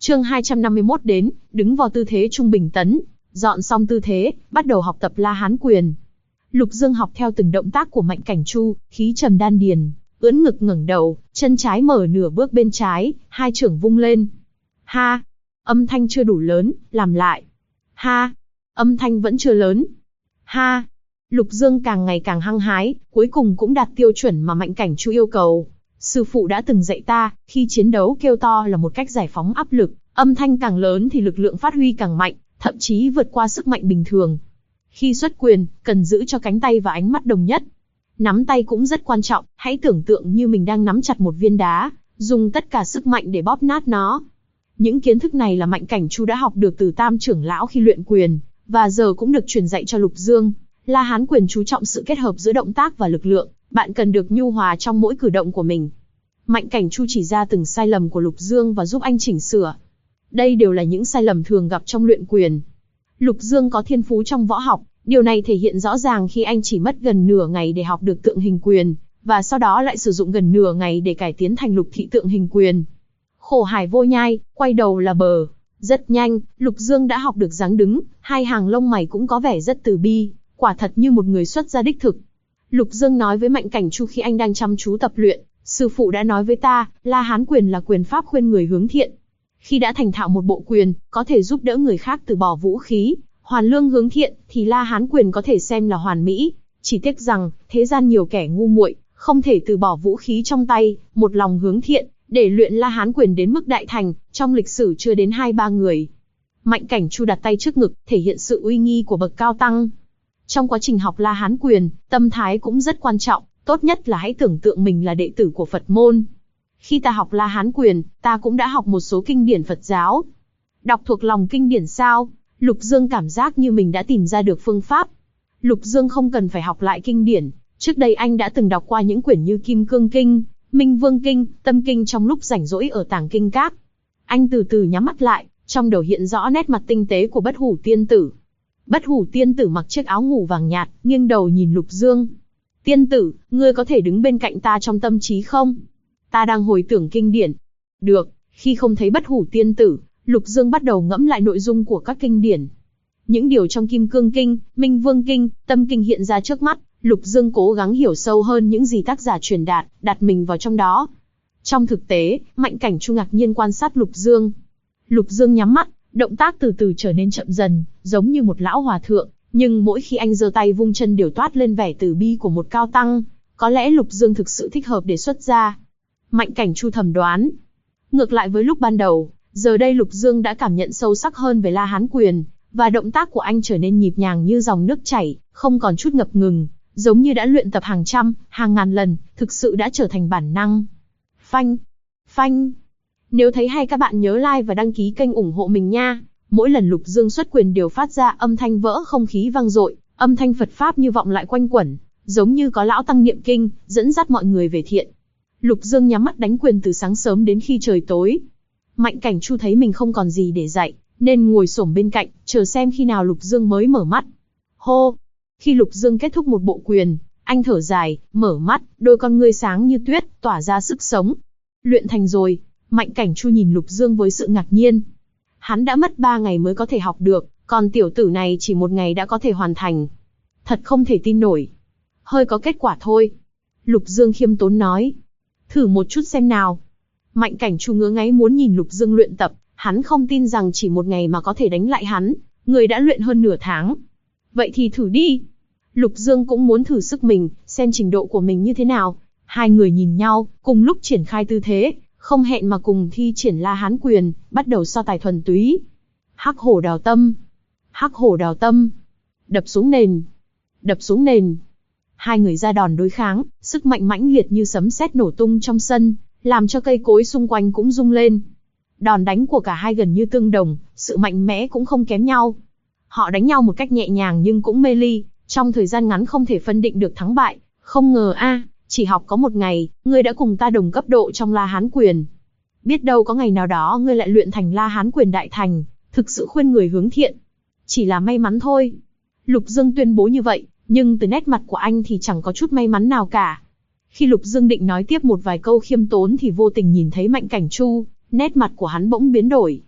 Chương 251 đến, đứng vào tư thế trung bình tấn, dọn xong tư thế, bắt đầu học tập La Hán quyền. Lục Dương học theo từng động tác của Mạnh Cảnh Chu, khí trầm đan điền, ưỡn ngực ngẩng đầu, chân trái mở nửa bước bên trái, hai chưởng vung lên. Ha! Âm thanh chưa đủ lớn, làm lại. Ha! Âm thanh vẫn chưa lớn. Ha! Lục Dương càng ngày càng hăng hái, cuối cùng cũng đạt tiêu chuẩn mà Mạnh Cảnh Chu yêu cầu. Sư phụ đã từng dạy ta, khi chiến đấu kêu to là một cách giải phóng áp lực, âm thanh càng lớn thì lực lượng phát huy càng mạnh, thậm chí vượt qua sức mạnh bình thường. Khi xuất quyền, cần giữ cho cánh tay và ánh mắt đồng nhất. Nắm tay cũng rất quan trọng, hãy tưởng tượng như mình đang nắm chặt một viên đá, dùng tất cả sức mạnh để bóp nát nó. Những kiến thức này là Mạnh Cảnh Chu đã học được từ Tam trưởng lão khi luyện quyền, và giờ cũng được truyền dạy cho Lục Dương. La Hán quyền chú trọng sự kết hợp giữa động tác và lực lượng, bạn cần được nhu hòa trong mỗi cử động của mình. Mạnh Cảnh Chu chỉ ra từng sai lầm của Lục Dương và giúp anh chỉnh sửa. Đây đều là những sai lầm thường gặp trong luyện quyền. Lục Dương có thiên phú trong võ học, điều này thể hiện rõ ràng khi anh chỉ mất gần nửa ngày để học được tượng hình quyền, và sau đó lại sử dụng gần nửa ngày để cải tiến thành lục thị tượng hình quyền. Khổ hải vô nhai, quay đầu là bờ. Rất nhanh, Lục Dương đã học được dáng đứng, hai hàng lông mày cũng có vẻ rất từ bi, quả thật như một người xuất gia đích thực. Lục Dương nói với Mạnh Cảnh Chu khi anh đang chăm chú tập luyện, sư phụ đã nói với ta, La Hán quyền là quyền pháp khuyên người hướng thiện. Khi đã thành thạo một bộ quyền, có thể giúp đỡ người khác từ bỏ vũ khí, hoàn lương hướng thiện, thì La Hán quyền có thể xem là hoàn mỹ. Chỉ tiếc rằng, thế gian nhiều kẻ ngu muội, không thể từ bỏ vũ khí trong tay, một lòng hướng thiện, để luyện La Hán quyền đến mức đại thành, trong lịch sử chưa đến 2-3 người. Mạnh Cảnh Chu đặt tay trước ngực, thể hiện sự uy nghi của bậc cao tăng. Trong quá trình học La Hán quyền, tâm thái cũng rất quan trọng, tốt nhất là hãy tưởng tượng mình là đệ tử của Phật môn. Khi ta học La Hán quyền, ta cũng đã học một số kinh điển Phật giáo. Đọc thuộc lòng kinh điển sao? Lục Dương cảm giác như mình đã tìm ra được phương pháp. Lục Dương không cần phải học lại kinh điển, trước đây anh đã từng đọc qua những quyển như Kim Cương Kinh, Minh Vương Kinh, Tâm Kinh trong lúc rảnh rỗi ở tàng kinh các. Anh từ từ nhắm mắt lại, trong đầu hiện rõ nét mặt tinh tế của Bất Hủ Tiên Tử. Bất Hủ Tiên Tử mặc chiếc áo ngủ vàng nhạt, nghiêng đầu nhìn Lục Dương. Tiên tử, ngươi có thể đứng bên cạnh ta trong tâm trí không? Ta đang hồi tưởng kinh điển. Được, khi không thấy Bất Hủ Tiên Tử, Lục Dương bắt đầu ngẫm lại nội dung của các kinh điển. Những điều trong Kim Cương Kinh, Minh Vương Kinh, Tâm Kinh hiện ra trước mắt, Lục Dương cố gắng hiểu sâu hơn những gì tác giả truyền đạt, đặt mình vào trong đó. Trong thực tế, Mạnh Cảnh Chu ngạc nhiên quan sát Lục Dương. Lục Dương nhắm mắt, động tác từ từ trở nên chậm dần, giống như một lão hòa thượng, nhưng mỗi khi anh giơ tay vung chân đều toát lên vẻ từ bi của một cao tăng. Có lẽ Lục Dương thực sự thích hợp để xuất gia. Mạnh Cảnh Chu thầm đoán. Ngược lại với lúc ban đầu, giờ đây Lục Dương đã cảm nhận sâu sắc hơn về La Hán quyền, và động tác của anh trở nên nhịp nhàng như dòng nước chảy, không còn chút ngập ngừng, giống như đã luyện tập hàng trăm, hàng ngàn lần, thực sự đã trở thành bản năng. Phanh, phanh. Nếu thấy hay các bạn nhớ like và đăng ký kênh ủng hộ mình nha. Mỗi lần Lục Dương xuất quyền đều phát ra âm thanh vỡ không khí vang dội, âm thanh Phật pháp như vọng lại quanh quẩn, giống như có lão tăng niệm kinh, dẫn dắt mọi người về thiện. Lục Dương nhắm mắt đánh quyền từ sáng sớm đến khi trời tối. Mạnh Cảnh Chu thấy mình không còn gì để dạy, nên ngồi xổm bên cạnh, chờ xem khi nào Lục Dương mới mở mắt. Hô! Khi Lục Dương kết thúc một bộ quyền, anh thở dài, mở mắt, đôi con ngươi sáng như tuyết, tỏa ra sức sống. Luyện thành rồi. Mạnh Cảnh Chu nhìn Lục Dương với sự ngạc nhiên. Hắn đã mất 3 ngày mới có thể học được, còn tiểu tử này chỉ 1 ngày đã có thể hoàn thành. Thật không thể tin nổi. Hơi có kết quả thôi. Lục Dương khiêm tốn nói. Thử một chút xem nào. Mạnh Cảnh Chu ngứa ngáy muốn nhìn Lục Dương luyện tập, hắn không tin rằng chỉ 1 ngày mà có thể đánh lại hắn, người đã luyện hơn nửa tháng. Vậy thì thử đi. Lục Dương cũng muốn thử sức mình, xem trình độ của mình như thế nào. Hai người nhìn nhau, cùng lúc triển khai tư thế, không hẹn mà cùng thi triển La Hán quyền, bắt đầu so tài thuần túy. Hắc hổ đào tâm, hắc hổ đào tâm, đập xuống nền, đập xuống nền. Hai người ra đòn đối kháng, sức mạnh mãnh liệt như sấm sét nổ tung trong sân, làm cho cây cối xung quanh cũng rung lên. Đòn đánh của cả hai gần như tương đồng, sự mạnh mẽ cũng không kém nhau. Họ đánh nhau một cách nhẹ nhàng nhưng cũng mê ly, trong thời gian ngắn không thể phân định được thắng bại. Không ngờ chỉ học có 1 ngày, ngươi đã cùng ta đồng cấp độ trong La Hán quyền. Biết đâu có ngày nào đó ngươi lại luyện thành La Hán quyền đại thành, thực sự khuyên người hướng thiện. Chỉ là may mắn thôi. Lục Dương tuyên bố như vậy, nhưng từ nét mặt của anh thì chẳng có chút may mắn nào cả. Khi Lục Dương định nói tiếp một vài câu khiêm tốn thì vô tình nhìn thấy Mạnh Cảnh Chu, nét mặt của hắn bỗng biến đổi.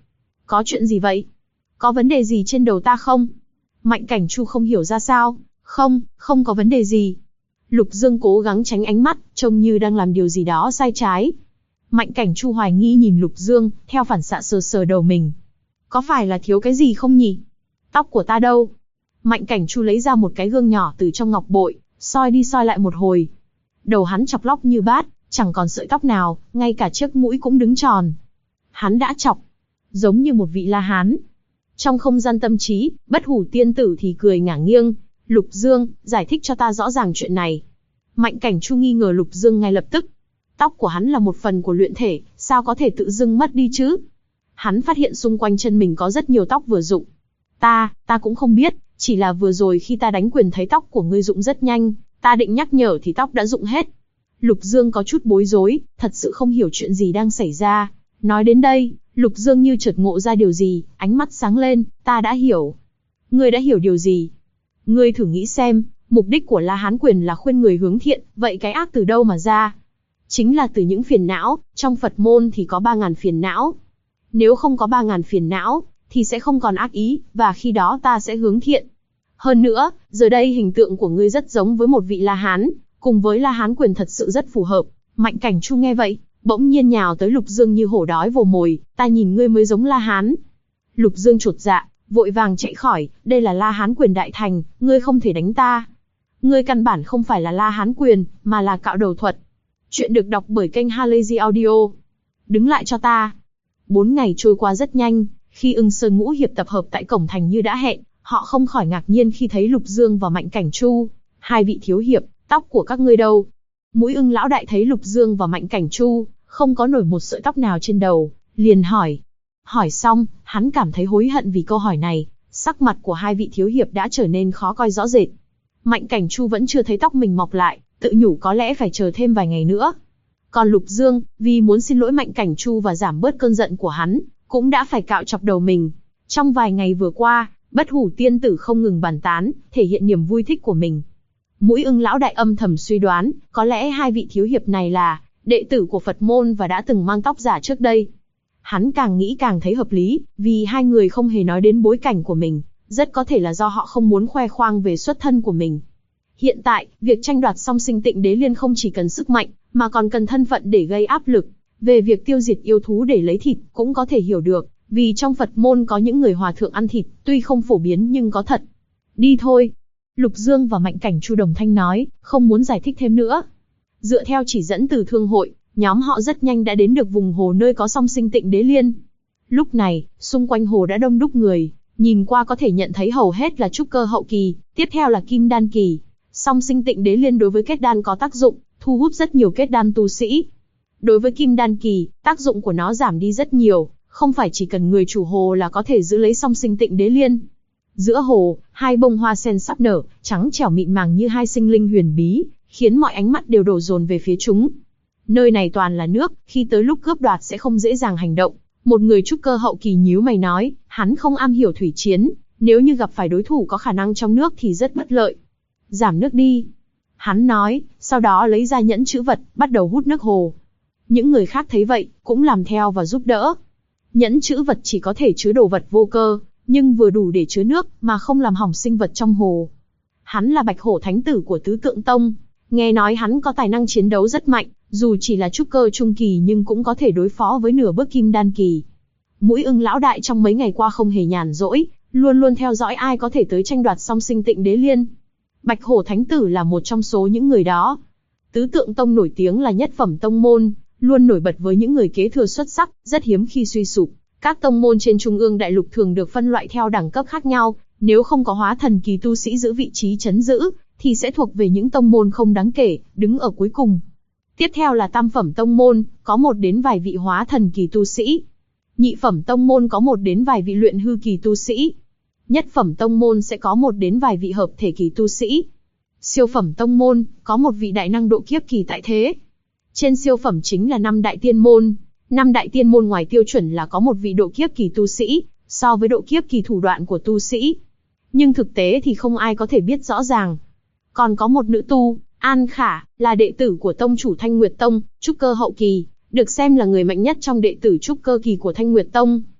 Có chuyện gì vậy? Có vấn đề gì trên đầu ta không? Mạnh Cảnh Chu không hiểu ra sao. Không, không có vấn đề gì. Lục Dương cố gắng tránh ánh mắt, trông như đang làm điều gì đó sai trái. Mạnh Cảnh Chu hoài nghi nhìn Lục Dương, theo phản xạ sờ sờ đầu mình. Có phải là thiếu cái gì không nhỉ? Tóc của ta đâu? Mạnh Cảnh Chu lấy ra một cái gương nhỏ từ trong ngọc bội, soi đi soi lại một hồi. Đầu hắn chọc lóc như bát, chẳng còn sợi tóc nào, ngay cả chiếc mũi cũng đứng tròn. Hắn đã chọc, giống như một vị La Hán. Trong không gian tâm trí, Bất Hủ tiên tử thì cười ngả nghiêng. Lục Dương, giải thích cho ta rõ ràng chuyện này. Mạnh Cảnh Chu nghi ngờ Lục Dương ngay lập tức. Tóc của hắn là một phần của luyện thể, sao có thể tự dưng mất đi chứ? Hắn phát hiện xung quanh chân mình có rất nhiều tóc vừa rụng. Ta cũng không biết, chỉ là vừa rồi khi ta đánh quyền thấy tóc của ngươi rụng rất nhanh, ta định nhắc nhở thì tóc đã rụng hết. Lục Dương có chút bối rối, thật sự không hiểu chuyện gì đang xảy ra. Nói đến đây, Lục Dương như chợt ngộ ra điều gì, ánh mắt sáng lên, ta đã hiểu. Ngươi đã hiểu điều gì? Ngươi thử nghĩ xem, mục đích của La Hán quyền là khuyên người hướng thiện, vậy cái ác từ đâu mà ra? Chính là từ những phiền não, trong Phật môn thì có 3.000 phiền não. Nếu không có 3.000 phiền não, thì sẽ không còn ác ý, và khi đó ta sẽ hướng thiện. Hơn nữa, giờ đây hình tượng của ngươi rất giống với một vị La Hán, cùng với La Hán quyền thật sự rất phù hợp. Mạnh Cảnh Chu nghe vậy, bỗng nhiên nhào tới Lục Dương như hổ đói vồ mồi, ta nhìn ngươi mới giống La Hán. Lục Dương chột dạ, vội vàng chạy khỏi, đây là La Hán quyền đại thành, ngươi không thể đánh ta. Ngươi căn bản không phải là La Hán quyền, mà là cạo đầu thuật. Chuyện được đọc bởi kênh Halazy Audio. Đứng lại cho ta. 4 ngày trôi qua rất nhanh, khi Ưng Sơn ngũ hiệp tập hợp tại cổng thành như đã hẹn, họ không khỏi ngạc nhiên khi thấy Lục Dương và Mạnh Cảnh Chu. Hai vị thiếu hiệp, tóc của các ngươi đâu? Mũi Ưng lão đại thấy Lục Dương và Mạnh Cảnh Chu không có nổi một sợi tóc nào trên đầu, liền hỏi. Hỏi xong, hắn cảm thấy hối hận vì câu hỏi này, sắc mặt của hai vị thiếu hiệp đã trở nên khó coi rõ rệt. Mạnh Cảnh Chu vẫn chưa thấy tóc mình mọc lại, tự nhủ có lẽ phải chờ thêm vài ngày nữa. Còn Lục Dương, vì muốn xin lỗi Mạnh Cảnh Chu và giảm bớt cơn giận của hắn, cũng đã phải cạo chọc đầu mình. Trong vài ngày vừa qua, Bất Hủ tiên tử không ngừng bàn tán, thể hiện niềm vui thích của mình. Mũi Ưng lão đại âm thầm suy đoán, có lẽ hai vị thiếu hiệp này là đệ tử của Phật môn và đã từng mang tóc giả trước đây. Hắn càng nghĩ càng thấy hợp lý, vì hai người không hề nói đến bối cảnh của mình, rất có thể là do họ không muốn khoe khoang về xuất thân của mình. Hiện tại, việc tranh đoạt Song Sinh Tịnh Đế Liên không chỉ cần sức mạnh, mà còn cần thân phận để gây áp lực. Về việc tiêu diệt yêu thú để lấy thịt, cũng có thể hiểu được, vì trong Phật môn có những người hòa thượng ăn thịt, tuy không phổ biến nhưng có thật. Đi thôi. Lục Dương và Mạnh Cảnh Chu đồng thanh nói, không muốn giải thích thêm nữa. Dựa theo chỉ dẫn từ thương hội, nhóm họ rất nhanh đã đến được vùng hồ nơi có Song Sinh Tịnh Đế Liên. Lúc này, xung quanh hồ đã đông đúc người, nhìn qua có thể nhận thấy hầu hết là trúc cơ hậu kỳ, tiếp theo là kim đan kỳ. Song Sinh Tịnh Đế Liên đối với kết đan có tác dụng, thu hút rất nhiều kết đan tu sĩ. Đối với kim đan kỳ, tác dụng của nó giảm đi rất nhiều, không phải chỉ cần người chủ hồ là có thể giữ lấy Song Sinh Tịnh Đế Liên. Giữa hồ, hai bông hoa sen sắp nở, trắng trẻo mịn màng như hai sinh linh huyền bí, khiến mọi ánh mắt đều đổ dồn về phía chúng. Nơi này toàn là nước, khi tới lúc cướp đoạt sẽ không dễ dàng hành động. Một người trúc cơ hậu kỳ nhíu mày nói, hắn không am hiểu thủy chiến, nếu như gặp phải đối thủ có khả năng trong nước thì rất bất lợi. Giảm nước đi. Hắn nói, sau đó lấy ra nhẫn chữ vật, bắt đầu hút nước hồ. Những người khác thấy vậy, cũng làm theo và giúp đỡ. Nhẫn chữ vật chỉ có thể chứa đồ vật vô cơ, nhưng vừa đủ để chứa nước, mà không làm hỏng sinh vật trong hồ. Hắn là Bạch Hổ Thánh Tử của Tứ Tượng Tông. Nghe nói hắn có tài năng chiến đấu rất mạnh, dù chỉ là trúc cơ trung kỳ nhưng cũng có thể đối phó với nửa bước kim đan kỳ. Mũi Ưng lão đại trong mấy ngày qua không hề nhàn rỗi, luôn luôn theo dõi ai có thể tới tranh đoạt Song Sinh Tịnh Đế Liên. Bạch Hổ Thánh Tử là một trong số những người đó. Tứ Tượng Tông nổi tiếng là nhất phẩm tông môn, luôn nổi bật với những người kế thừa xuất sắc, rất hiếm khi suy sụp. Các tông môn trên Trung ương Đại Lục thường được phân loại theo đẳng cấp khác nhau, nếu không có hóa thần kỳ tu sĩ giữ vị trí trấn giữ, thì sẽ thuộc về những tông môn không đáng kể, đứng ở cuối cùng. Tiếp theo là tam phẩm tông môn, có một đến vài vị hóa thần kỳ tu sĩ. Nhị phẩm tông môn có một đến vài vị luyện hư kỳ tu sĩ. Nhất phẩm tông môn sẽ có một đến vài vị hợp thể kỳ tu sĩ. Siêu phẩm tông môn, có một vị đại năng độ kiếp kỳ tại thế. Trên siêu phẩm chính là 5 đại tiên môn. 5 đại tiên môn ngoài tiêu chuẩn là có một vị độ kiếp kỳ tu sĩ, so với độ kiếp kỳ thủ đoạn của tu sĩ. Nhưng thực tế thì không ai có thể biết rõ ràng. Còn có một nữ tu, An Khả, là đệ tử của tông chủ Thanh Nguyệt Tông, trúc cơ hậu kỳ, được xem là người mạnh nhất trong đệ tử trúc cơ kỳ của Thanh Nguyệt Tông.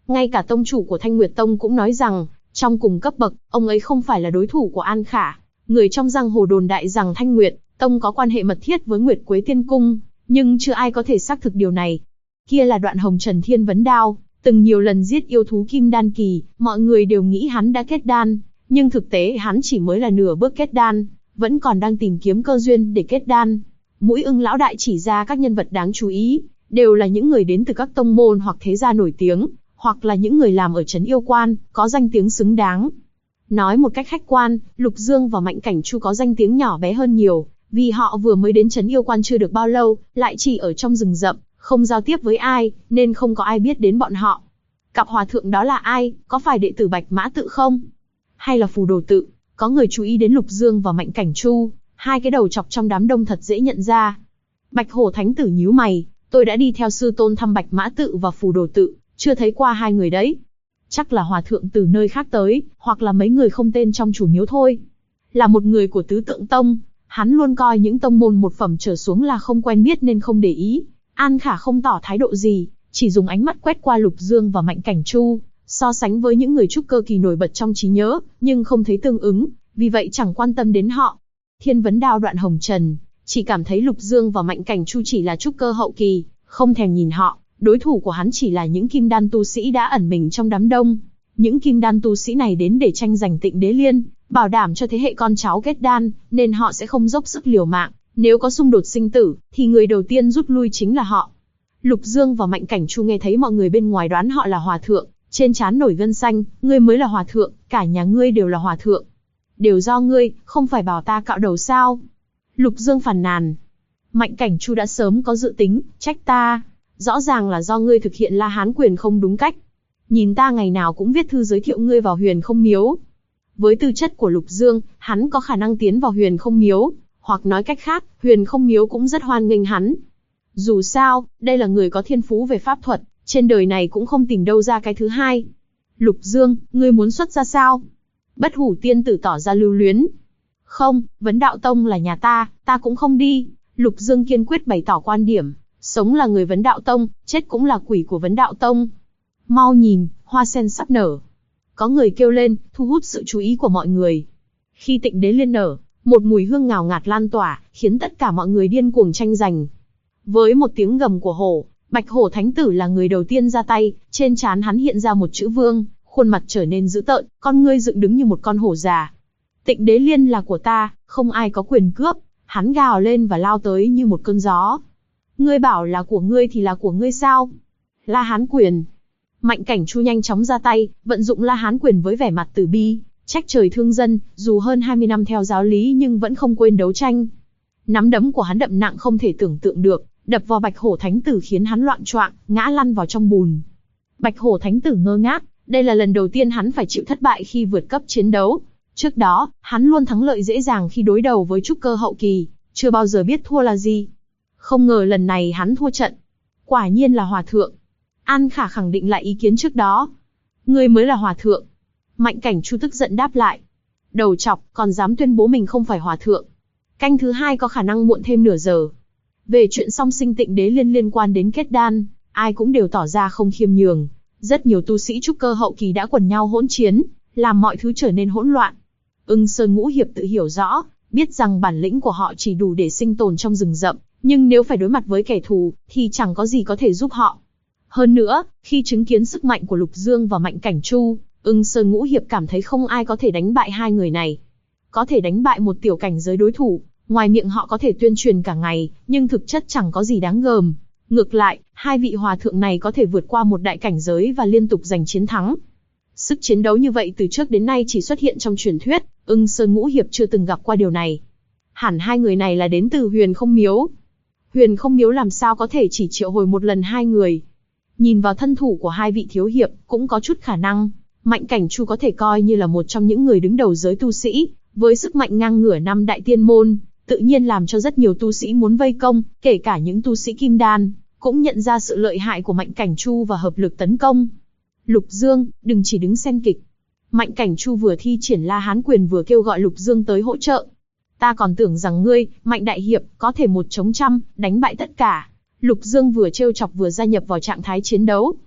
Ngay cả tông chủ của Thanh Nguyệt Tông cũng nói rằng, trong cùng cấp bậc, ông ấy không phải là đối thủ của An Khả. Người trong giang hồ đồn đại rằng Thanh Nguyệt Tông có quan hệ mật thiết với Nguyệt Quế Tiên Cung, nhưng chưa ai có thể xác thực điều này. Kia là Đoạn Hồng Trần Thiên Vấn Đao, từng nhiều lần giết yêu thú kim đan kỳ, mọi người đều nghĩ hắn đã kết đan, nhưng thực tế hắn chỉ mới là nửa bước kết đan, vẫn còn đang tìm kiếm cơ duyên để kết đan. Mũi Ưng lão đại chỉ ra các nhân vật đáng chú ý, đều là những người đến từ các tông môn hoặc thế gia nổi tiếng, hoặc là những người làm ở trấn yêu quan, có danh tiếng xứng đáng. Nói một cách khách quan, Lục Dương và Mạnh Cảnh Chu có danh tiếng nhỏ bé hơn nhiều, vì họ vừa mới đến trấn yêu quan chưa được bao lâu, lại chỉ ở trong rừng rậm, không giao tiếp với ai, nên không có ai biết đến bọn họ. Cặp hòa thượng đó là ai, có phải đệ tử Bạch Mã Tự không? Hay là Phù Đồ Tự? Có người chú ý đến Lục Dương và Mạnh Cảnh Chu, hai cái đầu chọc trong đám đông thật dễ nhận ra. Bạch Hổ Thánh Tử nhíu mày, tôi đã đi theo sư tôn thăm Bạch Mã Tự và Phù Đồ Tự, chưa thấy qua hai người đấy. Chắc là hòa thượng từ nơi khác tới, hoặc là mấy người không tên trong chủ miếu thôi. Là một người của Tứ Tượng Tông, hắn luôn coi những tông môn một phẩm trở xuống là không quen biết nên không để ý. An Khả không tỏ thái độ gì, chỉ dùng ánh mắt quét qua Lục Dương và Mạnh Cảnh Chu, so sánh với những người trúc cơ kỳ nổi bật trong trí nhớ, nhưng không thấy tương ứng, vì vậy chẳng quan tâm đến họ. Thiên Vấn Đao Đoạn Hồng Trần chỉ cảm thấy Lục Dương và Mạnh Cảnh Chu chỉ là trúc cơ hậu kỳ, không thèm nhìn họ. Đối thủ của hắn chỉ là những kim đan tu sĩ đã ẩn mình trong đám đông. Những kim đan tu sĩ này đến để tranh giành Tịnh Đế Liên, bảo đảm cho thế hệ con cháu kết đan, nên họ sẽ không dốc sức liều mạng. Nếu có xung đột sinh tử, thì người đầu tiên rút lui chính là họ. Lục Dương và Mạnh Cảnh Chu nghe thấy mọi người bên ngoài đoán họ là hòa thượng, trên trán nổi gân xanh, ngươi mới là hòa thượng, cả nhà ngươi đều là hòa thượng. Đều do ngươi, không phải bảo ta cạo đầu sao? Lục Dương phàn nàn. Mạnh Cảnh Chu đã sớm có dự tính, trách ta. Rõ ràng là do ngươi thực hiện La Hán quyền không đúng cách. Nhìn ta ngày nào cũng viết thư giới thiệu ngươi vào Huyền Không Miếu. Với tư chất của Lục Dương, hắn có khả năng tiến vào Huyền Không Miếu, hoặc nói cách khác, Huyền Không Miếu cũng rất hoan nghênh hắn. Dù sao, đây là người có thiên phú về pháp thuật, trên đời này cũng không tìm đâu ra cái thứ hai. Lục Dương, ngươi muốn xuất ra sao? Bất Hủ Tiên Tử tỏ ra lưu luyến. Không, Vấn Đạo Tông là nhà ta cũng không đi. Lục Dương kiên quyết bày tỏ quan điểm. Sống là người Vấn Đạo Tông, chết cũng là quỷ của Vấn Đạo Tông. Mau nhìn, hoa sen sắp nở. Có người kêu lên, thu hút sự chú ý của mọi người. Khi Tịnh Đế Liên nở, một mùi hương ngào ngạt lan tỏa, khiến tất cả mọi người điên cuồng tranh giành. Với một tiếng gầm của hổ, Bạch Hổ Thánh Tử là người đầu tiên ra tay, trên trán hắn hiện ra một chữ vương, khuôn mặt trở nên dữ tợn, con ngươi dựng đứng như một con hổ già. Tịnh Đế Liên là của ta, không ai có quyền cướp. Hắn gào lên và lao tới như một cơn gió. Ngươi bảo là của ngươi thì là của ngươi sao? La Hán quyền. Mạnh Cảnh Chu nhanh chóng ra tay, vận dụng La Hán quyền với vẻ mặt từ bi, trách trời thương dân, dù hơn 20 năm theo giáo lý nhưng vẫn không quên đấu tranh. Nắm đấm của hắn đậm nặng không thể tưởng tượng được, đập vào Bạch Hổ Thánh Tử khiến hắn loạng choạng, ngã lăn vào trong bùn. Bạch Hổ Thánh Tử ngơ ngác, đây là lần đầu tiên hắn phải chịu thất bại khi vượt cấp chiến đấu. Trước đó, hắn luôn thắng lợi dễ dàng khi đối đầu với trúc cơ hậu kỳ, chưa bao giờ biết thua là gì. Không ngờ lần này hắn thua trận. Quả nhiên là hòa thượng. An Khả khẳng định lại ý kiến trước đó. Ngươi mới là hòa thượng. Mạnh Cảnh Chu tức giận đáp lại. Đầu chọc, còn dám tuyên bố mình không phải hòa thượng. Canh thứ 2 có khả năng muộn thêm nửa giờ. Về chuyện song sinh Tịnh Đế Liên liên quan đến kết đan, ai cũng đều tỏ ra không khiêm nhường. Rất nhiều tu sĩ trúc cơ hậu kỳ đã quần nhau hỗn chiến, làm mọi thứ trở nên hỗn loạn. Ưng Sơn Ngũ Hiệp tự hiểu rõ, biết rằng bản lĩnh của họ chỉ đủ để sinh tồn trong rừng rậm, nhưng nếu phải đối mặt với kẻ thù, thì chẳng có gì có thể giúp họ. Hơn nữa, khi chứng kiến sức mạnh của Lục Dương và Mạnh Cảnh Chu, Ưng Sơn Ngũ Hiệp cảm thấy không ai có thể đánh bại hai người này. Có thể đánh bại một tiểu cảnh giới đối thủ, ngoài miệng họ có thể tuyên truyền cả ngày, nhưng thực chất chẳng có gì đáng gờm. Ngược lại, hai vị hòa thượng này có thể vượt qua một đại cảnh giới và liên tục giành chiến thắng. Sức chiến đấu như vậy từ trước đến nay chỉ xuất hiện trong truyền thuyết, Ưng Sơn Ngũ Hiệp chưa từng gặp qua điều này. Hẳn hai người này là đến từ Huyền Không Miếu. Huyền Không Miếu làm sao có thể chỉ triệu hồi một lần hai người. Nhìn vào thân thủ của hai vị thiếu hiệp, cũng có chút khả năng. Mạnh Cảnh Chu có thể coi như là một trong những người đứng đầu giới tu sĩ, với sức mạnh ngang ngửa năm đại tiên môn, tự nhiên làm cho rất nhiều tu sĩ muốn vây công, kể cả những tu sĩ kim đan, cũng nhận ra sự lợi hại của Mạnh Cảnh Chu và hợp lực tấn công. Lục Dương, đừng chỉ đứng xem kịch. Mạnh Cảnh Chu vừa thi triển La Hán quyền vừa kêu gọi Lục Dương tới hỗ trợ. Ta còn tưởng rằng ngươi, Mạnh đại hiệp, có thể 1 chống trăm, đánh bại tất cả. Lục Dương vừa trêu chọc vừa gia nhập vào trạng thái chiến đấu.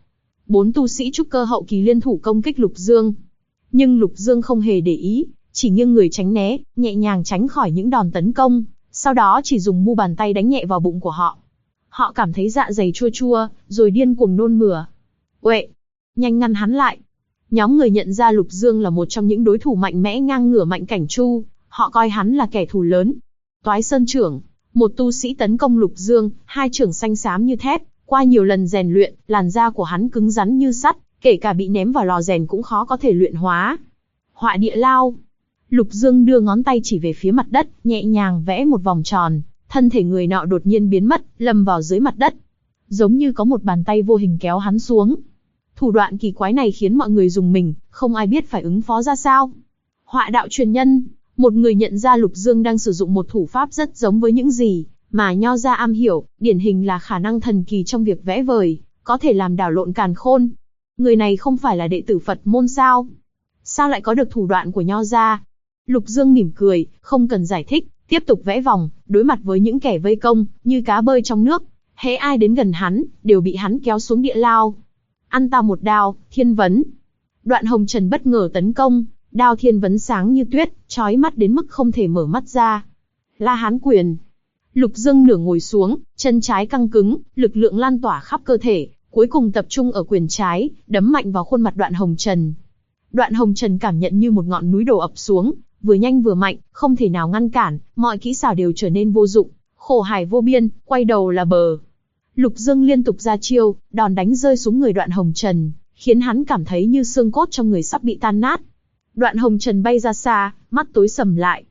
4 tu sĩ trúc cơ hậu kỳ liên thủ công kích Lục Dương. Nhưng Lục Dương không hề để ý, chỉ nghiêng người tránh né, nhẹ nhàng tránh khỏi những đòn tấn công, sau đó chỉ dùng mu bàn tay đánh nhẹ vào bụng của họ. Họ cảm thấy dạ dày chua chua, rồi điên cuồng nôn mửa. Uệ, nhanh ngăn hắn lại. Nhóm người nhận ra Lục Dương là một trong những đối thủ mạnh mẽ ngang ngửa Mạnh Cảnh Chu, họ coi hắn là kẻ thù lớn. Toái Sơn trưởng, một tu sĩ tấn công Lục Dương, hai trưởng xanh xám như thép, qua nhiều lần rèn luyện, làn da của hắn cứng rắn như sắt, kể cả bị ném vào lò rèn cũng khó có thể luyện hóa. Họa địa lao. Lục Dương đưa ngón tay chỉ về phía mặt đất, nhẹ nhàng vẽ một vòng tròn, thân thể người nọ đột nhiên biến mất, lâm vào dưới mặt đất. Giống như có một bàn tay vô hình kéo hắn xuống. Thủ đoạn kỳ quái này khiến mọi người rùng mình, không ai biết phải ứng phó ra sao. Họa đạo truyền nhân, một người nhận ra Lục Dương đang sử dụng một thủ pháp rất giống với những gì mà Nho gia am hiểu, điển hình là khả năng thần kỳ trong việc vẽ vời, có thể làm đảo lộn càn khôn. Người này không phải là đệ tử Phật môn sao? Sao lại có được thủ đoạn của Nho gia? Lục Dương mỉm cười, không cần giải thích, tiếp tục vẽ vòng, đối mặt với những kẻ vây công, như cá bơi trong nước. Hễ ai đến gần hắn, đều bị hắn kéo xuống địa lao. Ăn ta một đao, thiên vấn. Đoạn Hồng Trần bất ngờ tấn công, đao thiên vấn sáng như tuyết, chói mắt đến mức không thể mở mắt ra. La Hán quyền. Lục Dương nửa ngồi xuống, chân trái căng cứng, lực lượng lan tỏa khắp cơ thể, cuối cùng tập trung ở quyền trái, đấm mạnh vào khuôn mặt Đoạn Hồng Trần. Đoạn Hồng Trần cảm nhận như một ngọn núi đổ ập xuống, vừa nhanh vừa mạnh, không thể nào ngăn cản, mọi kỹ xảo đều trở nên vô dụng, khổ hải vô biên, quay đầu là bờ. Lục Dương liên tục ra chiêu, đòn đánh rơi xuống người Đoạn Hồng Trần, khiến hắn cảm thấy như xương cốt trong người sắp bị tan nát. Đoạn Hồng Trần bay ra xa, mắt tối sầm lại.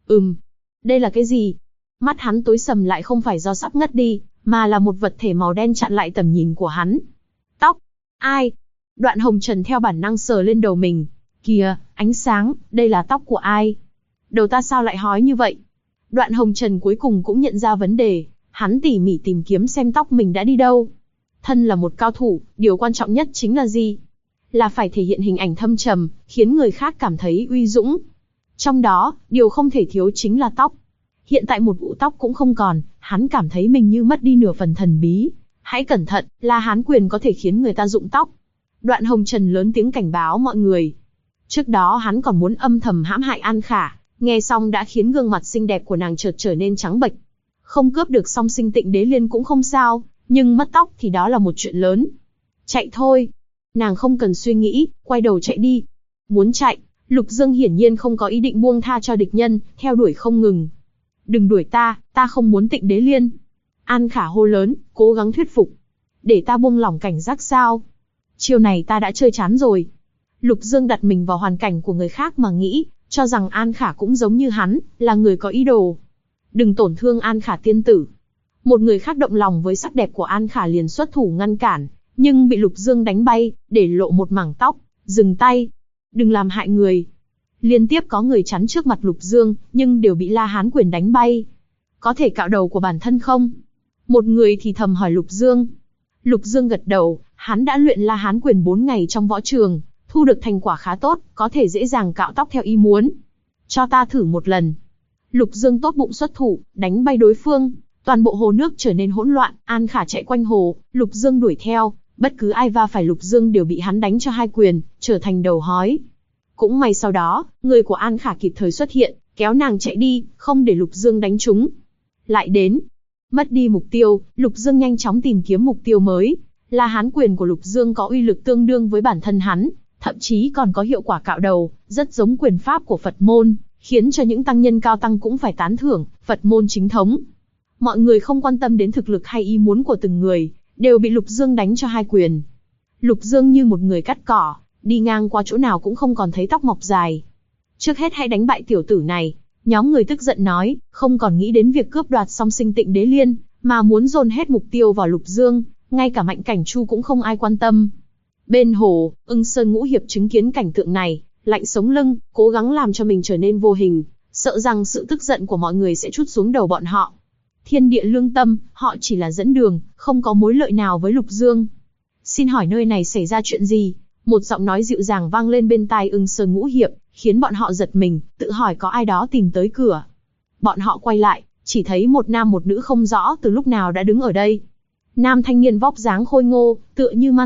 Đây là cái gì? Mắt hắn tối sầm lại không phải do sắp ngất đi, mà là một vật thể màu đen chặn lại tầm nhìn của hắn. Tóc? Ai? Đoạn Hồng Trần theo bản năng sờ lên đầu mình. Kìa, ánh sáng, đây là tóc của ai? Đầu ta sao lại hói như vậy? Đoạn Hồng Trần cuối cùng cũng nhận ra vấn đề, hắn tỉ mỉ tìm kiếm xem tóc mình đã đi đâu. Thân là một cao thủ, điều quan trọng nhất chính là gì? Là phải thể hiện hình ảnh thâm trầm, khiến người khác cảm thấy uy dũng. Trong đó, điều không thể thiếu chính là tóc. Hiện tại một vụ tóc cũng không còn, hắn cảm thấy mình như mất đi nửa phần thần bí. Hãy cẩn thận, La Hán quyền có thể khiến người ta rụng tóc. Đoạn Hồng Trần lớn tiếng cảnh báo mọi người. Trước đó hắn còn muốn âm thầm hãm hại An Khả, nghe xong đã khiến gương mặt xinh đẹp của nàng chợt trở nên trắng bệch. Không cướp được Song Sinh Tịnh Đế Liên cũng không sao, nhưng mất tóc thì đó là một chuyện lớn. Chạy thôi. Nàng không cần suy nghĩ, quay đầu chạy đi. Muốn chạy, Lục Dương hiển nhiên không có ý định buông tha cho địch nhân, theo đuổi không ngừng. Đừng đuổi ta không muốn Tịnh Đế Liên. An Khả hô lớn, cố gắng thuyết phục. Để ta buông lỏng cảnh giác sao? Chiêu này ta đã chơi chán rồi. Lục Dương đặt mình vào hoàn cảnh của người khác mà nghĩ, cho rằng An Khả cũng giống như hắn, là người có ý đồ. Đừng tổn thương An Khả tiên tử. Một người khác động lòng với sắc đẹp của An Khả liền xuất thủ ngăn cản, nhưng bị Lục Dương đánh bay, để lộ một mảng tóc. Dừng tay. Đừng làm hại người. Liên tiếp có người chắn trước mặt Lục Dương, nhưng đều bị La Hán quyền đánh bay. Có thể cạo đầu của bản thân không? Một người thì thầm hỏi Lục Dương. Lục Dương gật đầu, hắn đã luyện La Hán quyền 4 ngày trong võ trường, thu được thành quả khá tốt, có thể dễ dàng cạo tóc theo ý muốn. Cho ta thử một lần. Lục Dương tốt bụng xuất thủ, đánh bay đối phương. Toàn bộ hồ nước trở nên hỗn loạn, An Khả chạy quanh hồ, Lục Dương đuổi theo, bất cứ ai va phải Lục Dương đều bị hắn đánh cho 2 quyền, trở thành đầu hói. Cũng may sau đó, người của An Khả kịp thời xuất hiện, kéo nàng chạy đi, không để Lục Dương đánh trúng. Lại đến. Mất đi mục tiêu, Lục Dương nhanh chóng tìm kiếm mục tiêu mới. La Hán quyền của Lục Dương có uy lực tương đương với bản thân hắn, thậm chí còn có hiệu quả cạo đầu, rất giống quyền pháp của Phật môn, khiến cho những tăng nhân cao tăng cũng phải tán thưởng, Phật môn chính thống. Mọi người không quan tâm đến thực lực hay ý muốn của từng người, đều bị Lục Dương đánh cho 2 quyền. Lục Dương như một người cắt cỏ, đi ngang qua chỗ nào cũng không còn thấy tóc mọc dài. Trước hết hãy đánh bại tiểu tử này. Nhóm người tức giận nói, không còn nghĩ đến việc cướp đoạt Song Sinh Tịnh Đế Liên, mà muốn dồn hết mục tiêu vào Lục Dương, ngay cả Mạnh Cảnh Chu cũng không ai quan tâm. Bên hồ, Ưng Sơn Ngũ Hiệp chứng kiến cảnh tượng này, lạnh sống lưng, cố gắng làm cho mình trở nên vô hình, sợ rằng sự tức giận của mọi người sẽ trút xuống đầu bọn họ. Thiên địa lương tâm, họ chỉ là dẫn đường, không có mối lợi nào với Lục Dương. Xin hỏi nơi này xảy ra chuyện gì? Một giọng nói dịu dàng vang lên bên tai Ưng Sơn Ngũ Hiệp, khiến bọn họ giật mình, tự hỏi có ai đó tìm tới cửa. Bọn họ quay lại, chỉ thấy một nam một nữ không rõ từ lúc nào đã đứng ở đây. Nam thanh niên vóc dáng khôi ngô, tựa như man tộc,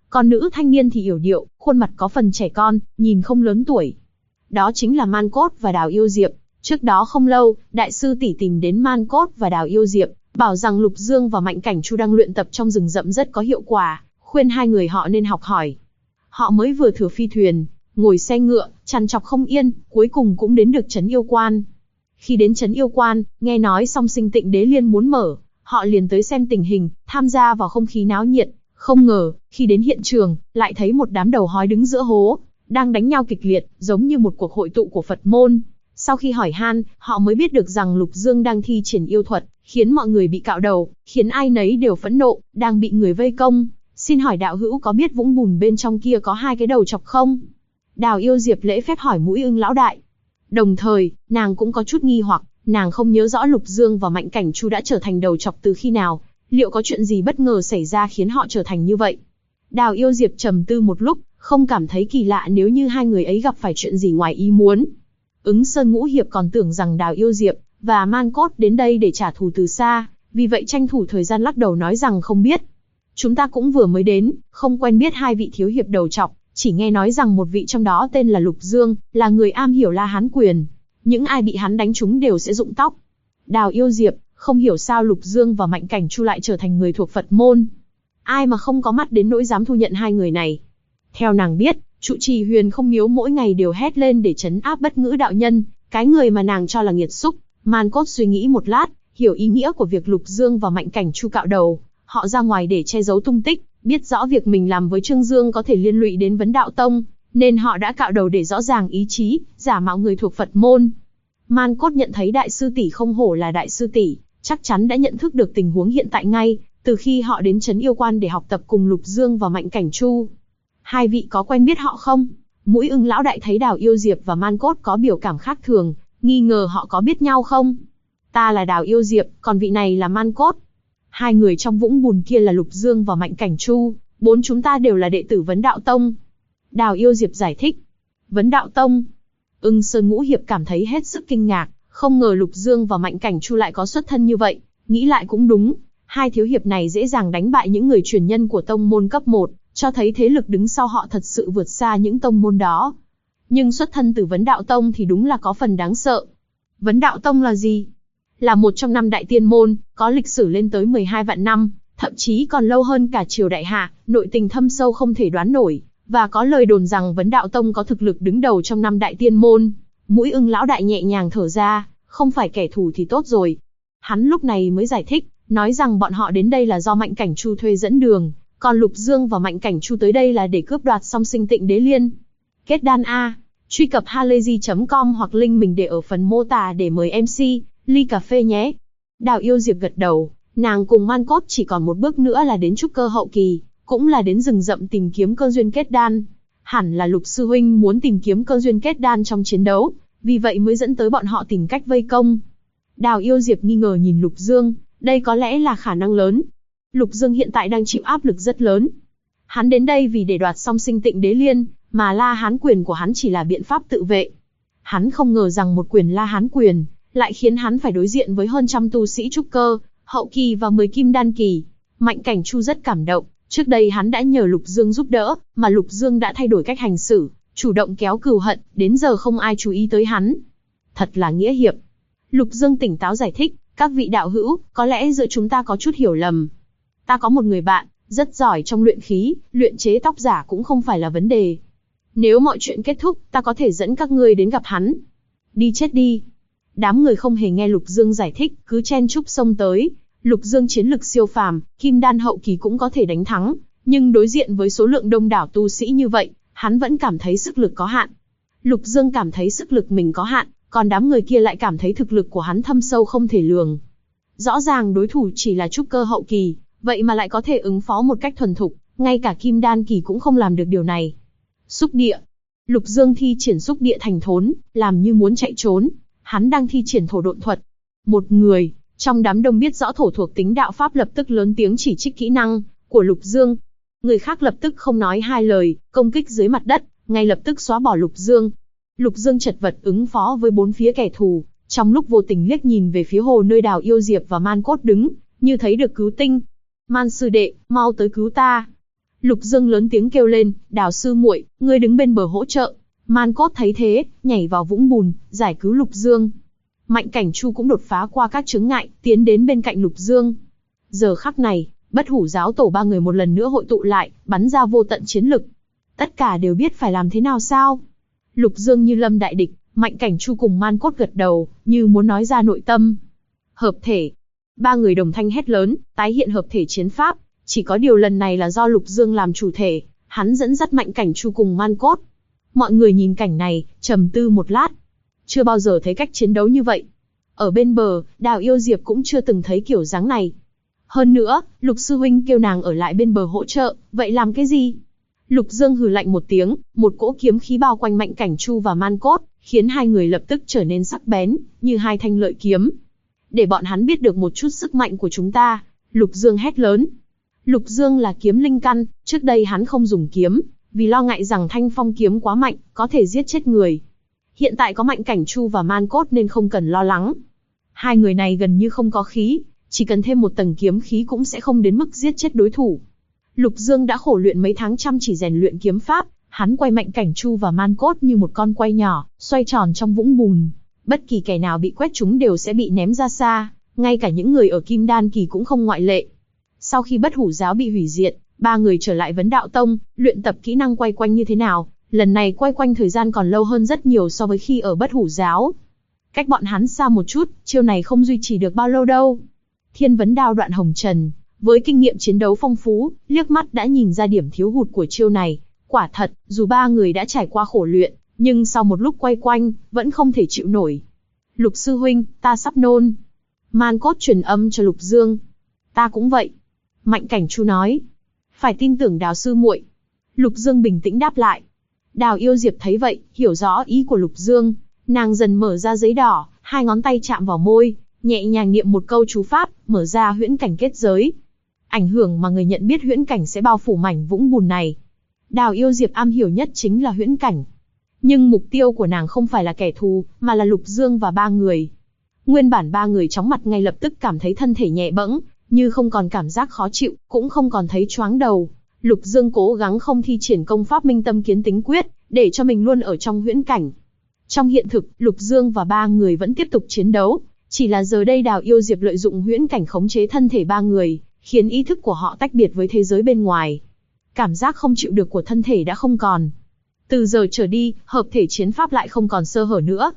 Còn nữ thanh niên thì yểu điệu, khuôn mặt có phần trẻ con, nhìn không lớn tuổi. Đó chính là Man Cốt và Đào Yêu Diệp. Trước đó không lâu, đại sư tỷ tìm đến Man Cốt và Đào Yêu Diệp, bảo rằng Lục Dương và Mạnh Cảnh Chu đang luyện tập trong rừng rậm rất có hiệu quả, khuyên hai người họ nên học hỏi. Họ mới vừa thừa phi thuyền, ngồi xe ngựa, trằn trọc không yên, cuối cùng cũng đến được trấn Yêu Quan. Khi đến trấn Yêu Quan, nghe nói Song Sinh Tịnh Đế Liên muốn mở, họ liền tới xem tình hình, tham gia vào không khí náo nhiệt. Không ngờ, khi đến hiện trường, lại thấy một đám đầu hói đứng giữa hố, đang đánh nhau kịch liệt, giống như một cuộc hội tụ của Phật môn. Sau khi hỏi han, họ mới biết được rằng Lục Dương đang thi triển yêu thuật, khiến mọi người bị cạo đầu, khiến ai nấy đều phẫn nộ, đang bị người vây công. Xin hỏi đạo hữu có biết vũng bùn bên trong kia có hai cái đầu chọc không? Đào Yêu Diệp lễ phép hỏi Mũi Ưng lão đại. Đồng thời, nàng cũng có chút nghi hoặc, nàng không nhớ rõ Lục Dương và Mạnh Cảnh Chu đã trở thành đầu chọc từ khi nào, liệu có chuyện gì bất ngờ xảy ra khiến họ trở thành như vậy? Đào Yêu Diệp trầm tư một lúc, không cảm thấy kỳ lạ nếu như hai người ấy gặp phải chuyện gì ngoài ý muốn. Ứng Sơn Ngũ Hiệp còn tưởng rằng Đào Yêu Diệp và Man Cốt đến đây để trả thù từ xa, vì vậy tranh thủ thời gian lắc đầu nói rằng không biết. Chúng ta cũng vừa mới đến, không quen biết hai vị thiếu hiệp đầu trọc, chỉ nghe nói rằng một vị trong đó tên là Lục Dương, là người am hiểu La Hán quyền. Những ai bị hắn đánh trúng đều sẽ rụng tóc. Đào Yêu Diệp không hiểu sao Lục Dương và Mạnh Cảnh Chu lại trở thành người thuộc Phật môn. Ai mà không có mắt đến nỗi dám thu nhận hai người này. Theo nàng biết, trụ trì Huyền Không Miếu mỗi ngày đều hét lên để trấn áp Bất Ngữ đạo nhân, cái người mà nàng cho là nghiệt xúc. Man Cốt suy nghĩ một lát, hiểu ý nghĩa của việc Lục Dương và Mạnh Cảnh Chu cạo đầu. Họ ra ngoài để che giấu tung tích, biết rõ việc mình làm với Trương Dương có thể liên lụy đến Vấn Đạo Tông, nên họ đã cạo đầu để rõ ràng ý chí, giả mạo người thuộc Phật môn. Man Cốt nhận thấy đại sư tỷ không hổ là đại sư tỷ, chắc chắn đã nhận thức được tình huống hiện tại ngay, từ khi họ đến trấn Yêu Quan để học tập cùng Lục Dương và Mạnh Cảnh Chu. Hai vị có quen biết họ không? Mũi Ưng lão đại thấy Đào Yêu Diệp và Man Cốt có biểu cảm khác thường, nghi ngờ họ có biết nhau không? Ta là Đào Yêu Diệp, còn vị này là Man Cốt. Hai người trong vũng bùn kia là Lục Dương và Mạnh Cảnh Chu, bốn chúng ta đều là đệ tử Vấn Đạo Tông. Đào Yêu Diệp giải thích. Vấn Đạo Tông? Ưng Sơn Ngũ Hiệp cảm thấy hết sức kinh ngạc, không ngờ Lục Dương và Mạnh Cảnh Chu lại có xuất thân như vậy, nghĩ lại cũng đúng, hai thiếu hiệp này dễ dàng đánh bại những người truyền nhân của tông môn cấp 1, cho thấy thế lực đứng sau họ thật sự vượt xa những tông môn đó. Nhưng xuất thân từ Vấn Đạo Tông thì đúng là có phần đáng sợ. Vấn Đạo Tông là gì? Là một trong 5 đại tiên môn, có lịch sử lên tới 12 vạn năm, thậm chí còn lâu hơn cả triều đại Hạ, nội tình thâm sâu không thể đoán nổi, và có lời đồn rằng Vấn Đạo Tông có thực lực đứng đầu trong 5 đại tiên môn. Mũi Ưng lão đại nhẹ nhàng thở ra, không phải kẻ thù thì tốt rồi. Hắn lúc này mới giải thích, nói rằng bọn họ đến đây là do Mạnh Cảnh Chu thuê dẫn đường, còn Lục Dương và Mạnh Cảnh Chu tới đây là để cướp đoạt Song Sinh Tịnh Đế Liên. Kết đan A. Truy cập halayzi.com hoặc link mình để ở phần mô tả để mời MC ly cà phê nhé. Đào Yêu Diệp gật đầu, nàng cùng Man Cốt chỉ còn một bước nữa là đến trúc cơ hậu kỳ, cũng là đến rừng rậm tìm kiếm cơ duyên kết đan. Hẳn là Lục sư huynh muốn tìm kiếm cơ duyên kết đan trong chiến đấu, vì vậy mới dẫn tới bọn họ tìm cách vây công. Đào Yêu Diệp nghi ngờ nhìn Lục Dương, đây có lẽ là khả năng lớn. Lục Dương hiện tại đang chịu áp lực rất lớn. Hắn đến đây vì để đoạt Song Sinh Tịnh Đế Liên, mà La Hán quyền của hắn chỉ là biện pháp tự vệ. Hắn không ngờ rằng một quyền La Hán quyền lại khiến hắn phải đối diện với hơn 100 tu sĩ trúc cơ, hậu kỳ và 10 kim đan kỳ. Mạnh Cảnh Chu rất cảm động, trước đây hắn đã nhờ Lục Dương giúp đỡ, mà Lục Dương đã thay đổi cách hành xử, chủ động kéo cừu hận, đến giờ không ai chú ý tới hắn. Thật là nghĩa hiệp. Lục Dương tỉnh táo giải thích, các vị đạo hữu, có lẽ giữa chúng ta có chút hiểu lầm. Ta có một người bạn, rất giỏi trong luyện khí, luyện chế tóc giả cũng không phải là vấn đề. Nếu mọi chuyện kết thúc, ta có thể dẫn các ngươi đến gặp hắn. Đi chết đi. Đám người không hề nghe Lục Dương giải thích, cứ chen chúc xông tới. Lục Dương chiến lực siêu phàm, kim đan hậu kỳ cũng có thể đánh thắng, nhưng đối diện với số lượng đông đảo tu sĩ như vậy, hắn vẫn cảm thấy sức lực có hạn. Lục Dương cảm thấy sức lực mình có hạn, còn đám người kia lại cảm thấy thực lực của hắn thâm sâu không thể lường. Rõ ràng đối thủ chỉ là trúc cơ hậu kỳ, vậy mà lại có thể ứng phó một cách thuần thục, ngay cả kim đan kỳ cũng không làm được điều này. Xúc địa. Lục Dương thi triển xúc địa thành thốn, làm như muốn chạy trốn. Hắn đang thi triển thổ độn thuật. Một người trong đám đông biết rõ thổ thuộc tính đạo pháp lập tức lớn tiếng chỉ trích kỹ năng của Lục Dương. Người khác lập tức không nói hai lời, công kích dưới mặt đất, ngay lập tức xóa bỏ Lục Dương. Lục Dương chật vật ứng phó với bốn phía kẻ thù, trong lúc vô tình liếc nhìn về phía hồ nơi Đào Yêu Diệp và Man Cốt đứng, như thấy được cứu tinh. Man sư đệ, mau tới cứu ta. Lục Dương lớn tiếng kêu lên, Đào sư muội, ngươi đứng bên bờ hỗ trợ. Man Cốt thấy thế, nhảy vào vũng bùn, giải cứu Lục Dương. Mạnh Cảnh Chu cũng đột phá qua các chướng ngại, tiến đến bên cạnh Lục Dương. Giờ khắc này, Bất Hủ giáo tổ ba người một lần nữa hội tụ lại, bắn ra vô tận chiến lực. Tất cả đều biết phải làm thế nào sao? Lục Dương như lâm đại địch, Mạnh Cảnh Chu cùng Man Cốt gật đầu, như muốn nói ra nội tâm. Hợp thể. Ba người đồng thanh hét lớn, tái hiện hợp thể chiến pháp. Chỉ có điều lần này là do Lục Dương làm chủ thể, hắn dẫn dắt Mạnh Cảnh Chu cùng Man Cốt. Mọi người nhìn cảnh này, trầm tư một lát. Chưa bao giờ thấy cách chiến đấu như vậy. Ở bên bờ, Đào Yêu Diệp cũng chưa từng thấy kiểu dáng này. Hơn nữa, Lục sư huynh kêu nàng ở lại bên bờ hỗ trợ, vậy làm cái gì? Lục Dương hừ lạnh một tiếng, một cỗ kiếm khí bao quanh Mạnh Cảnh Chu và Man Cốt, khiến hai người lập tức trở nên sắc bén, như hai thanh lợi kiếm. Để bọn hắn biết được một chút sức mạnh của chúng ta, Lục Dương hét lớn. Lục Dương là kiếm linh căn, trước đây hắn không dùng kiếm, vì lo ngại rằng thanh phong kiếm quá mạnh, có thể giết chết người. Hiện tại có Mạnh Cảnh Chu và Man Cốt nên không cần lo lắng. Hai người này gần như không có khí, chỉ cần thêm một tầng kiếm khí cũng sẽ không đến mức giết chết đối thủ. Lục Dương đã khổ luyện mấy tháng chăm chỉ rèn luyện kiếm pháp, hắn quay Mạnh Cảnh Chu và Man Cốt như một con quay nhỏ, xoay tròn trong vũng bùn. Bất kỳ kẻ nào bị quét trúng đều sẽ bị ném ra xa, ngay cả những người ở Kim Đan kỳ cũng không ngoại lệ. Sau khi Bất Hủ giáo bị hủy diệt, ba người trở lại Vấn Đạo Tông, luyện tập kỹ năng quay quanh như thế nào. Lần này quay quanh thời gian còn lâu hơn rất nhiều so với khi ở Bất Hủ giáo. Cách bọn hắn xa một chút, chiêu này không duy trì được bao lâu đâu. Thiên Vấn Đao Đoạn Hồng Trần, với kinh nghiệm chiến đấu phong phú, liếc mắt đã nhìn ra điểm thiếu hụt của chiêu này. Quả thật, dù ba người đã trải qua khổ luyện, nhưng sau một lúc quay quanh, vẫn không thể chịu nổi. Lục sư huynh, ta sắp nôn. Man Cốt truyền âm cho Lục Dương. Ta cũng vậy. Mạnh Cảnh Chu nói. Phải tin tưởng Đào sư muội. Lục Dương bình tĩnh đáp lại. Đào Yêu Diệp thấy vậy, hiểu rõ ý của Lục Dương. Nàng dần mở ra giấy đỏ, hai ngón tay chạm vào môi, nhẹ nhàng niệm một câu chú pháp, mở ra huyễn cảnh kết giới. Ảnh hưởng mà người nhận biết huyễn cảnh sẽ bao phủ mảnh vũng bùn này. Đào Yêu Diệp am hiểu nhất chính là huyễn cảnh. Nhưng mục tiêu của nàng không phải là kẻ thù, mà là Lục Dương và ba người. Nguyên bản ba người chóng mặt ngay lập tức cảm thấy thân thể nhẹ bẫng, như không còn cảm giác khó chịu, cũng không còn thấy choáng đầu. Lục Dương cố gắng không thi triển công pháp Minh Tâm Kiến Tính Quyết, để cho mình luôn ở trong huyễn cảnh. Trong hiện thực, Lục Dương và ba người vẫn tiếp tục chiến đấu, chỉ là giờ đây Đào Yêu Diệp lợi dụng huyễn cảnh khống chế thân thể ba người, khiến ý thức của họ tách biệt với thế giới bên ngoài. Cảm giác không chịu được của thân thể đã không còn. Từ giờ trở đi, hợp thể chiến pháp lại không còn sơ hở nữa.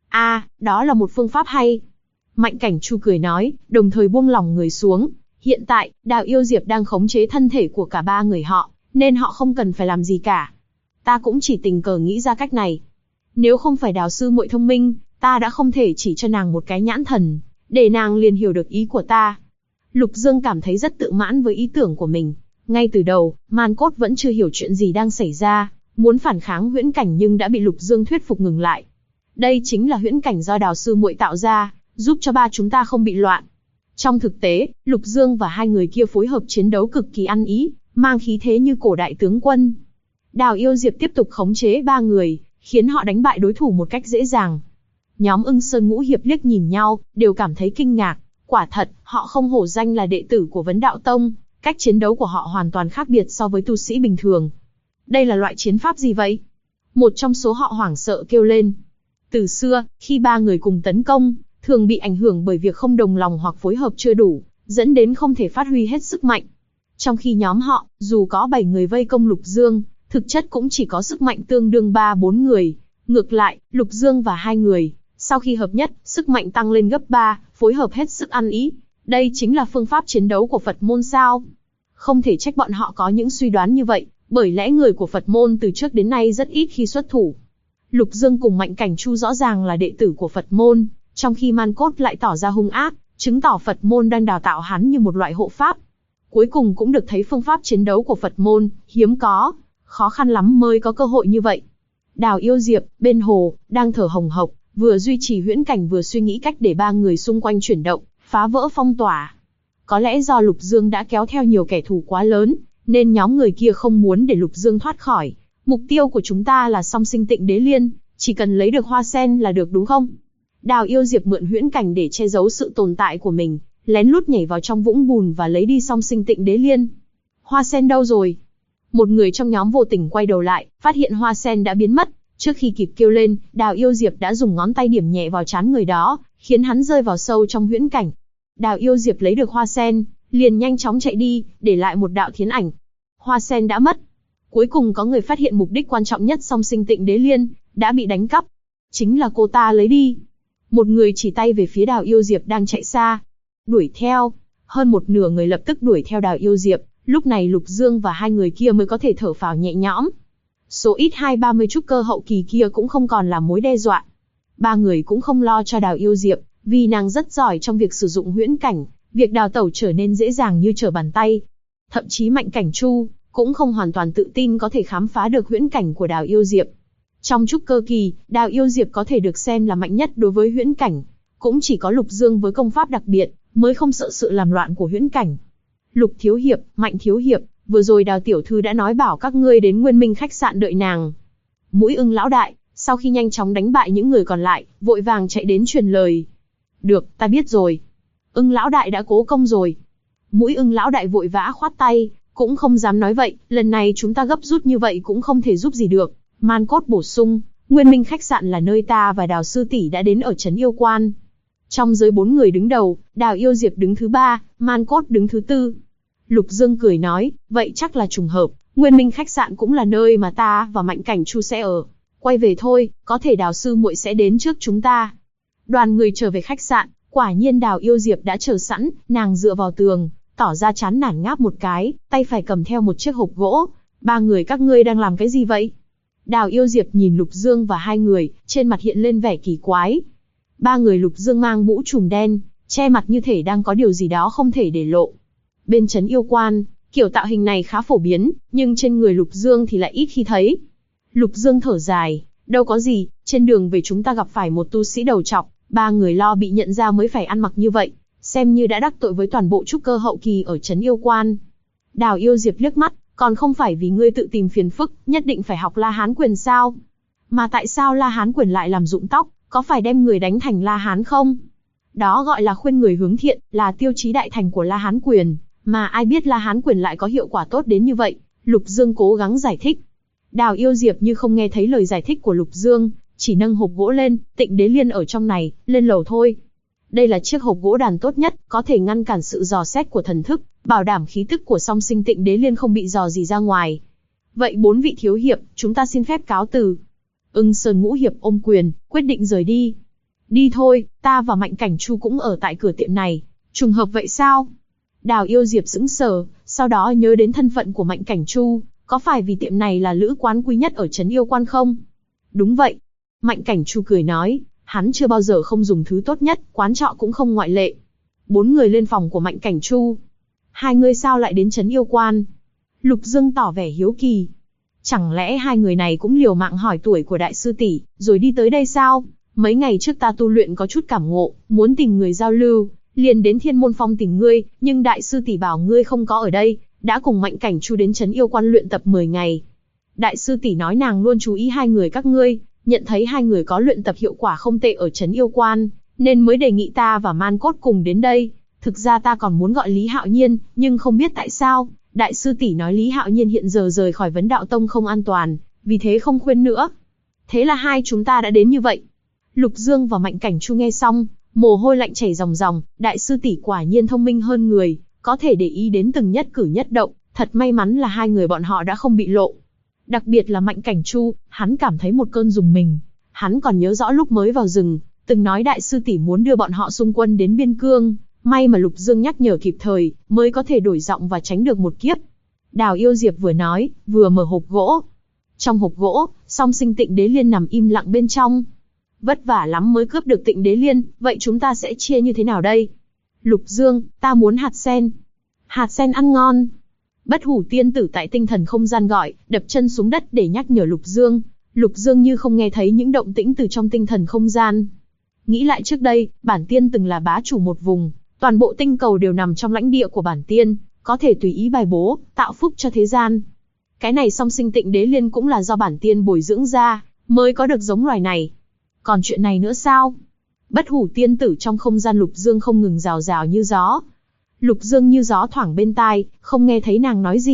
Đó là một phương pháp hay. Mạnh Cảnh Chu cười nói, đồng thời buông lỏng người xuống. Hiện tại, Đào Yêu Diệp đang khống chế thân thể của cả ba người họ, nên họ không cần phải làm gì cả. Ta cũng chỉ tình cờ nghĩ ra cách này. Nếu không phải Đào sư muội thông minh, ta đã không thể chỉ cho nàng một cái nhãn thần, để nàng liền hiểu được ý của ta. Lục Dương cảm thấy rất tự mãn với ý tưởng của mình. Ngay từ đầu, Man Cốt vẫn chưa hiểu chuyện gì đang xảy ra, muốn phản kháng huyễn cảnh nhưng đã bị Lục Dương thuyết phục ngừng lại. Đây chính là huyễn cảnh do Đào sư muội tạo ra, giúp cho ba chúng ta không bị loạn. Trong thực tế, Lục Dương và hai người kia phối hợp chiến đấu cực kỳ ăn ý, mang khí thế như cổ đại tướng quân. Đào Yêu Diệp tiếp tục khống chế ba người, khiến họ đánh bại đối thủ một cách dễ dàng. Nhóm Ưng Sơn Ngũ Hiệp liếc nhìn nhau, đều cảm thấy kinh ngạc. Quả thật, họ không hổ danh là đệ tử của Vấn Đạo Tông, cách chiến đấu của họ hoàn toàn khác biệt so với tu sĩ bình thường. Đây là loại chiến pháp gì vậy? Một trong số họ hoảng sợ kêu lên. Từ xưa, khi ba người cùng tấn công, thường bị ảnh hưởng bởi việc không đồng lòng hoặc phối hợp chưa đủ, dẫn đến không thể phát huy hết sức mạnh. Trong khi nhóm họ, dù có 7 người vây công Lục Dương, thực chất cũng chỉ có sức mạnh tương đương 3-4 người. Ngược lại, Lục Dương và hai người, sau khi hợp nhất, sức mạnh tăng lên gấp 3, phối hợp hết sức ăn ý. Đây chính là phương pháp chiến đấu của Phật môn sao? Không thể trách bọn họ có những suy đoán như vậy, bởi lẽ người của Phật môn từ trước đến nay rất ít khi xuất thủ. Lục Dương cùng Mạnh Cảnh Chu rõ ràng là đệ tử của Phật môn, trong khi Man Cốt lại tỏ ra hung ác, chứng tỏ Phật môn đang đào tạo hắn như một loại hộ pháp. Cuối cùng cũng được thấy phương pháp chiến đấu của Phật môn, hiếm có, khó khăn lắm mới có cơ hội như vậy. Đào Yêu Diệp, bên hồ, đang thở hồng hộc, vừa duy trì huyễn cảnh vừa suy nghĩ cách để ba người xung quanh chuyển động, phá vỡ phong tỏa. Có lẽ do Lục Dương đã kéo theo nhiều kẻ thù quá lớn, nên nhóm người kia không muốn để Lục Dương thoát khỏi. Mục tiêu của chúng ta là Song Sinh Tịnh Đế Liên, chỉ cần lấy được hoa sen là được đúng không? Đào Yêu Diệp mượn huyễn cảnh để che giấu sự tồn tại của mình, lén lút nhảy vào trong vũng bùn và lấy đi Song Sinh Tịnh Đế Liên. Hoa sen đâu rồi? Một người trong nhóm vô tình quay đầu lại, phát hiện hoa sen đã biến mất. Trước khi kịp kêu lên, Đào Yêu Diệp đã dùng ngón tay điểm nhẹ vào trán người đó, khiến hắn rơi vào sâu trong huyễn cảnh. Đào Yêu Diệp lấy được hoa sen, liền nhanh chóng chạy đi, để lại một đạo thiến ảnh. Hoa sen đã mất. Cuối cùng có người phát hiện mục đích quan trọng nhất Song Sinh Tịnh Đế Liên đã bị đánh cắp. Chính là cô ta lấy đi. Một người chỉ tay về phía Đào Yêu Diệp đang chạy xa. Đuổi theo. Hơn một nửa người lập tức đuổi theo Đào Yêu Diệp. Lúc này Lục Dương và hai người kia mới có thể thở phào nhẹ nhõm. Số ít 20-30 trúc cơ hậu kỳ kia cũng không còn là mối đe dọa. Ba người cũng không lo cho Đào Yêu Diệp, vì nàng rất giỏi trong việc sử dụng huyễn cảnh, việc đào tẩu trở nên dễ dàng như trở bàn tay. Thậm chí Mạnh Cảnh Chu cũng không hoàn toàn tự tin có thể khám phá được huyễn cảnh của Đào Yêu Diệp. Trong trúc cơ kỳ, Đào Yêu Diệp có thể được xem là mạnh nhất đối với huyễn cảnh. Cũng chỉ có Lục Dương với công pháp đặc biệt, mới không sợ sự làm loạn của huyễn cảnh. Lục Thiếu Hiệp, Mạnh Thiếu Hiệp, vừa rồi Đào Tiểu Thư đã nói bảo các ngươi đến Nguyên Minh khách sạn đợi nàng. Mũi Ưng lão đại, sau khi nhanh chóng đánh bại những người còn lại, vội vàng chạy đến truyền lời. Được, ta biết rồi. Ưng lão đại đã cố công rồi. Mũi Ưng lão đại vội vã khoát tay, cũng không dám nói vậy, lần này chúng ta gấp rút như vậy cũng không thể giúp gì được. Man Cốt bổ sung, Nguyên Minh khách sạn là nơi ta và Đào sư tỷ đã đến ở trấn Yêu Quan. Trong giới 4 người đứng đầu, Đào Yêu Diệp đứng thứ 3, Man Cốt đứng thứ 4. Lục Dương cười nói, vậy chắc là trùng hợp, Nguyên Minh khách sạn cũng là nơi mà ta và Mạnh Cảnh Chu sẽ ở. Quay về thôi, có thể Đào sư muội sẽ đến trước chúng ta. Đoàn người trở về khách sạn, quả nhiên Đào Yêu Diệp đã chờ sẵn, nàng dựa vào tường, tỏ ra chán nản ngáp một cái, tay phải cầm theo một chiếc hộp gỗ. Ba người các ngươi đang làm cái gì vậy? Đào Yêu Diệp nhìn Lục Dương và hai người, trên mặt hiện lên vẻ kỳ quái. Ba người Lục Dương mang mũ trùm đen, che mặt như thể đang có điều gì đó không thể để lộ. Bên trấn Yêu Quan, kiểu tạo hình này khá phổ biến, nhưng trên người Lục Dương thì lại ít khi thấy. Lục Dương thở dài, đâu có gì, trên đường về chúng ta gặp phải một tu sĩ đầu trọc, ba người lo bị nhận ra mới phải ăn mặc như vậy, xem như đã đắc tội với toàn bộ trúc cơ hậu kỳ ở trấn Yêu Quan. Đào Yêu Diệp liếc mắt, còn không phải vì ngươi tự tìm phiền phức, nhất định phải học La Hán quyền sao? Mà tại sao La Hán quyền lại làm rụng tóc, có phải đem người đánh thành La Hán không? Đó gọi là khuyên người hướng thiện, là tiêu chí đại thành của La Hán quyền, mà ai biết La Hán quyền lại có hiệu quả tốt đến như vậy. Lục Dương cố gắng giải thích. Đào Yêu Diệp như không nghe thấy lời giải thích của Lục Dương, chỉ nâng hộp gỗ lên, Tịnh Đế Liên ở trong này, lên lầu thôi. Đây là chiếc hộp gỗ đàn tốt nhất, có thể ngăn cản sự dò xét của thần thức, bảo đảm khí tức của Song Sinh Tịnh Đế Liên không bị dò gì ra ngoài. Vậy 4 vị thiếu hiệp, chúng ta xin phép cáo từ. Ưng Sơn Ngũ hiệp ôm quyền, quyết định rời đi. Đi thôi, ta và Mạnh Cảnh Chu cũng ở tại cửa tiệm này. Trùng hợp vậy sao? Đào Yêu Diệp sững sờ, sau đó nhớ đến thân phận của Mạnh Cảnh Chu, có phải vì tiệm này là lữ quán quý nhất ở trấn Yêu Quan không? Đúng vậy. Mạnh Cảnh Chu cười nói, hắn chưa bao giờ không dùng thứ tốt nhất, quán trọ cũng không ngoại lệ. 4 người lên phòng của Mạnh Cảnh Chu. Hai người sao lại đến trấn Yêu Quan? Lục Dương tỏ vẻ hiếu kỳ. Chẳng lẽ hai người này cũng liều mạng hỏi tuổi của đại sư tỷ, rồi đi tới đây sao? Mấy ngày trước ta tu luyện có chút cảm ngộ, muốn tìm người giao lưu, liền đến Thiên Môn Phong tìm ngươi, nhưng đại sư tỷ bảo ngươi không có ở đây, đã cùng Mạnh Cảnh Chu đến trấn Yêu Quan luyện tập 10 ngày. Đại sư tỷ nói nàng luôn chú ý hai người các ngươi, nhận thấy hai người có luyện tập hiệu quả không tệ ở trấn Yêu Quan, nên mới đề nghị ta và Man Cốt cùng đến đây. Thực ra ta còn muốn gọi Lý Hạo Nhiên, nhưng không biết tại sao, đại sư tỷ nói Lý Hạo Nhiên hiện giờ rời khỏi Vấn Đạo Tông không an toàn, vì thế không khuyên nữa. Thế là hai chúng ta đã đến như vậy. Lục Dương và Mạnh Cảnh Chu nghe xong, mồ hôi lạnh chảy ròng ròng, đại sư tỷ quả nhiên thông minh hơn người, có thể để ý đến từng nhất cử nhất động, thật may mắn là hai người bọn họ đã không bị lộ. Đặc biệt là Mạnh Cảnh Chu, hắn cảm thấy một cơn rùng mình. Hắn còn nhớ rõ lúc mới vào rừng, từng nói đại sư tỷ muốn đưa bọn họ xung quân đến biên cương, may mà Lục Dương nhắc nhở kịp thời, mới có thể đổi giọng và tránh được một kiếp. Đào Yêu Diệp vừa nói, vừa mở hộp gỗ. Trong hộp gỗ, Song Sinh Tịnh Đế Liên nằm im lặng bên trong. Vất vả lắm mới cướp được Tịnh Đế Liên, vậy chúng ta sẽ chia như thế nào đây? Lục Dương, ta muốn hạt sen. Hạt sen ăn ngon. Bất Hủ tiên tử tại tinh thần không gian gọi, đập chân xuống đất để nhắc nhở Lục Dương. Lục Dương như không nghe thấy những động tĩnh từ trong tinh thần không gian. Nghĩ lại trước đây, bản tiên từng là bá chủ một vùng, toàn bộ tinh cầu đều nằm trong lãnh địa của bản tiên, có thể tùy ý bài bố, tạo phúc cho thế gian. Cái này Song Sinh Tịnh Đế Liên cũng là do bản tiên bồi dưỡng ra, mới có được giống loài này. Còn chuyện này nữa sao? Bất Hủ tiên tử trong không gian Lục Dương không ngừng rào rào như gió. Lục Dương như gió thoảng bên tai, không nghe thấy nàng nói gì.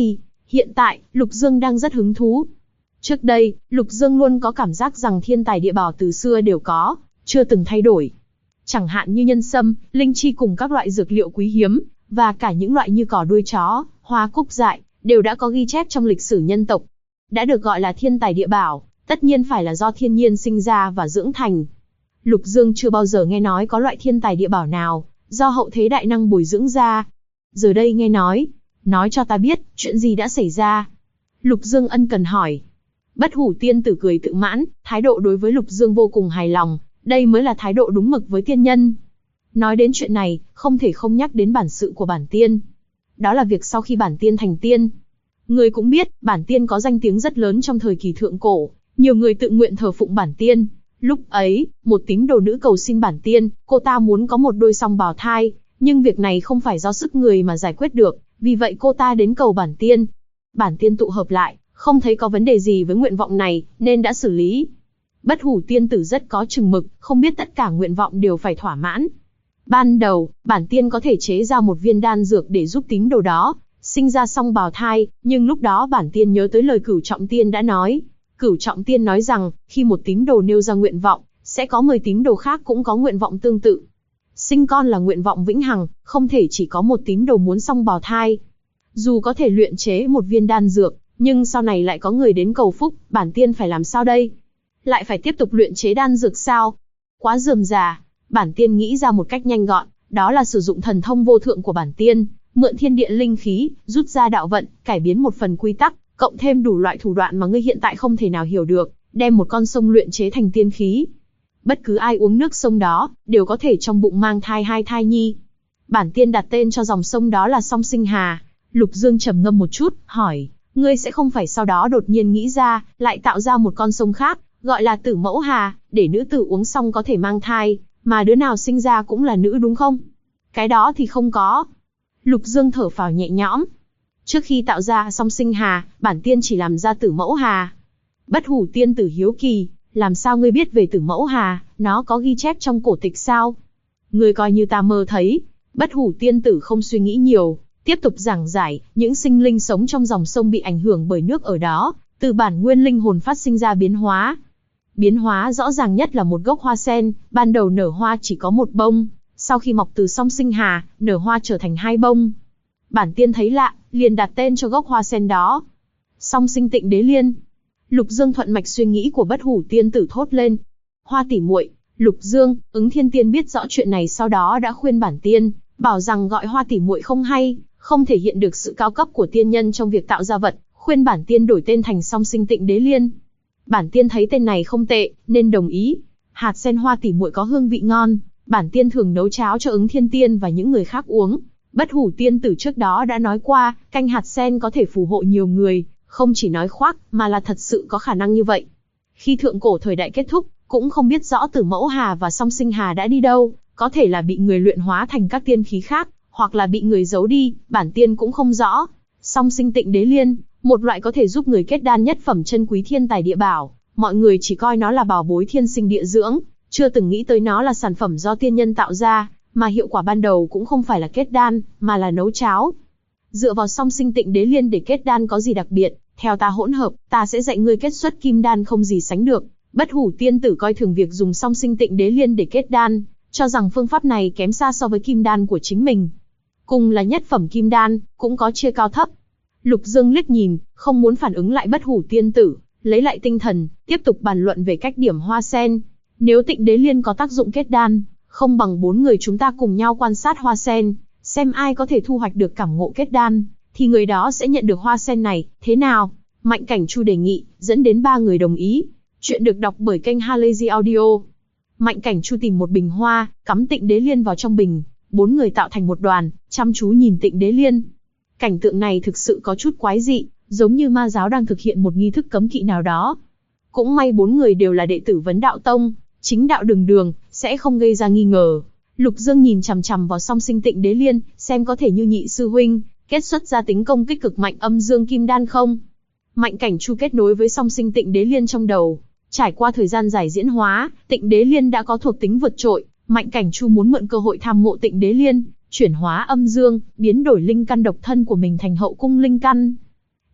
Hiện tại, Lục Dương đang rất hứng thú. Trước đây, Lục Dương luôn có cảm giác rằng thiên tài địa bảo từ xưa đều có, chưa từng thay đổi. Chẳng hạn như nhân sâm, linh chi cùng các loại dược liệu quý hiếm, và cả những loại như cỏ đuôi chó, hoa cúc dại, đều đã có ghi chép trong lịch sử nhân tộc. Đã được gọi là thiên tài địa bảo, tất nhiên phải là do thiên nhiên sinh ra và dưỡng thành. Lục Dương chưa bao giờ nghe nói có loại thiên tài địa bảo nào, do hậu thế đại năng bồi dưỡng ra. Giờ đây nghe nói cho ta biết, chuyện gì đã xảy ra? Lục Dương ân cần hỏi. Bất Hủ tiên tử cười tự mãn, thái độ đối với Lục Dương vô cùng hài lòng, đây mới là thái độ đúng mực với tiên nhân. Nói đến chuyện này, không thể không nhắc đến bản sự của bản tiên. Đó là việc sau khi bản tiên thành tiên. Người cũng biết, bản tiên có danh tiếng rất lớn trong thời kỳ thượng cổ, nhiều người tự nguyện thờ phụng bản tiên. Lúc ấy, một tín đồ nữ cầu xin bản tiên, cô ta muốn có một đôi song bào thai, nhưng việc này không phải do sức người mà giải quyết được, vì vậy cô ta đến cầu bản tiên. Bản tiên tụ hợp lại, không thấy có vấn đề gì với nguyện vọng này, nên đã xử lý. Bất Hủ tiên tử rất có chừng mực, không biết tất cả nguyện vọng đều phải thỏa mãn. Ban đầu, bản tiên có thể chế ra một viên đan dược để giúp tín đồ đó sinh ra song bào thai, nhưng lúc đó bản tiên nhớ tới lời Cửu Trọng Tiên đã nói. Cửu Trọng Tiên nói rằng, khi một tín đồ nêu ra nguyện vọng, sẽ có 10 tín đồ khác cũng có nguyện vọng tương tự. Sinh con là nguyện vọng vĩnh hằng, không thể chỉ có một tín đồ muốn song bào thai. Dù có thể luyện chế một viên đan dược, nhưng sau này lại có người đến cầu phúc, bản tiên phải làm sao đây? Lại phải tiếp tục luyện chế đan dược sao? Quá rườm rà. Bản tiên nghĩ ra một cách nhanh gọn, đó là sử dụng thần thông vô thượng của bản tiên, mượn thiên địa linh khí, rút ra đạo vận, cải biến một phần quy tắc, cộng thêm đủ loại thủ đoạn mà ngươi hiện tại không thể nào hiểu được, đem một con sông luyện chế thành tiên khí. Bất cứ ai uống nước sông đó, đều có thể trong bụng mang thai 2 thai nhi. Bản tiên đặt tên cho dòng sông đó là Song Sinh Hà. Lục Dương trầm ngâm một chút, hỏi, ngươi sẽ không phải sau đó đột nhiên nghĩ ra, lại tạo ra một con sông khác, gọi là Tử Mẫu Hà, để nữ tử uống xong có thể mang thai, mà đứa nào sinh ra cũng là nữ đúng không? Cái đó thì không có. Lục Dương thở phào nhẹ nhõm. Trước khi tạo ra Song Sinh Hà, bản tiên chỉ làm ra Tử Mẫu Hà. Bất Hủ tiên tử hiếu kỳ, làm sao ngươi biết về Tử Mẫu Hà, nó có ghi chép trong cổ tịch sao? Ngươi coi như ta mơ thấy. Bất Hủ tiên tử không suy nghĩ nhiều, tiếp tục giảng giải, những sinh linh sống trong dòng sông bị ảnh hưởng bởi nước ở đó, từ bản nguyên linh hồn phát sinh ra biến hóa. Biến hóa rõ ràng nhất là một gốc hoa sen, ban đầu nở hoa chỉ có một bông, sau khi mọc từ Song Sinh Hà, nở hoa trở thành 2 bông. Bản tiên thấy lạ, liền đặt tên cho gốc hoa sen đó. Song Sinh Tịnh Đế Liên. Lục Dương thuận mạch suy nghĩ của Bất Hủ tiên tử thốt lên. Hoa tỷ muội, Lục Dương, Ứng Thiên Tiên biết rõ chuyện này sau đó đã khuyên bản tiên, bảo rằng gọi Hoa tỷ muội không hay, không thể hiện được sự cao cấp của tiên nhân trong việc tạo ra vật, khuyên bản tiên đổi tên thành Song Sinh Tịnh Đế Liên. Bản tiên thấy tên này không tệ, nên đồng ý. Hạt sen hoa tỷ muội có hương vị ngon, bản tiên thường nấu cháo cho Ứng Thiên Tiên và những người khác uống. Bất Hủ tiên tử trước đó đã nói qua, canh hạt sen có thể phù hộ nhiều người, không chỉ nói khoác, mà là thật sự có khả năng như vậy. Khi thượng cổ thời đại kết thúc, cũng không biết rõ Tử Mẫu Hà và Song Sinh Hà đã đi đâu, có thể là bị người luyện hóa thành các tiên khí khác, hoặc là bị người giấu đi, bản tiên cũng không rõ. Song Sinh Tịnh Đế Liên, một loại có thể giúp người kết đan nhất phẩm chân quý thiên tài địa bảo, mọi người chỉ coi nó là bảo bối thiên sinh địa dưỡng, chưa từng nghĩ tới nó là sản phẩm do tiên nhân tạo ra, mà hiệu quả ban đầu cũng không phải là kết đan, mà là nấu cháo. Dựa vào Song Sinh Tịnh Đế Liên để kết đan có gì đặc biệt, theo ta hỗn hợp, ta sẽ dạy ngươi kết xuất kim đan không gì sánh được. Bất Hủ tiên tử coi thường việc dùng Song Sinh Tịnh Đế Liên để kết đan, cho rằng phương pháp này kém xa so với kim đan của chính mình. Cùng là nhất phẩm kim đan, cũng có chia cao thấp. Lục Dương liếc nhìn, không muốn phản ứng lại Bất Hủ tiên tử, lấy lại tinh thần, tiếp tục bàn luận về cách điểm hoa sen. Nếu Tịnh Đế Liên có tác dụng kết đan, không bằng 4 người chúng ta cùng nhau quan sát hoa sen, xem ai có thể thu hoạch được cảm ngộ kết đan, thì người đó sẽ nhận được hoa sen này, thế nào? Mạnh Cảnh Chu đề nghị, dẫn đến 3 người đồng ý. Chuyện được đọc bởi kênh Halazy Audio. Mạnh Cảnh Chu tìm một bình hoa, cắm Tịnh Đế Liên vào trong bình, 4 người tạo thành một đoàn, chăm chú nhìn Tịnh Đế Liên. Cảnh tượng này thực sự có chút quái dị, giống như ma giáo đang thực hiện một nghi thức cấm kỵ nào đó. Cũng may 4 người đều là đệ tử Vấn Đạo Tông, chính đạo đường đường, sẽ không gây ra nghi ngờ. Lục Dương nhìn chằm chằm vào Song Sinh Tịnh Đế Liên, xem có thể như nhị sư huynh, kết xuất ra tính công kích cực mạnh âm dương kim đan không. Mạnh Cảnh Chu kết nối với Song Sinh Tịnh Đế Liên trong đầu. Trải qua thời gian dài diễn hóa, Tịnh Đế Liên đã có thuộc tính vượt trội. Mạnh Cảnh Chu muốn mượn cơ hội tham ngộ Tịnh Đế Liên, chuyển hóa âm dương, biến đổi linh căn độc thân của mình thành hậu cung linh căn.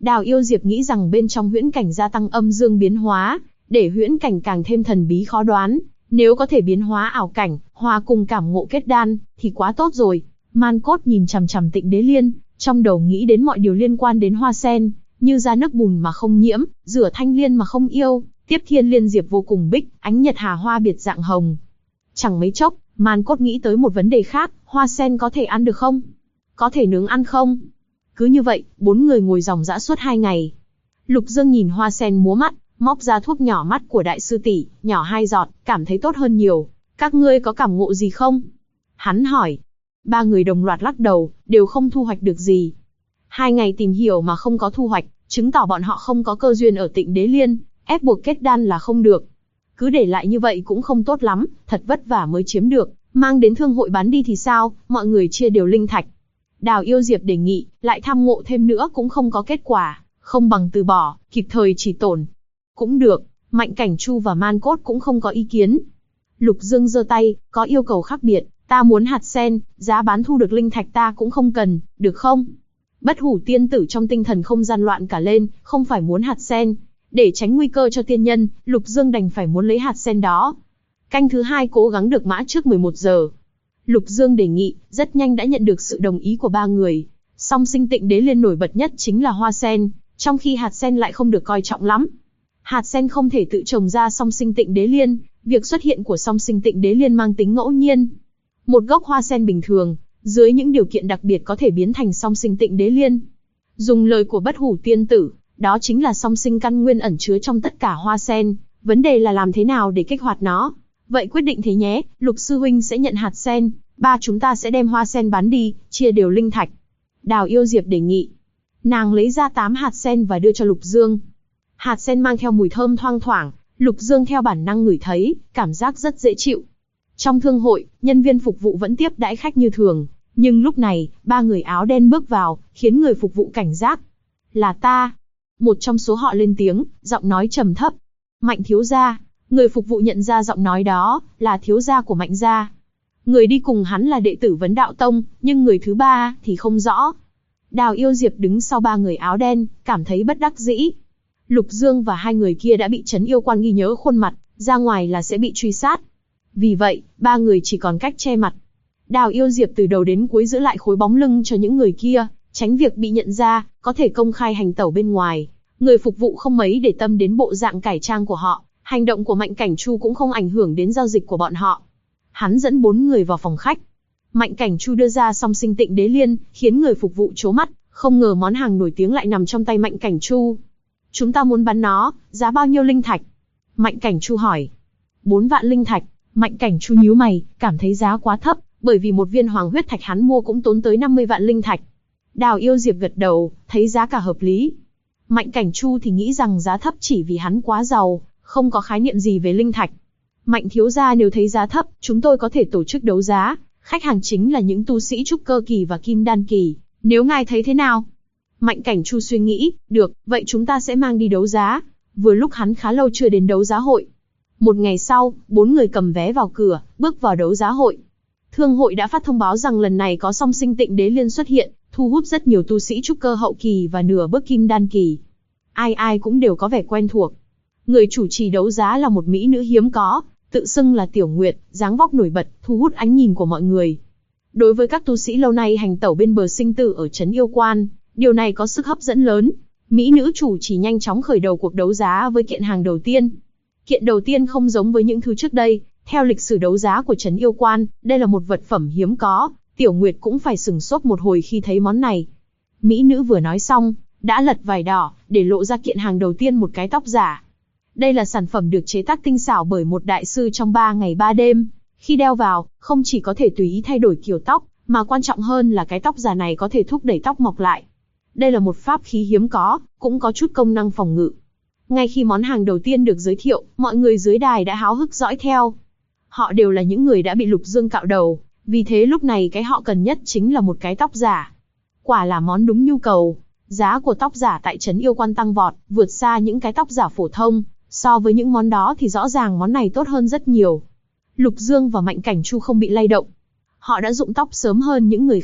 Đào Yêu Diệp nghĩ rằng bên trong huyễn cảnh gia tăng âm dương biến hóa, để huyễn cảnh càng thêm thần bí khó đoán. Nếu có thể biến hóa ảo cảnh, hòa cùng cảm ngộ kết đan, thì quá tốt rồi. Man Cốt nhìn chằm chằm Tịnh Đế Liên, trong đầu nghĩ đến mọi điều liên quan đến hoa sen, như ra nước bùn mà không nhiễm, rửa thanh liên mà không yêu, tiếp thiên liên diệp vô cùng bích, ánh nhật hà hoa biệt dạng hồng. Chẳng mấy chốc, Man Cốt nghĩ tới một vấn đề khác, hoa sen có thể ăn được không? Có thể nướng ăn không? Cứ như vậy, 4 người ngồi ròng rã suốt 2 ngày. Lục Dương nhìn hoa sen múa mắt, móc ra thuốc nhỏ mắt của đại sư tỷ, nhỏ 2 giọt, cảm thấy tốt hơn nhiều. Các ngươi có cảm ngộ gì không? Hắn hỏi. 3 người đồng loạt lắc đầu, đều không thu hoạch được gì. 2 ngày tìm hiểu mà không có thu hoạch, chứng tỏ bọn họ không có cơ duyên ở Tịnh Đế Liên, ép buộc kết đan là không được. Cứ để lại như vậy cũng không tốt lắm, thật vất vả mới chiếm được, mang đến thương hội bán đi thì sao, mọi người chia đều linh thạch. Đào Yêu Diệp đề nghị, lại tham ngộ thêm nữa cũng không có kết quả, không bằng từ bỏ, kịp thời chỉ tổn. Cũng được, Mạnh Cảnh Chu và Man Cốt cũng không có ý kiến. Lục Dương giơ tay, có yêu cầu khác biệt, ta muốn hạt sen, giá bán thu được linh thạch ta cũng không cần, được không? Bất Hủ tiên tử trong tinh thần không gian loạn cả lên, không phải muốn hạt sen. Để tránh nguy cơ cho tiên nhân, Lục Dương đành phải muốn lấy hạt sen đó. Canh thứ 2 cố gắng được mã trước 11 giờ. Lục Dương đề nghị, rất nhanh đã nhận được sự đồng ý của 3 người. Song sinh Tịnh Đế Liên nổi bật nhất chính là hoa sen, trong khi hạt sen lại không được coi trọng lắm. Hạt sen không thể tự trồng ra song sinh Tịnh Đế Liên, việc xuất hiện của song sinh Tịnh Đế Liên mang tính ngẫu nhiên. Một gốc hoa sen bình thường, dưới những điều kiện đặc biệt có thể biến thành song sinh Tịnh Đế Liên. Dùng lời của Bất Hủ tiên tử, đó chính là song sinh căn nguyên ẩn chứa trong tất cả hoa sen, vấn đề là làm thế nào để kích hoạt nó. Vậy quyết định thế nhé, Lục sư huynh sẽ nhận hạt sen, 3 chúng ta sẽ đem hoa sen bán đi, chia đều linh thạch. Đào Yêu Diệp đề nghị. Nàng lấy ra 8 hạt sen và đưa cho Lục Dương. Hạt sen mang theo mùi thơm thoang thoảng, Lục Dương theo bản năng ngửi thấy, cảm giác rất dễ chịu. Trong thương hội, nhân viên phục vụ vẫn tiếp đãi khách như thường, nhưng lúc này, 3 người áo đen bước vào, khiến người phục vụ cảnh giác. Là ta. Một trong số họ lên tiếng, giọng nói trầm thấp. Mạnh thiếu gia. Người phục vụ nhận ra giọng nói đó, là thiếu gia của Mạnh gia. Người đi cùng hắn là đệ tử Vấn Đạo Tông, nhưng người thứ 3 thì không rõ. Đào Yêu Diệp đứng sau 3 người áo đen, cảm thấy bất đắc dĩ. Lục Dương và 2 người kia đã bị Trấn Yêu Quan ghi nhớ khuôn mặt, ra ngoài là sẽ bị truy sát. Vì vậy, 3 người chỉ còn cách che mặt. Đào Yêu Diệp từ đầu đến cuối giữ lại khối bóng lưng cho những người kia, tránh việc bị nhận ra, có thể công khai hành tẩu bên ngoài. Người phục vụ không mấy để tâm đến bộ dạng cải trang của họ, hành động của Mạnh Cảnh Chu cũng không ảnh hưởng đến giao dịch của bọn họ. Hắn dẫn 4 người vào phòng khách. Mạnh Cảnh Chu đưa ra song sinh Tịnh Đế Liên, khiến người phục vụ trố mắt, không ngờ món hàng nổi tiếng lại nằm trong tay Mạnh Cảnh Chu. Chúng ta muốn bán nó, giá bao nhiêu linh thạch? Mạnh Cảnh Chu hỏi. 4 vạn linh thạch. Mạnh Cảnh Chu nhíu mày, cảm thấy giá quá thấp, bởi vì một viên hoàng huyết thạch hắn mua cũng tốn tới 50 vạn linh thạch. Đào Yêu Diệp gật đầu, thấy giá cả hợp lý. Mạnh Cảnh Chu thì nghĩ rằng giá thấp chỉ vì hắn quá giàu, không có khái niệm gì về linh thạch. Mạnh thiếu gia nếu thấy giá thấp, chúng tôi có thể tổ chức đấu giá, khách hàng chính là những tu sĩ trúc cơ kỳ và kim đan kỳ, nếu ngài thấy thế nào? Mạnh Cảnh Chu suy nghĩ, được, vậy chúng ta sẽ mang đi đấu giá. Vừa lúc hắn khá lâu chưa đến đấu giá hội. Một ngày sau, 4 người cầm vé vào cửa, bước vào đấu giá hội. Thương hội đã phát thông báo rằng lần này có song sinh Tịnh Đế Liên xuất hiện, thu hút rất nhiều tu sĩ trúc cơ hậu kỳ và nửa bước kim đan kỳ. Ai ai cũng đều có vẻ quen thuộc. Người chủ trì đấu giá là một mỹ nữ hiếm có, tự xưng là Tiểu Nguyệt, dáng vóc nổi bật, thu hút ánh nhìn của mọi người. Đối với các tu sĩ lâu nay hành tẩu bên bờ sinh tử ở Trấn Yêu Quan, điều này có sức hấp dẫn lớn. Mỹ nữ chủ chỉ nhanh chóng khởi đầu cuộc đấu giá với kiện hàng đầu tiên. Kiện đầu tiên không giống với những thứ trước đây, theo lịch sử đấu giá của Trấn Yêu Quan, đây là một vật phẩm hiếm có, Tiểu Nguyệt cũng phải sửng sốt một hồi khi thấy món này. Mỹ nữ vừa nói xong, đã lật vải đỏ, để lộ ra kiện hàng đầu tiên, một cái tóc giả. Đây là sản phẩm được chế tác tinh xảo bởi một đại sư trong 3 ngày 3 đêm. Khi đeo vào, không chỉ có thể tùy ý thay đổi kiểu tóc, mà quan trọng hơn là cái tóc giả này có thể thúc đẩy tóc mọc lại. Đây là một pháp khí hiếm có, cũng có chút công năng phòng ngự. Ngay khi món hàng đầu tiên được giới thiệu, mọi người dưới đài đã háo hức dõi theo. Họ đều là những người đã bị Lục Dương cạo đầu, vì thế lúc này cái họ cần nhất chính là một cái tóc giả. Quả là món đúng nhu cầu. Giá của tóc giả tại Trấn Yêu Quan tăng vọt, vượt xa những cái tóc giả phổ thông. So với những món đó thì rõ ràng món này tốt hơn rất nhiều. Lục Dương và Mạnh Cảnh Chu không bị lay động. Họ đã rụng tóc sớm hơn những người khác,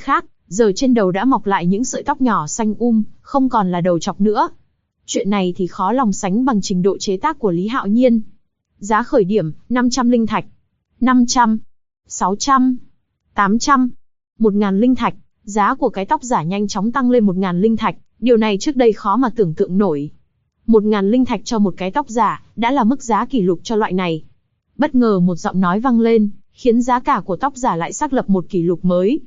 giờ trên đầu đã mọc lại những sợi tóc nhỏ xanh không còn là đầu trọc nữa. Chuyện này thì khó lòng sánh bằng trình độ chế tác của Lý Hạo Nhiên. Giá khởi điểm, 500 linh thạch. 500, 600, 800, 1000 linh thạch. Giá của cái tóc giả nhanh chóng tăng lên 1000 linh thạch, điều này trước đây khó mà tưởng tượng nổi. 1000 linh thạch cho một cái tóc giả, đã là mức giá kỷ lục cho loại này. Bất ngờ một giọng nói vang lên, khiến giá cả của tóc giả lại xác lập một kỷ lục mới.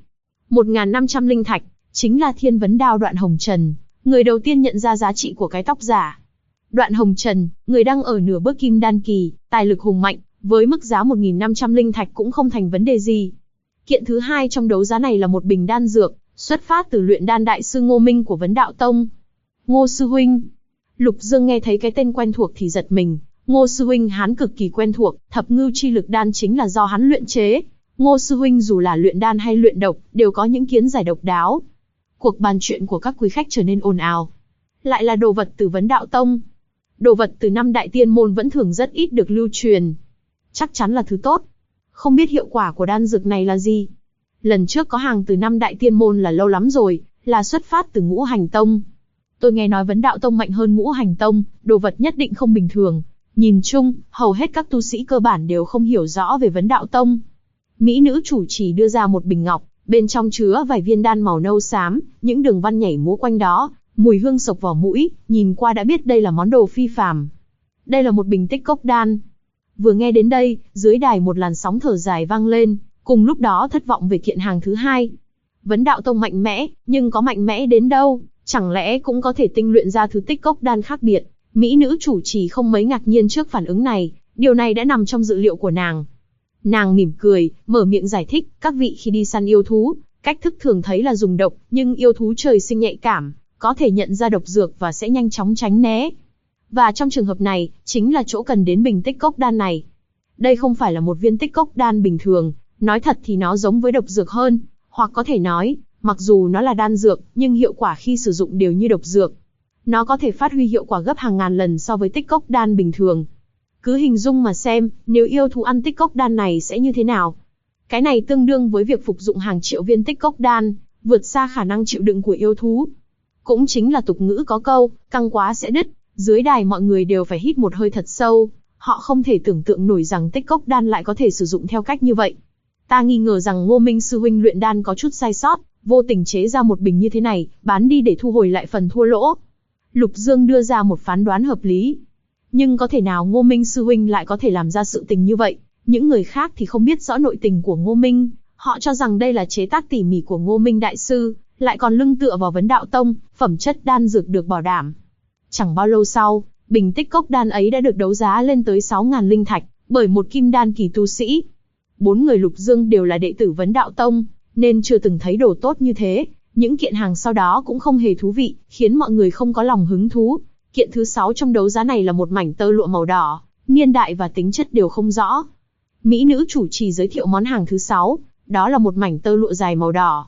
1500 linh thạch, chính là Thiên Vấn Đao Đoạn Hồng Trần, người đầu tiên nhận ra giá trị của cái tóc giả. Đoạn Hồng Trần, người đang ở nửa bước kim đan kỳ, tài lực hùng mạnh, với mức giá 1500 linh thạch cũng không thành vấn đề gì. Kiện thứ hai trong đấu giá này là một bình đan dược, xuất phát từ luyện đan đại sư Ngô Minh của Vấn Đạo Tông. Ngô sư huynh. Lục Dương nghe thấy cái tên quen thuộc thì giật mình. Ngô sư huynh hắn cực kỳ quen thuộc, thập ngưu chi lực đan chính là do hắn luyện chế. Ngô sư huynh dù là luyện đan hay luyện độc, đều có những kiến giải độc đáo. Cuộc bàn chuyện của các quý khách trở nên ồn ào. Lại là đồ vật từ Vấn Đạo Tông. Đồ vật từ năm đại tiên môn vẫn thường rất ít được lưu truyền. Chắc chắn là thứ tốt. Không biết hiệu quả của đan dược này là gì. Lần trước có hàng từ năm đại tiên môn là lâu lắm rồi, là xuất phát từ Ngũ Hành Tông. Tôi nghe nói Vấn Đạo Tông mạnh hơn Ngũ Hành Tông, đồ vật nhất định không bình thường. Nhìn chung, hầu hết các tu sĩ cơ bản đều không hiểu rõ về Vấn Đạo Tông. Mỹ nữ chủ trì đưa ra một bình ngọc, bên trong chứa vài viên đan màu nâu xám, những đường văn nhảy múa quanh đó, mùi hương sộc vào mũi, nhìn qua đã biết đây là món đồ phi phàm. Đây là một bình tích cốc đan. Vừa nghe đến đây, dưới đài một làn sóng thở dài vang lên, cùng lúc đó thất vọng về kiện hàng thứ hai. Vấn Đạo Tông mạnh mẽ, nhưng có mạnh mẽ đến đâu, chẳng lẽ cũng có thể tinh luyện ra thứ tích cốc đan khác biệt. Mỹ nữ chủ trì không mấy ngạc nhiên trước phản ứng này, điều này đã nằm trong dự liệu của nàng. Nàng mỉm cười, mở miệng giải thích, các vị khi đi săn yêu thú, cách thức thường thấy là dùng độc, nhưng yêu thú trời sinh nhạy cảm, có thể nhận ra độc dược và sẽ nhanh chóng tránh né. Và trong trường hợp này, chính là chỗ cần đến bình tích cốc đan này. Đây không phải là một viên tích cốc đan bình thường, nói thật thì nó giống với độc dược hơn, hoặc có thể nói, mặc dù nó là đan dược, nhưng hiệu quả khi sử dụng đều như độc dược. Nó có thể phát huy hiệu quả gấp hàng ngàn lần so với tích cốc đan bình thường. Cứ hình dung mà xem, nếu yêu thú ăn tích cốc đan này sẽ như thế nào? Cái này tương đương với việc phục dụng hàng triệu viên tích cốc đan, vượt xa khả năng chịu đựng của yêu thú. Cũng chính là tục ngữ có câu, căng quá sẽ đứt. Dưới đài mọi người đều phải hít một hơi thật sâu, họ không thể tưởng tượng nổi rằng tích cốc đan lại có thể sử dụng theo cách như vậy. Ta nghi ngờ rằng Ngô Minh sư huynh luyện đan có chút sai sót, vô tình chế ra một bình như thế này, bán đi để thu hồi lại phần thua lỗ. Lục Dương đưa ra một phán đoán hợp lý. Nhưng có thể nào Ngô Minh sư huynh lại có thể làm ra sự tình như vậy? Những người khác thì không biết rõ nội tình của Ngô Minh, họ cho rằng đây là chế tác tỉ mỉ của Ngô Minh đại sư, lại còn lưng tựa vào Vấn Đạo Tông, phẩm chất đan dược được bảo đảm. Chẳng bao lâu sau, bình tích cốc đan ấy đã được đấu giá lên tới 6000 linh thạch, bởi một kim đan kỳ tu sĩ. 4 người Lục Dương đều là đệ tử Vấn Đạo Tông, nên chưa từng thấy đồ tốt như thế. Những kiện hàng sau đó cũng không hề thú vị, khiến mọi người không có lòng hứng thú. Kiện thứ 6 trong đấu giá này là một mảnh tơ lụa màu đỏ, niên đại và tính chất đều không rõ. Mỹ nữ chủ trì giới thiệu món hàng thứ 6, đó là một mảnh tơ lụa dài màu đỏ.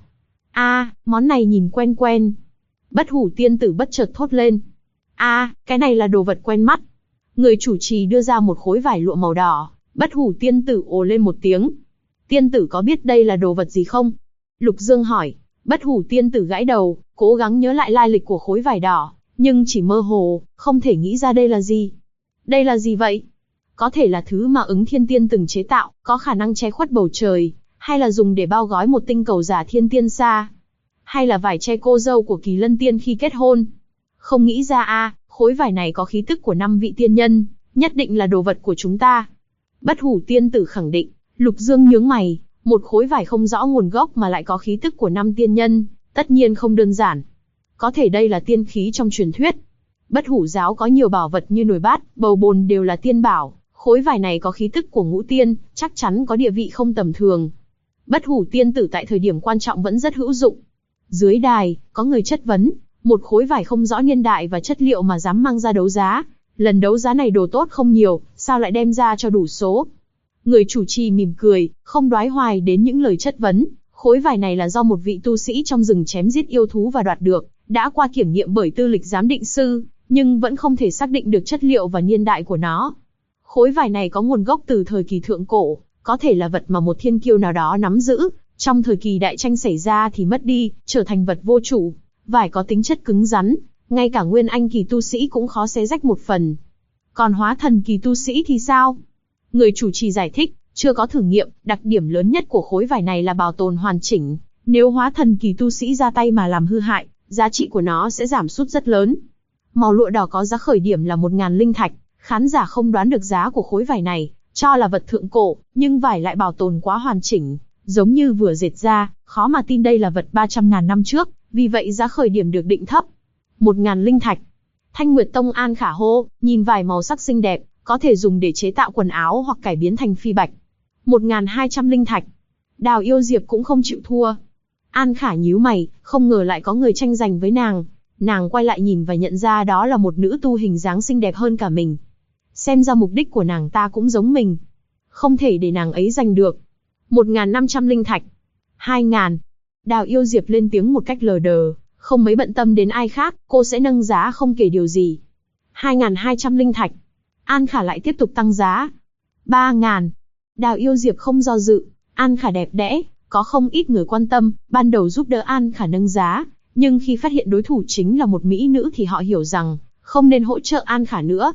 Món này nhìn quen quen. Bất Hủ tiên tử bất chợt thốt lên. Cái này là đồ vật quen mắt. Người chủ trì đưa ra một khối vải lụa màu đỏ, Bất Hủ tiên tử ồ lên một tiếng. Tiên tử có biết đây là đồ vật gì không? Lục Dương hỏi. Bất Hủ tiên tử gãi đầu, cố gắng nhớ lại lai lịch của khối vải đỏ, nhưng chỉ mơ hồ, không thể nghĩ ra đây là gì. Đây là gì vậy? Có thể là thứ mà Ứng Thiên Tiên từng chế tạo, có khả năng che khuất bầu trời, hay là dùng để bao gói một tinh cầu giả thiên tiên xa, hay là vải che cô dâu của Kỳ Lân Tiên khi kết hôn. Không nghĩ ra khối vải này có khí tức của 5 vị tiên nhân, nhất định là đồ vật của chúng ta. Bất Hủ tiên tử khẳng định. Lục Dương nhướng mày, một khối vải không rõ nguồn gốc mà lại có khí tức của 5 tiên nhân, tất nhiên không đơn giản. Có thể đây là tiên khí trong truyền thuyết. Bất Hủ giáo có nhiều bảo vật như nồi bát, bầu bồn đều là tiên bảo, khối vải này có khí tức của ngũ tiên, chắc chắn có địa vị không tầm thường. Bất Hủ tiên tử tại thời điểm quan trọng vẫn rất hữu dụng. Dưới đài, có người chất vấn, một khối vải không rõ niên đại và chất liệu mà dám mang ra đấu giá. Lần đấu giá này đồ tốt không nhiều, sao lại đem ra cho đủ số? Người chủ trì mỉm cười, không đoái hoài đến những lời chất vấn. Khối vải này là do một vị tu sĩ trong rừng chém giết yêu thú và đoạt được, đã qua kiểm nghiệm bởi tư lịch giám định sư, nhưng vẫn không thể xác định được chất liệu và niên đại của nó. Khối vải này có nguồn gốc từ thời kỳ thượng cổ, có thể là vật mà một thiên kiêu nào đó nắm giữ, Trong thời kỳ đại tranh xảy ra thì mất đi, trở thành vật vô chủ. Vải có tính chất cứng rắn, ngay cả nguyên anh kỳ tu sĩ cũng khó xé rách một phần. Còn hóa thần kỳ tu sĩ thì sao? Người chủ trì giải thích, chưa có thử nghiệm, đặc điểm lớn nhất của khối vải này là bảo tồn hoàn chỉnh. Nếu hóa thần kỳ tu sĩ ra tay mà làm hư hại, giá trị của nó sẽ giảm sút rất lớn. Màu lụa đỏ có giá khởi điểm là 1.000 linh thạch, khán giả không đoán được giá của khối vải này, cho là vật thượng cổ, nhưng vải lại bảo tồn quá hoàn chỉnh, giống như vừa dệt ra, khó mà tin đây là vật 300.000 năm trước, vì vậy giá khởi điểm được định thấp. 1.000 linh thạch. Thanh Nguyệt Tông An Khả hô, nhìn vải màu sắc xinh đẹp, có thể dùng để chế tạo quần áo hoặc cải biến thành phi bạch. 1.200 linh thạch. Đào Yêu Diệp cũng không chịu thua. An Khả nhíu mày, không ngờ lại có người tranh giành với nàng. Nàng quay lại nhìn và nhận ra đó là một nữ tu hình dáng xinh đẹp hơn cả mình. Xem ra mục đích của nàng ta cũng giống mình. Không thể để nàng ấy giành được. 1.500 linh thạch. 2.000. Đào Yêu Diệp lên tiếng một cách lờ đờ, không mấy bận tâm đến ai khác, cô sẽ nâng giá không kể điều gì. 2.200 linh thạch. An Khả lại tiếp tục tăng giá. 3.000. Đào Yêu Diệp không do dự. An Khả đẹp đẽ, có không ít người quan tâm, ban đầu giúp đỡ An Khả nâng giá, nhưng khi phát hiện đối thủ chính là một mỹ nữ thì họ hiểu rằng không nên hỗ trợ An Khả nữa.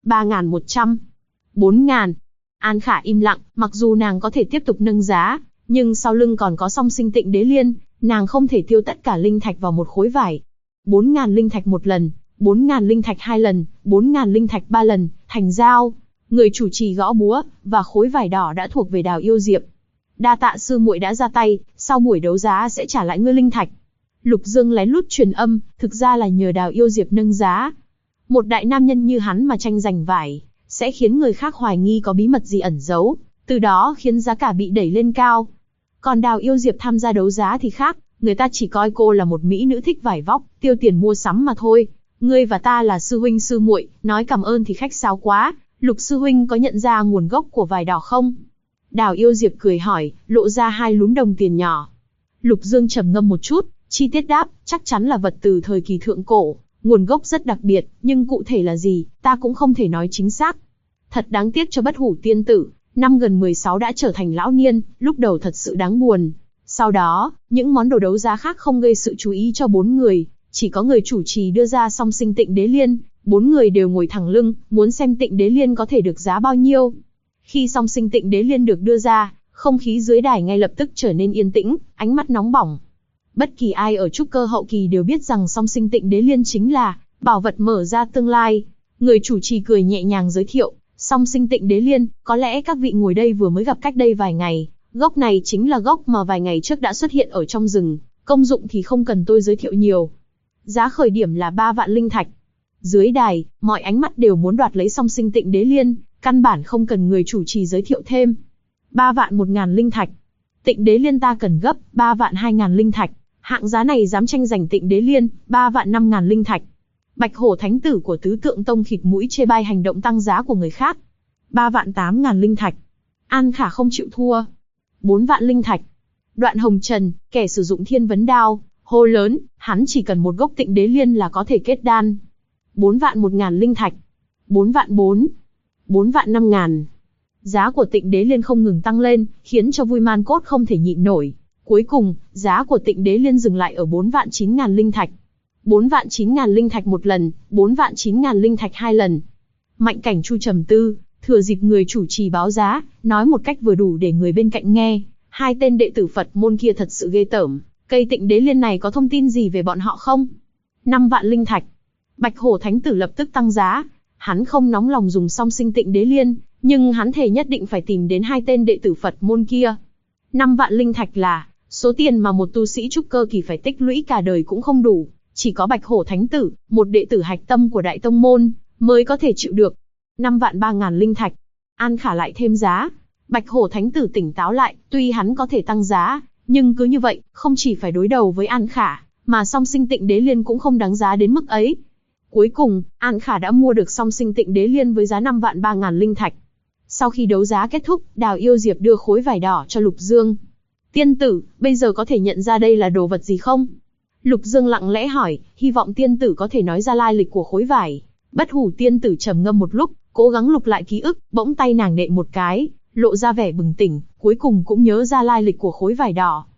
3.100. 4.000. An Khả im lặng, mặc dù nàng có thể tiếp tục nâng giá, nhưng sau lưng còn có Song Sinh Tịnh Đế Liên, nàng không thể tiêu tất cả linh thạch vào một khối vải. 4.000 linh thạch một lần, 4.000 linh thạch hai lần, 4.000 linh thạch ba lần, thành giao. Người chủ trì gõ búa, và khối vải đỏ đã thuộc về Đào Yêu Diệp. Đa tạ sư muội đã ra tay, sau buổi đấu giá sẽ trả lại ngươi linh thạch. Lục Dương lén lút truyền âm, thực ra là nhờ Đào Yêu Diệp nâng giá. Một đại nam nhân như hắn mà tranh giành vải, sẽ khiến người khác hoài nghi có bí mật gì ẩn giấu, từ đó khiến giá cả bị đẩy lên cao. Còn Đào Yêu Diệp tham gia đấu giá thì khác, người ta chỉ coi cô là một mỹ nữ thích vải vóc, tiêu tiền mua sắm mà thôi. Ngươi và ta là sư huynh sư muội, nói cảm ơn thì khách sáo quá. Lục sư huynh có nhận ra nguồn gốc của vải đỏ không? Đào Yêu Diệp cười hỏi, lộ ra hai lúm đồng tiền nhỏ. Lục Dương trầm ngâm một chút, chi tiết đáp, chắc chắn là vật từ thời kỳ thượng cổ, nguồn gốc rất đặc biệt, nhưng cụ thể là gì, ta cũng không thể nói chính xác. Thật đáng tiếc cho Bất Hủ tiên tử, năm gần 16 đã trở thành lão niên, lúc đầu thật sự đáng buồn. Sau đó, những món đồ đấu giá khác không gây sự chú ý cho bốn người, chỉ có người chủ trì đưa ra Song Sinh Tịnh Đế Liên, bốn người đều ngồi thẳng lưng, muốn xem Tịnh Đế Liên có thể được giá bao nhiêu. Khi Song Sinh Tịnh Đế Liên được đưa ra, không khí dưới đài ngay lập tức trở nên yên tĩnh, ánh mắt nóng bỏng. Bất kỳ ai ở trúc cơ hậu kỳ đều biết rằng Song Sinh Tịnh Đế Liên chính là bảo vật mở ra tương lai. Người chủ trì cười nhẹ nhàng giới thiệu, Song Sinh Tịnh Đế Liên, có lẽ các vị ngồi đây vừa mới gặp cách đây vài ngày. Gốc này chính là gốc mà vài ngày trước đã xuất hiện ở trong rừng, công dụng thì không cần tôi giới thiệu nhiều. Giá khởi điểm là 3 vạn linh thạch. Dưới đài, mọi ánh mắt đều muốn đoạt lấy Song Sinh Tịnh Đế Liên, căn bản không cần người chủ trì giới thiệu thêm. 3 vạn 1.000 linh thạch. Tịnh Đế Liên ta cần gấp, 3 vạn 2.000 linh thạch. Hạng giá này dám tranh giành Tịnh Đế Liên, 3 vạn 5.000 linh thạch. Bạch Hổ Thánh Tử của Tứ Tượng Tông khịt mũi chê bai hành động tăng giá của người khác. 3 vạn 8.000 linh thạch. An Khả không chịu thua. 4 vạn linh thạch. Đoạn Hồng Trần, kẻ sử dụng Thiên Vấn Đao, hô lớn, hắn chỉ cần một gốc Tịnh Đế Liên là có thể kết đan. 4 vạn 1.000 linh thạch. 4 vạn 4. 4 vạn 5.000. Giá của Tịnh Đế Liên không ngừng tăng lên, khiến cho Vui Man Cốt không thể nhịn nổi. Cuối cùng, giá của Tịnh Đế Liên dừng lại ở 4 vạn 9.000 linh thạch. 4 vạn 9.000 linh thạch một lần, 4 vạn 9.000 linh thạch hai lần. Mạnh Cảnh Chu trầm tư, thừa dịp người chủ trì báo giá, nói một cách vừa đủ để người bên cạnh nghe. Hai tên đệ tử Phật môn kia thật sự ghê tởm, cây Tịnh Đế Liên này có thông tin gì về bọn họ không? 5 vạn linh thạch. Bạch Hổ Thánh Tử lập tức tăng giá. Hắn không nóng lòng dùng Song Sinh Tịnh Đế Liên, nhưng hắn thề nhất định phải tìm đến hai tên đệ tử Phật môn kia. 5 vạn linh thạch là số tiền mà một tu sĩ trúc cơ kỳ phải tích lũy cả đời cũng không đủ. Chỉ có Bạch Hổ Thánh Tử, một đệ tử hạch tâm của Đại Tông Môn, mới có thể chịu được. 5 vạn 3.000 linh thạch. An Khả lại thêm giá. Bạch Hổ Thánh Tử tỉnh táo lại, tuy hắn có thể tăng giá, nhưng cứ như vậy, không chỉ phải đối đầu với An Khả, mà Song Sinh Tịnh Đế Liên cũng không đáng giá đến mức ấy. Cuối cùng, An Khả đã mua được Song Sinh Tịnh Đế Liên với giá 5 vạn 3.000 linh thạch. Sau khi đấu giá kết thúc, Đào Yêu Diệp đưa khối vải đỏ cho Lục Dương. Tiên tử, bây giờ có thể nhận ra đây là đồ vật gì không? Lục Dương lặng lẽ hỏi, hy vọng tiên tử có thể nói ra lai lịch của khối vải. Bất Hủ tiên tử trầm ngâm một lúc, cố gắng lục lại ký ức, bỗng tay nàng nện một cái, lộ ra vẻ bừng tỉnh, cuối cùng cũng nhớ ra lai lịch của khối vải đỏ.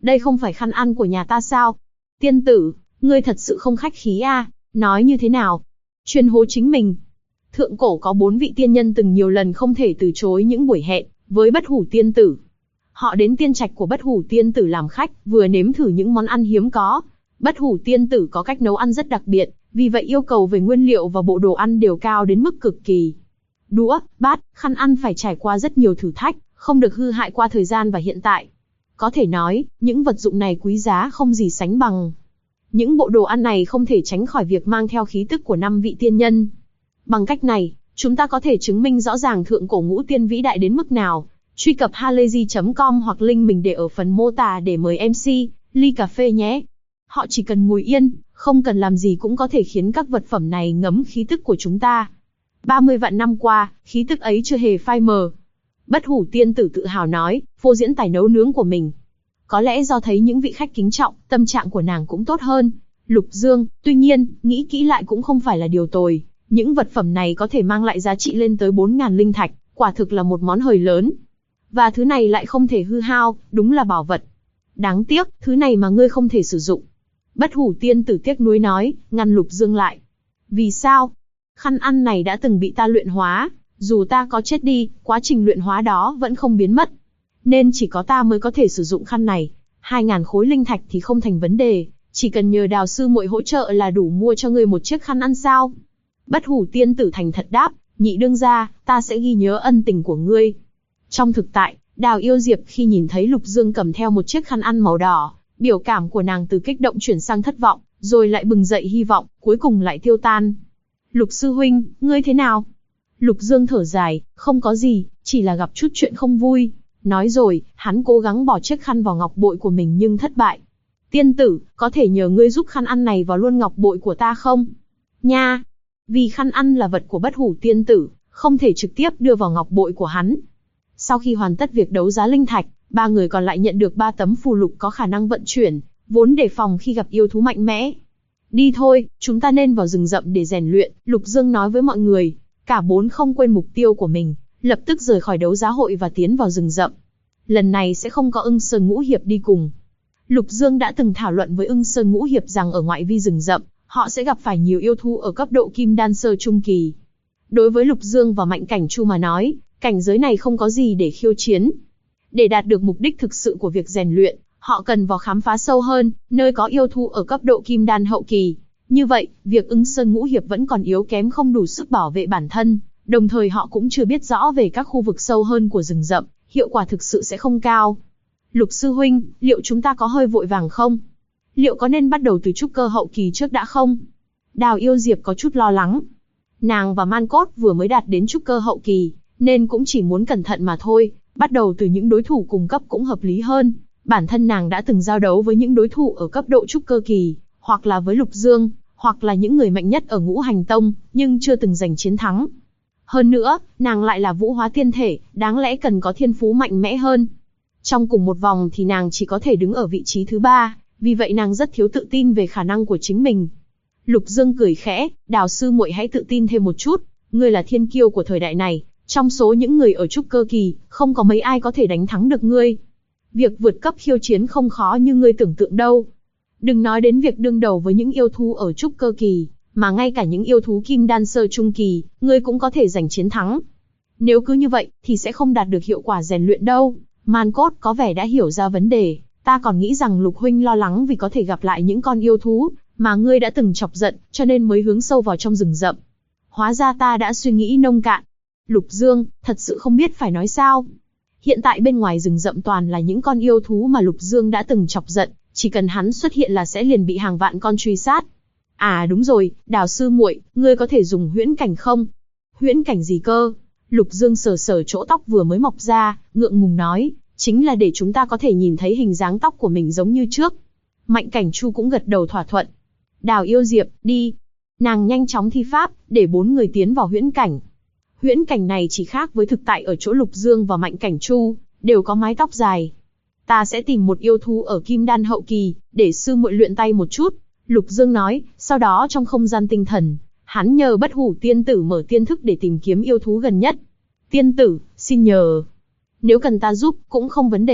đây không phải khăn ăn của nhà ta sao? Tiên tử, ngươi thật sự không khách khí a, nói như thế nào? Chuyên hố chính mình. Thượng cổ có 4 vị tiên nhân từng nhiều lần không thể từ chối những buổi hẹn với Bất Hủ tiên tử. Họ đến tiên trạch của Bất Hủ tiên tử làm khách, vừa nếm thử những món ăn hiếm có. Bất Hủ tiên tử có cách nấu ăn rất đặc biệt, vì vậy yêu cầu về nguyên liệu và bộ đồ ăn đều cao đến mức cực kỳ. Đũa, bát, khăn ăn phải trải qua rất nhiều thử thách, không được hư hại qua thời gian và hiện tại. Có thể nói, những vật dụng này quý giá không gì sánh bằng. Những bộ đồ ăn này không thể tránh khỏi việc mang theo khí tức của 5 vị tiên nhân. Bằng cách này, chúng ta có thể chứng minh rõ ràng thượng cổ ngũ tiên vĩ đại đến mức nào. Truy cập halayzi.com hoặc link mình để ở phần mô tả để mời MC ly cà phê nhé. Họ chỉ cần ngồi yên, không cần làm gì cũng có thể khiến các vật phẩm này ngấm khí tức của chúng ta. 30 vạn năm qua, khí tức ấy chưa hề phai mờ. Bất Hủ tiên tử tự hào nói, phô diễn tài nấu nướng của mình. Có lẽ do thấy những vị khách kính trọng, tâm trạng của nàng cũng tốt hơn. Lục Dương, tuy nhiên, nghĩ kỹ lại cũng không phải là điều tồi. Những vật phẩm này có thể mang lại giá trị lên tới 4.000 linh thạch, quả thực là một món hời lớn. Và thứ này lại không thể hư hao, đúng là bảo vật. Đáng tiếc, thứ này mà ngươi không thể sử dụng. Bất Hủ tiên tử tiếc nuối nói, ngăn Lục Dương lại. Vì sao? Khăn ăn này đã từng bị ta luyện hóa, dù ta có chết đi, quá trình luyện hóa đó vẫn không biến mất. Nên chỉ có ta mới có thể sử dụng khăn này. 2.000 khối linh thạch thì không thành vấn đề, chỉ cần nhờ Đào sư muội hỗ trợ là đủ mua cho ngươi một chiếc khăn ăn sao? Bất Hủ tiên tử thành thật đáp, nhị đương gia, ta sẽ ghi nhớ ân tình của ngươi. Trong thực tại, Đào Yêu Diệp khi nhìn thấy Lục Dương cầm theo một chiếc khăn ăn màu đỏ, biểu cảm của nàng từ kích động chuyển sang thất vọng, rồi lại bừng dậy hy vọng, cuối cùng lại tiêu tan. Lục sư huynh, ngươi thế nào? Lục Dương thở dài, không có gì, chỉ là gặp chút chuyện không vui. Nói rồi, hắn cố gắng bỏ chiếc khăn vào ngọc bội của mình nhưng thất bại. Tiên tử, có thể nhờ ngươi giúp khăn ăn này vào luôn ngọc bội của ta không? Nha! Vì khăn ăn là vật của Bất Hủ tiên tử, không thể trực tiếp đưa vào ngọc bội của hắn. Sau khi hoàn tất việc đấu giá linh thạch, 3 người còn lại nhận được 3 tấm phù lục có khả năng vận chuyển, vốn đề phòng khi gặp yêu thú mạnh mẽ. Đi thôi, chúng ta nên vào rừng rậm để rèn luyện, Lục Dương nói với mọi người. Cả 4 không quên mục tiêu của mình, lập tức rời khỏi đấu giá hội và tiến vào rừng rậm. Lần này sẽ không có Ưng Sơn Ngũ Hiệp đi cùng. Lục Dương đã từng thảo luận với Ưng Sơn Ngũ Hiệp rằng ở ngoại vi rừng rậm, họ sẽ gặp phải nhiều yêu thú ở cấp độ Kim Đan sơ trung kỳ. Đối với Lục Dương và Mạnh Cảnh Chu mà nói, cảnh giới này không có gì để khiêu chiến. Để đạt được mục đích thực sự của việc rèn luyện, họ cần vào khám phá sâu hơn, nơi có yêu thú ở cấp độ Kim Đan hậu kỳ. Như vậy, việc Ưng Sơn Ngũ Hiệp vẫn còn yếu kém không đủ sức bảo vệ bản thân, đồng thời họ cũng chưa biết rõ về các khu vực sâu hơn của rừng rậm, hiệu quả thực sự sẽ không cao. Lục sư huynh, liệu chúng ta có hơi vội vàng không? Liệu có nên bắt đầu từ trúc cơ hậu kỳ trước đã không? Đào Yêu Diệp có chút lo lắng. Nàng và Man Cốt vừa mới đạt đến trúc cơ hậu kỳ, nên cũng chỉ muốn cẩn thận mà thôi, bắt đầu từ những đối thủ cùng cấp cũng hợp lý hơn. Bản thân nàng đã từng giao đấu với những đối thủ ở cấp độ trúc cơ kỳ, hoặc là với Lục Dương, hoặc là những người mạnh nhất ở Ngũ Hành Tông, nhưng chưa từng giành chiến thắng. Hơn nữa, nàng lại là vũ hóa tiên thể, đáng lẽ cần có thiên phú mạnh mẽ hơn. Trong cùng một vòng thì nàng chỉ có thể đứng ở vị trí thứ 3, vì vậy nàng rất thiếu tự tin về khả năng của chính mình. Lục Dương cười khẽ, Đào sư muội hãy tự tin thêm một chút, ngươi là thiên kiêu của thời đại này, trong số những người ở trúc cơ kỳ, không có mấy ai có thể đánh thắng được ngươi. Việc vượt cấp khiêu chiến không khó như ngươi tưởng tượng đâu. Đừng nói đến việc đương đầu với những yêu thú ở trúc cơ kỳ, mà ngay cả những yêu thú Kim Đan sơ trung kỳ, ngươi cũng có thể giành chiến thắng. Nếu cứ như vậy, thì sẽ không đạt được hiệu quả rèn luyện đâu. Man Cốt có vẻ đã hiểu ra vấn đề, ta còn nghĩ rằng Lục huynh lo lắng vì có thể gặp lại những con yêu thú mà ngươi đã từng chọc giận, cho nên mới hướng sâu vào trong rừng rậm. Hóa ra ta đã suy nghĩ nông cạn. Lục Dương, thật sự không biết phải nói sao. Hiện tại bên ngoài rừng rậm toàn là những con yêu thú mà Lục Dương đã từng chọc giận, chỉ cần hắn xuất hiện là sẽ liền bị hàng vạn con truy sát. À đúng rồi, Đào sư muội, ngươi có thể dùng huyễn cảnh không? Huyễn cảnh gì cơ? Lục Dương sờ sờ chỗ tóc vừa mới mọc ra, ngượng ngùng nói, chính là để chúng ta có thể nhìn thấy hình dáng tóc của mình giống như trước. Mạnh Cảnh Chu cũng gật đầu thỏa thuận. Đào Yêu Diệp, đi. Nàng nhanh chóng thi pháp, để 4 người tiến vào huyễn cảnh. Huyễn cảnh này chỉ khác với thực tại ở chỗ Lục Dương và Mạnh Cảnh Chu, đều có mái tóc dài. Ta sẽ tìm một yêu thú ở Kim Đan hậu kỳ, để sư muội luyện tay một chút. Lục Dương nói, sau đó trong không gian tinh thần, hắn nhờ Bất Hủ tiên tử mở tiên thức để tìm kiếm yêu thú gần nhất. Tiên tử, xin nhờ. Nếu cần ta giúp, cũng không vấn đề,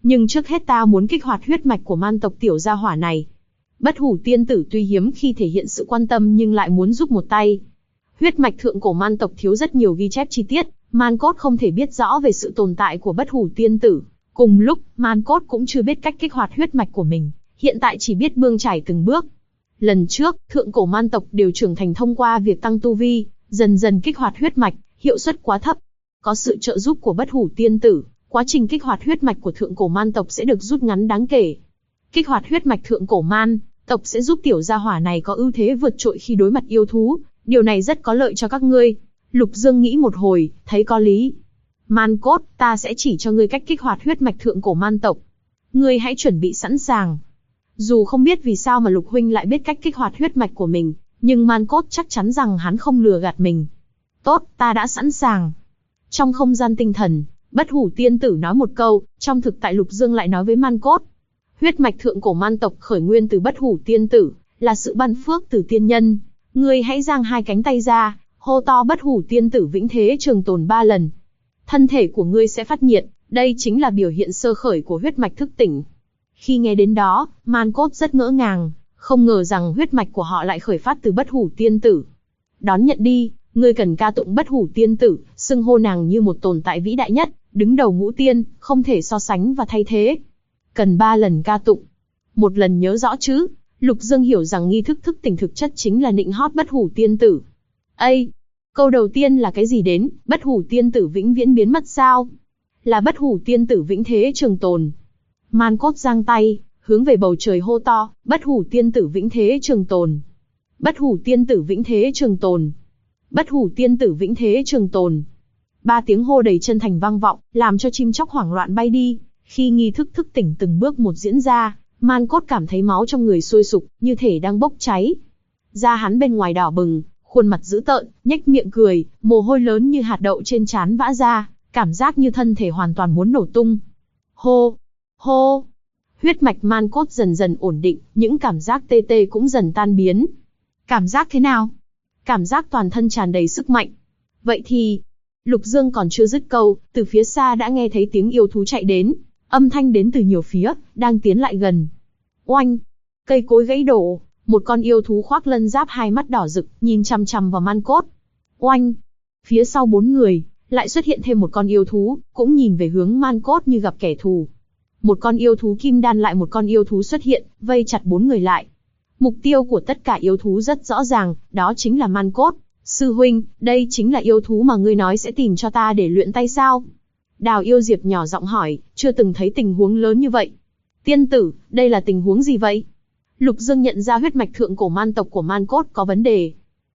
Nhưng trước hết ta muốn kích hoạt huyết mạch của man tộc tiểu gia hỏa này. Bất hủ tiên tử tuy hiếm khi thể hiện sự quan tâm nhưng lại muốn giúp một tay. Huyết mạch thượng cổ man tộc thiếu rất nhiều ghi chép chi tiết, Man Cốt không thể biết rõ về sự tồn tại của bất hủ tiên tử. Cùng lúc, Man Cốt cũng chưa biết cách kích hoạt huyết mạch của mình, hiện tại chỉ biết bươn trải từng bước. Lần trước, thượng cổ man tộc đều trưởng thành thông qua việc tăng tu vi, dần dần kích hoạt huyết mạch, hiệu suất quá thấp. Có sự trợ giúp của bất hủ tiên tử, quá trình kích hoạt huyết mạch của thượng cổ man tộc sẽ được rút ngắn đáng kể. Kích hoạt huyết mạch thượng cổ man tộc sẽ giúp tiểu gia hỏa này có ưu thế vượt trội khi đối mặt yêu thú, điều này rất có lợi cho các ngươi. Lục Dương nghĩ một hồi, thấy có lý. Man Cốt, ta sẽ chỉ cho ngươi cách kích hoạt huyết mạch thượng cổ man tộc. Ngươi hãy chuẩn bị sẵn sàng. Dù không biết vì sao mà Lục Huynh lại biết cách kích hoạt huyết mạch của mình, nhưng Man Cốt chắc chắn rằng hắn không lừa gạt mình. Tốt, ta đã sẵn sàng. Trong không gian tinh thần, bất hủ tiên tử nói một câu, trong thực tại Lục Dương lại nói với Man Cốt. Huyết mạch thượng cổ man tộc khởi nguyên từ bất hủ tiên tử, là sự ban phước từ tiên nhân. Ngươi hãy giang hai cánh tay ra, hô to bất hủ tiên tử vĩnh thế trường tồn 3 lần. Thân thể của ngươi sẽ phát nhiệt, đây chính là biểu hiện sơ khởi của huyết mạch thức tỉnh. Khi nghe đến đó, Man Cốt rất ngỡ ngàng, không ngờ rằng huyết mạch của họ lại khởi phát từ bất hủ tiên tử. Đón nhận đi, ngươi cần ca tụng bất hủ tiên tử, xưng hô nàng như một tồn tại vĩ đại nhất, đứng đầu ngũ tiên, không thể so sánh và thay thế. Cần 3 lần ca tụng. Một lần nhớ rõ chứ? Lục Dương hiểu rằng nghi thức thức tỉnh thực chất chính là nịnh hót bất hủ tiên tử. Ây! Câu đầu tiên là cái gì đến, bất hủ tiên tử vĩnh viễn biến mất sao? Là bất hủ tiên tử vĩnh thế trường tồn. Man Cốt giang tay, hướng về bầu trời hô to, bất hủ tiên tử vĩnh thế trường tồn. Bất hủ tiên tử vĩnh thế trường tồn. Bất hủ tiên tử vĩnh thế trường tồn. 3 tiếng hô đầy chân thành vang vọng, làm cho chim chóc hoảng loạn bay đi. Khi nghi thức thức tỉnh từng bước một diễn ra, Man Cốt cảm thấy máu trong người sôi sục, như thể đang bốc cháy. Da hắn bên ngoài đỏ bừng, khuôn mặt dữ tợn, nhếch miệng cười, mồ hôi lớn như hạt đậu trên trán vã ra, cảm giác như thân thể hoàn toàn muốn nổ tung. Hô! Hô! Huyết mạch Man Cốt dần dần ổn định, những cảm giác tê tê cũng dần tan biến. Cảm giác thế nào? Cảm giác toàn thân tràn đầy sức mạnh. Vậy thì... Lục Dương còn chưa dứt câu, từ phía xa đã nghe thấy tiếng yêu thú chạy đến. Âm thanh đến từ nhiều phía, đang tiến lại gần. Oanh! Cây cối gãy đổ, một con yêu thú khoác lân giáp hai mắt đỏ rực, nhìn chằm chằm vào Man Cốt. Oanh! Phía sau 4 người, lại xuất hiện thêm một con yêu thú, cũng nhìn về hướng Man Cốt như gặp kẻ thù. Một con yêu thú kim đan lại một con yêu thú xuất hiện, vây chặt 4 người lại. Mục tiêu của tất cả yêu thú rất rõ ràng, đó chính là Man Cốt. Sư huynh, đây chính là yêu thú mà ngươi nói sẽ tìm cho ta để luyện tay sao? Đào Yêu Diệp nhỏ giọng hỏi, chưa từng thấy tình huống lớn như vậy. Tiên tử, đây là tình huống gì vậy? Lục Dương nhận ra huyết mạch thượng cổ man tộc của Man Cốt có vấn đề.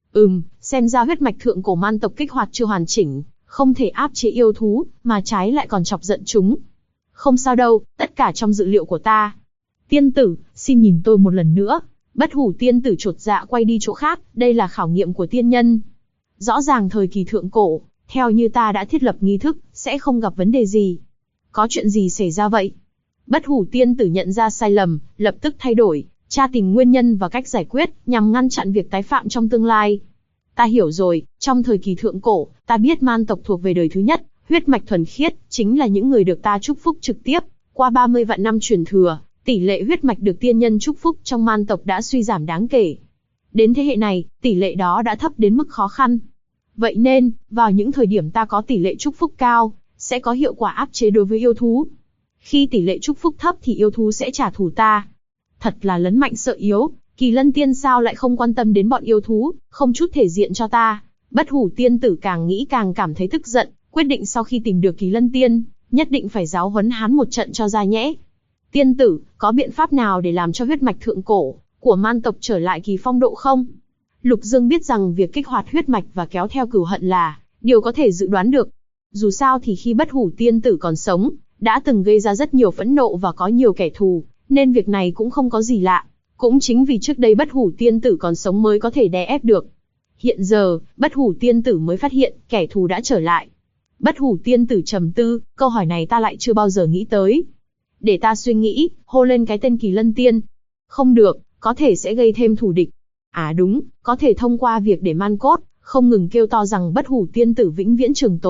Xem ra huyết mạch thượng cổ man tộc kích hoạt chưa hoàn chỉnh, không thể áp chế yêu thú, mà trái lại còn chọc giận chúng. Không sao đâu, tất cả trong dự liệu của ta. Tiên tử, xin nhìn tôi một lần nữa. Bất hủ tiên tử chột dạ quay đi chỗ khác, đây là khảo nghiệm của tiên nhân. Rõ ràng thời kỳ thượng cổ, theo như ta đã thiết lập nghi thức, sẽ không gặp vấn đề gì. Có chuyện gì xảy ra vậy? Bất hủ tiên tử nhận ra sai lầm, lập tức thay đổi, tra tìm nguyên nhân và cách giải quyết, nhằm ngăn chặn việc tái phạm trong tương lai. Ta hiểu rồi, trong thời kỳ thượng cổ, ta biết man tộc thuộc về đời thứ nhất, huyết mạch thuần khiết, chính là những người được ta chúc phúc trực tiếp. Qua 30 vạn năm truyền thừa, tỷ lệ huyết mạch được tiên nhân chúc phúc trong man tộc đã suy giảm đáng kể. Đến thế hệ này, tỷ lệ đó đã thấp đến mức khó khăn. Vậy nên, vào những thời điểm ta có tỷ lệ chúc phúc cao, sẽ có hiệu quả áp chế đối với yêu thú. Khi tỷ lệ chúc phúc thấp thì yêu thú sẽ trả thù ta. Thật là lấn mạnh sợ yếu, Kỳ Lân Tiên sao lại không quan tâm đến bọn yêu thú, không chút thể diện cho ta. Bất hủ tiên tử càng nghĩ càng cảm thấy tức giận, quyết định sau khi tìm được Kỳ Lân Tiên, nhất định phải giáo huấn hắn một trận cho ra nhẽ. Tiên tử, có biện pháp nào để làm cho huyết mạch thượng cổ của man tộc trở lại kỳ phong độ không? Lục Dương biết rằng việc kích hoạt huyết mạch và kéo theo cửu hận là điều có thể dự đoán được. Dù sao thì khi bất hủ tiên tử còn sống, đã từng gây ra rất nhiều phẫn nộ và có nhiều kẻ thù, nên việc này cũng không có gì lạ. Cũng chính vì trước đây bất hủ tiên tử còn sống mới có thể đè ép được. Hiện giờ, bất hủ tiên tử mới phát hiện kẻ thù đã trở lại. Bất hủ tiên tử trầm tư, câu hỏi này ta lại chưa bao giờ nghĩ tới. Để ta suy nghĩ, hô lên cái tên Kỳ Lân Tiên. Không được, có thể sẽ gây thêm thù địch. À đúng, có thể thông qua việc để Man Cốt không ngừng kêu to rằng bất hủ tiên tử vĩnh viễn trường tồn,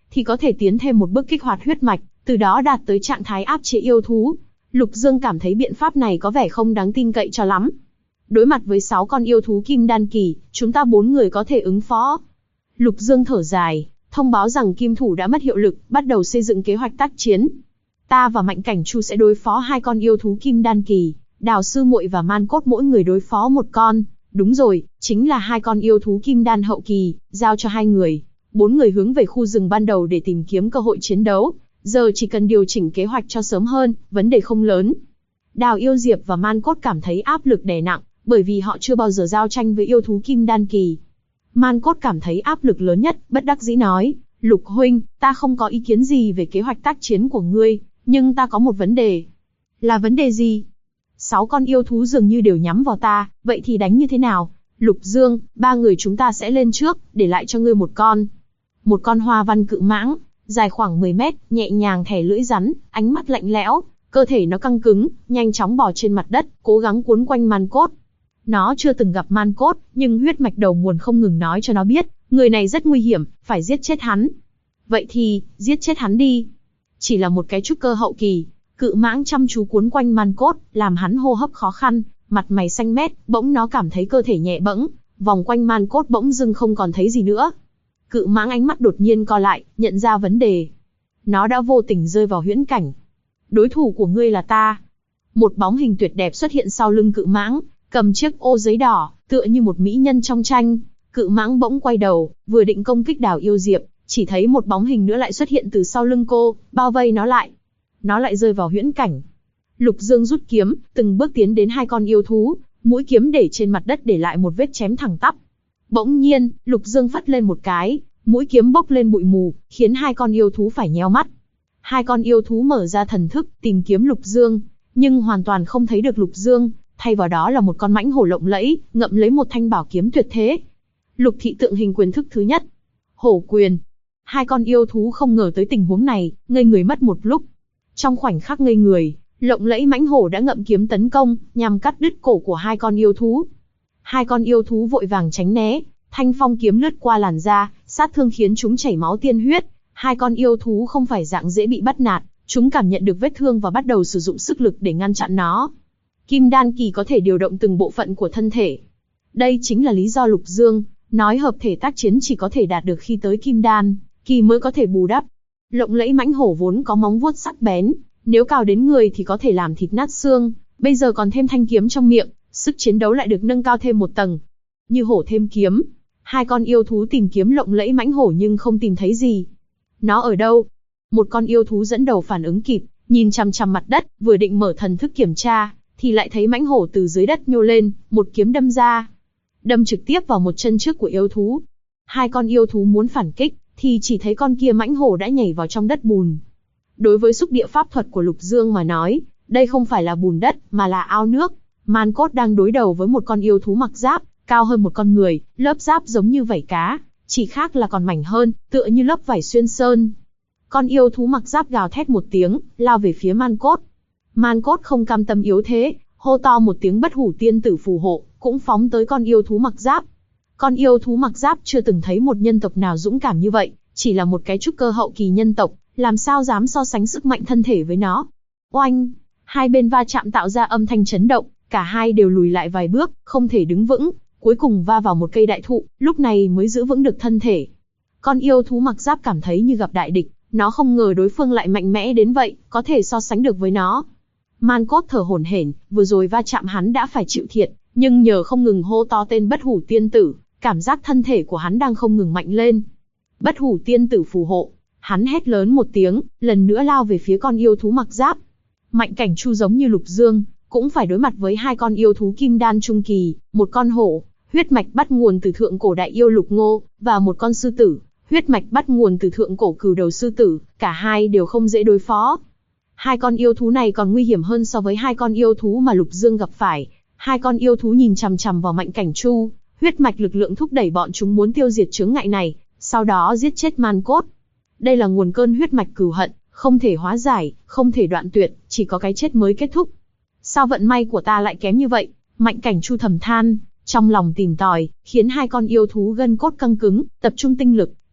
thì có thể tiến thêm một bước kích hoạt huyết mạch, từ đó đạt tới trạng thái áp chế yêu thú. Lục Dương cảm thấy biện pháp này có vẻ không đáng tin cậy cho lắm. Đối mặt với 6 con yêu thú kim đan kỳ, chúng ta 4 người có thể ứng phó. Lục Dương thở dài, thông báo rằng kim thủ đã mất hiệu lực, bắt đầu xây dựng kế hoạch tác chiến. Ta và Mạnh Cảnh Chu sẽ đối phó 2 con yêu thú kim đan kỳ, Đào Sư Muội và Man Cốt mỗi người đối phó 1 con. Đúng rồi, chính là 2 con yêu thú kim đan hậu kỳ, giao cho 2 người. 4 người hướng về khu rừng ban đầu để tìm kiếm cơ hội chiến đấu. Giờ chỉ cần điều chỉnh kế hoạch cho sớm hơn, vấn đề không lớn. Đào Yêu Diệp và Man Cốt cảm thấy áp lực đè nặng, bởi vì họ chưa bao giờ giao tranh với yêu thú kim đan kỳ. Man Cốt cảm thấy áp lực lớn nhất, bất đắc dĩ nói, Lục huynh, ta không có ý kiến gì về kế hoạch tác chiến của ngươi, nhưng ta có một vấn đề. Là vấn đề gì? 6 con yêu thú dường như đều nhắm vào ta, vậy thì đánh như thế nào? Lục Dương, 3 người chúng ta sẽ lên trước, để lại cho ngươi 1 con. Một con hoa văn cự mãng, dài khoảng 10 mét, nhẹ nhàng thè lưỡi rắn, ánh mắt lạnh lẽo, cơ thể nó căng cứng, nhanh chóng bò trên mặt đất, cố gắng cuốn quanh Man Cốt. Nó chưa từng gặp Man Cốt, nhưng huyết mạch đầu nguồn không ngừng nói cho nó biết, người này rất nguy hiểm, phải giết chết hắn. Vậy thì, giết chết hắn đi. Chỉ là một cái trúc cơ hậu kỳ, cự mãng chăm chú cuốn quanh Man Cốt, làm hắn hô hấp khó khăn, mặt mày xanh mét, bỗng nó cảm thấy cơ thể nhẹ bẫng, vòng quanh Man Cốt bỗng dưng không còn thấy gì nữa. Cự mãng ánh mắt đột nhiên co lại, nhận ra vấn đề. Nó đã vô tình rơi vào huyễn cảnh. Đối thủ của ngươi là ta. Một bóng hình tuyệt đẹp xuất hiện sau lưng cự mãng, cầm chiếc ô giấy đỏ, tựa như một mỹ nhân trong tranh. Cự mãng bỗng quay đầu, vừa định công kích Đào Yêu Diệp, chỉ thấy một bóng hình nữa lại xuất hiện từ sau lưng cô, bao vây nó lại. Nó lại rơi vào huyễn cảnh. Lục Dương rút kiếm, từng bước tiến đến 2 con yêu thú, mũi kiếm để trên mặt đất để lại một vết chém thẳng tắp. Bỗng nhiên, Lục Dương phất lên một cái, mũi kiếm bốc lên bụi mù, khiến 2 con yêu thú phải nheo mắt. 2 con yêu thú mở ra thần thức, tìm kiếm Lục Dương, nhưng hoàn toàn không thấy được Lục Dương, thay vào đó là một con mãnh hổ lộng lẫy, ngậm lấy một thanh bảo kiếm tuyệt thế. Lục thị tượng hình quyền thức thứ nhất. Hổ quyền. 2 con yêu thú không ngờ tới tình huống này, ngây người mất một lúc. Trong khoảnh khắc ngây người, lộng lẫy mãnh hổ đã ngậm kiếm tấn công, nhằm cắt đứt cổ của 2 con yêu thú. 2 con yêu thú vội vàng tránh né, thanh phong kiếm lướt qua làn da, sát thương khiến chúng chảy máu tiên huyết. 2 con yêu thú không phải dạng dễ bị bắt nạt, chúng cảm nhận được vết thương và bắt đầu sử dụng sức lực để ngăn chặn nó. Kim đan kỳ có thể điều động từng bộ phận của thân thể. Đây chính là lý do Lục Dương nói hợp thể tác chiến chỉ có thể đạt được khi tới kim đan kỳ mới có thể bù đắp. Lộng lẫy mãnh hổ vốn có móng vuốt sắc bén, nếu cào đến người thì có thể làm thịt nát xương, bây giờ còn thêm thanh kiếm trong miệng, sức chiến đấu lại được nâng cao thêm một tầng. Như hổ thêm kiếm, 2 con yêu thú tìm kiếm lộng lẫy mãnh hổ nhưng không tìm thấy gì. Nó ở đâu? Một con yêu thú dẫn đầu phản ứng kịp, nhìn chằm chằm mặt đất, vừa định mở thần thức kiểm tra, thì lại thấy mãnh hổ từ dưới đất nhô lên, một kiếm đâm ra. Đâm trực tiếp vào một chân trước của yêu thú. 2 con yêu thú muốn phản kích, thì chỉ thấy con kia mãnh hổ đã nhảy vào trong đất bùn. Đối với xúc địa pháp thuật của Lục Dương mà nói, đây không phải là bùn đất, mà là ao nước. Man Cốt đang đối đầu với một con yêu thú mặc giáp, cao hơn một con người, lớp giáp giống như vảy cá, chỉ khác là còn mảnh hơn, tựa như lớp vảy xuyên sơn. Con yêu thú mặc giáp gào thét một tiếng, lao về phía Man Cốt. Man Cốt không cam tâm yếu thế, hô to một tiếng bất hủ tiên tử phù hộ, cũng phóng tới con yêu thú mặc giáp. Con yêu thú mặc giáp chưa từng thấy một nhân tộc nào dũng cảm như vậy, chỉ là một cái trúc cơ hậu kỳ nhân tộc, làm sao dám so sánh sức mạnh thân thể với nó. Oanh! 2 bên va chạm tạo ra âm thanh chấn động, cả hai đều lùi lại vài bước, không thể đứng vững, cuối cùng va vào một cây đại thụ, lúc này mới giữ vững được thân thể. Con yêu thú mặc giáp cảm thấy như gặp đại địch, nó không ngờ đối phương lại mạnh mẽ đến vậy, có thể so sánh được với nó. Man Cốt thở hổn hển, vừa rồi va chạm hắn đã phải chịu thiệt, nhưng nhờ không ngừng hô to tên bất hủ tiên tử, cảm giác thân thể của hắn đang không ngừng mạnh lên. Bất hủ tiên tử phù hộ, hắn hét lớn một tiếng, lần nữa lao về phía con yêu thú mặc giáp. Mạnh Cảnh Chu giống như Lục Dương, cũng phải đối mặt với 2 con yêu thú kim đan trung kỳ, một con hổ, huyết mạch bắt nguồn từ thượng cổ đại yêu Lục Ngô, và một con sư tử, huyết mạch bắt nguồn từ thượng cổ cừu đầu sư tử, cả hai đều không dễ đối phó. 2 con yêu thú này còn nguy hiểm hơn so với 2 con yêu thú mà Lục Dương gặp phải. 2 con yêu thú nhìn chằm chằm vào Mạnh Cảnh Chu, huyết mạch lực lượng thúc đẩy bọn chúng muốn tiêu diệt chướng ngại này, sau đó giết chết Man Cốt. Đây là nguồn cơn huyết mạch cừu hận, không thể hóa giải, không thể đoạn tuyệt, chỉ có cái chết mới kết thúc. Sao vận may của ta lại kém như vậy? Mạnh Cảnh Chu thầm than, trong lòng tìm tòi, khiến 2 con yêu thú gân cốt căng cứng, tập trung tinh lực,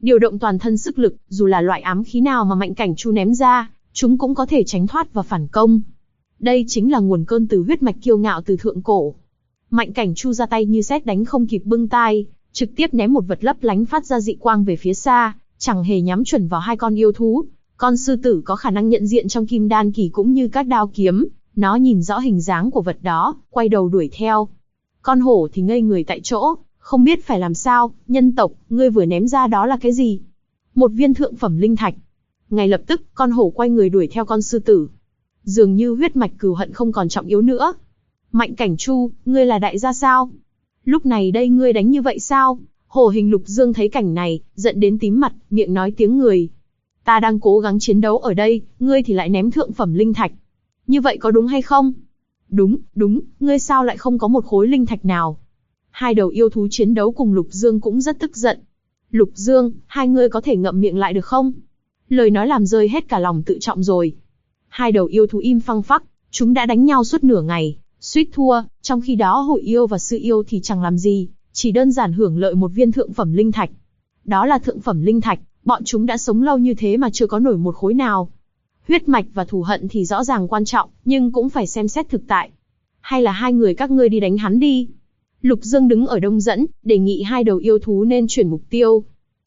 Điều động toàn thân sức lực, dù là loại ám khí nào mà Mạnh Cảnh Chu ném ra, chúng cũng có thể tránh thoát và phản công. Đây chính là nguồn cơn từ huyết mạch kiêu ngạo từ thượng cổ. Mạnh Cảnh Chu ra tay như sét đánh không kịp bưng tai, trực tiếp ném một vật lấp lánh phát ra dị quang về phía xa, chẳng hề nhắm chuẩn vào hai con yêu thú. Con sư tử có khả năng nhận diện trong kim đan kỳ cũng như các đao kiếm, nó nhìn rõ hình dáng của vật đó, quay đầu đuổi theo. Con hổ thì ngây người tại chỗ, không biết phải làm sao. Nhân tộc, ngươi vừa ném ra đó là cái gì? Một viên thượng phẩm linh thạch. Ngay lập tức, con hổ quay người đuổi theo con sư tử. Dường như huyết mạch cừu hận không còn trọng yếu nữa. Mạnh Cảnh Chu, ngươi là đại gia sao? Lúc này đây ngươi đánh như vậy sao? Hổ hình Lục Dương thấy cảnh này, giận đến tím mặt, miệng nói tiếng người. Ta đang cố gắng chiến đấu ở đây, ngươi thì lại ném thượng phẩm linh thạch. Như vậy có đúng hay không? Đúng, ngươi sao lại không có một khối linh thạch nào? Hai đầu yêu thú chiến đấu cùng Lục Dương cũng rất tức giận. Lục Dương, hai ngươi có thể ngậm miệng lại được không? Lời nói làm rơi hết cả lòng tự trọng rồi. Hai đầu yêu thú im phăng phắc, chúng đã đánh nhau suốt nửa ngày, suýt thua, trong khi đó Hổ yêu và Sư yêu thì chẳng làm gì, chỉ đơn giản hưởng lợi một viên thượng phẩm linh thạch. Đó là thượng phẩm linh thạch, bọn chúng đã sống lâu như thế mà chưa có nổi một khối nào. Huyết mạch và thù hận thì rõ ràng quan trọng, nhưng cũng phải xem xét thực tại. Hay là hai người các ngươi đi đánh hắn đi. Lục Dương đứng ở đông dẫn, đề nghị hai đầu yêu thú nên chuyển mục tiêu.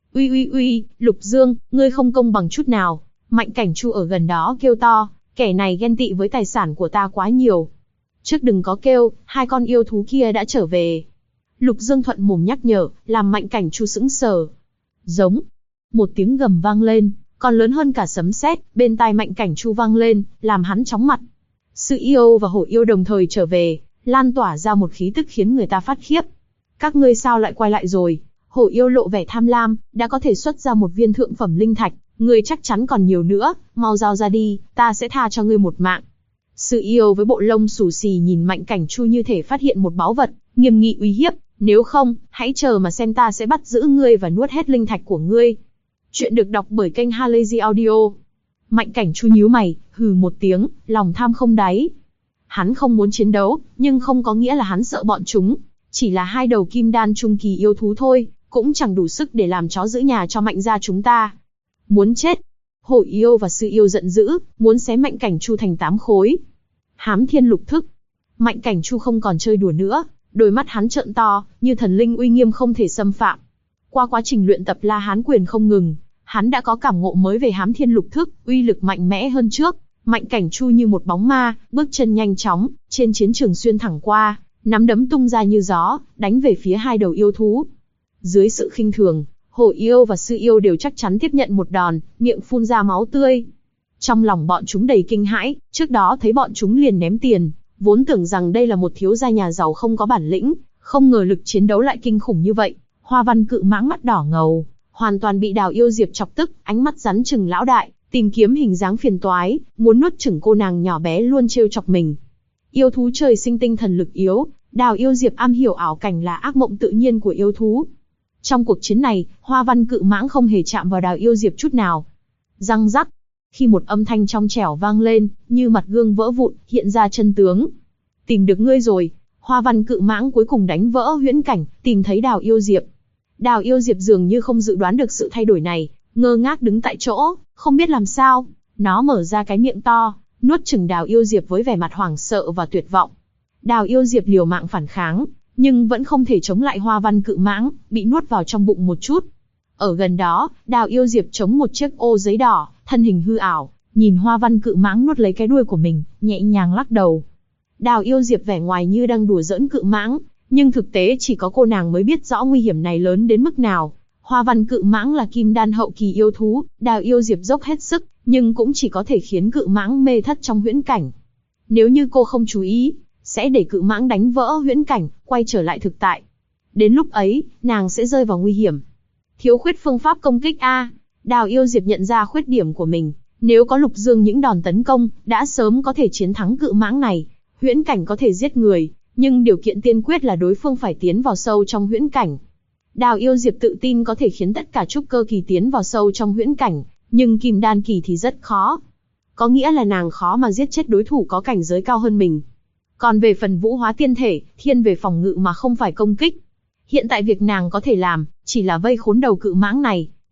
Uy, Lục Dương, ngươi không công bằng chút nào. Mạnh Cảnh Chu ở gần đó kêu to, kẻ này ghen tị với tài sản của ta quá nhiều. Trước đừng có kêu, hai con yêu thú kia đã trở về. Lục Dương thuận mồm nhắc nhở, làm Mạnh Cảnh Chu sững sờ. Giống. Một tiếng gầm vang lên, còn lớn hơn cả sấm sét, bên tai Mạnh Cảnh Chu vang lên, làm hắn chóng mặt. Sư yêu và Hổ yêu đồng thời trở về, lan tỏa ra một khí tức khiến người ta phát khiếp. Các ngươi sao lại quay lại rồi? Hổ yêu lộ vẻ tham lam, đã có thể xuất ra một viên thượng phẩm linh thạch, ngươi chắc chắn còn nhiều nữa, mau giao ra đi, ta sẽ tha cho ngươi một mạng. Sư yêu với bộ lông xù xì nhìn Mạnh Cảnh Chu như thể phát hiện một báu vật, nghiêm nghị uy hiếp, nếu không, hãy chờ mà xem ta sẽ bắt giữ ngươi và nuốt hết linh thạch của ngươi. Chuyện được đọc bởi kênh Halazy Audio. Mạnh Cảnh Chu nhíu mày, hừ một tiếng, lòng tham không đáy. Hắn không muốn chiến đấu, nhưng không có nghĩa là hắn sợ bọn chúng. Chỉ là hai đầu kim đan trung kỳ yêu thú thôi, cũng chẳng đủ sức để làm chó giữ nhà cho Mạnh gia chúng ta. Muốn chết. Hổ yêu và Sư yêu giận dữ, muốn xé Mạnh Cảnh Chu thành 8 khối. Hám thiên lục thức. Mạnh Cảnh Chu không còn chơi đùa nữa, đôi mắt hắn trợn to, như thần linh uy nghiêm không thể xâm phạm. Qua quá trình luyện tập La Hán quyền không ngừng, hắn đã có cảm ngộ mới về hám thiên lục thức, uy lực mạnh mẽ hơn trước. Mạnh Cảnh Chu như một bóng ma, bước chân nhanh chóng, trên chiến trường xuyên thẳng qua, nắm đấm tung ra như gió, đánh về phía hai đầu yêu thú. Dưới sự khinh thường, Hổ yêu và Sư yêu đều chắc chắn tiếp nhận một đòn, miệng phun ra máu tươi. Trong lòng bọn chúng đầy kinh hãi, trước đó thấy bọn chúng liền ném tiền, vốn tưởng rằng đây là một thiếu gia nhà giàu không có bản lĩnh, không ngờ lực chiến đấu lại kinh khủng như vậy. Hoa Văn Cự Mãng mắt đỏ ngầu, hoàn toàn bị Đào Yêu Diệp chọc tức, ánh mắt rắn chừng lão đại, tìm kiếm hình dáng phiền toái, muốn nuốt chửng cô nàng nhỏ bé luôn trêu chọc mình. Yêu thú trời sinh tinh thần lực yếu, Đào Yêu Diệp am hiểu ảo cảnh là ác mộng tự nhiên của yêu thú. Trong cuộc chiến này, Hoa Văn Cự Mãng không hề chạm vào Đào Yêu Diệp chút nào. Răng rắc, khi một âm thanh trong trẻo vang lên, như mặt gương vỡ vụn, hiện ra chân tướng. Tìm được ngươi rồi. Hoa Văn Cự Mãng cuối cùng đánh vỡ huyễn cảnh, tìm thấy Đào Yêu Diệp. Đào Yêu Diệp dường như không dự đoán được sự thay đổi này, ngơ ngác đứng tại chỗ, không biết làm sao. Nó mở ra cái miệng to, nuốt chửng Đào Yêu Diệp với vẻ mặt hoảng sợ và tuyệt vọng. Đào Yêu Diệp liều mạng phản kháng, nhưng vẫn không thể chống lại Hoa Văn Cự Mãng, bị nuốt vào trong bụng một chút. Ở gần đó, Đào Yêu Diệp chống một chiếc ô giấy đỏ, thân hình hư ảo, nhìn Hoa Văn Cự Mãng nuốt lấy cái đuôi của mình, nhẹ nhàng lắc đầu. Đào Yêu Diệp vẻ ngoài như đang đùa giỡn Cự Mãng, nhưng thực tế chỉ có cô nàng mới biết rõ nguy hiểm này lớn đến mức nào. Hoa Văn Cự Mãng là kim đan hậu kỳ yêu thú, Đào Yêu Diệp dốc hết sức, nhưng cũng chỉ có thể khiến Cự Mãng mê thất trong huyễn cảnh. Nếu như cô không chú ý, sẽ để Cự Mãng đánh vỡ huyễn cảnh, quay trở lại thực tại. Đến lúc ấy, nàng sẽ rơi vào nguy hiểm. Thiếu khuyết phương pháp công kích a. Đào Yêu Diệp nhận ra khuyết điểm của mình, nếu có Lục Dương những đòn tấn công, đã sớm có thể chiến thắng Cự Mãng này. Huyễn cảnh có thể giết người, nhưng điều kiện tiên quyết là đối phương phải tiến vào sâu trong huyễn cảnh. Đào Yêu Diệp tự tin có thể khiến tất cả trúc cơ kỳ tiến vào sâu trong huyễn cảnh, nhưng kim đan kỳ thì rất khó. Có nghĩa là nàng khó mà giết chết đối thủ có cảnh giới cao hơn mình. Còn về phần vũ hóa tiên thể, thiên về phòng ngự mà không phải công kích. Hiện tại việc nàng có thể làm, chỉ là vây khốn đầu Cự Mãng này.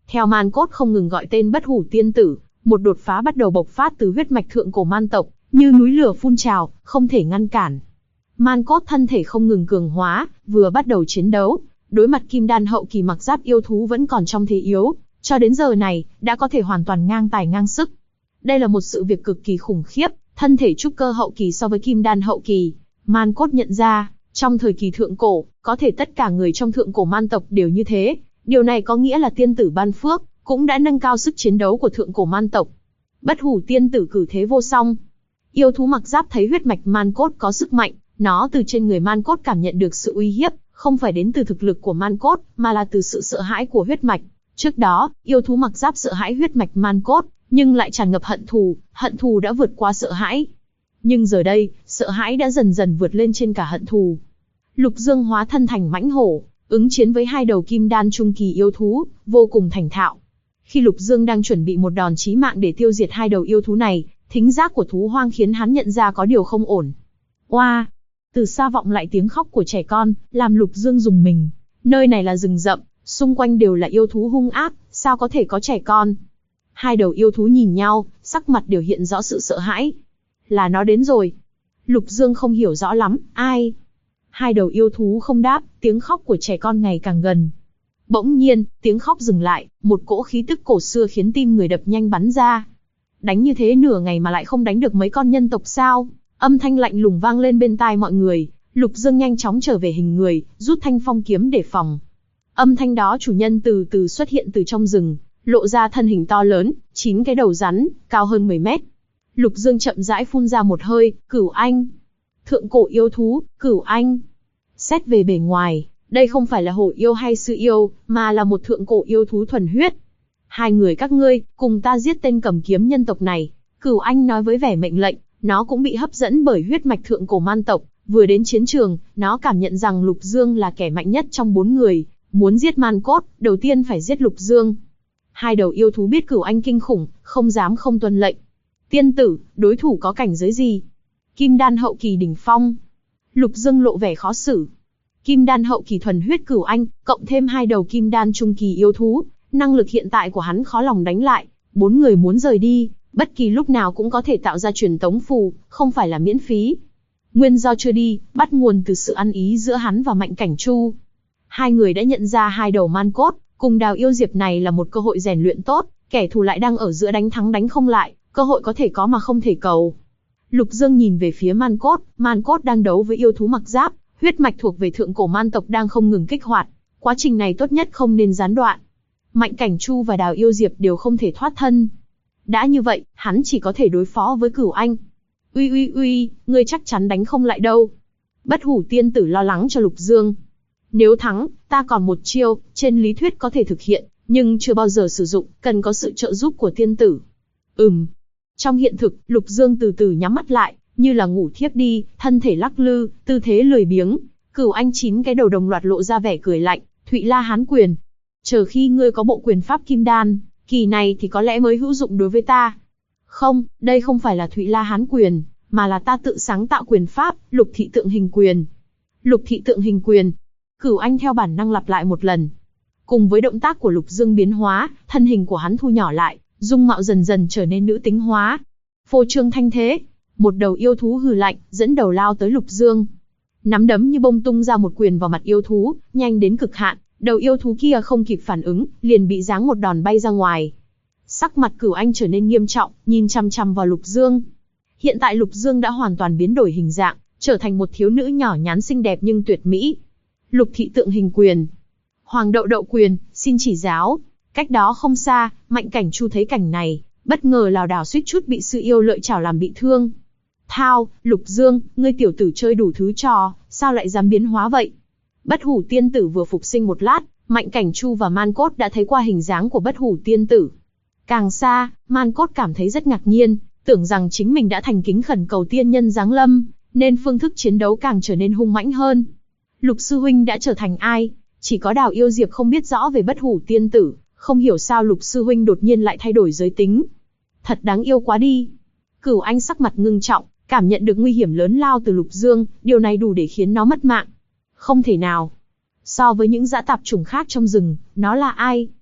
Theo man cốt không ngừng gọi tên bất hủ tiên tử, một đột phá bắt đầu bộc phát từ huyết mạch thượng cổ man tộc, như núi lửa phun trào, không thể ngăn cản. Man cốt thân thể không ngừng cường hóa, vừa bắt đầu chiến đấu, đối mặt kim đan hậu kỳ mặc giáp yêu thú vẫn còn trong thế yếu, cho đến giờ này, đã có thể hoàn toàn ngang tài ngang sức. Đây là một sự việc cực kỳ khủng khiếp, thân thể trúc cơ hậu kỳ so với kim đan hậu kỳ. Man cốt nhận ra, trong thời kỳ thượng cổ, có thể tất cả người trong thượng cổ man tộc đều như thế. Điều này có nghĩa là tiên tử ban phước, cũng đã nâng cao sức chiến đấu của thượng cổ man tộc. Bất hủ tiên tử cử thế vô song. Yêu thú mặc giáp thấy huyết mạch man cốt có sức mạnh, nó từ trên người man cốt cảm nhận được sự uy hiếp, không phải đến từ thực lực của man cốt, mà là từ sự sợ hãi của huyết mạch. Trước đó, yêu thú mặc giáp sợ hãi huyết mạch man cốt, nhưng lại tràn ngập hận thù đã vượt qua sợ hãi. Nhưng giờ đây, sợ hãi đã dần dần vượt lên trên cả hận thù. Lục Dương hóa thân thành mãnh hổ, ứng chiến với hai đầu kim đan trung kỳ yêu thú, vô cùng thành thạo. Khi Lục Dương đang chuẩn bị một đòn chí mạng để tiêu diệt hai đầu yêu thú này, thính giác của thú hoang khiến hắn nhận ra có điều không ổn. Oa! Từ xa vọng lại tiếng khóc của trẻ con, làm Lục Dương rùng mình. Nơi này là rừng rậm, xung quanh đều là yêu thú hung ác, sao có thể có trẻ con? Hai đầu yêu thú nhìn nhau, sắc mặt đều hiện rõ sự sợ hãi. Là nó đến rồi. Lục Dương không hiểu rõ lắm, ai? Hai đầu yêu thú không đáp, tiếng khóc của trẻ con ngày càng gần. Bỗng nhiên, tiếng khóc dừng lại, một cỗ khí tức cổ xưa khiến tim người đập nhanh bắn ra. Đánh như thế nửa ngày mà lại không đánh được mấy con nhân tộc sao? Âm thanh lạnh lùng vang lên bên tai mọi người. Lục Dương nhanh chóng trở về hình người, rút thanh phong kiếm để phòng. Âm thanh đó chủ nhân từ từ xuất hiện từ trong rừng, lộ ra thân hình to lớn, 9 cái đầu rắn, cao hơn 10 mét. Lục Dương chậm rãi phun ra một hơi, Cửu Anh. Thượng cổ yêu thú, Cửu Anh. Xét về bề ngoài, đây không phải là hổ yêu hay sư yêu, mà là một thượng cổ yêu thú thuần huyết. Hai người các ngươi, cùng ta giết tên cầm kiếm nhân tộc này. Cửu Anh nói với vẻ mệnh lệnh, nó cũng bị hấp dẫn bởi huyết mạch thượng cổ man tộc. Vừa đến chiến trường, nó cảm nhận rằng Lục Dương là kẻ mạnh nhất trong 4 người. Muốn giết man cốt, đầu tiên phải giết Lục Dương. Hai đầu yêu thú biết Cửu Anh kinh khủng, không dám không tuân lệnh. Tiên tử, đối thủ có cảnh giới gì? Kim đan hậu kỳ đỉnh phong. Lục Dương lộ vẻ khó xử. Kim đan hậu kỳ thuần huyết Cửu Anh, cộng thêm hai đầu kim đan trung kỳ yêu thú, năng lực hiện tại của hắn khó lòng đánh lại. 4 người muốn rời đi, bất kỳ lúc nào cũng có thể tạo ra truyền tống phù, không phải là miễn phí. Nguyên do chưa đi, bắt nguồn từ sự ăn ý giữa hắn và Mạnh Cảnh Chu. Hai người đã nhận ra hai đầu man cốt, cùng Đào Yêu Diệp này là một cơ hội rèn luyện tốt, kẻ thù lại đang ở giữa đánh thắng đánh không lại, cơ hội có thể có mà không thể cầu. Lục Dương nhìn về phía man cốt đang đấu với yêu thú mặc giáp, huyết mạch thuộc về thượng cổ man tộc đang không ngừng kích hoạt, quá trình này tốt nhất không nên gián đoạn. Mạnh Cảnh Chu và Đào Yêu Diệp đều không thể thoát thân. Đã như vậy, hắn chỉ có thể đối phó với Cửu Anh. Uy, ngươi chắc chắn đánh không lại đâu. Bất hủ tiên tử lo lắng cho Lục Dương. Nếu thắng, ta còn một chiêu, trên lý thuyết có thể thực hiện, nhưng chưa bao giờ sử dụng, cần có sự trợ giúp của tiên tử. Trong hiện thực, Lục Dương từ từ nhắm mắt lại, như là ngủ thiếp đi, thân thể lắc lư, tư thế lười biếng. Cửu Anh 9 cái đầu đồng loạt lộ ra vẻ cười lạnh, Thụy La Hán Quyền. Chờ khi ngươi có bộ quyền pháp kim đan, kỳ này thì có lẽ mới hữu dụng đối với ta. Không, đây không phải là Thụy La Hán Quyền, mà là ta tự sáng tạo quyền pháp, Lục Thị Tượng Hình Quyền. Lục Thị Tượng Hình Quyền. Cửu Anh theo bản năng lặp lại một lần. Cùng với động tác của Lục Dương biến hóa, thân hình của hắn thu nhỏ lại, dung mạo dần dần trở nên nữ tính hóa. Phô trương thanh thế, một đầu yêu thú hừ lạnh, dẫn đầu lao tới Lục Dương. Nắm đấm như bông tung ra một quyền vào mặt yêu thú, nhanh đến cực hạn, đầu yêu thú kia không kịp phản ứng, liền bị giáng một đòn bay ra ngoài. Sắc mặt Cửu Anh trở nên nghiêm trọng, nhìn chằm chằm vào Lục Dương. Hiện tại Lục Dương đã hoàn toàn biến đổi hình dạng, trở thành một thiếu nữ nhỏ nhắn xinh đẹp nhưng tuyệt mỹ. Lục Thị Tượng Hình Quyền. Hoàng Đậu Đậu Quyền, xin chỉ giáo. Cách đó không xa, Mạnh Cảnh Chu thấy cảnh này, bất ngờ lảo đảo suýt chút bị sư yêu lợi chảo làm bị thương. Thao, Lục Dương, ngươi tiểu tử chơi đủ thứ trò, sao lại dám biến hóa vậy? Bất hủ tiên tử vừa phục sinh một lát, Mạnh Cảnh Chu và Man Cốt đã thấy qua hình dáng của bất hủ tiên tử. Càng xa, Man Cốt cảm thấy rất ngạc nhiên, tưởng rằng chính mình đã thành kính khẩn cầu tiên nhân giáng lâm, nên phương thức chiến đấu càng trở nên hung mãnh hơn. Lục sư huynh đã trở thành ai? Chỉ có Đào Yêu Diệp không biết rõ về bất hủ tiên tử, không hiểu sao Lục sư huynh đột nhiên lại thay đổi giới tính. Thật đáng yêu quá đi. Cửu Anh sắc mặt ngưng trọng, cảm nhận được nguy hiểm lớn lao từ Lục Dương, điều này đủ để khiến nó mất mạng. Không thể nào. So với những dã tạp chủng khác trong rừng, nó là ai?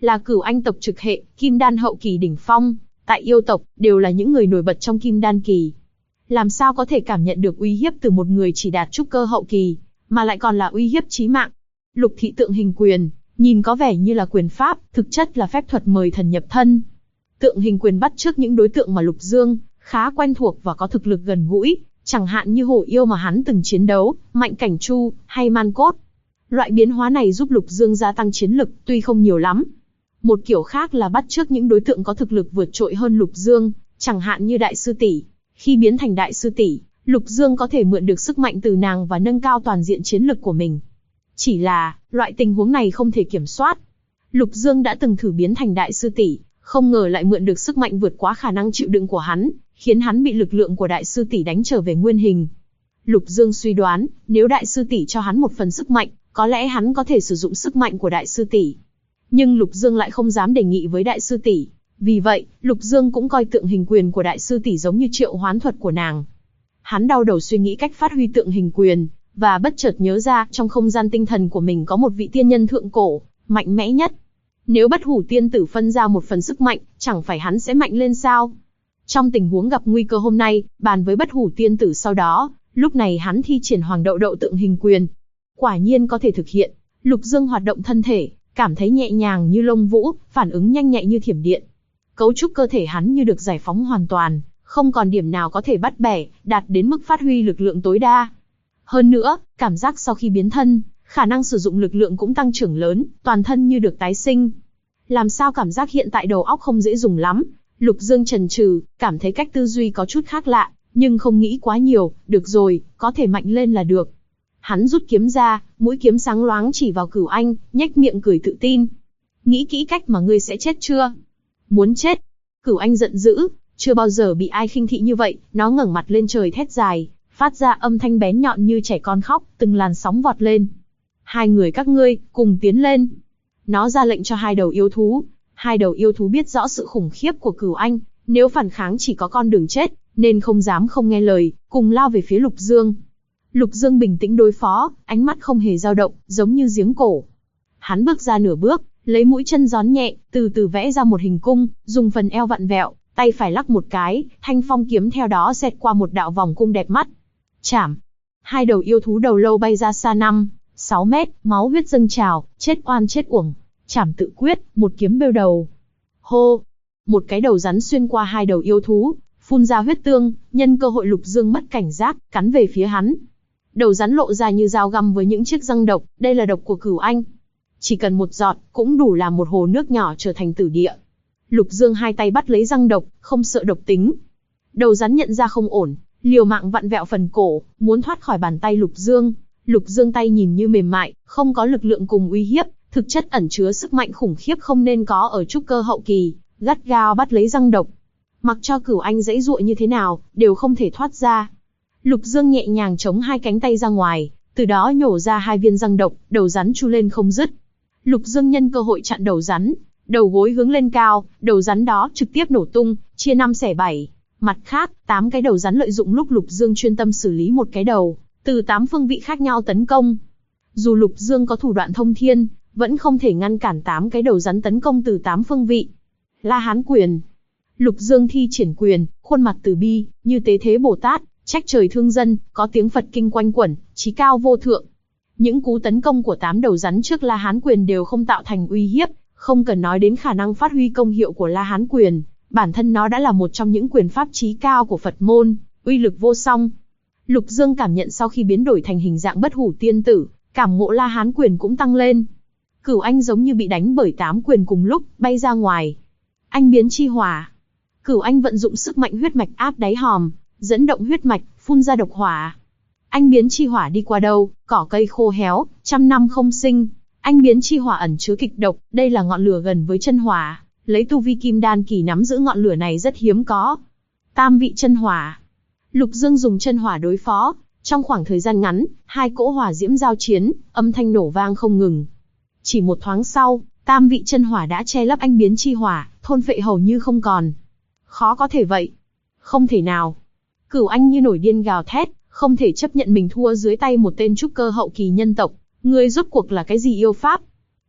là Cửu Anh tộc trực hệ, Kim Đan hậu kỳ đỉnh phong, tại yêu tộc, đều là những người nổi bật trong Kim Đan kỳ. Làm sao có thể cảm nhận được uy hiếp từ một người chỉ đạt trúc cơ hậu kỳ, mà lại còn là uy hiếp chí mạng. Lục thị tượng hình quyền, nhìn có vẻ như là quyền pháp, thực chất là phép thuật mời thần nhập thân. Tượng hình quyền bắt chước những đối tượng mà Lục Dương khá quen thuộc và có thực lực gần gũi, chẳng hạn như hổ yêu mà hắn từng chiến đấu, Mạnh Cảnh Chu, hay Man Cốt. Loại biến hóa này giúp Lục Dương gia tăng chiến lực, tuy không nhiều lắm. Một kiểu khác là bắt chước những đối tượng có thực lực vượt trội hơn Lục Dương, chẳng hạn như Đại Sư Tỷ. Khi biến thành Đại Sư Tỷ, Lục Dương có thể mượn được sức mạnh từ nàng và nâng cao toàn diện chiến lực của mình. Chỉ là, loại tình huống này không thể kiểm soát. Lục Dương đã từng thử biến thành Đại Sư Tỷ, không ngờ lại mượn được sức mạnh vượt quá khả năng chịu đựng của hắn, khiến hắn bị lực lượng của Đại Sư Tỷ đánh trở về nguyên hình. Lục Dương suy đoán, nếu Đại Sư Tỷ cho hắn một phần sức mạnh, có lẽ hắn có thể sử dụng sức mạnh của Đại Sư Tỷ. Nhưng Lục Dương lại không dám đề nghị với Đại Sư Tỷ. Vì vậy, Lục Dương cũng coi tượng hình quyền của Đại Sư Tỷ giống như triệu hoán thuật của nàng. Hắn đau đầu suy nghĩ cách phát huy tượng hình quyền, và bất chợt nhớ ra trong không gian tinh thần của mình có một vị tiên nhân thượng cổ, mạnh mẽ nhất. Nếu Bất Hủ Tiên Tử phân ra một phần sức mạnh, chẳng phải hắn sẽ mạnh lên sao? Trong tình huống gặp nguy cơ hôm nay, bàn với Bất Hủ Tiên Tử sau đó, lúc này hắn thi triển Hoàng Đậu Đậu tượng hình quyền. Quả nhiên có thể thực hiện. Lục Dương hoạt động thân thể, cảm thấy nhẹ nhàng như lông vũ, phản ứng nhanh nhạy như thiểm điện. Cấu trúc cơ thể hắn như được giải phóng hoàn toàn, không còn điểm nào có thể bắt bẻ, đạt đến mức phát huy lực lượng tối đa. Hơn nữa, cảm giác sau khi biến thân, khả năng sử dụng lực lượng cũng tăng trưởng lớn, toàn thân như được tái sinh. Làm sao cảm giác hiện tại đầu óc không dễ dùng lắm? Lục Dương chần chừ, cảm thấy cách tư duy có chút khác lạ, nhưng không nghĩ quá nhiều, được rồi, có thể mạnh lên là được. Hắn rút kiếm ra, mũi kiếm sáng loáng chỉ vào Cửu Anh, nhếch miệng cười tự tin. Nghĩ kỹ cách mà ngươi sẽ chết chưa? Muốn chết? Cửu Anh giận dữ, chưa bao giờ bị ai khinh thị như vậy, nó ngẩng mặt lên trời thét dài, phát ra âm thanh bén nhọn như trẻ con khóc, từng làn sóng vọt lên. Hai người các ngươi, cùng tiến lên. Nó ra lệnh cho hai đầu yêu thú. Hai đầu yêu thú biết rõ sự khủng khiếp của Cửu Anh, nếu phản kháng chỉ có con đường chết, nên không dám không nghe lời, cùng lao về phía Lục Dương. Lục Dương bình tĩnh đối phó, ánh mắt không hề dao động, giống như giếng cổ. Hắn bước ra nửa bước, lấy mũi chân gión nhẹ, từ từ vẽ ra một hình cung, dùng phần eo vặn vẹo, tay phải lắc một cái, thanh phong kiếm theo đó xẹt qua một đạo vòng cung đẹp mắt. Chảm! Hai đầu yêu thú đầu lâu bay ra xa 5-6 mét, máu huyết dâng trào, chết oan chết uổng. Chảm tự quyết, một kiếm bêu đầu. Hô! Một cái đầu rắn xuyên qua hai đầu yêu thú, phun ra huyết tương, nhân cơ hội Lục Dương mất cảnh giác, cắn về phía hắn. Đầu rắn lộ ra như dao găm với những chiếc răng độc, đây là độc của Cửu Anh. Chỉ cần một giọt, cũng đủ làm một hồ nước nhỏ trở thành tử địa. Lục Dương hai tay bắt lấy răng độc, không sợ độc tính. Đầu rắn nhận ra không ổn, liều mạng vặn vẹo phần cổ, muốn thoát khỏi bàn tay Lục Dương. Lục Dương tay nhìn như mềm mại, không có lực lượng cùng uy hiếp, thực chất ẩn chứa sức mạnh khủng khiếp không nên có ở trúc cơ hậu kỳ, gắt gao bắt lấy răng độc. Mặc cho Cửu Anh giãy giụa như thế nào, đều không thể thoát ra. Lục Dương nhẹ nhàng chống hai cánh tay ra ngoài, từ đó nhổ ra hai viên răng độc, đầu rắn chu lên không dứt. Lục Dương nhân cơ hội chặn đầu rắn, đầu gối hướng lên cao, đầu rắn đó trực tiếp nổ tung, chia 5 xẻ 7. Mặt khác, 8 cái đầu rắn lợi dụng lúc Lục Dương chuyên tâm xử lý một cái đầu, từ 8 phương vị khác nhau tấn công. Dù Lục Dương có thủ đoạn thông thiên, vẫn không thể ngăn cản 8 cái đầu rắn tấn công từ 8 phương vị. La Hán quyền. Lục Dương thi triển quyền, khuôn mặt từ bi, như tế thế Bồ Tát, trách trời thương dân, có tiếng Phật kinh quanh quẩn, chí cao vô thượng. Những cú tấn công của 8 đầu rắn trước La Hán quyền đều không tạo thành uy hiếp, không cần nói đến khả năng phát huy công hiệu của La Hán quyền, bản thân nó đã là một trong những quyền pháp chí cao của Phật môn, uy lực vô song. Lục Dương cảm nhận sau khi biến đổi thành hình dạng Bất Hủ Tiên Tử, cảm ngộ La Hán quyền cũng tăng lên. Cửu Anh giống như bị đánh bởi 8 quyền cùng lúc, bay ra ngoài. Anh biến chi hỏa. Cửu Anh vận dụng sức mạnh huyết mạch áp đáy hòm, dẫn động huyết mạch, phun ra độc hỏa. Anh biến chi hỏa đi qua đâu, cỏ cây khô héo, trăm năm không sinh. Anh biến chi hỏa ẩn chứa kịch độc, đây là ngọn lửa gần với chân hỏa, lấy tu vi Kim Đan kỳ nắm giữ ngọn lửa này rất hiếm có. Tam vị chân hỏa. Lục Dương dùng chân hỏa đối phó, trong khoảng thời gian ngắn, hai cỗ hỏa diễm giao chiến, âm thanh nổ vang không ngừng. Chỉ một thoáng sau, tam vị chân hỏa đã che lấp anh biến chi hỏa, thôn phệ hầu như không còn. Khó có thể vậy. Không thể nào. Cửu Anh như nổi điên gào thét, không thể chấp nhận mình thua dưới tay một tên trúc cơ hậu kỳ nhân tộc. Ngươi rốt cuộc là cái gì yêu pháp?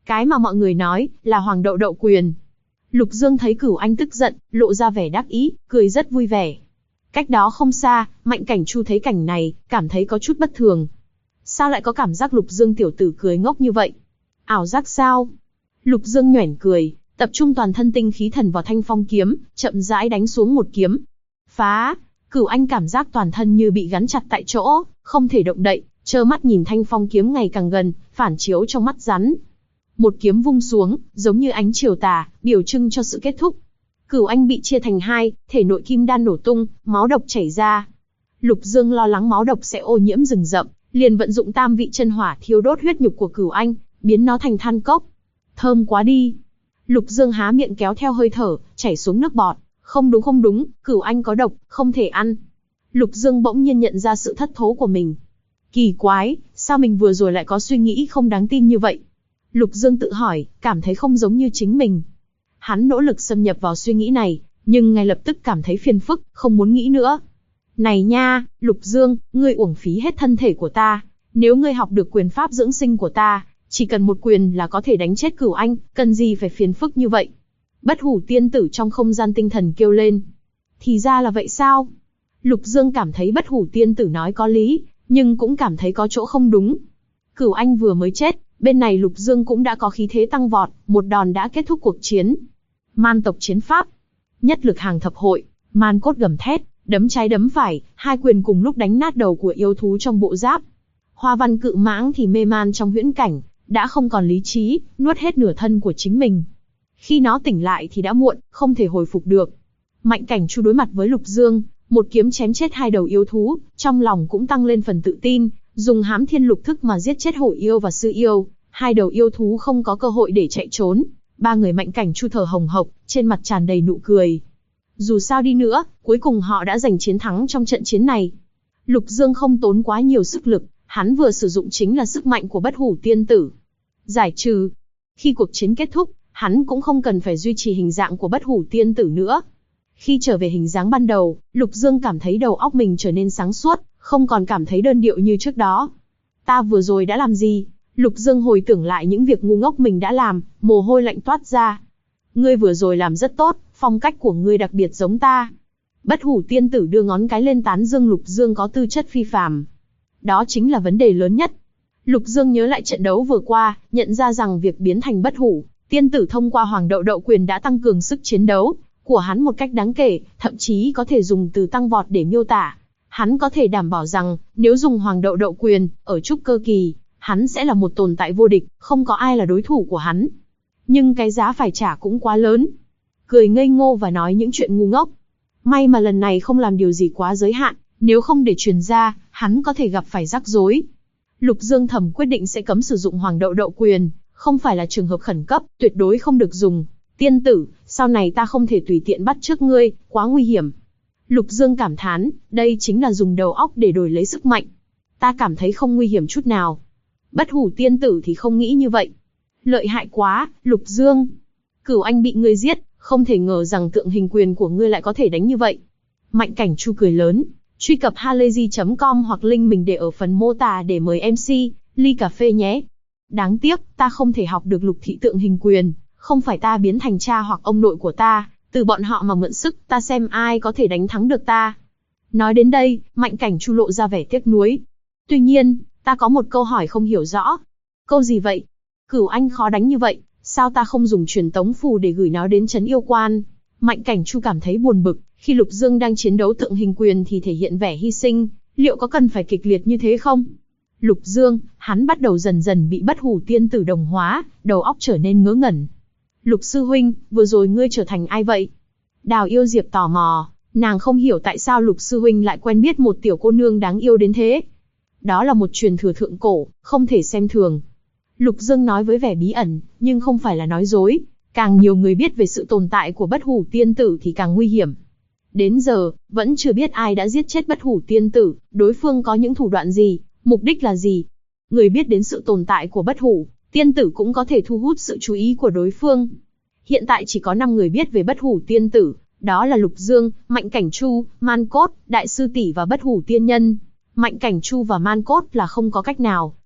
Cái mà mọi người nói là Hoàng Đậu Đậu Quyền. Lục Dương thấy Cửu Anh tức giận, lộ ra vẻ đắc ý, cười rất vui vẻ. Cách đó không xa, Mạnh Cảnh Chu thấy cảnh này, cảm thấy có chút bất thường. Sao lại có cảm giác Lục Dương tiểu tử cười ngốc như vậy? Ảo giác sao? Lục Dương nhoẻn cười, tập trung toàn thân tinh khí thần vào thanh phong kiếm, chậm rãi đánh xuống một kiếm. Phá! Cửu Anh cảm giác toàn thân như bị gắn chặt tại chỗ, không thể động đậy, trơ mắt nhìn thanh phong kiếm ngày càng gần, phản chiếu trong mắt rắn. Một kiếm vung xuống, giống như ánh chiều tà, biểu trưng cho sự kết thúc. Cửu Anh bị chia thành hai, thể nội kim đan nổ tung, máu độc chảy ra. Lục Dương lo lắng máu độc sẽ ô nhiễm rừng rậm, liền vận dụng tam vị chân hỏa thiêu đốt huyết nhục của Cửu Anh, biến nó thành than cốc. Thơm quá đi. Lục Dương há miệng kéo theo hơi thở, chảy xuống nước bọt. Không đúng, Cửu Anh có độc, không thể ăn. Lục Dương bỗng nhiên nhận ra sự thất thố của mình. Kỳ quái, sao mình vừa rồi lại có suy nghĩ không đáng tin như vậy? Lục Dương tự hỏi, cảm thấy không giống như chính mình. Hắn nỗ lực xâm nhập vào suy nghĩ này, nhưng ngay lập tức cảm thấy phiền phức, không muốn nghĩ nữa. Này nha, Lục Dương, ngươi uổng phí hết thân thể của ta. Nếu ngươi học được quyền pháp dưỡng sinh của ta, chỉ cần một quyền là có thể đánh chết Cửu Anh, cần gì phải phiền phức như vậy? Bất Hủ tiên tử trong không gian tinh thần kêu lên. Thì ra là vậy sao? Lục Dương cảm thấy Bất Hủ tiên tử nói có lý, nhưng cũng cảm thấy có chỗ không đúng. Cửu Anh vừa mới chết, bên này Lục Dương cũng đã có khí thế tăng vọt, một đòn đã kết thúc cuộc chiến. Man tộc chiến pháp. Nhất lực hàng thập hội, man cốt gầm thét, đấm trái đấm phải, hai quyền cùng lúc đánh nát đầu của yêu thú trong bộ giáp. Hoa Văn Cự Mãng thì mê man trong huyễn cảnh, đã không còn lý trí, nuốt hết nửa thân của chính mình. Khi nó tỉnh lại thì đã muộn, không thể hồi phục được. Mạnh Cảnh Chu đối mặt với Lục Dương, một kiếm chém chết hai đầu yêu thú, trong lòng cũng tăng lên phần tự tin, dùng Hám Thiên Lục Thức mà giết chết hổ yêu và sư yêu, hai đầu yêu thú không có cơ hội để chạy trốn. Ba người Mạnh Cảnh Chu thở hồng hộc, trên mặt tràn đầy nụ cười. Dù sao đi nữa, cuối cùng họ đã giành chiến thắng trong trận chiến này. Lục Dương không tốn quá nhiều sức lực, hắn vừa sử dụng chính là sức mạnh của Bất Hủ tiên tử. Giải trừ. Khi cuộc chiến kết thúc, hắn cũng không cần phải duy trì hình dạng của Bất Hủ tiên tử nữa. Khi trở về hình dáng ban đầu, Lục Dương cảm thấy đầu óc mình trở nên sáng suốt, không còn cảm thấy đơn điệu như trước đó. Ta vừa rồi đã làm gì? Lục Dương hồi tưởng lại những việc ngu ngốc mình đã làm, mồ hôi lạnh toát ra. Ngươi vừa rồi làm rất tốt, phong cách của ngươi đặc biệt giống ta. Bất Hủ tiên tử đưa ngón cái lên tán dương Lục Dương có tư chất phi phàm. Đó chính là vấn đề lớn nhất. Lục Dương nhớ lại trận đấu vừa qua, nhận ra rằng việc biến thành Bất Hủ tiên tử thông qua Hoàng Đậu Đậu Quyền đã tăng cường sức chiến đấu của hắn một cách đáng kể, thậm chí có thể dùng từ tăng vọt để miêu tả. Hắn có thể đảm bảo rằng, nếu dùng Hoàng Đậu Đậu Quyền, ở trúc cơ kỳ, hắn sẽ là một tồn tại vô địch, không có ai là đối thủ của hắn. Nhưng cái giá phải trả cũng quá lớn. Cười ngây ngô và nói những chuyện ngu ngốc. May mà lần này không làm điều gì quá giới hạn, nếu không để truyền ra, hắn có thể gặp phải rắc rối. Lục Dương thầm quyết định sẽ cấm sử dụng Hoàng Đậu Đậu Quyền, không phải là trường hợp khẩn cấp, tuyệt đối không được dùng. Tiên tử, sau này ta không thể tùy tiện bắt chước ngươi, quá nguy hiểm. Lục Dương cảm thán, đây chính là dùng đầu óc để đổi lấy sức mạnh. Ta cảm thấy không nguy hiểm chút nào. Bất Hủ tiên tử thì không nghĩ như vậy. Lợi hại quá, Lục Dương. Cửu Anh bị ngươi giết, không thể ngờ rằng tượng hình quyền của ngươi lại có thể đánh như vậy. Mạnh Cảnh Chu cười lớn. Truy cập halayzi.com hoặc link mình để ở phần mô tả để mời MC, ly cà phê nhé. Đáng tiếc, ta không thể học được lục thị tượng hình quyền, không phải ta biến thành cha hoặc ông nội của ta, từ bọn họ mà mượn sức, ta xem ai có thể đánh thắng được ta. Nói đến đây, Mạnh Cảnh Chu lộ ra vẻ tiếc nuối. Tuy nhiên, ta có một câu hỏi không hiểu rõ. Câu gì vậy? Cửu Anh khó đánh như vậy, sao ta không dùng truyền tống phù để gửi nó đến trấn yêu quan? Mạnh Cảnh Chu cảm thấy buồn bực, khi Lục Dương đang chiến đấu tượng hình quyền thì thể hiện vẻ hy sinh, liệu có cần phải kịch liệt như thế không? Lục Dương, hắn bắt đầu dần dần bị Bất Hủ tiên tử đồng hóa, đầu óc trở nên ngớ ngẩn. Lục sư huynh, vừa rồi ngươi trở thành ai vậy? Đào Yêu Diệp tò mò, nàng không hiểu tại sao Lục sư huynh lại quen biết một tiểu cô nương đáng yêu đến thế. Đó là một truyền thừa thượng cổ, không thể xem thường. Lục Dương nói với vẻ bí ẩn, nhưng không phải là nói dối. Càng nhiều người biết về sự tồn tại của Bất Hủ tiên tử thì càng nguy hiểm. Đến giờ, vẫn chưa biết ai đã giết chết Bất Hủ tiên tử, đối phương có những thủ đoạn gì, mục đích là gì. Người biết đến sự tồn tại của Bất Hủ tiên tử cũng có thể thu hút sự chú ý của đối phương. Hiện tại chỉ có 5 người biết về Bất Hủ tiên tử, đó là Lục Dương, Mạnh Cảnh Chu, Man Cốt, Đại sư tỷ và Bất Hủ tiên nhân. Mạnh Cảnh Chu và Man Cốt là không có cách nào,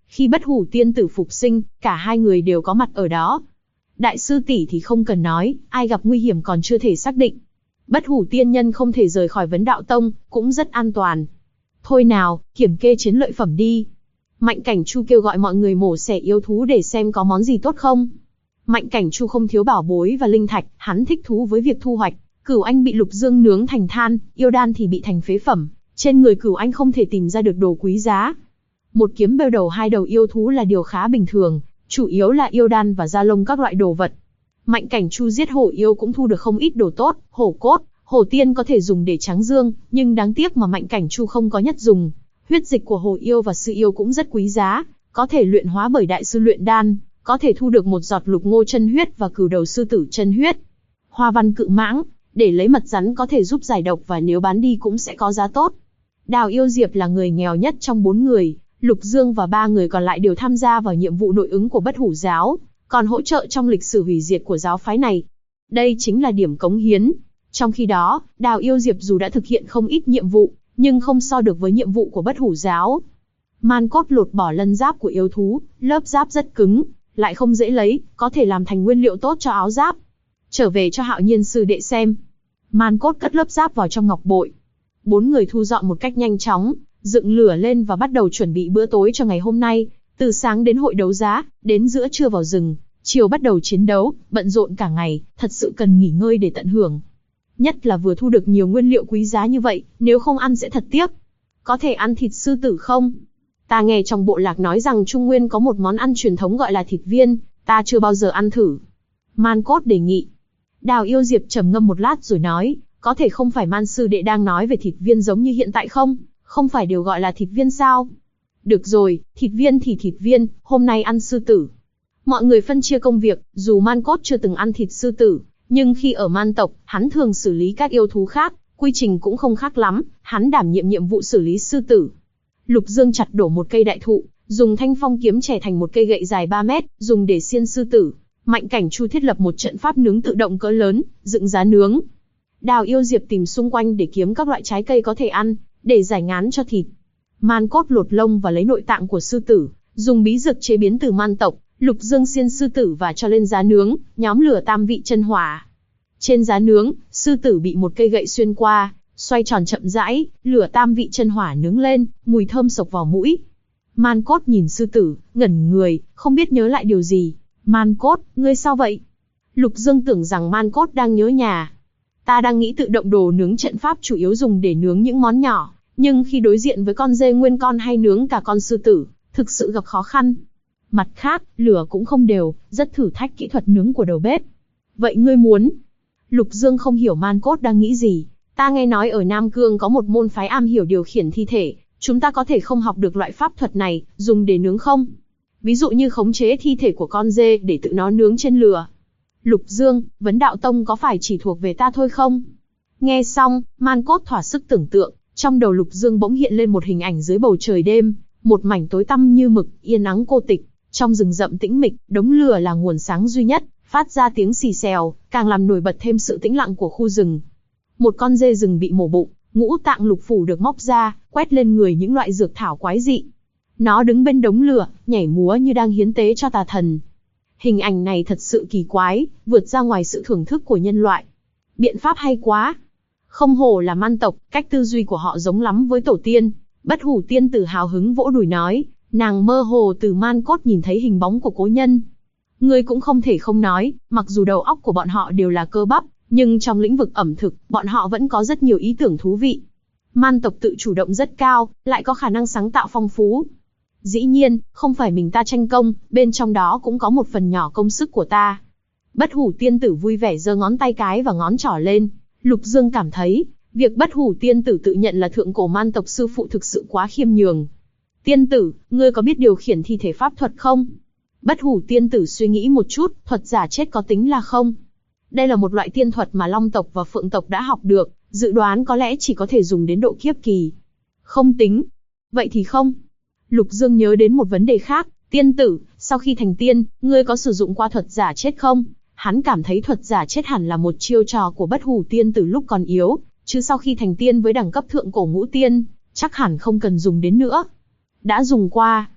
Khi Bất Hủ tiên tử phục sinh, cả hai người đều có mặt ở đó. Đại sư tỷ thì không cần nói, ai gặp nguy hiểm còn chưa thể xác định. Bất Hủ tiên nhân không thể rời khỏi Vấn Đạo Tông, cũng rất an toàn. Thôi nào, kiểm kê chiến lợi phẩm đi. Mạnh Cảnh Chu kêu gọi mọi người mổ xẻ yêu thú để xem có món gì tốt không. Mạnh Cảnh Chu không thiếu bảo bối và linh thạch, hắn thích thú với việc thu hoạch. Cửu Anh bị Lục Dương nướng thành than, yêu đan thì bị thành phế phẩm. Trên người Cửu Anh không thể tìm ra được đồ quý giá. Một kiếm bêu đầu hai đầu yêu thú là điều khá bình thường, chủ yếu là yêu đan và da lông các loại đồ vật. Mạnh Cảnh Chu giết hổ yêu cũng thu được không ít đồ tốt, hổ cốt, hổ tiên có thể dùng để tráng dương, nhưng đáng tiếc mà Mạnh Cảnh Chu không có nhất dùng. Huyết dịch của hổ yêu và sư yêu cũng rất quý giá, có thể luyện hóa bởi đại sư luyện đan, có thể thu được một giọt lục ngô chân huyết và cửu đầu sư tử chân huyết. Hoa văn cự mãng, để lấy mật rắn có thể giúp giải độc và nếu bán đi cũng sẽ có giá tốt. Đào Yêu Diệp là người nghèo nhất trong 4 người, Lục Dương và 3 người còn lại đều tham gia vào nhiệm vụ nội ứng của Bất Hủ giáo, còn hỗ trợ trong lịch sử hủy diệt của giáo phái này. Đây chính là điểm cống hiến. Trong khi đó, Đào Yêu Diệp dù đã thực hiện không ít nhiệm vụ, nhưng không so được với nhiệm vụ của Bất Hủ giáo. Man cốt lột bỏ lân giáp của yêu thú, lớp giáp rất cứng, lại không dễ lấy, có thể làm thành nguyên liệu tốt cho áo giáp. Trở về cho Hạo Nhiên sư đệ xem. Man cốt cất lớp giáp vào trong ngọc bội. 4 người thu dọn một cách nhanh chóng, dựng lửa lên và bắt đầu chuẩn bị bữa tối cho ngày hôm nay. Từ sáng đến hội đấu giá, đến giữa trưa vào rừng, chiều bắt đầu chiến đấu, bận rộn cả ngày, thật sự cần nghỉ ngơi để tận hưởng. Nhất là vừa thu được nhiều nguyên liệu quý giá như vậy, nếu không ăn sẽ thật tiếc. Có thể ăn thịt sư tử không? Ta nghe trong bộ lạc nói rằng Trung Nguyên có một món ăn truyền thống gọi là thịt viên, ta chưa bao giờ ăn thử. Man cốt đề nghị. Đào Yêu Diệp trầm ngâm một lát rồi nói, có thể không phải Man sư đệ đang nói về thịt viên giống như hiện tại không? Không phải đều gọi là thịt viên sao? Được rồi, thịt viên thì thịt viên, hôm nay ăn sư tử. Mọi người phân chia công việc, dù Man cốt chưa từng ăn thịt sư tử, nhưng khi ở Man tộc, hắn thường xử lý các yêu thú khác, quy trình cũng không khác lắm, hắn đảm nhiệm nhiệm vụ xử lý sư tử. Lục Dương chặt đổ một cây đại thụ, dùng thanh phong kiếm chẻ thành một cây gậy dài 3 mét, dùng để xiên sư tử. Mạnh Cảnh Chu thiết lập một trận pháp nướng tự động cỡ lớn, dựng giá nướng. Đào Yêu Diệp tìm xung quanh để kiếm các loại trái cây có thể ăn, để giải ngán cho thịt. Man cốt lột lông và lấy nội tạng của sư tử, dùng bí dược chế biến từ man tộc. Lục Dương xiên sư tử và cho lên giá nướng, nhóm lửa tam vị chân hỏa. Trên giá nướng, sư tử bị một cây gậy xuyên qua, xoay tròn chậm rãi, lửa tam vị chân hỏa nướng lên, mùi thơm sộc vào mũi. Man cốt nhìn sư tử, ngẩn người, không biết nhớ lại điều gì. Man cốt, ngươi sao vậy? Lục Dương tưởng rằng Man cốt đang nhớ nhà. Ta đang nghĩ tự động đồ nướng trận pháp chủ yếu dùng để nướng những món nhỏ, nhưng khi đối diện với con dê nguyên con hay nướng cả con sư tử, thực sự gặp khó khăn. Mặt khác, lửa cũng không đều, rất thử thách kỹ thuật nướng của đầu bếp. Vậy ngươi muốn? Lục Dương không hiểu Man cốt đang nghĩ gì. Ta nghe nói ở Nam Cương có một môn phái am hiểu điều khiển thi thể, chúng ta có thể không học được loại pháp thuật này, dùng để nướng không? Ví dụ như khống chế thi thể của con dê để tự nó nướng trên lửa. Lục Dương, Vấn Đạo Tông có phải chỉ thuộc về ta thôi không? Nghe xong, Man cốt thỏa sức tưởng tượng, trong đầu Lục Dương bỗng hiện lên một hình ảnh dưới bầu trời đêm, một mảnh tối tăm như mực, yên ắng cô tịch. Trong rừng rậm tĩnh mịch, đống lửa là nguồn sáng duy nhất, phát ra tiếng xì xèo, càng làm nổi bật thêm sự tĩnh lặng của khu rừng. Một con dê rừng bị mổ bụng, ngũ tạng lục phủ được móc ra, quét lên người những loại dược thảo quái dị. Nó đứng bên đống lửa, nhảy múa như đang hiến tế cho tà thần. Hình ảnh này thật sự kỳ quái, vượt ra ngoài sự thưởng thức của nhân loại. Biện pháp hay quá. Không hổ là man tộc, cách tư duy của họ giống lắm với tổ tiên. Bất Hủ tiên tử hào hứng vỗ đùi nói, nàng mơ hồ từ Man cốt nhìn thấy hình bóng của cố nhân. Ngươi cũng không thể không nói, mặc dù đầu óc của bọn họ đều là cơ bắp, nhưng trong lĩnh vực ẩm thực, bọn họ vẫn có rất nhiều ý tưởng thú vị. Man tộc tự chủ động rất cao, lại có khả năng sáng tạo phong phú. Dĩ nhiên, không phải mình ta tranh công, bên trong đó cũng có một phần nhỏ công sức của ta. Bất Hủ tiên tử vui vẻ giơ ngón tay cái và ngón trỏ lên. Lục Dương cảm thấy, việc Bất Hủ tiên tử tự nhận là thượng cổ man tộc sư phụ thực sự quá khiêm nhường. Tiên tử, ngươi có biết điều khiển thi thể pháp thuật không? Bất Hủ tiên tử suy nghĩ một chút, thuật giả chết có tính là không? Đây là một loại tiên thuật mà Long tộc và Phượng tộc đã học được, dự đoán có lẽ chỉ có thể dùng đến độ kiếp kỳ. Không tính. Vậy thì không. Lục Dương nhớ đến một vấn đề khác, tiên tử, sau khi thành tiên, ngươi có sử dụng qua thuật giả chết không? Hắn cảm thấy thuật giả chết hẳn là một chiêu trò của Bất Hủ tiên tử lúc còn yếu, chứ sau khi thành tiên với đẳng cấp thượng cổ ngũ tiên, chắc hẳn không cần dùng đến nữa. Đã dùng qua.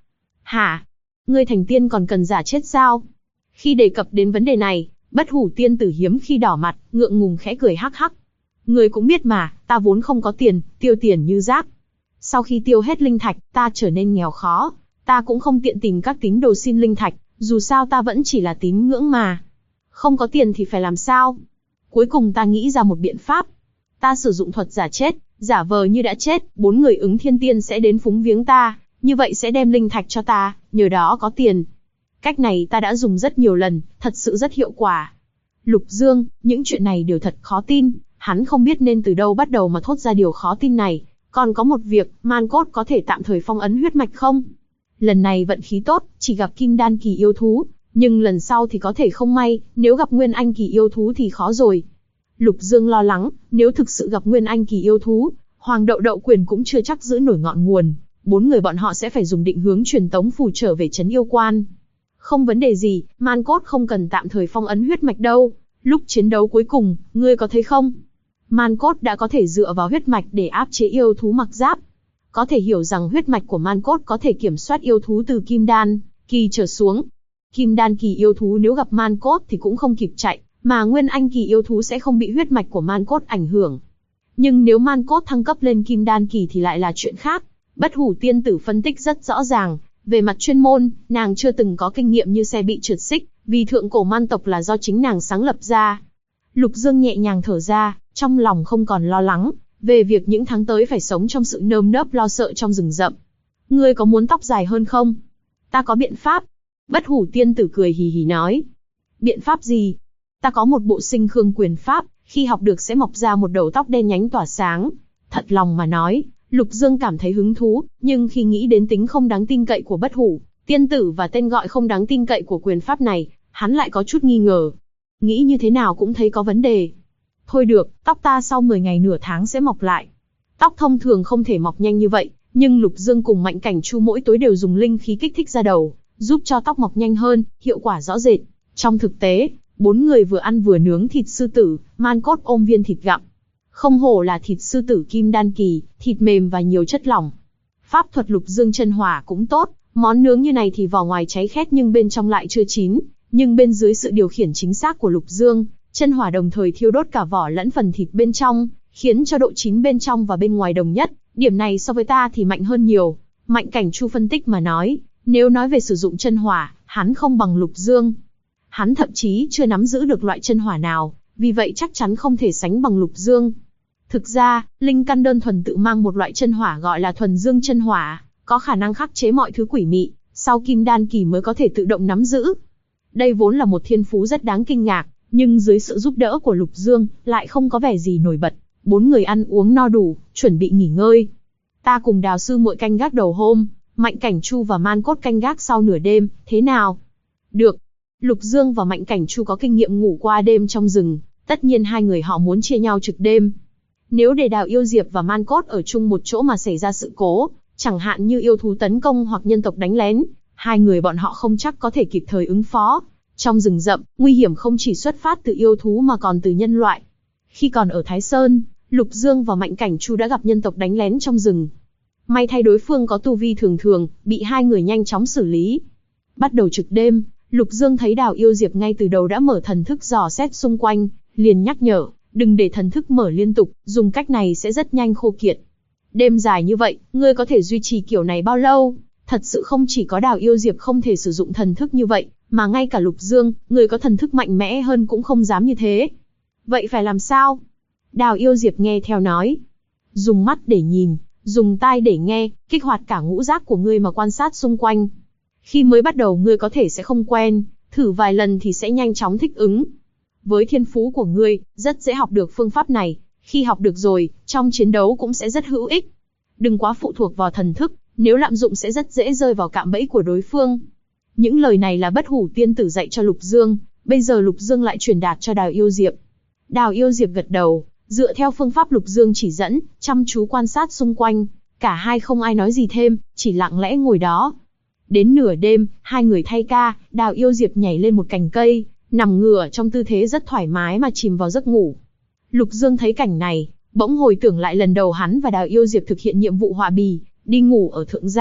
Hả? Ngươi thành tiên còn cần giả chết sao? Khi đề cập đến vấn đề này, Bất Hủ tiên tử hiếm khi đỏ mặt, ngượng ngùng khẽ cười hắc hắc. Ngươi cũng biết mà, ta vốn không có tiền, tiêu tiền như rác. Sau khi tiêu hết linh thạch, ta trở nên nghèo khó. Ta cũng không tiện tìm các tín đồ xin linh thạch, dù sao ta vẫn chỉ là tín ngưỡng mà. Không có tiền thì phải làm sao? Cuối cùng ta nghĩ ra một biện pháp. Ta sử dụng thuật giả chết, giả vờ như đã chết, 4 người ứng thiên tiên sẽ đến phúng viếng ta, như vậy sẽ đem linh thạch cho ta, nhờ đó có tiền. Cách này ta đã dùng rất nhiều lần, thật sự rất hiệu quả. Lục Dương, những chuyện này đều thật khó tin, hắn không biết nên từ đâu bắt đầu mà thốt ra điều khó tin này. Còn có một việc, Man Cốt có thể tạm thời phong ấn huyết mạch không? Lần này vận khí tốt, chỉ gặp kim đan kỳ yêu thú, nhưng lần sau thì có thể không may, nếu gặp nguyên anh kỳ yêu thú thì khó rồi. Lục Dương lo lắng, nếu thực sự gặp nguyên anh kỳ yêu thú, Hoàng Đậu Đậu Quyền cũng chưa chắc giữ nổi ngọn nguồn, 4 người bọn họ sẽ phải dùng định hướng truyền tống phù trở về trấn yêu quan. Không vấn đề gì, Man Cốt không cần tạm thời phong ấn huyết mạch đâu, lúc chiến đấu cuối cùng, ngươi có thấy không? Man Cốt đã có thể dựa vào huyết mạch để áp chế yêu thú mặc giáp. Có thể hiểu rằng huyết mạch của Man Cốt có thể kiểm soát yêu thú từ kim đan kỳ trở xuống. Kim đan kỳ yêu thú nếu gặp Man Cốt thì cũng không kịp chạy, mà nguyên anh kỳ yêu thú sẽ không bị huyết mạch của Man Cốt ảnh hưởng. Nhưng nếu Man Cốt thăng cấp lên kim đan kỳ thì lại là chuyện khác. Bất Hủ tiên tử phân tích rất rõ ràng, về mặt chuyên môn, nàng chưa từng có kinh nghiệm như xe bị trượt xích, vì thượng cổ man tộc là do chính nàng sáng lập ra. Lục Dương nhẹ nhàng thở ra, trong lòng không còn lo lắng về việc những tháng tới phải sống trong sự nơm nớp lo sợ trong rừng rậm. Ngươi có muốn tóc dài hơn không? Ta có biện pháp. Bất Hủ tiên tử cười hì hì nói. Biện pháp gì? Ta có một bộ sinh khương quyền pháp, khi học được sẽ mọc ra một đầu tóc đen nhánh tỏa sáng. Thật lòng mà nói, Lục Dương cảm thấy hứng thú, nhưng khi nghĩ đến tính không đáng tin cậy của Bất Hủ tiên tử và tên gọi không đáng tin cậy của quyền pháp này, hắn lại có chút nghi ngờ. Nghĩ như thế nào cũng thấy có vấn đề. Thôi được, tóc ta sau 10 ngày nửa tháng sẽ mọc lại. Tóc thông thường không thể mọc nhanh như vậy, nhưng Lục Dương cùng Mạnh Cảnh Chu mỗi tối đều dùng linh khí kích thích ra đầu, giúp cho tóc mọc nhanh hơn, hiệu quả rõ rệt. Trong thực tế, 4 người vừa ăn vừa nướng thịt sư tử, Man Cốt ôm viên thịt gặm. Không hổ là thịt sư tử kim đan kỳ, thịt mềm và nhiều chất lỏng. Pháp thuật Lục Dương chân hỏa cũng tốt, món nướng như này thì vỏ ngoài cháy khét nhưng bên trong lại chưa chín, nhưng bên dưới sự điều khiển chính xác của Lục Dương, chân hỏa đồng thời thiêu đốt cả vỏ lẫn phần thịt bên trong, khiến cho độ chín bên trong và bên ngoài đồng nhất, điểm này so với ta thì mạnh hơn nhiều. Mạnh Cảnh Chu phân tích mà nói, nếu nói về sử dụng chân hỏa, hắn không bằng Lục Dương. Hắn thậm chí chưa nắm giữ được loại chân hỏa nào, vì vậy chắc chắn không thể sánh bằng Lục Dương. Thực ra, linh căn đơn thuần tự mang một loại chân hỏa gọi là thuần dương chân hỏa, có khả năng khắc chế mọi thứ quỷ mị, sau kim đan kỳ mới có thể tự động nắm giữ. Đây vốn là một thiên phú rất đáng kinh ngạc, nhưng dưới sự giúp đỡ của Lục Dương, lại không có vẻ gì nổi bật. 4 người ăn uống no đủ, chuẩn bị nghỉ ngơi. Ta cùng Đào sư muội canh gác đầu hôm, Mạnh Cảnh Chu và Man Cốt canh gác sau nửa đêm, thế nào? Được. Lục Dương và Mạnh Cảnh Chu có kinh nghiệm ngủ qua đêm trong rừng, tất nhiên hai người họ muốn chia nhau trực đêm. Nếu để Đào Yêu Diệp và Man Cốt ở chung một chỗ mà xảy ra sự cố, chẳng hạn như yêu thú tấn công hoặc nhân tộc đánh lén, hai người bọn họ không chắc có thể kịp thời ứng phó. Trong rừng rậm, nguy hiểm không chỉ xuất phát từ yêu thú mà còn từ nhân loại. Khi còn ở Thái Sơn, Lục Dương và Mạnh Cảnh Chu đã gặp nhân tộc đánh lén trong rừng. May thay đối phương có tu vi thường thường, bị hai người nhanh chóng xử lý. Bắt đầu trực đêm, Lục Dương thấy Đào Yêu Diệp ngay từ đầu đã mở thần thức dò xét xung quanh, liền nhắc nhở, đừng để thần thức mở liên tục, dùng cách này sẽ rất nhanh khô kiệt. Đêm dài như vậy, ngươi có thể duy trì kiểu này bao lâu? Thật sự không chỉ có Đào Yêu Diệp không thể sử dụng thần thức như vậy, mà ngay cả Lục Dương, người có thần thức mạnh mẽ hơn cũng không dám như thế. Vậy phải làm sao? Đào Yêu Diệp nghe theo nói. Dùng mắt để nhìn, dùng tai để nghe, kích hoạt cả ngũ giác của ngươi mà quan sát xung quanh. Khi mới bắt đầu ngươi có thể sẽ không quen, thử vài lần thì sẽ nhanh chóng thích ứng. Với thiên phú của ngươi, rất dễ học được phương pháp này, khi học được rồi, trong chiến đấu cũng sẽ rất hữu ích. Đừng quá phụ thuộc vào thần thức, nếu lạm dụng sẽ rất dễ rơi vào cạm bẫy của đối phương. Những lời này là Bất Hủ tiên tử dạy cho Lục Dương, bây giờ Lục Dương lại truyền đạt cho Đào Yêu Diệp. Đào Yêu Diệp gật đầu, dựa theo phương pháp Lục Dương chỉ dẫn, chăm chú quan sát xung quanh, cả hai không ai nói gì thêm, chỉ lặng lẽ ngồi đó. Đến nửa đêm, hai người thay ca, Đào Yêu Diệp nhảy lên một cành cây, nằm ngửa trong tư thế rất thoải mái mà chìm vào giấc ngủ. Lục Dương thấy cảnh này, bỗng hồi tưởng lại lần đầu hắn và Đào Yêu Diệp thực hiện nhiệm vụ họa bì, đi ngủ ở thượng gia,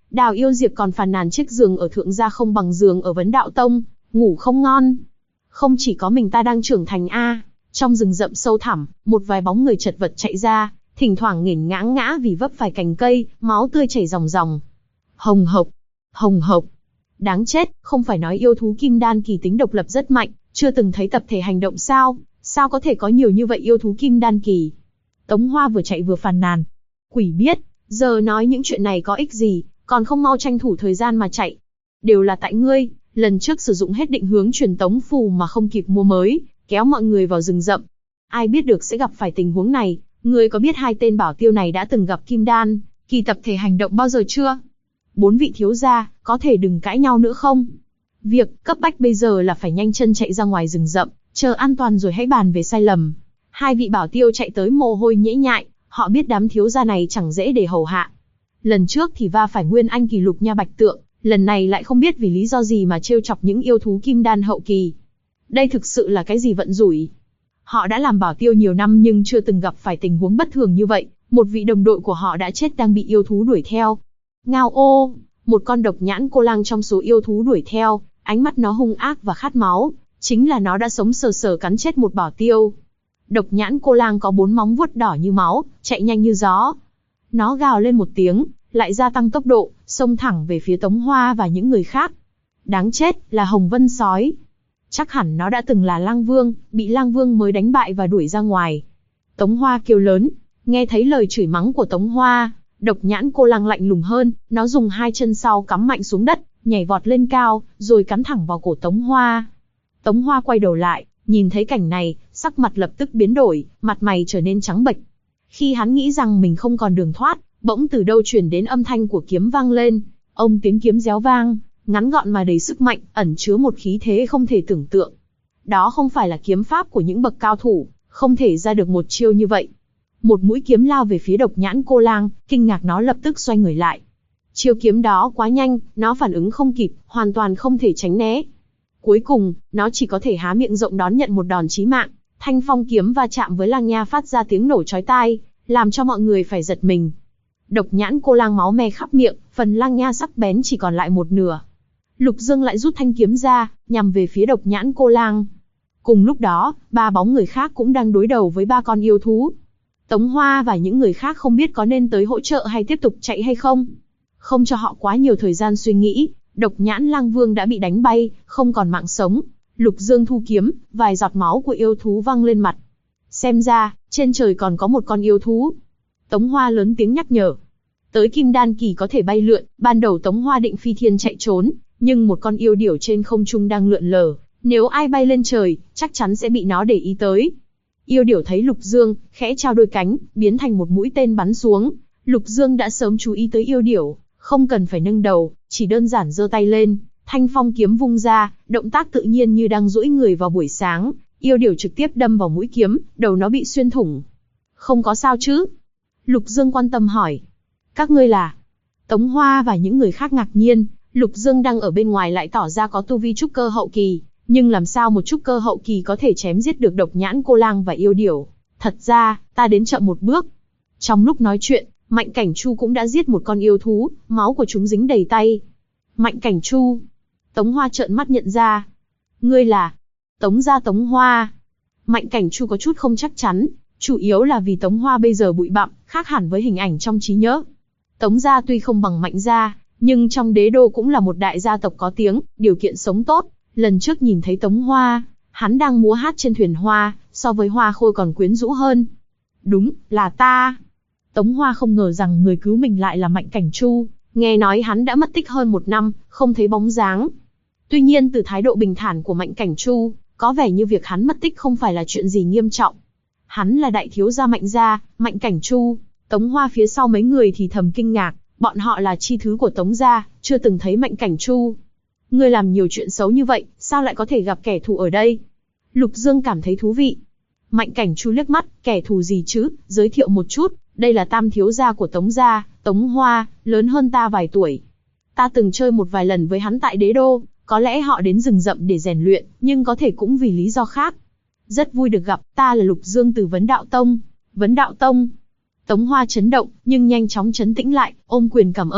Đào Yêu Diệp còn phàn nàn chiếc giường ở Thượng gia không bằng giường ở Vấn Đạo Tông, ngủ không ngon. Không chỉ có mình ta đang trưởng thành a. Trong rừng rậm sâu thẳm, một vài bóng người chật vật chạy ra, thỉnh thoảng nghển ngã ngã vì vấp phải cành cây, máu tươi chảy ròng ròng. Hồng hộc, hồng hộc. Đáng chết, không phải nói yêu thú kim đan kỳ tính độc lập rất mạnh, chưa từng thấy tập thể hành động sao? Sao có thể có nhiều như vậy yêu thú kim đan kỳ? Tống Hoa vừa chạy vừa phàn nàn. Quỷ biết, giờ nói những chuyện này có ích gì, còn không mau tranh thủ thời gian mà chạy. Đều là tại ngươi, lần trước sử dụng hết định hướng truyền tống phù mà không kịp mua mới, kéo mọi người vào rừng rậm. Ai biết được sẽ gặp phải tình huống này, ngươi có biết hai tên bảo tiêu này đã từng gặp kim đan kỳ tập thể hành động bao giờ chưa? 4 vị thiếu gia, có thể đừng cãi nhau nữa không? Việc cấp bách bây giờ là phải nhanh chân chạy ra ngoài rừng rậm, chờ an toàn rồi hãy bàn về sai lầm. Hai vị bảo tiêu chạy tới mồ hôi nhễ nhại, họ biết đám thiếu gia này chẳng dễ để hầu hạ. Lần trước thì va phải Nguyên Anh kỳ Lục Nha Bạch Tượng, lần này lại không biết vì lý do gì mà trêu chọc những yêu thú kim đan hậu kỳ. Đây thực sự là cái gì vận rủi? Họ đã làm bảo tiêu nhiều năm nhưng chưa từng gặp phải tình huống bất thường như vậy, một vị đồng đội của họ đã chết đang bị yêu thú đuổi theo. Ngao ô, một con độc nhãn cô lang trong số yêu thú đuổi theo, ánh mắt nó hung ác và khát máu, chính là nó đã sống sờ sờ cắn chết một bảo tiêu. Độc nhãn cô lang có 4 móng vuốt đỏ như máu, chạy nhanh như gió. Nó gào lên một tiếng, lại gia tăng tốc độ, xông thẳng về phía Tống Hoa và những người khác. Đáng chết, là Hồng Vân sói. Chắc hẳn nó đã từng là Lang Vương, bị Lang Vương mới đánh bại và đuổi ra ngoài. Tống Hoa kêu lớn, nghe thấy lời chửi mắng của Tống Hoa, độc nhãn cô lang lạnh lùng hơn, nó dùng 2 chân sau cắm mạnh xuống đất, nhảy vọt lên cao, rồi cắn thẳng vào cổ Tống Hoa. Tống Hoa quay đầu lại, nhìn thấy cảnh này, sắc mặt lập tức biến đổi, mặt mày trở nên trắng bệch. Khi hắn nghĩ rằng mình không còn đường thoát, bỗng từ đâu truyền đến âm thanh của kiếm vang lên. Ông tiếng kiếm réo vang, ngắn gọn mà đầy sức mạnh, ẩn chứa một khí thế không thể tưởng tượng. Đó không phải là kiếm pháp của những bậc cao thủ, không thể ra được một chiêu như vậy. Một mũi kiếm lao về phía độc nhãn cô lang, kinh ngạc nó lập tức xoay người lại. Chiêu kiếm đó quá nhanh, nó phản ứng không kịp, hoàn toàn không thể tránh né. Cuối cùng, nó chỉ có thể há miệng rộng đón nhận một đòn chí mạng. Thanh phong kiếm va chạm với lang nha phát ra tiếng nổ chói tai, làm cho mọi người phải giật mình. Độc nhãn cô lang máu me khắp miệng, phần lang nha sắc bén chỉ còn lại một nửa. Lục Dương lại rút thanh kiếm ra, nhằm về phía độc nhãn cô lang. Cùng lúc đó, 3 bóng người khác cũng đang đối đầu với 3 con yêu thú. Tống Hoa và những người khác không biết có nên tới hỗ trợ hay tiếp tục chạy hay không. Không cho họ quá nhiều thời gian suy nghĩ, độc nhãn Lang Vương đã bị đánh bay, không còn mạng sống. Lục Dương thu kiếm, vài giọt máu của yêu thú văng lên mặt. Xem ra, trên trời còn có một con yêu thú. Tống Hoa lớn tiếng nhắc nhở. Tới kim đan kỳ có thể bay lượn, ban đầu Tống Hoa định phi thiên chạy trốn, nhưng một con yêu điểu trên không trung đang lượn lờ. Nếu ai bay lên trời, chắc chắn sẽ bị nó để ý tới. Yêu điểu thấy Lục Dương, khẽ trao đôi cánh, biến thành một mũi tên bắn xuống. Lục Dương đã sớm chú ý tới yêu điểu, không cần phải nâng đầu, chỉ đơn giản giơ tay lên, thanh phong kiếm vung ra, động tác tự nhiên như đang duỗi người vào buổi sáng. Yêu điểu trực tiếp đâm vào mũi kiếm, đầu nó bị xuyên thủng. Không có sao chứ? Lục Dương quan tâm hỏi. Các ngươi là? Tống Hoa và những người khác ngạc nhiên, Lục Dương đang ở bên ngoài lại tỏ ra có tu vi trúc cơ hậu kỳ, nhưng làm sao một trúc cơ hậu kỳ có thể chém giết được độc nhãn cô lang và yêu điểu? Thật ra, ta đến chậm một bước. Trong lúc nói chuyện, Mạnh Cảnh Chu cũng đã giết một con yêu thú, máu của chúng dính đầy tay. Mạnh Cảnh Chu. Tống Hoa trợn mắt nhận ra. Ngươi là Tống gia Tống Hoa. Mạnh Cảnh Chu có chút không chắc chắn, chủ yếu là vì Tống Hoa bây giờ bụi bặm, khác hẳn với hình ảnh trong trí nhớ. Tống gia tuy không bằng Mạnh gia, nhưng trong đế đô cũng là một đại gia tộc có tiếng, điều kiện sống tốt. Lần trước nhìn thấy Tống Hoa, hắn đang múa hát trên thuyền hoa, so với Hoa Khôi còn quyến rũ hơn. Đúng, là ta. Tống Hoa không ngờ rằng người cứu mình lại là Mạnh Cảnh Chu, nghe nói hắn đã mất tích hơn 1 năm, không thấy bóng dáng. Tuy nhiên từ thái độ bình thản của Mạnh Cảnh Chu, có vẻ như việc hắn mất tích không phải là chuyện gì nghiêm trọng. Hắn là đại thiếu gia Mạnh gia, Mạnh Cảnh Chu. Tống Hoa phía sau mấy người thì thầm kinh ngạc, bọn họ là chi thứ của Tống gia, chưa từng thấy Mạnh Cảnh Chu. Ngươi làm nhiều chuyện xấu như vậy, sao lại có thể gặp kẻ thù ở đây? Lục Dương cảm thấy thú vị. Mạnh Cảnh Chu liếc mắt, kẻ thù gì chứ, giới thiệu một chút, đây là tam thiếu gia của Tống gia, Tống Hoa, lớn hơn ta vài tuổi. Ta từng chơi một vài lần với hắn tại đế đô, có lẽ họ đến rừng rậm để rèn luyện, nhưng có thể cũng vì lý do khác. Rất vui được gặp, ta là Lục Dương từ Vấn Đạo Tông. Vấn Đạo Tông. Tống Hoa chấn động, nhưng nhanh chóng trấn tĩnh lại, ôm quyền cảm ơn,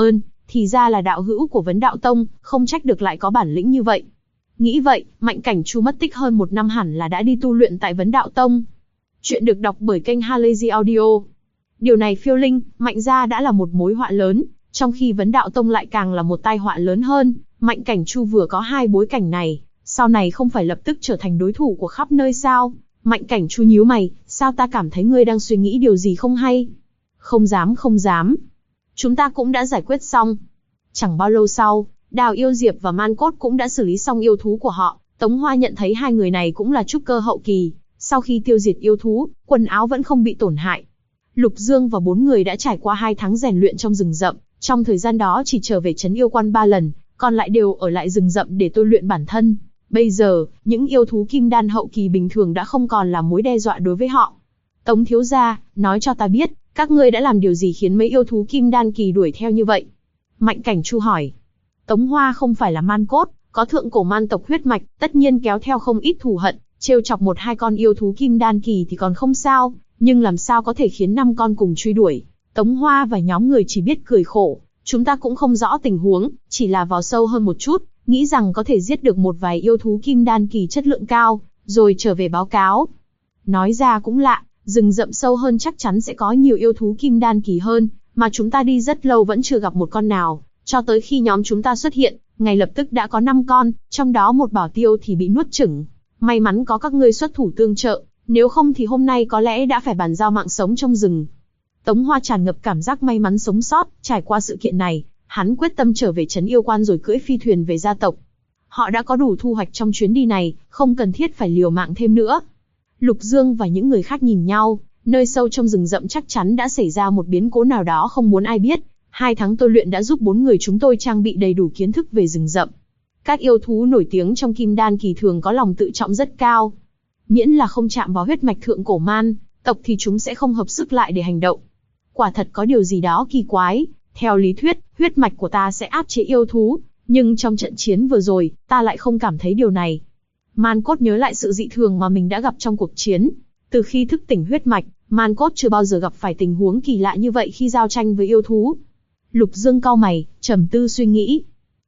thì ra là đạo hữu của Vấn Đạo Tông, không trách được lại có bản lĩnh như vậy. Nghĩ vậy, Mạnh Cảnh Chu mất tích hơn 1 năm hẳn là đã đi tu luyện tại Vấn Đạo Tông. Chuyện được đọc bởi kênh Halazy Audio. Điều này phiêu linh, Mạnh gia đã là một mối họa lớn, trong khi Vấn Đạo Tông lại càng là một tai họa lớn hơn. Mạnh Cảnh Chu vừa có hai bối cảnh này, sau này không phải lập tức trở thành đối thủ của khắp nơi sao? Mạnh Cảnh Chu nhíu mày, sao ta cảm thấy ngươi đang suy nghĩ điều gì không hay? Không dám. Chúng ta cũng đã giải quyết xong. Chẳng bao lâu sau, Đào Yêu Diệp và Man Cốt cũng đã xử lý xong yêu thú của họ. Tống Hoa nhận thấy hai người này cũng là trúc cơ hậu kỳ, sau khi tiêu diệt yêu thú, quần áo vẫn không bị tổn hại. Lục Dương và 4 người đã trải qua 2 tháng rèn luyện trong rừng rậm, trong thời gian đó chỉ trở về trấn yêu quan 3 lần, còn lại đều ở lại rừng rậm để tôi luyện bản thân. Bây giờ, những yêu thú kim đan hậu kỳ bình thường đã không còn là mối đe dọa đối với họ. Tống thiếu gia, nói cho ta biết, các ngươi đã làm điều gì khiến mấy yêu thú kim đan kỳ đuổi theo như vậy? Mạnh Cảnh Chu hỏi. Tống Hoa không phải là Man Cốt, có thượng cổ man tộc huyết mạch, tất nhiên kéo theo không ít thù hận, trêu chọc 1-2 con yêu thú kim đan kỳ thì còn không sao, nhưng làm sao có thể khiến 5 con cùng truy đuổi? Tống Hoa và nhóm người chỉ biết cười khổ, chúng ta cũng không rõ tình huống, chỉ là vào sâu hơn một chút, nghĩ rằng có thể giết được một vài yêu thú kim đan kỳ chất lượng cao, rồi trở về báo cáo. Nói ra cũng lạ, rừng rậm sâu hơn chắc chắn sẽ có nhiều yêu thú kim đan kỳ hơn, mà chúng ta đi rất lâu vẫn chưa gặp một con nào, cho tới khi nhóm chúng ta xuất hiện, ngay lập tức đã có 5 con, trong đó một bảo tiêu thì bị nuốt chửng. May mắn có các ngươi xuất thủ tương trợ, nếu không thì hôm nay có lẽ đã phải bàn giao mạng sống trong rừng. Tống Hoa tràn ngập cảm giác may mắn sống sót, trải qua sự kiện này, hắn quyết tâm trở về trấn yêu quan rồi cưỡi phi thuyền về gia tộc. Họ đã có đủ thu hoạch trong chuyến đi này, không cần thiết phải liều mạng thêm nữa. Lục Dương và những người khác nhìn nhau, nơi sâu trong rừng rậm chắc chắn đã xảy ra một biến cố nào đó không muốn ai biết. 2 tháng tôi luyện đã giúp 4 người chúng tôi trang bị đầy đủ kiến thức về rừng rậm. Các yêu thú nổi tiếng trong kim đan kỳ thường có lòng tự trọng rất cao. Miễn là không chạm vào huyết mạch thượng cổ man tộc thì chúng sẽ không hợp sức lại để hành động. Quả thật có điều gì đó kỳ quái, theo lý thuyết, huyết mạch của ta sẽ áp chế yêu thú, nhưng trong trận chiến vừa rồi, ta lại không cảm thấy điều này. Man Cốt nhớ lại sự dị thường mà mình đã gặp trong cuộc chiến. Từ khi thức tỉnh huyết mạch, Man Cốt chưa bao giờ gặp phải tình huống kỳ lạ như vậy khi giao tranh với yêu thú. Lục Dương cau mày, trầm tư suy nghĩ.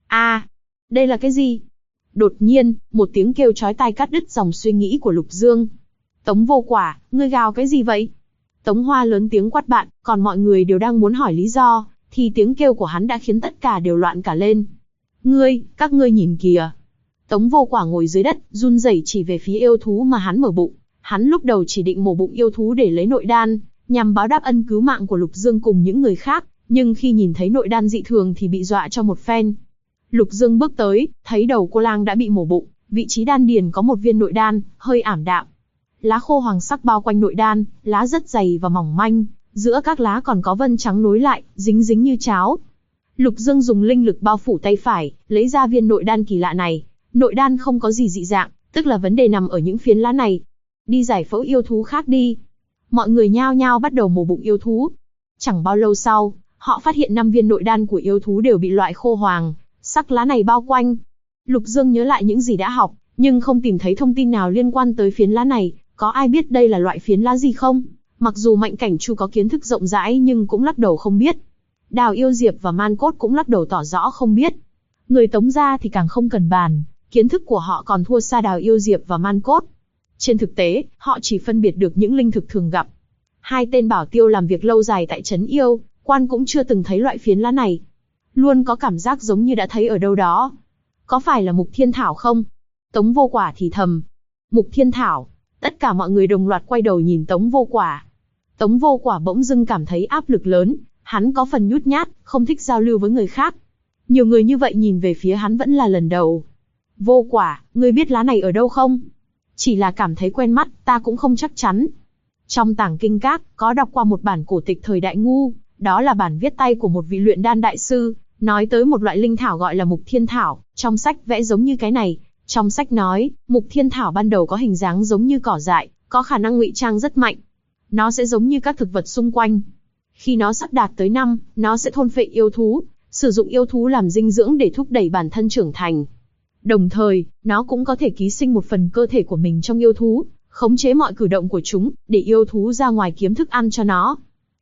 Đây là cái gì? Đột nhiên, một tiếng kêu chói tai cắt đứt dòng suy nghĩ của Lục Dương. Tống Vô Quả, ngươi gào cái gì vậy? Tống Hoa lớn tiếng quát bạn, còn mọi người đều đang muốn hỏi lý do, thì tiếng kêu của hắn đã khiến tất cả đều loạn cả lên. Các ngươi nhìn kìa. Tống Vô Quả ngồi dưới đất, run rẩy chỉ về phía yêu thú mà hắn mở bụng. Hắn lúc đầu chỉ định mổ bụng yêu thú để lấy nội đan, nhằm báo đáp ân cứu mạng của Lục Dương cùng những người khác, nhưng khi nhìn thấy nội đan dị thường thì bị dọa cho một phen. Lục Dương bước tới, thấy đầu cô lang đã bị mổ bụng, vị trí đan điền có một viên nội đan, hơi ảm đạm. Lá khô hoàng sắc bao quanh nội đan, lá rất dày và mỏng manh, giữa các lá còn có vân trắng nối lại, dính dính như cháo. Lục Dương dùng linh lực bao phủ tay phải, lấy ra viên nội đan kỳ lạ này. Nội đan không có gì dị dạng, tức là vấn đề nằm ở những phiến lá này. Đi giải phẫu yêu thú khác đi. Mọi người nhao nhao bắt đầu mổ bụng yêu thú. Chẳng bao lâu sau, họ phát hiện 5 viên nội đan của yêu thú đều bị loại khô hoàng sắc lá này bao quanh. Lục Dương nhớ lại những gì đã học, nhưng không tìm thấy thông tin nào liên quan tới phiến lá này. Có ai biết đây là loại phiến lá gì không? Mặc dù Mạnh Cảnh Chu có kiến thức rộng rãi nhưng cũng lắc đầu không biết. Đào Yêu Diệp và Man Cốt cũng lắc đầu tỏ rõ không biết. Người Tống gia thì càng không cần bàn, kiến thức của họ còn thua xa Đào Yêu Diệp và Man Cốt. Trên thực tế, họ chỉ phân biệt được những linh thực thường gặp. 2 tên bảo tiêu làm việc lâu dài tại trấn yêu quan cũng chưa từng thấy loại phiến lá này. Luôn có cảm giác giống như đã thấy ở đâu đó. Có phải là Mục Thiên Thảo không? Tống Vô Quả thì thầm. Mục Thiên Thảo. Tất cả mọi người đồng loạt quay đầu nhìn Tống Vô Quả. Tống Vô Quả bỗng dưng cảm thấy áp lực lớn, hắn có phần nhút nhát, không thích giao lưu với người khác. Nhiều người như vậy nhìn về phía hắn vẫn là lần đầu. Vô Quả, ngươi biết lá này ở đâu không? Chỉ là cảm thấy quen mắt, ta cũng không chắc chắn. Trong Tàng Kinh Các, có đọc qua một bản cổ tịch thời Đại Ngu, đó là bản viết tay của một vị luyện đan đại sư, nói tới một loại linh thảo gọi là Mục Thiên Thảo, trong sách vẽ giống như cái này. Trong sách nói, Mục Thiên Thảo ban đầu có hình dáng giống như cỏ dại, có khả năng ngụy trang rất mạnh. Nó sẽ giống như các thực vật xung quanh. Khi nó sắp đạt tới năm, nó sẽ thôn phệ yêu thú, sử dụng yêu thú làm dinh dưỡng để thúc đẩy bản thân trưởng thành. Đồng thời, nó cũng có thể ký sinh một phần cơ thể của mình trong yêu thú, khống chế mọi cử động của chúng, để yêu thú ra ngoài kiếm thức ăn cho nó.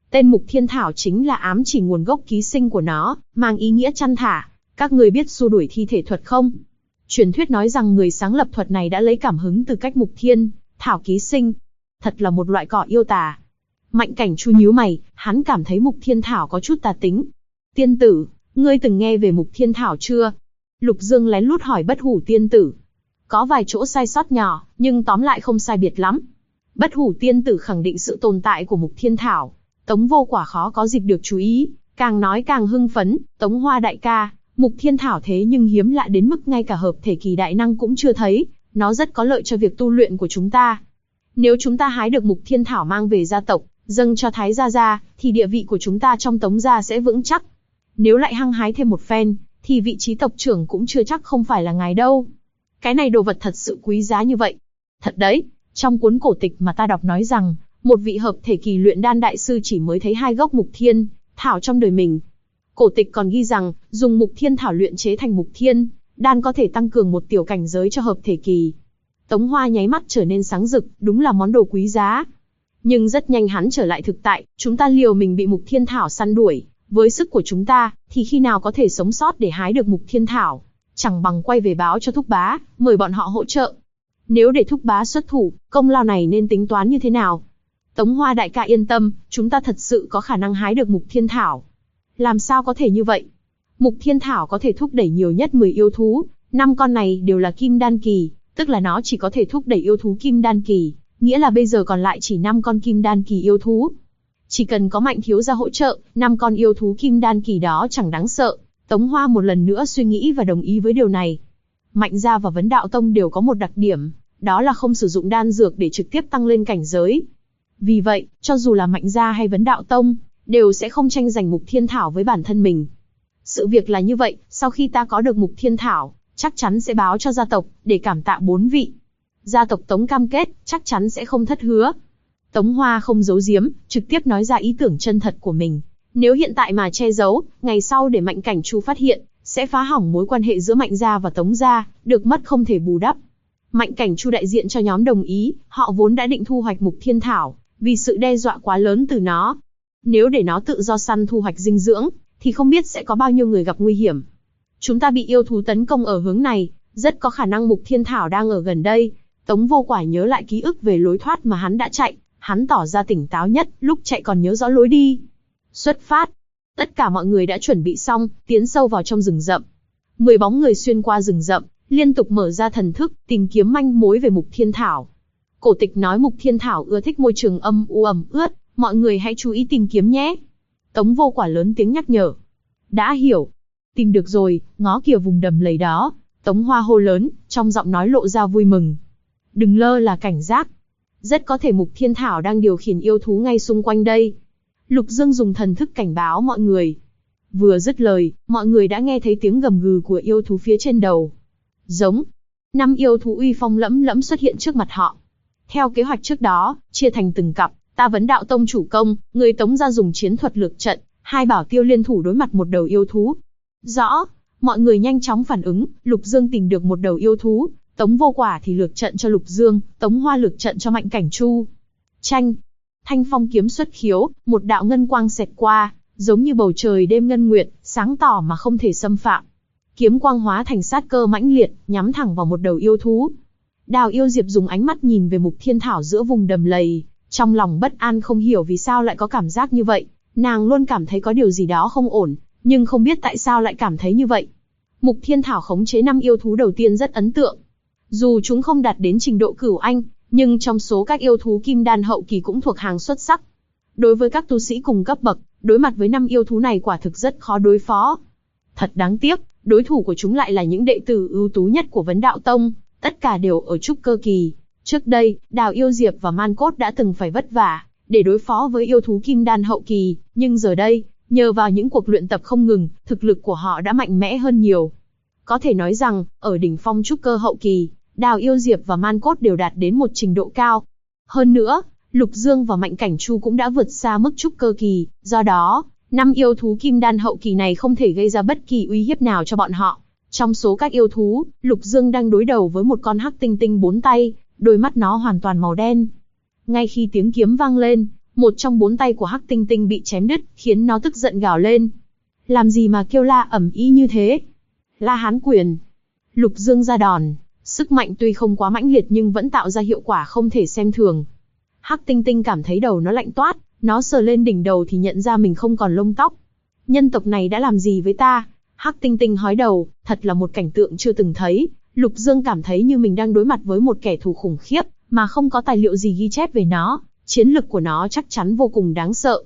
Tên Mục Thiên Thảo chính là ám chỉ nguồn gốc ký sinh của nó, mang ý nghĩa chăn thả. Các người biết xua đuổi thi thể thuật không? Truyền thuyết nói rằng người sáng lập thuật này đã lấy cảm hứng từ cách Mục Thiên Thảo ký sinh. Thật là một loại cỏ yêu tà. Mạnh Cảnh Chu nhíu mày, hắn cảm thấy Mục Thiên Thảo có chút tà tính. Tiên tử, ngươi từng nghe về Mục Thiên Thảo chưa? Lục Dương lén lút hỏi Bất Hủ tiên tử. Có vài chỗ sai sót nhỏ, nhưng tóm lại không sai biệt lắm. Bất Hủ tiên tử khẳng định sự tồn tại của Mục Thiên Thảo. Tống Vô Quả khó có dịp được chú ý, càng nói càng hưng phấn. Tống Hoa đại ca, Mục Thiên Thảo thế nhưng hiếm lạ đến mức ngay cả hợp thể kỳ đại năng cũng chưa thấy, nó rất có lợi cho việc tu luyện của chúng ta. Nếu chúng ta hái được Mục Thiên Thảo mang về gia tộc, dâng cho Thái gia gia, thì địa vị của chúng ta trong Tống gia sẽ vững chắc. Nếu lại hăng hái thêm một phen, thì vị trí tộc trưởng cũng chưa chắc không phải là ngài đâu. Cái này đồ vật thật sự quý giá như vậy. Thật đấy, trong cuốn cổ tịch mà ta đọc nói rằng, một vị hợp thể kỳ luyện đan đại sư chỉ mới thấy 2 gốc Mục Thiên Thảo trong đời mình. Cổ tịch còn ghi rằng, dùng Mục Thiên Thảo luyện chế thành Mục Thiên đan có thể tăng cường một tiểu cảnh giới cho hợp thể kỳ. Tống Hoa nháy mắt trở nên sáng rực, đúng là món đồ quý giá. Nhưng rất nhanh hắn trở lại thực tại, chúng ta liều mình bị Mục Thiên Thảo săn đuổi, với sức của chúng ta, thì khi nào có thể sống sót để hái được Mục Thiên Thảo, chẳng bằng quay về báo cho thúc bá, mời bọn họ hỗ trợ. Nếu để thúc bá xuất thủ, công lao này nên tính toán như thế nào? Tống Hoa đại ca yên tâm, chúng ta thật sự có khả năng hái được Mục Thiên Thảo. Làm sao có thể như vậy? Mục Thiên Thảo có thể thúc đẩy nhiều nhất 10 yêu thú, 5 con này đều là kim đan kỳ, tức là nó chỉ có thể thúc đẩy yêu thú kim đan kỳ, nghĩa là bây giờ còn lại chỉ 5 con kim đan kỳ yêu thú. Chỉ cần có Mạnh thiếu gia hỗ trợ, 5 con yêu thú kim đan kỳ đó chẳng đáng sợ. Tống Hoa một lần nữa suy nghĩ và đồng ý với điều này. Mạnh gia và Vấn Đạo Tông đều có một đặc điểm, đó là không sử dụng đan dược để trực tiếp tăng lên cảnh giới. Vì vậy, cho dù là Mạnh gia hay Vấn Đạo Tông, đều sẽ không tranh giành Mục Thiên Thảo với bản thân mình. Sự việc là như vậy, sau khi ta có được Mục Thiên Thảo, chắc chắn sẽ báo cho gia tộc, để cảm tạ 4 vị. Gia tộc Tống cam kết, chắc chắn sẽ không thất hứa. Tống Hoa không giấu giếm, trực tiếp nói ra ý tưởng chân thật của mình. Nếu hiện tại mà che giấu, ngày sau để Mạnh Cảnh Chu phát hiện, sẽ phá hỏng mối quan hệ giữa Mạnh gia và Tống gia, được mất không thể bù đắp. Mạnh Cảnh Chu đại diện cho nhóm đồng ý, họ vốn đã định thu hoạch Mục Thiên Thảo, vì sự đe dọa quá lớn từ nó. Nếu để nó tự do săn thu hoạch dinh dưỡng, thì không biết sẽ có bao nhiêu người gặp nguy hiểm. Chúng ta bị yêu thú tấn công ở hướng này, rất có khả năng Mục Thiên Thảo đang ở gần đây. Tống Vô Quả nhớ lại ký ức về lối thoát mà hắn đã chạy, hắn tỏ ra tỉnh táo nhất, lúc chạy còn nhớ rõ lối đi. Xuất phát. Tất cả mọi người đã chuẩn bị xong, tiến sâu vào trong rừng rậm. 10 bóng người xuyên qua rừng rậm, liên tục mở ra thần thức, tìm kiếm manh mối về Mục Thiên Thảo. Cổ tịch nói Mục Thiên Thảo ưa thích môi trường âm u ẩm ướt, mọi người hãy chú ý tìm kiếm nhé. Tống Vô Quả lớn tiếng nhắc nhở. Đã hiểu. Tìm được rồi, ngó kìa vùng đầm lầy đó. Tống Hoa hô lớn, trong giọng nói lộ ra vui mừng. Đừng lơ là cảnh giác. Rất có thể Mục Thiên Thảo đang điều khiển yêu thú ngay xung quanh đây. Lục Dương dùng thần thức cảnh báo mọi người. Vừa dứt lời, mọi người đã nghe thấy tiếng gầm gừ của yêu thú phía trên đầu. Giống. 5 yêu thú uy phong lẫm lẫm xuất hiện trước mặt họ. Theo kế hoạch trước đó, chia thành từng cặp, ta Vấn Đạo Tông chủ công, người Tống gia dùng chiến thuật lược trận, 2 bảo tiêu liên thủ đối mặt một đầu yêu thú. Rõ. Mọi người nhanh chóng phản ứng, Lục Dương tìm được một đầu yêu thú, Tống Vô Quả thì lược trận cho Lục Dương, Tống Hoa lược trận cho Mạnh Cảnh Chu. Tranh. Thanh phong kiếm xuất khiếu, một đạo ngân quang xẹt qua, giống như bầu trời đêm ngân nguyệt, sáng tỏ mà không thể xâm phạm. Kiếm quang hóa thành sát cơ mãnh liệt, nhắm thẳng vào một đầu yêu thú. Đào Yêu Diệp dùng ánh mắt nhìn về Mục Thiên Thảo giữa vùng đầm lầy, trong lòng bất an không hiểu vì sao lại có cảm giác như vậy. Nàng luôn cảm thấy có điều gì đó không ổn, nhưng không biết tại sao lại cảm thấy như vậy. Mục Thiên Thảo khống chế 5 yêu thú đầu tiên rất ấn tượng. Dù chúng không đạt đến trình độ cửu anh, nhưng trong số các yêu thú kim đan hậu kỳ cũng thuộc hàng xuất sắc. Đối với các tu sĩ cùng cấp bậc, đối mặt với 5 yêu thú này quả thực rất khó đối phó. Thật đáng tiếc, đối thủ của chúng lại là những đệ tử ưu tú nhất của Vấn Đạo Tông, tất cả đều ở trúc cơ kỳ. Trước đây, Đào Yêu Diệp và Man Cốt đã từng phải vất vả để đối phó với yêu thú kim đan hậu kỳ, nhưng giờ đây, nhờ vào những cuộc luyện tập không ngừng, thực lực của họ đã mạnh mẽ hơn nhiều. Có thể nói rằng, ở đỉnh phong trúc cơ hậu kỳ, Đào Yêu Diệp và Man Cốt đều đạt đến một trình độ cao. Hơn nữa, Lục Dương và Mạnh Cảnh Chu cũng đã vượt xa mức trúc cơ kỳ, do đó, 5 yêu thú kim đan hậu kỳ này không thể gây ra bất kỳ uy hiếp nào cho bọn họ. Trong số các yêu thú, Lục Dương đang đối đầu với một con hắc tinh tinh 4 tay, đôi mắt nó hoàn toàn màu đen. Ngay khi tiếng kiếm vang lên, một trong 4 tay của Hắc Tinh Tinh bị chém đứt, khiến nó tức giận gào lên. Làm gì mà kêu la ầm ĩ như thế? La Hán quyền. Lục Dương ra đòn, sức mạnh tuy không quá mãnh liệt nhưng vẫn tạo ra hiệu quả không thể xem thường. Hắc Tinh Tinh cảm thấy đầu nó lạnh toát, nó sờ lên đỉnh đầu thì nhận ra mình không còn lông tóc. Nhân tộc này đã làm gì với ta? Hắc Tinh Tinh hói đầu, thật là một cảnh tượng chưa từng thấy. Lục Dương cảm thấy như mình đang đối mặt với một kẻ thù khủng khiếp, mà không có tài liệu gì ghi chép về nó. Chiến lực của nó chắc chắn vô cùng đáng sợ.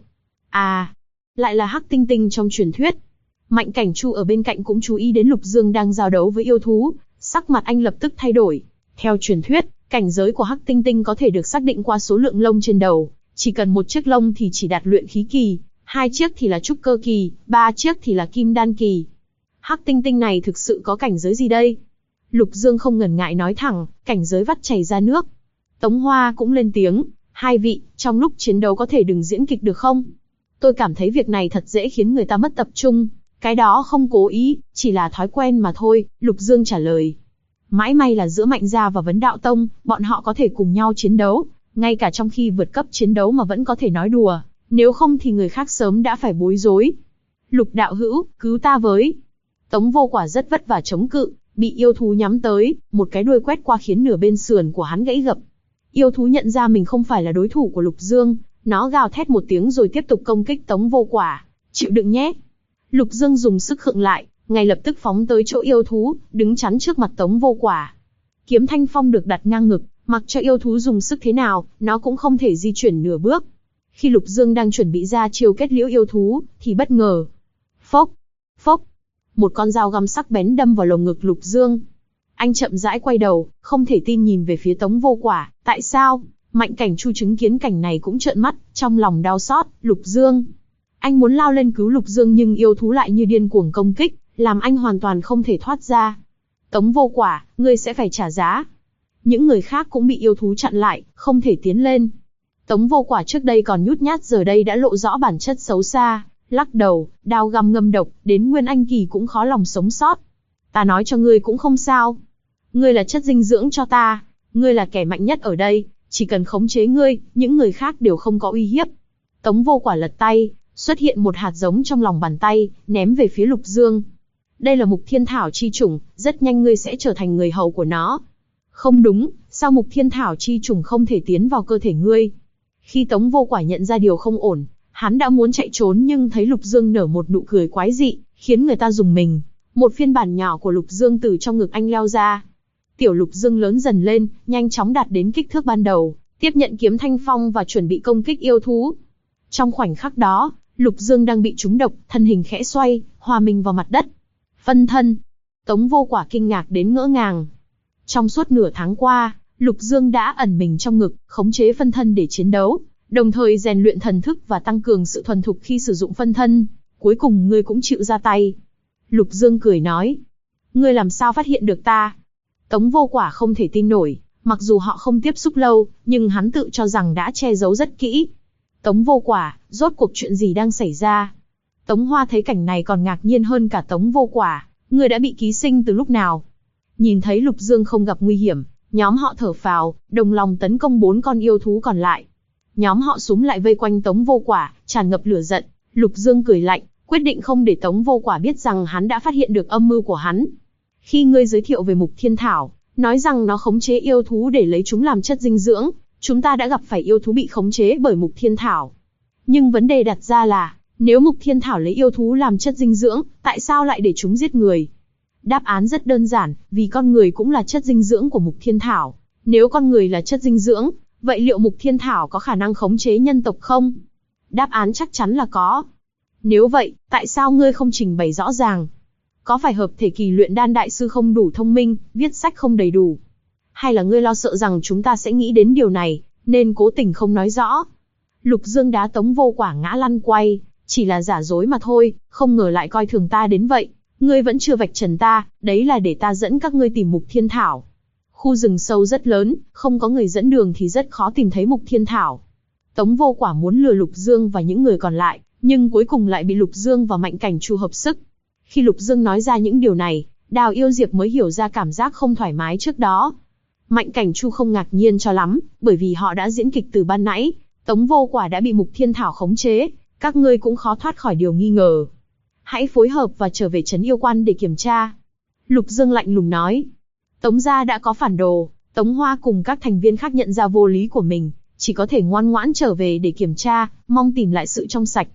À, lại là Hắc Tinh Tinh trong truyền thuyết. Mạnh Cảnh Chu ở bên cạnh cũng chú ý đến Lục Dương đang giao đấu với yêu thú, sắc mặt anh lập tức thay đổi. Theo truyền thuyết, cảnh giới của Hắc Tinh Tinh có thể được xác định qua số lượng lông trên đầu, chỉ cần một chiếc lông thì chỉ đạt luyện khí kỳ, 2 chiếc thì là trúc cơ kỳ, 3 chiếc thì là kim đan kỳ. Hắc Tinh Tinh này thực sự có cảnh giới gì đây? Lục Dương không ngần ngại nói thẳng, cảnh giới vắt chảy ra nước. Tống Hoa cũng lên tiếng, hai vị, trong lúc chiến đấu có thể đừng diễn kịch được không? Tôi cảm thấy việc này thật dễ khiến người ta mất tập trung. Cái đó không cố ý, chỉ là thói quen mà thôi, Lục Dương trả lời. Mãi may là giữa Mạnh Gia và Vấn Đạo Tông, bọn họ có thể cùng nhau chiến đấu, ngay cả trong khi vượt cấp chiến đấu mà vẫn có thể nói đùa, nếu không thì người khác sớm đã phải bối rối. Lục đạo hữu, cứu ta với. Tống Vô Quả rất vất vả chống cự, bị yêu thú nhắm tới, một cái đuôi quét qua khiến nửa bên sườn của hắn gãy gập. Yêu thú nhận ra mình không phải là đối thủ của Lục Dương, nó gào thét một tiếng rồi tiếp tục công kích Tống Vô Quả. Chịu đựng nhé. Lục Dương dùng sức khựng lại, ngay lập tức phóng tới chỗ yêu thú, đứng chắn trước mặt Tống Vô Quả. Kiếm Thanh Phong được đặt ngang ngực, mặc cho yêu thú dùng sức thế nào, nó cũng không thể di chuyển nửa bước. Khi Lục Dương đang chuẩn bị ra chiêu kết liễu yêu thú, thì bất ngờ. Phốc, phốc, một con dao găm sắc bén đâm vào lồng ngực Lục Dương. Anh chậm rãi quay đầu, không thể tin nhìn về phía Tống Vô Quả. Tại sao? Mạnh Cảnh Chu chứng kiến cảnh này cũng trợn mắt, trong lòng đau xót. Lục Dương. Anh muốn lao lên cứu Lục Dương nhưng yêu thú lại như điên cuồng công kích, làm anh hoàn toàn không thể thoát ra. Tống Vô Quả, ngươi sẽ phải trả giá. Những người khác cũng bị yêu thú chặn lại, không thể tiến lên. Tống Vô Quả trước đây còn nhút nhát giờ đây đã lộ rõ bản chất xấu xa, lắc đầu, đao găm ngâm độc, đến Nguyên Anh kỳ cũng khó lòng sống sót. Ta nói cho ngươi cũng không sao. Ngươi là chất dinh dưỡng cho ta, ngươi là kẻ mạnh nhất ở đây, chỉ cần khống chế ngươi, những người khác đều không có uy hiếp. Tống Vô Quả lật tay, xuất hiện một hạt giống trong lòng bàn tay, ném về phía Lục Dương. Đây là Mục Thiên Thảo chi chủng, rất nhanh ngươi sẽ trở thành người hầu của nó. Không đúng, sao Mục Thiên Thảo chi chủng không thể tiến vào cơ thể ngươi? Khi Tống Vô Quả nhận ra điều không ổn, hắn đã muốn chạy trốn nhưng thấy Lục Dương nở một nụ cười quái dị, khiến người ta rùng mình. Một phiên bản nhỏ của Lục Dương từ trong ngực anh leo ra. Tiểu Lục Dương lớn dần lên, nhanh chóng đạt đến kích thước ban đầu, tiếp nhận kiếm Thanh Phong và chuẩn bị công kích yêu thú. Trong khoảnh khắc đó, Lục Dương đang bị trúng độc, thân hình khẽ xoay, hòa mình vào mặt đất. Phân thân. Tống Vô Quả kinh ngạc đến ngỡ ngàng. Trong suốt nửa tháng qua, Lục Dương đã ẩn mình trong ngực, khống chế phân thân để chiến đấu, đồng thời rèn luyện thần thức và tăng cường sự thuần thục khi sử dụng phân thân. Cuối cùng ngươi cũng chịu ra tay. Lục Dương cười nói. Ngươi làm sao phát hiện được ta? Tống Vô Quả không thể tin nổi, mặc dù họ không tiếp xúc lâu, nhưng hắn tự cho rằng đã che giấu rất kỹ. Tống Vô Quả, rốt cuộc chuyện gì đang xảy ra? Tống Hoa thấy cảnh này còn ngạc nhiên hơn cả Tống Vô Quả, ngươi đã bị ký sinh từ lúc nào? Nhìn thấy Lục Dương không gặp nguy hiểm, nhóm họ thở phào, đồng lòng tấn công 4 con yêu thú còn lại. Nhóm họ xúm lại vây quanh Tống Vô Quả, tràn ngập lửa giận. Lục Dương cười lạnh, quyết định không để Tống Vô Quả biết rằng hắn đã phát hiện được âm mưu của hắn. Khi ngươi giới thiệu về Mục Thiên Thảo, nói rằng nó khống chế yêu thú để lấy chúng làm chất dinh dưỡng, chúng ta đã gặp phải yêu thú bị khống chế bởi Mục Thiên Thảo. Nhưng vấn đề đặt ra là, nếu Mục Thiên Thảo lấy yêu thú làm chất dinh dưỡng, tại sao lại để chúng giết người? Đáp án rất đơn giản, vì con người cũng là chất dinh dưỡng của Mục Thiên Thảo. Nếu con người là chất dinh dưỡng, vậy liệu Mục Thiên Thảo có khả năng khống chế nhân tộc không? Đáp án chắc chắn là có. Nếu vậy, tại sao ngươi không trình bày rõ ràng? Có phải hợp thể kỳ luyện đan đại sư không đủ thông minh, viết sách không đầy đủ? Hay là ngươi lo sợ rằng chúng ta sẽ nghĩ đến điều này, nên cố tình không nói rõ? Lục Dương đá Tống Vô Quả ngã lăn quay, chỉ là giả dối mà thôi, không ngờ lại coi thường ta đến vậy. Ngươi vẫn chưa vạch trần ta, đấy là để ta dẫn các ngươi tìm Mục Thiên Thảo. Khu rừng sâu rất lớn, không có người dẫn đường thì rất khó tìm thấy Mục Thiên Thảo. Tống Vô Quả muốn lừa Lục Dương và những người còn lại, nhưng cuối cùng lại bị Lục Dương và Mạnh Cảnh Chu hợp sức. Khi Lục Dương nói ra những điều này, Đào Yêu Diệp mới hiểu ra cảm giác không thoải mái trước đó. Mạnh Cảnh Chu không ngạc nhiên cho lắm, bởi vì họ đã diễn kịch từ ban nãy, Tống Vô Quả đã bị Mục Thiên Thảo khống chế, các ngươi cũng khó thoát khỏi điều nghi ngờ. Hãy phối hợp và trở về trấn yêu quan để kiểm tra. Lục Dương lạnh lùng nói. Tống gia đã có phản đồ, Tống Hoa cùng các thành viên khác nhận ra vô lý của mình, chỉ có thể ngoan ngoãn trở về để kiểm tra, mong tìm lại sự trong sạch.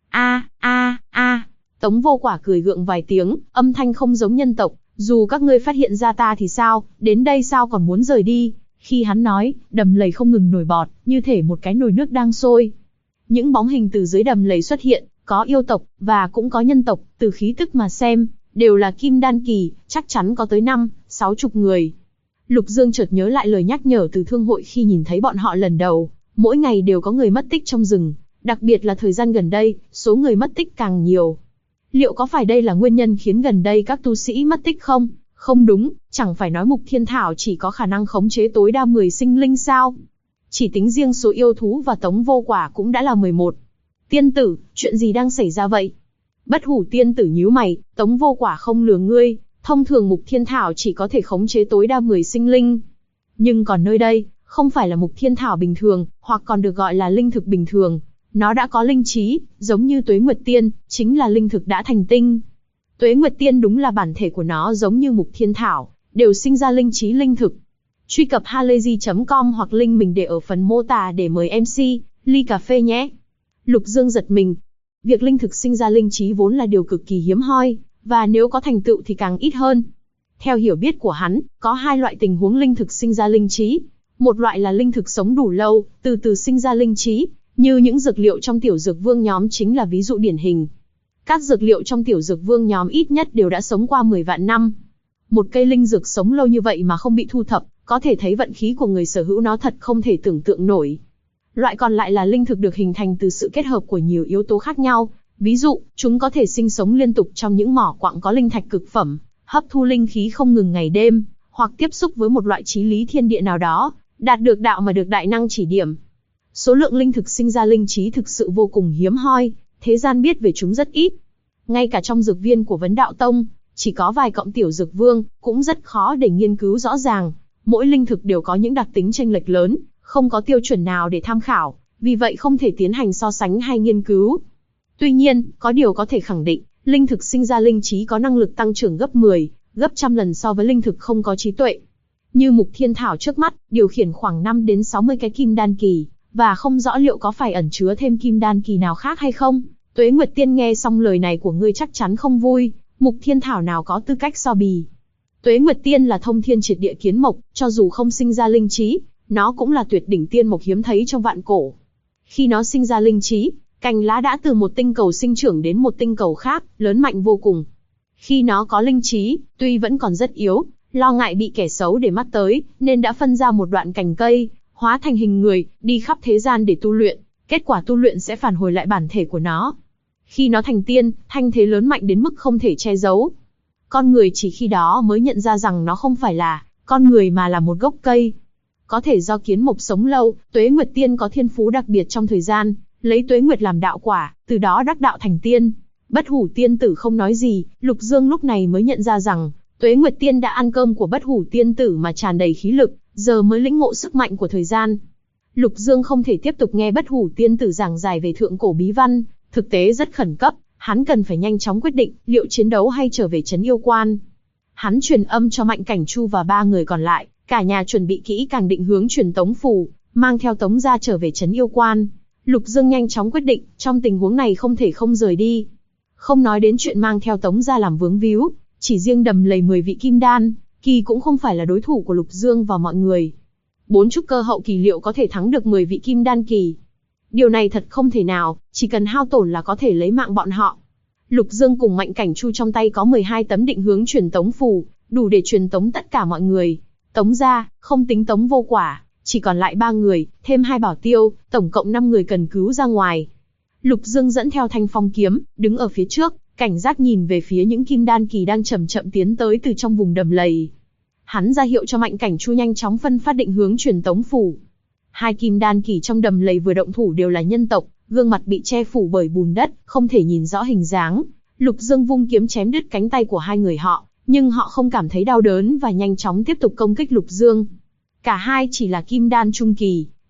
Tống Vô Quả cười gượng vài tiếng, âm thanh không giống nhân tộc, dù các ngươi phát hiện ra ta thì sao, đến đây sao còn muốn rời đi. Khi hắn nói, đầm lầy không ngừng nổi bọt, như thể một cái nồi nước đang sôi. Những bóng hình từ dưới đầm lầy xuất hiện, có yêu tộc, và cũng có nhân tộc, từ khí tức mà xem, đều là kim đan kỳ, chắc chắn có tới 5-60 người. Lục Dương chợt nhớ lại lời nhắc nhở từ thương hội khi nhìn thấy bọn họ lần đầu, mỗi ngày đều có người mất tích trong rừng, đặc biệt là thời gian gần đây, số người mất tích càng nhiều. Liệu có phải đây là nguyên nhân khiến gần đây các tu sĩ mất tích không? Không đúng, chẳng phải nói Mục Thiên Thảo chỉ có khả năng khống chế tối đa 10 sinh linh sao? Chỉ tính riêng số yêu thú và Tống Vô Quả cũng đã là 11. Tiên tử, chuyện gì đang xảy ra vậy? Bất Hủ tiên tử nhíu mày, Tống Vô Quả không lừa ngươi, thông thường Mục Thiên Thảo chỉ có thể khống chế tối đa 10 sinh linh. Nhưng còn nơi đây, không phải là Mục Thiên Thảo bình thường, hoặc còn được gọi là linh thực bình thường. Nó đã có linh trí, giống như Tuế Nguyệt Tiên, chính là linh thực đã thành tinh. Tuế Nguyệt Tiên đúng là bản thể của nó giống như Mục Thiên Thảo, đều sinh ra linh trí linh thực. Truy cập halayzi.com hoặc link mình để ở phần mô tả để mời MC, ly cà phê nhé. Lục Dương giật mình. Việc linh thực sinh ra linh trí vốn là điều cực kỳ hiếm hoi, và nếu có thành tựu thì càng ít hơn. Theo hiểu biết của hắn, có hai loại tình huống linh thực sinh ra linh trí. Một loại là linh thực sống đủ lâu, từ từ sinh ra linh trí, như những dược liệu trong tiểu dược vương nhóm chính là ví dụ điển hình. Các dược liệu trong tiểu dược vương nhóm ít nhất đều đã sống qua 10 vạn năm. Một cây linh dược sống lâu như vậy mà không bị thu thập, có thể thấy vận khí của người sở hữu nó thật không thể tưởng tượng nổi. Loại còn lại là linh thực được hình thành từ sự kết hợp của nhiều yếu tố khác nhau. Ví dụ, chúng có thể sinh sống liên tục trong những mỏ quặng có linh thạch cực phẩm, hấp thu linh khí không ngừng ngày đêm, hoặc tiếp xúc với một loại chí lý thiên địa nào đó, đạt được đạo mà được đại năng chỉ điểm. Số lượng linh thực sinh ra linh trí thực sự vô cùng hiếm hoi, thế gian biết về chúng rất ít. Ngay cả trong dược viên của Vấn Đạo Tông, chỉ có vài cọng tiểu dược vương, cũng rất khó để nghiên cứu rõ ràng. Mỗi linh thực đều có những đặc tính chênh lệch lớn, không có tiêu chuẩn nào để tham khảo, vì vậy không thể tiến hành so sánh hay nghiên cứu. Tuy nhiên, có điều có thể khẳng định, linh thực sinh ra linh trí có năng lực tăng trưởng gấp 10, gấp trăm lần so với linh thực không có trí tuệ. Như Mục Thiên Thảo trước mắt, điều khiển khoảng 5 đến 60 cái kim đan kỳ, và không rõ liệu có phải ẩn chứa thêm kim đan kỳ nào khác hay không. Tuế Nguyệt Tiên nghe xong lời này của ngươi chắc chắn không vui, Mục Thiên Thảo nào có tư cách so bì. Tuế Nguyệt Tiên là thông thiên triệt địa kiến mộc, cho dù không sinh ra linh trí, nó cũng là tuyệt đỉnh tiên mộc hiếm thấy trong vạn cổ. Khi nó sinh ra linh trí, cành lá đã từ một tinh cầu sinh trưởng đến một tinh cầu khác, lớn mạnh vô cùng. Khi nó có linh trí, tuy vẫn còn rất yếu, lo ngại bị kẻ xấu để mắt tới, nên đã phân ra một đoạn cành cây, hóa thành hình người, đi khắp thế gian để tu luyện. Kết quả tu luyện sẽ phản hồi lại bản thể của nó. Khi nó thành tiên, thanh thế lớn mạnh đến mức không thể che giấu. Con người chỉ khi đó mới nhận ra rằng nó không phải là con người mà là một gốc cây. Có thể do kiến mộc sống lâu, Tuế Nguyệt Tiên có thiên phú đặc biệt trong thời gian, lấy Tuế Nguyệt làm đạo quả, từ đó đắc đạo thành tiên. Bất Hủ tiên tử không nói gì, Lục Dương lúc này mới nhận ra rằng, Tuế Nguyệt Tiên đã ăn cơm của Bất Hủ tiên tử mà tràn đầy khí lực, giờ mới lĩnh ngộ sức mạnh của thời gian. Lục Dương không thể tiếp tục nghe Bất Hủ tiên tử giảng giải về thượng cổ bí văn, thực tế rất khẩn cấp, hắn cần phải nhanh chóng quyết định liệu chiến đấu hay trở về trấn yêu quan. Hắn truyền âm cho Mạnh Cảnh Chu và 3 người còn lại, cả nhà chuẩn bị kỹ càng định hướng truyền tống phù, mang theo Tống gia trở về trấn yêu quan. Lục Dương nhanh chóng quyết định, trong tình huống này không thể không rời đi. Không nói đến chuyện mang theo Tống gia làm vướng víu, chỉ riêng đầm lầy 10 vị kim đan kỳ cũng không phải là đối thủ của Lục Dương và mọi người. 4 trúc cơ hậu kỳ liệu có thể thắng được 10 vị kim đan kỳ? Điều này thật không thể nào, chỉ cần hao tổn là có thể lấy mạng bọn họ. Lục Dương cùng Mạnh Cảnh Chu trong tay có 12 tấm định hướng truyền tống phù, đủ để truyền tống tất cả mọi người. Tống gia, không tính Tống Vô Quả, chỉ còn lại 3 người, thêm 2 bảo tiêu, tổng cộng 5 người cần cứu ra ngoài. Lục Dương dẫn theo thanh phong kiếm, đứng ở phía trước, cảnh giác nhìn về phía những kim đan kỳ đang chậm chậm tiến tới từ trong vùng đầm lầy. Hắn ra hiệu cho Mạnh Cảnh Chu nhanh chóng phân phát định hướng truyền tống phù. 2 kim đan kỳ trong đầm lầy vừa động thủ đều là nhân tộc, gương mặt bị che phủ bởi bùn đất, không thể nhìn rõ hình dáng. Lục Dương vung kiếm chém đứt cánh tay của 2 người họ, nhưng họ không cảm thấy đau đớn và nhanh chóng tiếp tục công kích Lục Dương. Cả hai chỉ là kim đan trung kỳ,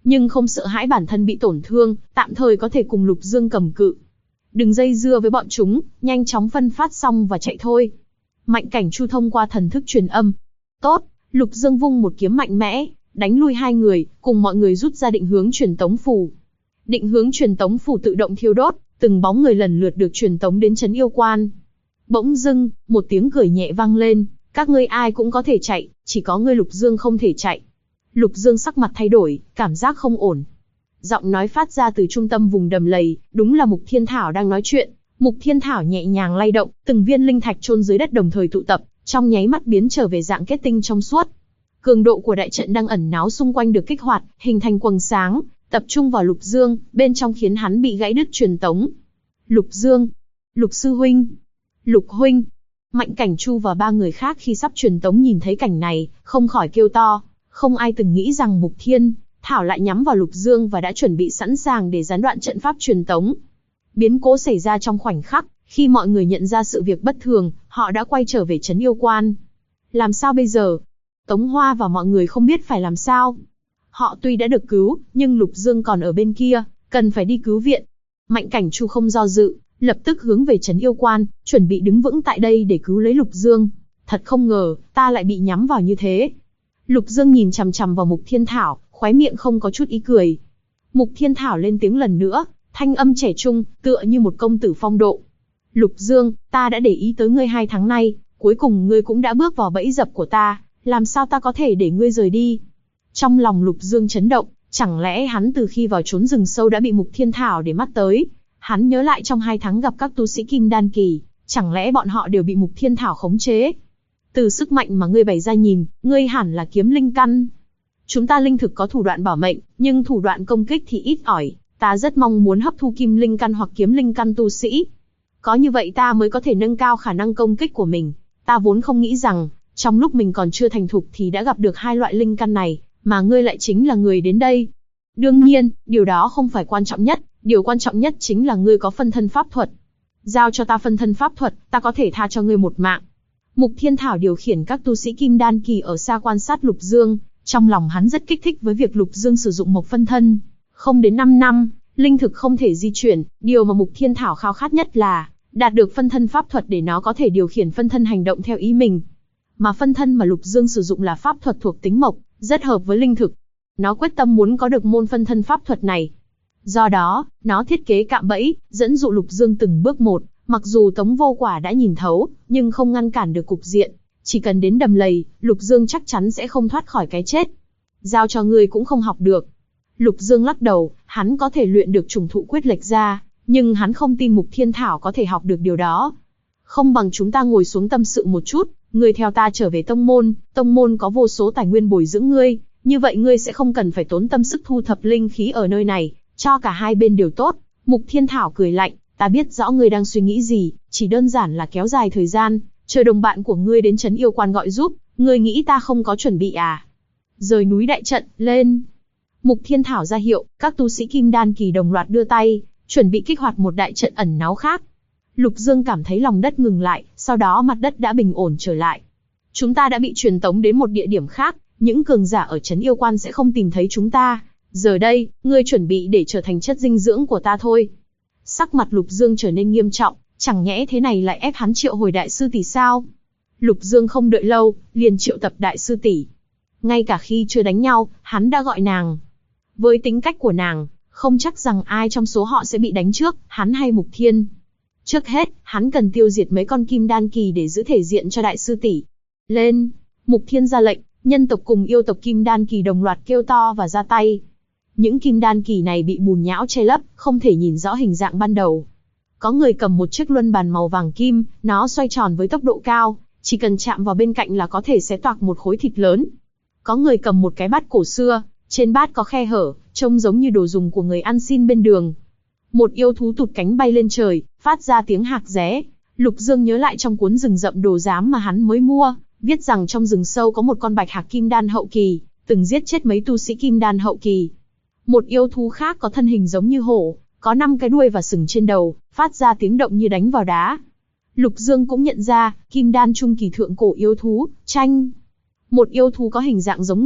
nhưng không sợ hãi bản thân bị tổn thương, tạm thời có thể cùng Lục Dương cầm cự. Đừng dây dưa với bọn chúng, nhanh chóng phân phát xong và chạy thôi. Mạnh Cảnh Chu thông qua thần thức truyền âm. Tốt, Lục Dương vung một kiếm mạnh mẽ, đánh lui hai người, cùng mọi người rút ra định hướng truyền tống phù. Định hướng truyền tống phù tự động thiêu đốt, từng bóng người lần lượt được truyền tống đến trấn yêu quan. Bỗng dưng, một tiếng cười nhẹ vang lên, các ngươi ai cũng có thể chạy, chỉ có ngươi Lục Dương không thể chạy. Lục Dương sắc mặt thay đổi, cảm giác không ổn. Giọng nói phát ra từ trung tâm vùng đầm lầy, đúng là Mục Thiên Thảo đang nói chuyện. Mục Thiên Thảo nhẹ nhàng lay động, từng viên linh thạch chôn dưới đất đồng thời tụ tập, trong nháy mắt biến trở về dạng kết tinh trong suốt. Cường độ của đại trận đang ẩn náu xung quanh được kích hoạt, hình thành quầng sáng, tập trung vào Lục Dương, bên trong khiến hắn bị gãy đứt truyền tống. Lục Dương, Lục sư huynh, Lục huynh. Mạnh Cảnh Chu và ba người khác khi sắp truyền tống nhìn thấy cảnh này, không khỏi kêu to. Không ai từng nghĩ rằng Mục Thiên Thảo lại nhắm vào Lục Dương và đã chuẩn bị sẵn sàng để gián đoạn trận pháp truyền tống. Biến cố xảy ra trong khoảnh khắc, khi mọi người nhận ra sự việc bất thường, họ đã quay trở về trấn yêu quan. Làm sao bây giờ? Tống Hoa và mọi người không biết phải làm sao. Họ tuy đã được cứu, nhưng Lục Dương còn ở bên kia, cần phải đi cứu viện. Mạnh Cảnh Chu không do dự, lập tức hướng về trấn yêu quan, chuẩn bị đứng vững tại đây để cứu lấy Lục Dương. Thật không ngờ, ta lại bị nhắm vào như thế. Lục Dương nhìn chằm chằm vào Mục Thiên Thảo, khóe miệng không có chút ý cười. Mục Thiên Thảo lên tiếng lần nữa, thanh âm trẻ trung, tựa như một công tử phong độ. Lục Dương, ta đã để ý tới ngươi 2 tháng nay, cuối cùng ngươi cũng đã bước vào bẫy dập của ta, làm sao ta có thể để ngươi rời đi? Trong lòng Lục Dương chấn động, chẳng lẽ hắn từ khi vào trốn rừng sâu đã bị Mục Thiên Thảo để mắt tới? Hắn nhớ lại trong 2 tháng gặp các tu sĩ Kim Đan Kỳ, chẳng lẽ bọn họ đều bị Mục Thiên Thảo khống chế? Từ sức mạnh mà ngươi bày ra nhìn, ngươi hẳn là kiếm linh căn. Chúng ta linh thực có thủ đoạn bảo mệnh, nhưng thủ đoạn công kích thì ít ỏi. Ta rất mong muốn hấp thu kim linh căn hoặc kiếm linh căn tu sĩ. Có như vậy ta mới có thể nâng cao khả năng công kích của mình. Ta vốn không nghĩ rằng, trong lúc mình còn chưa thành thục thì đã gặp được 2 loại linh căn này, mà ngươi lại chính là người đến đây. Đương nhiên, điều đó không phải quan trọng nhất, điều quan trọng nhất chính là ngươi có phân thân pháp thuật. Giao cho ta phân thân pháp thuật, ta có thể tha cho ngươi một mạng. Mục Thiên Thảo điều khiển các tu sĩ Kim Đan Kỳ ở xa quan sát Lục Dương, trong lòng hắn rất kích thích với việc Lục Dương sử dụng một phân thân. Không đến 5 năm, linh thực không thể di chuyển, điều mà Mục Thiên Thảo khao khát nhất là đạt được phân thân pháp thuật để nó có thể điều khiển phân thân hành động theo ý mình. Mà phân thân mà Lục Dương sử dụng là pháp thuật thuộc tính mộc, rất hợp với linh thực. Nó quyết tâm muốn có được môn phân thân pháp thuật này. Do đó, nó thiết kế cạm bẫy, dẫn dụ Lục Dương từng bước một. Mặc dù Tống Vô Quả đã nhìn thấu, nhưng không ngăn cản được cục diện. Chỉ cần đến đầm lầy, Lục Dương chắc chắn sẽ không thoát khỏi cái chết. Giao cho ngươi cũng không học được. Lục Dương lắc đầu, hắn có thể luyện được trùng thụ quyết lệch ra, nhưng hắn không tin Mục Thiên Thảo có thể học được điều đó. Không bằng chúng ta ngồi xuống tâm sự một chút, ngươi theo ta trở về tông môn có vô số tài nguyên bồi dưỡng ngươi, như vậy ngươi sẽ không cần phải tốn tâm sức thu thập linh khí ở nơi này, cho cả hai bên đều tốt. Mục Thiên Thảo cười lạnh, ta biết rõ ngươi đang suy nghĩ gì, chỉ đơn giản là kéo dài thời gian, chờ đồng bạn của ngươi đến trấn yêu quan gọi giúp, ngươi nghĩ ta không có chuẩn bị à? Rời núi đại trận, lên. Mục Thiên Thảo ra hiệu, các tu sĩ Kim Đan Kỳ đồng loạt đưa tay, chuẩn bị kích hoạt một đại trận ẩn náu khác. Lục Dương cảm thấy lòng đất ngừng lại, sau đó mặt đất đã bình ổn trở lại. Chúng ta đã bị truyền tống đến một địa điểm khác, những cường giả ở trấn yêu quan sẽ không tìm thấy chúng ta. Giờ đây, ngươi chuẩn bị để trở thành chất dinh dưỡng của ta thôi. Sắc mặt Lục Dương trở nên nghiêm trọng, chẳng nhẽ thế này lại ép hắn triệu hồi đại sư tỷ sao? Lục Dương không đợi lâu, liền triệu tập đại sư tỷ. Ngay cả khi chưa đánh nhau, hắn đã gọi nàng. Với tính cách của nàng, không chắc rằng ai trong số họ sẽ bị đánh trước, hắn hay Mục Thiên. Trước hết, hắn cần tiêu diệt mấy con Kim Đan Kỳ để giữ thể diện cho đại sư tỷ. Lên! Mục Thiên ra lệnh, nhân tộc cùng yêu tộc Kim Đan Kỳ đồng loạt kêu to và ra tay. Những Kim Đan Kỳ này bị bùn nhão che lấp, không thể nhìn rõ hình dạng ban đầu. Có người cầm một chiếc luân bàn màu vàng kim, nó xoay tròn với tốc độ cao, chỉ cần chạm vào bên cạnh là có thể xé toạc một khối thịt lớn. Có người cầm một cái bát cổ xưa, trên bát có khe hở, trông giống như đồ dùng của người ăn xin bên đường. Một yêu thú tụt cánh bay lên trời, phát ra tiếng hạc ré. Lục Dương nhớ lại trong cuốn rừng rậm đồ giám mà hắn mới mua, viết rằng trong rừng sâu có một con bạch hạc Kim Đan hậu kỳ, từng giết chết mấy tu sĩ Kim Đan hậu kỳ. Một yêu thú khác có thân hình giống như hổ, có 5 cái đuôi và sừng trên đầu, phát ra tiếng động như đánh vào đá. Lục Dương cũng nhận ra, Kim Đan trung kỳ thượng cổ yêu thú, Tranh. Một yêu thú có hình dạng giống ngựa,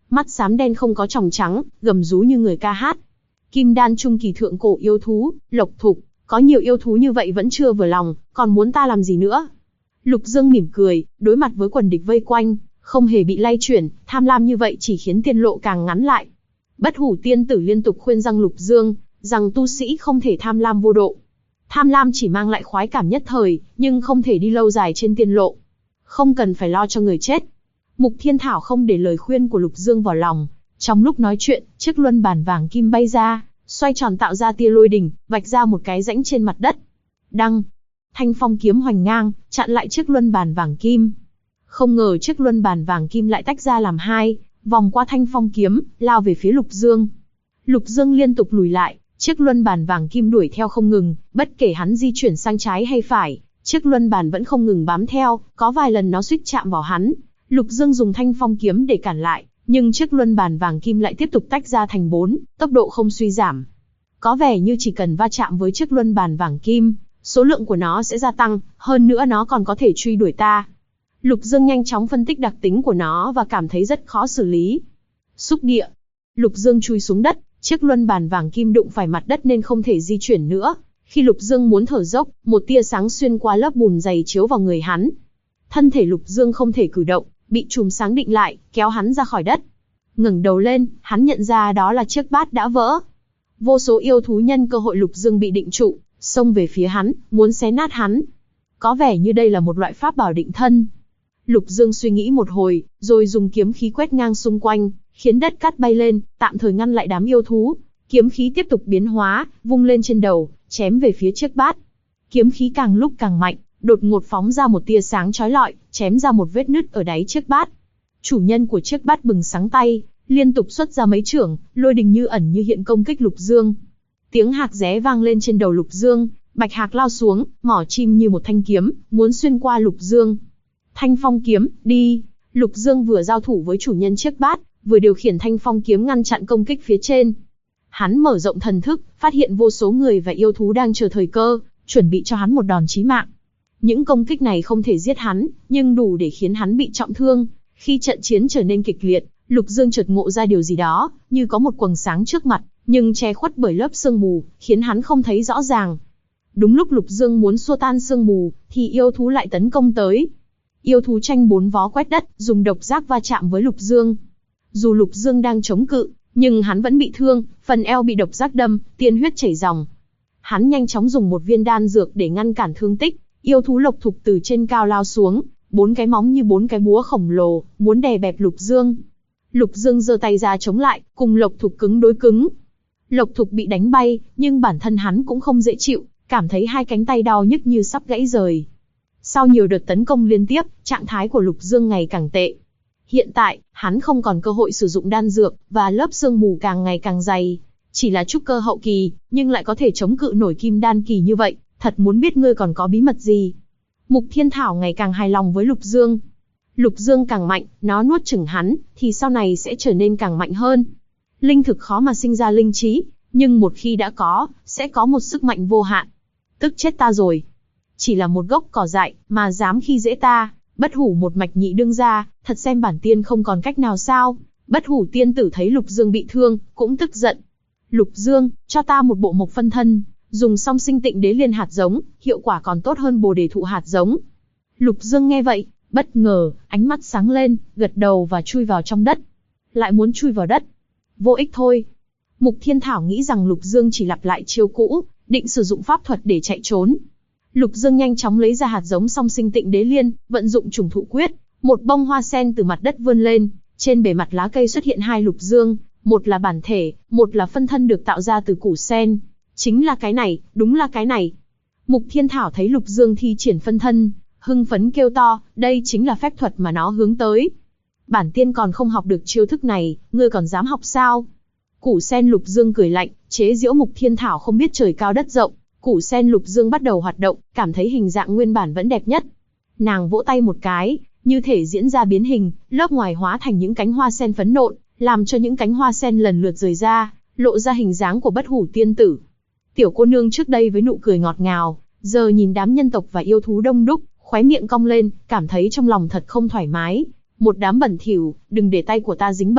mắt xám đen không có tròng trắng, gầm rú như người ca hát. Kim đan trung kỳ thượng cổ yêu thú, Lộc Thục, có nhiều yêu thú như vậy vẫn chưa vừa lòng, còn muốn ta làm gì nữa? Lục Dương mỉm cười, đối mặt với quần địch vây quanh, không hề bị lay chuyển, tham lam như vậy chỉ khiến tiên lộ càng ngắn lại. Bất Hủ tiên tử liên tục khuyên rằng Lục Dương, rằng tu sĩ không thể tham lam vô độ. Tham lam chỉ mang lại khoái cảm nhất thời, nhưng không thể đi lâu dài trên tiên lộ. Không cần phải lo cho người chết. Mục Thiên Thảo không để lời khuyên của Lục Dương vào lòng. Trong lúc nói chuyện, chiếc luân bàn vàng kim bay ra, xoay tròn tạo ra tia lôi đỉnh, vạch ra một cái rãnh trên mặt đất. Đăng, thanh phong kiếm hoành ngang, chặn lại chiếc luân bàn vàng kim. Không ngờ chiếc luân bàn vàng kim lại tách ra làm hai, vòng qua thanh phong kiếm, lao về phía Lục Dương. Lục Dương liên tục lùi lại, chiếc luân bàn vàng kim đuổi theo không ngừng, bất kể hắn di chuyển sang trái hay phải, chiếc luân bàn vẫn không ngừng bám theo, có vài lần nó suýt chạm vào hắn. Lục Dương dùng thanh phong kiếm để cản lại, nhưng chiếc luân bàn vàng kim lại tiếp tục tách ra thành 4, tốc độ không suy giảm. Có vẻ như chỉ cần va chạm với chiếc luân bàn vàng kim, số lượng của nó sẽ gia tăng, hơn nữa nó còn có thể truy đuổi ta. Lục Dương nhanh chóng phân tích đặc tính của nó và cảm thấy rất khó xử lý. Xúc địa. Lục Dương chui xuống đất, chiếc luân bàn vàng kim đụng phải mặt đất nên không thể di chuyển nữa. Khi Lục Dương muốn thở dốc, một tia sáng xuyên qua lớp bùn dày chiếu vào người hắn. Thân thể Lục Dương không thể cử động, bị chùm sáng định lại, kéo hắn ra khỏi đất. Ngẩng đầu lên, hắn nhận ra đó là chiếc bát đã vỡ. Vô số yêu thú nhân cơ hội Lục Dương bị định trụ, xông về phía hắn, muốn xé nát hắn. Có vẻ như đây là một loại pháp bảo định thân. Lục Dương suy nghĩ một hồi, rồi dùng kiếm khí quét ngang xung quanh, khiến đất cát bay lên, tạm thời ngăn lại đám yêu thú. Kiếm khí tiếp tục biến hóa, vung lên trên đầu, chém về phía chiếc bát. Kiếm khí càng lúc càng mạnh, đột ngột phóng ra một tia sáng chói lọi, chém ra một vết nứt ở đáy chiếc bát. Chủ nhân của chiếc bát bừng sáng tay, liên tục xuất ra mấy chưởng, lôi đình như ẩn như hiện công kích Lục Dương. Tiếng hạc ré vang lên trên đầu Lục Dương, bạch hạc lao xuống, mỏ chim như một thanh kiếm, muốn xuyên qua Lục Dương. Thanh phong kiếm, đi! Lục Dương vừa giao thủ với chủ nhân chiếc bát, vừa điều khiển thanh phong kiếm ngăn chặn công kích phía trên. Hắn mở rộng thần thức, phát hiện vô số người và yêu thú đang chờ thời cơ, chuẩn bị cho hắn một đòn chí mạng. Những công kích này không thể giết hắn, nhưng đủ để khiến hắn bị trọng thương. Khi trận chiến trở nên kịch liệt, Lục Dương chợt ngộ ra điều gì đó, như có một quầng sáng trước mặt, nhưng che khuất bởi lớp sương mù, khiến hắn không thấy rõ ràng. Đúng lúc Lục Dương muốn xua tan sương mù, thì yêu thú lại tấn công tới. Yêu thú tranh 4 vó quét đất, dùng độc giác va chạm với Lục Dương. Dù Lục Dương đang chống cự, nhưng hắn vẫn bị thương, phần eo bị độc giác đâm, tiên huyết chảy ròng. Hắn nhanh chóng dùng một viên đan dược để ngăn cản thương tích. Yêu thú Lộc Thục từ trên cao lao xuống, 4 cái móng như 4 cái búa khổng lồ, muốn đè bẹp Lục Dương. Lục Dương giơ tay ra chống lại, cùng Lộc Thục cứng đối cứng. Lộc Thục bị đánh bay, nhưng bản thân hắn cũng không dễ chịu, cảm thấy hai cánh tay đau nhức như sắp gãy rời. Sau nhiều đợt tấn công liên tiếp, trạng thái của Lục Dương ngày càng tệ. Hiện tại, hắn không còn cơ hội sử dụng đan dược, và lớp sương mù càng ngày càng dày. Chỉ là trúc cơ hậu kỳ, nhưng lại có thể chống cự nổi kim đan kỳ như vậy, thật muốn biết ngươi còn có bí mật gì. Mục Thiên Thảo ngày càng hài lòng với Lục Dương. Lục Dương càng mạnh, nó nuốt chửng hắn, thì sau này sẽ trở nên càng mạnh hơn. Linh thực khó mà sinh ra linh trí, nhưng một khi đã có, sẽ có một sức mạnh vô hạn. Tức chết ta rồi. Chỉ là một gốc cỏ dại, mà dám khi dễ ta, Bất Hủ một mạch nhị đương gia, thật xem bản tiên không còn cách nào sao. Bất Hủ tiên tử thấy Lục Dương bị thương, cũng tức giận. Lục Dương, cho ta một bộ mộc phân thân, dùng song sinh tịnh đế liên hạt giống, hiệu quả còn tốt hơn bồ đề thụ hạt giống. Lục Dương nghe vậy, bất ngờ, ánh mắt sáng lên, gật đầu và chui vào trong đất. Lại muốn chui vào đất. Vô ích thôi. Mục Thiên Thảo nghĩ rằng Lục Dương chỉ lặp lại chiêu cũ, định sử dụng pháp thuật để chạy trốn. Lục Dương nhanh chóng lấy ra hạt giống song sinh tịnh đế liên, vận dụng trùng thụ quyết, một bông hoa sen từ mặt đất vươn lên, trên bề mặt lá cây xuất hiện 2 Lục Dương, một là bản thể, một là phân thân được tạo ra từ củ sen. Chính là cái này, đúng là cái này. Mục Thiên Thảo thấy Lục Dương thi triển phân thân, hưng phấn kêu to, đây chính là phép thuật mà nó hướng tới. Bản tiên còn không học được chiêu thức này, ngươi còn dám học sao? Củ sen Lục Dương cười lạnh, chế giễu Mục Thiên Thảo không biết trời cao đất rộng. Củ sen Lục Dương bắt đầu hoạt động, cảm thấy hình dạng nguyên bản vẫn đẹp nhất. Nàng vỗ tay một cái, như thể diễn ra biến hình, lớp ngoài hóa thành những cánh hoa sen phấn nộn, làm cho những cánh hoa sen lần lượt rời ra, lộ ra hình dáng của Bất Hủ tiên tử. Tiểu cô nương trước đây với nụ cười ngọt ngào, giờ nhìn đám nhân tộc và yêu thú đông đúc, khóe miệng cong lên, cảm thấy trong lòng thật không thoải mái. Một đám bẩn thỉu, đừng để tay của ta dính bẩn.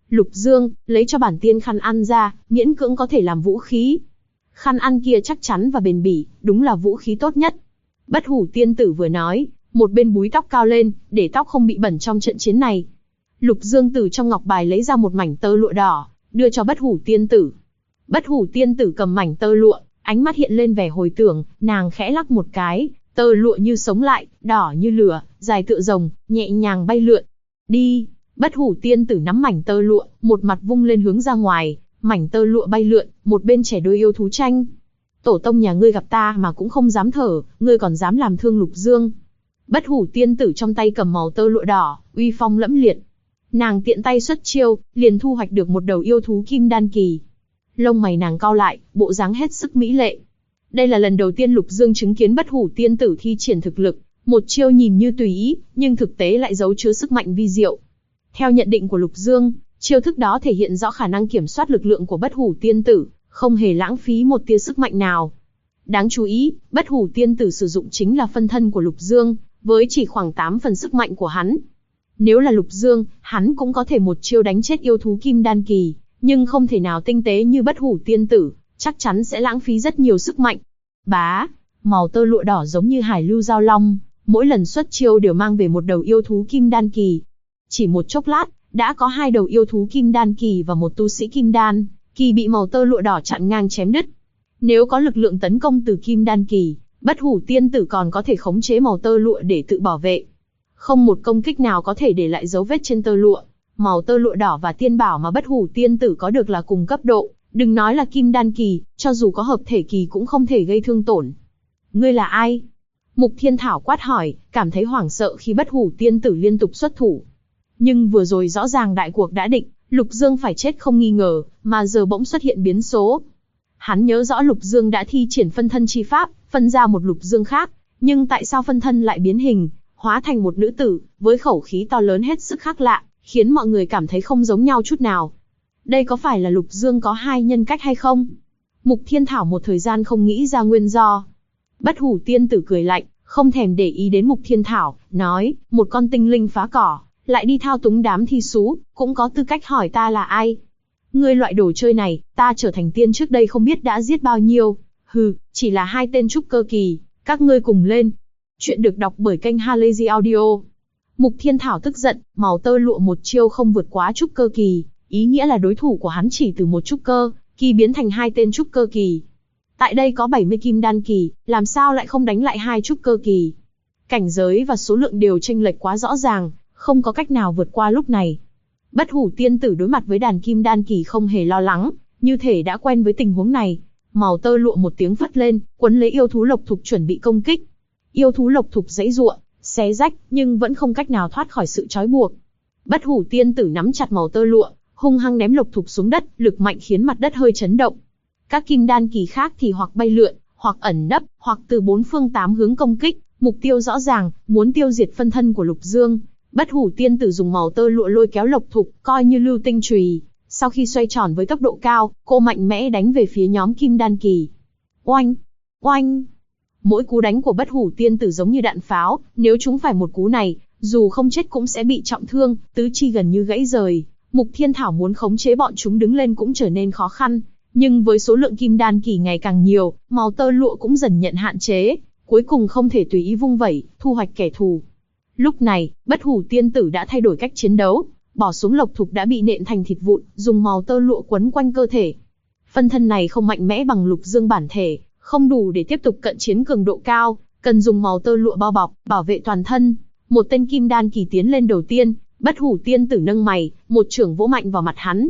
Lục Dương, lấy cho bản tiên khăn ăn ra, miễn cưỡng có thể làm vũ khí. Khăn ăn kia chắc chắn và bền bỉ, đúng là vũ khí tốt nhất. Bất Hủ tiên tử vừa nói, một bên búi tóc cao lên, để tóc không bị bẩn trong trận chiến này. Lục Dương từ trong ngọc bài lấy ra một mảnh tơ lụa đỏ, đưa cho Bất Hủ tiên tử. Bất Hủ tiên tử cầm mảnh tơ lụa, ánh mắt hiện lên vẻ hồi tưởng, nàng khẽ lắc một cái, tơ lụa như sống lại, đỏ như lửa, dài tựa rồng, nhẹ nhàng bay lượn. Đi! Bất Hủ tiên tử nắm mảnh tơ lụa, một mặt vung lên hướng ra ngoài, mảnh tơ lụa bay lượn, một bên trẻ đôi yêu thú tranh. Tổ tông nhà ngươi gặp ta mà cũng không dám thở, ngươi còn dám làm thương Lục Dương. Bất Hủ tiên tử trong tay cầm màu tơ lụa đỏ, uy phong lẫm liệt. Nàng tiện tay xuất chiêu, liền thu hoạch được một đầu yêu thú kim đan kỳ. Lông mày nàng cau lại, bộ dáng hết sức mỹ lệ. Đây là lần đầu tiên Lục Dương chứng kiến Bất Hủ tiên tử thi triển thực lực, một chiêu nhìn như tùy ý, nhưng thực tế lại giấu chứa sức mạnh vi diệu. Theo nhận định của Lục Dương, chiêu thức đó thể hiện rõ khả năng kiểm soát lực lượng của Bất Hủ tiên tử, không hề lãng phí một tia sức mạnh nào. Đáng chú ý, Bất Hủ tiên tử sử dụng chính là phân thân của Lục Dương, với chỉ khoảng 8 phần sức mạnh của hắn. Nếu là Lục Dương, hắn cũng có thể một chiêu đánh chết yêu thú kim đan kỳ, nhưng không thể nào tinh tế như Bất Hủ tiên tử, chắc chắn sẽ lãng phí rất nhiều sức mạnh. Bá, màu tơ lụa đỏ giống như hải lưu giao long, mỗi lần xuất chiêu đều mang về một đầu yêu thú kim đan kỳ. Chỉ một chốc lát, đã có 2 đầu yêu thú kim đan kỳ và một tu sĩ kim đan kỳ bị màu tơ lụa đỏ chặn ngang chém đứt. Nếu có lực lượng tấn công từ kim đan kỳ, Bất Hủ tiên tử còn có thể khống chế màu tơ lụa để tự bảo vệ. Không một công kích nào có thể để lại dấu vết trên tơ lụa. Màu tơ lụa đỏ và tiên bảo mà Bất Hủ tiên tử có được là cùng cấp độ, đừng nói là kim đan kỳ, cho dù có hợp thể kỳ cũng không thể gây thương tổn. Ngươi là ai? Mục Thiên Thảo quát hỏi, cảm thấy hoảng sợ khi Bất Hủ tiên tử liên tục xuất thủ. Nhưng vừa rồi rõ ràng đại cuộc đã định, Lục Dương phải chết không nghi ngờ, mà giờ bỗng xuất hiện biến số. Hắn nhớ rõ Lục Dương đã thi triển phân thân chi pháp, phân ra một Lục Dương khác, nhưng tại sao phân thân lại biến hình, hóa thành một nữ tử, với khẩu khí to lớn hết sức khác lạ, khiến mọi người cảm thấy không giống nhau chút nào. Đây có phải là Lục Dương có 2 nhân cách hay không? Mục Thiên Thảo một thời gian không nghĩ ra nguyên do. Bất Hủ tiên tử cười lạnh, không thèm để ý đến Mục Thiên Thảo, nói, một con tinh linh phá cỏ, lại đi thao túng đám thi sú, cũng có tư cách hỏi ta là ai. Ngươi loại đồ chơi này, ta trở thành tiên trước đây không biết đã giết bao nhiêu. Hừ, chỉ là 2 tên trúc cơ kỳ, các ngươi cùng lên. Chuyện được đọc bởi kênh Halazy Audio. Mục Thiên Thảo tức giận, màu tơ lụa một chiêu không vượt quá trúc cơ kỳ, ý nghĩa là đối thủ của hắn chỉ từ một trúc cơ kỳ biến thành 2 tên trúc cơ kỳ. Tại đây có 70 kim đan kỳ, làm sao lại không đánh lại 2 trúc cơ kỳ? Cảnh giới và số lượng đều chênh lệch quá rõ ràng, không có cách nào vượt qua lúc này. Bất Hủ tiên tử đối mặt với đàn kim đan kỳ không hề lo lắng, như thể đã quen với tình huống này. Màu tơ lụa một tiếng phất lên, quấn lấy yêu thú lộc thục chuẩn bị công kích. Yêu thú lộc thục giãy giụa, xé rách, nhưng vẫn không cách nào thoát khỏi sự trói buộc. Bất Hủ tiên tử nắm chặt màu tơ lụa, hung hăng ném lộc thục xuống đất, lực mạnh khiến mặt đất hơi chấn động. Các kim đan kỳ khác thì hoặc bay lượn, hoặc ẩn nấp, hoặc từ 4 phương 8 hướng công kích, mục tiêu rõ ràng, muốn tiêu diệt phân thân của Lục Dương. Bất Hủ tiên tử dùng màu tơ lụa lôi kéo lộc thục, coi như lưu tinh chùy. Sau khi xoay tròn với tốc độ cao, cô mạnh mẽ đánh về phía nhóm kim đan kỳ. Oanh! Oanh! Mỗi cú đánh của Bất Hủ tiên tử giống như đạn pháo, nếu trúng phải một cú này, dù không chết cũng sẽ bị trọng thương, tứ chi gần như gãy rời. Mục Thiên Thảo muốn khống chế bọn chúng đứng lên cũng trở nên khó khăn, nhưng với số lượng kim đan kỳ ngày càng nhiều, màu tơ lụa cũng dần nhận hạn chế, cuối cùng không thể tùy ý vung vẩy, thu hoạch kẻ thù. Lúc này, Bất Hủ tiên tử đã thay đổi cách chiến đấu, bỏ xuống lộc thục đã bị nện thành thịt vụn, dùng màu tơ lụa quấn quanh cơ thể. Phân thân này không mạnh mẽ bằng Lục Dương bản thể, không đủ để tiếp tục cận chiến cường độ cao, cần dùng màu tơ lụa bao bọc, bảo vệ toàn thân. Một tên kim đan kỳ tiến lên đầu tiên, Bất Hủ tiên tử nâng mày, một chưởng vỗ mạnh vào mặt hắn.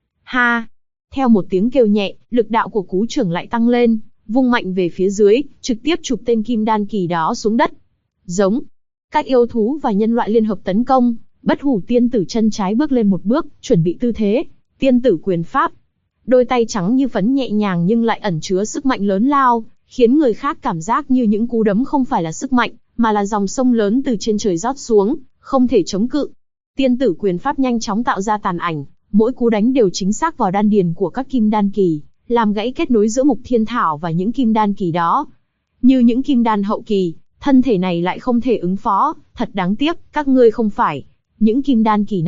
Ha! Theo một tiếng kêu nhẹ, lực đạo của cú chưởng lại tăng lên, vung mạnh về phía dưới, trực tiếp chụp tên kim đan kỳ đó xuống đất. Giống. Các yêu thú và nhân loại liên hợp tấn công, Bất Hủ tiên tử chân trái bước lên một bước, chuẩn bị tư thế, tiên tử quyền pháp. Đôi tay trắng như phấn nhẹ nhàng nhưng lại ẩn chứa sức mạnh lớn lao, khiến người khác cảm giác như những cú đấm không phải là sức mạnh, mà là dòng sông lớn từ trên trời rót xuống, không thể chống cự. Tiên tử quyền pháp nhanh chóng tạo ra tàn ảnh, mỗi cú đánh đều chính xác vào đan điền của các kim đan kỳ, làm gãy kết nối giữa Mục Thiên Thảo và những kim đan kỳ đó. Như những kim đan hậu kỳ, thân thể này lại không thể ứng phó, thật đáng tiếc, các ngươi không phải. Những kim đan kỳ này,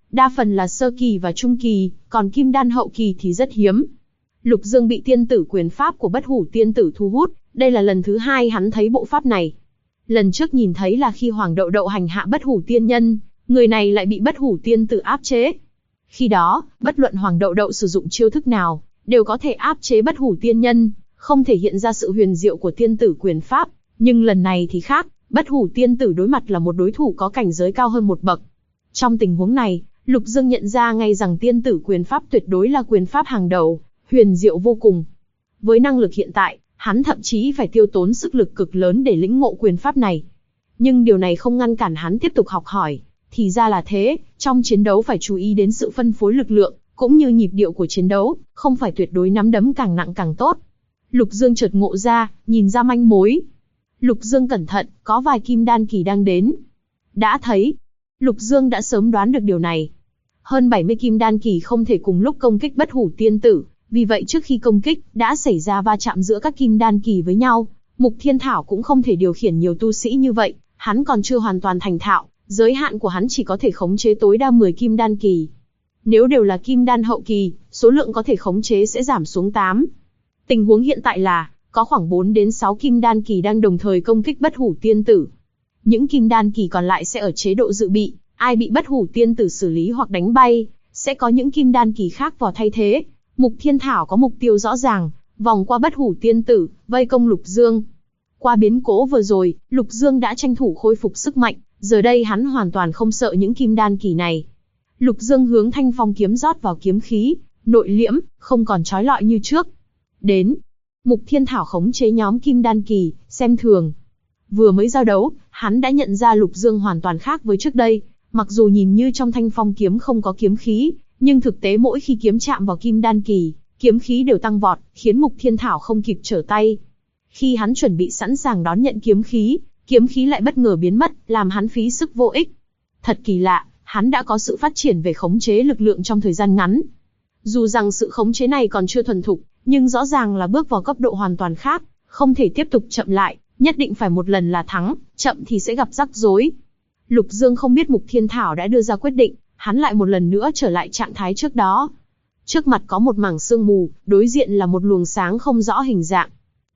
đa phần là sơ kỳ và trung kỳ, còn kim đan hậu kỳ thì rất hiếm. Lục Dương bị tiên tử quyền pháp của Bất Hủ tiên tử thu hút, đây là lần thứ hai hắn thấy bộ pháp này. Lần trước nhìn thấy là khi Hoàng Đậu Đậu hành hạ Bất Hủ tiên nhân, người này lại bị Bất Hủ tiên tử áp chế. Khi đó, bất luận Hoàng Đậu Đậu sử dụng chiêu thức nào, đều có thể áp chế Bất Hủ tiên nhân, không thể hiện ra sự huyền diệu của tiên tử quyền pháp. Nhưng lần này thì khác, Bất Hủ tiên tử đối mặt là một đối thủ có cảnh giới cao hơn một bậc. Trong tình huống này, Lục Dương nhận ra ngay rằng tiên tử quyền pháp tuyệt đối là quyền pháp hàng đầu, huyền diệu vô cùng. Với năng lực hiện tại, hắn thậm chí phải tiêu tốn sức lực cực lớn để lĩnh ngộ quyền pháp này. Nhưng điều này không ngăn cản hắn tiếp tục học hỏi. Thì ra là thế, trong chiến đấu phải chú ý đến sự phân phối lực lượng, cũng như nhịp điệu của chiến đấu, không phải tuyệt đối nắm đấm càng nặng càng tốt. Lục Dương chợt ngộ ra, nhìn ra manh mối. Lục Dương cẩn thận, có vài kim đan kỳ đang đến. Đã thấy, Lục Dương đã sớm đoán được điều này. Hơn 70 kim đan kỳ không thể cùng lúc công kích Bất Hủ tiên tử, vì vậy trước khi công kích, đã xảy ra va chạm giữa các kim đan kỳ với nhau. Mục Thiên Thảo cũng không thể điều khiển nhiều tu sĩ như vậy, hắn còn chưa hoàn toàn thành thạo, giới hạn của hắn chỉ có thể khống chế tối đa 10 kim đan kỳ. Nếu đều là kim đan hậu kỳ, số lượng có thể khống chế sẽ giảm xuống 8. Tình huống hiện tại là, có khoảng 4 đến 6 kim đan kỳ đang đồng thời công kích Bất Hủ tiên tử. Những kim đan kỳ còn lại sẽ ở chế độ dự bị, ai bị Bất Hủ tiên tử xử lý hoặc đánh bay, sẽ có những kim đan kỳ khác vào thay thế. Mục Thiên Thảo có mục tiêu rõ ràng, vòng qua Bất Hủ tiên tử, vây công Lục Dương. Qua biến cố vừa rồi, Lục Dương đã tranh thủ khôi phục sức mạnh, giờ đây hắn hoàn toàn không sợ những kim đan kỳ này. Lục Dương hướng Thanh Phong kiếm rót vào kiếm khí, nội liễm, không còn chói lọi như trước. Đến, Mục Thiên Thảo khống chế nhóm kim đan kỳ, xem thường. Vừa mới giao đấu, hắn đã nhận ra Lục Dương hoàn toàn khác với trước đây. Mặc dù nhìn như trong Thanh Phong kiếm không có kiếm khí, nhưng thực tế mỗi khi kiếm chạm vào kim đan kỳ, kiếm khí đều tăng vọt, khiến Mục Thiên Thảo không kịp trở tay. Khi hắn chuẩn bị sẵn sàng đón nhận kiếm khí lại bất ngờ biến mất, làm hắn phí sức vô ích. Thật kỳ lạ, hắn đã có sự phát triển về khống chế lực lượng trong thời gian ngắn. Dù rằng sự khống chế này còn chưa thuần thục, nhưng rõ ràng là bước vào cấp độ hoàn toàn khác, không thể tiếp tục chậm lại, nhất định phải một lần là thắng, chậm thì sẽ gặp rắc rối. Lục Dương không biết Mục Thiên Thảo đã đưa ra quyết định, hắn lại một lần nữa trở lại trạng thái trước đó. Trước mặt có một mảng sương mù, đối diện là một luồng sáng không rõ hình dạng.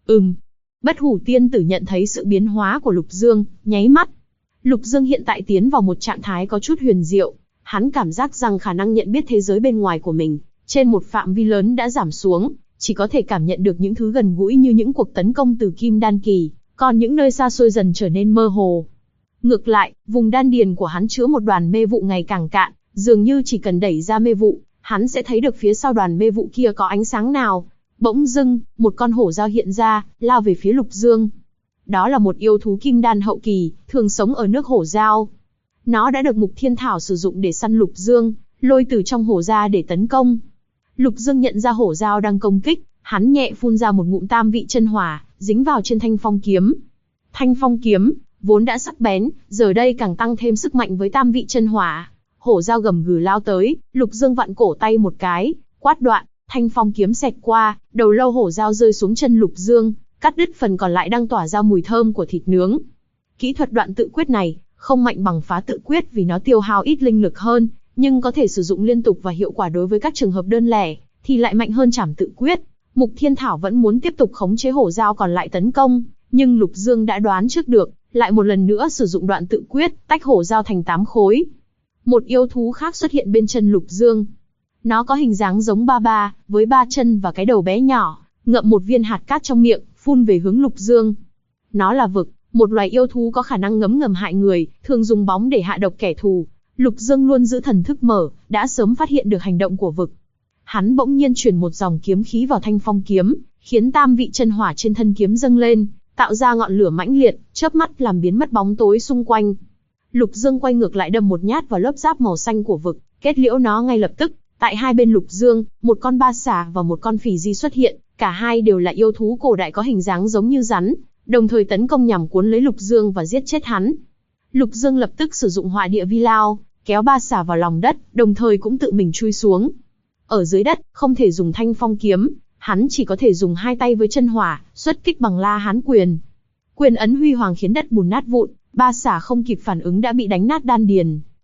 Bất Hủ tiên tử nhận thấy sự biến hóa của Lục Dương, nháy mắt. Lục Dương hiện tại tiến vào một trạng thái có chút huyền diệu, hắn cảm giác rằng khả năng nhận biết thế giới bên ngoài của mình, trên một phạm vi lớn đã giảm xuống, chỉ có thể cảm nhận được những thứ gần gũi như những cuộc tấn công từ kim đan kỳ, còn những nơi xa xôi dần trở nên mơ hồ. Ngược lại, vùng đan điền của hắn chứa một đoàn mê vụ ngày càng cạn, dường như chỉ cần đẩy ra mê vụ, hắn sẽ thấy được phía sau đoàn mê vụ kia có ánh sáng nào. Bỗng dưng, một con hổ dao hiện ra, lao về phía Lục Dương. Đó là một yêu thú kim đan hậu kỳ, thường sống ở nước hổ dao. Nó đã được Mục Thiên Thảo sử dụng để săn Lục Dương, lôi từ trong hổ ra để tấn công. Lục Dương nhận ra hổ dao đang công kích, hắn nhẹ phun ra một ngụm tam vị chân hỏa, dính vào trên Thanh Phong kiếm. Thanh Phong kiếm, vốn đã sắc bén, giờ đây càng tăng thêm sức mạnh với tam vị chân hỏa. Hổ dao gầm gừ lao tới, Lục Dương vặn cổ tay một cái, quát đoạn, Thanh Phong kiếm xẹt qua, đầu lâu hổ dao rơi xuống chân Lục Dương, cắt đứt phần còn lại đang tỏa ra mùi thơm của thịt nướng. Kỹ thuật đoạn tự quyết này không mạnh bằng phá tự quyết vì nó tiêu hao ít linh lực hơn, nhưng có thể sử dụng liên tục và hiệu quả đối với các trường hợp đơn lẻ, thì lại mạnh hơn trảm tự quyết. Mục Thiên Thảo vẫn muốn tiếp tục khống chế hổ dao còn lại tấn công, nhưng Lục Dương đã đoán trước được, lại một lần nữa sử dụng đoạn tự quyết, tách hổ dao thành 8 khối. Một yêu thú khác xuất hiện bên chân Lục Dương. Nó có hình dáng giống ba ba, với 3 chân và cái đầu bé nhỏ, ngậm một viên hạt cát trong miệng, phun về hướng Lục Dương. Nó là vực, một loài yêu thú có khả năng ngấm ngầm hại người, thường dùng bóng để hạ độc kẻ thù. Lục Dương luôn giữ thần thức mở, đã sớm phát hiện được hành động của vực. Hắn bỗng nhiên truyền một dòng kiếm khí vào Thanh Phong kiếm, khiến tam vị chân hỏa trên thân kiếm dâng lên, tạo ra ngọn lửa mãnh liệt, chớp mắt làm biến mất bóng tối xung quanh. Lục Dương quay ngược lại đâm một nhát vào lớp giáp màu xanh của vực, kết liễu nó ngay lập tức. Tại hai bên Lục Dương, một con ba xà và một con phì di xuất hiện, cả hai đều là yêu thú cổ đại có hình dáng giống như rắn, đồng thời tấn công nhằm cuốn lấy Lục Dương và giết chết hắn. Lục Dương lập tức sử dụng hỏa địa vi lao, kéo ba xà vào lòng đất, đồng thời cũng tự mình chui xuống. Ở dưới đất, không thể dùng Thanh Phong kiếm, hắn chỉ có thể dùng hai tay với chân hỏa, xuất kích bằng La Hán quyền. Quyền ấn huy hoàng khiến đất bùn nát vụn, ba xà không kịp phản ứng đã bị đánh nát đan điền.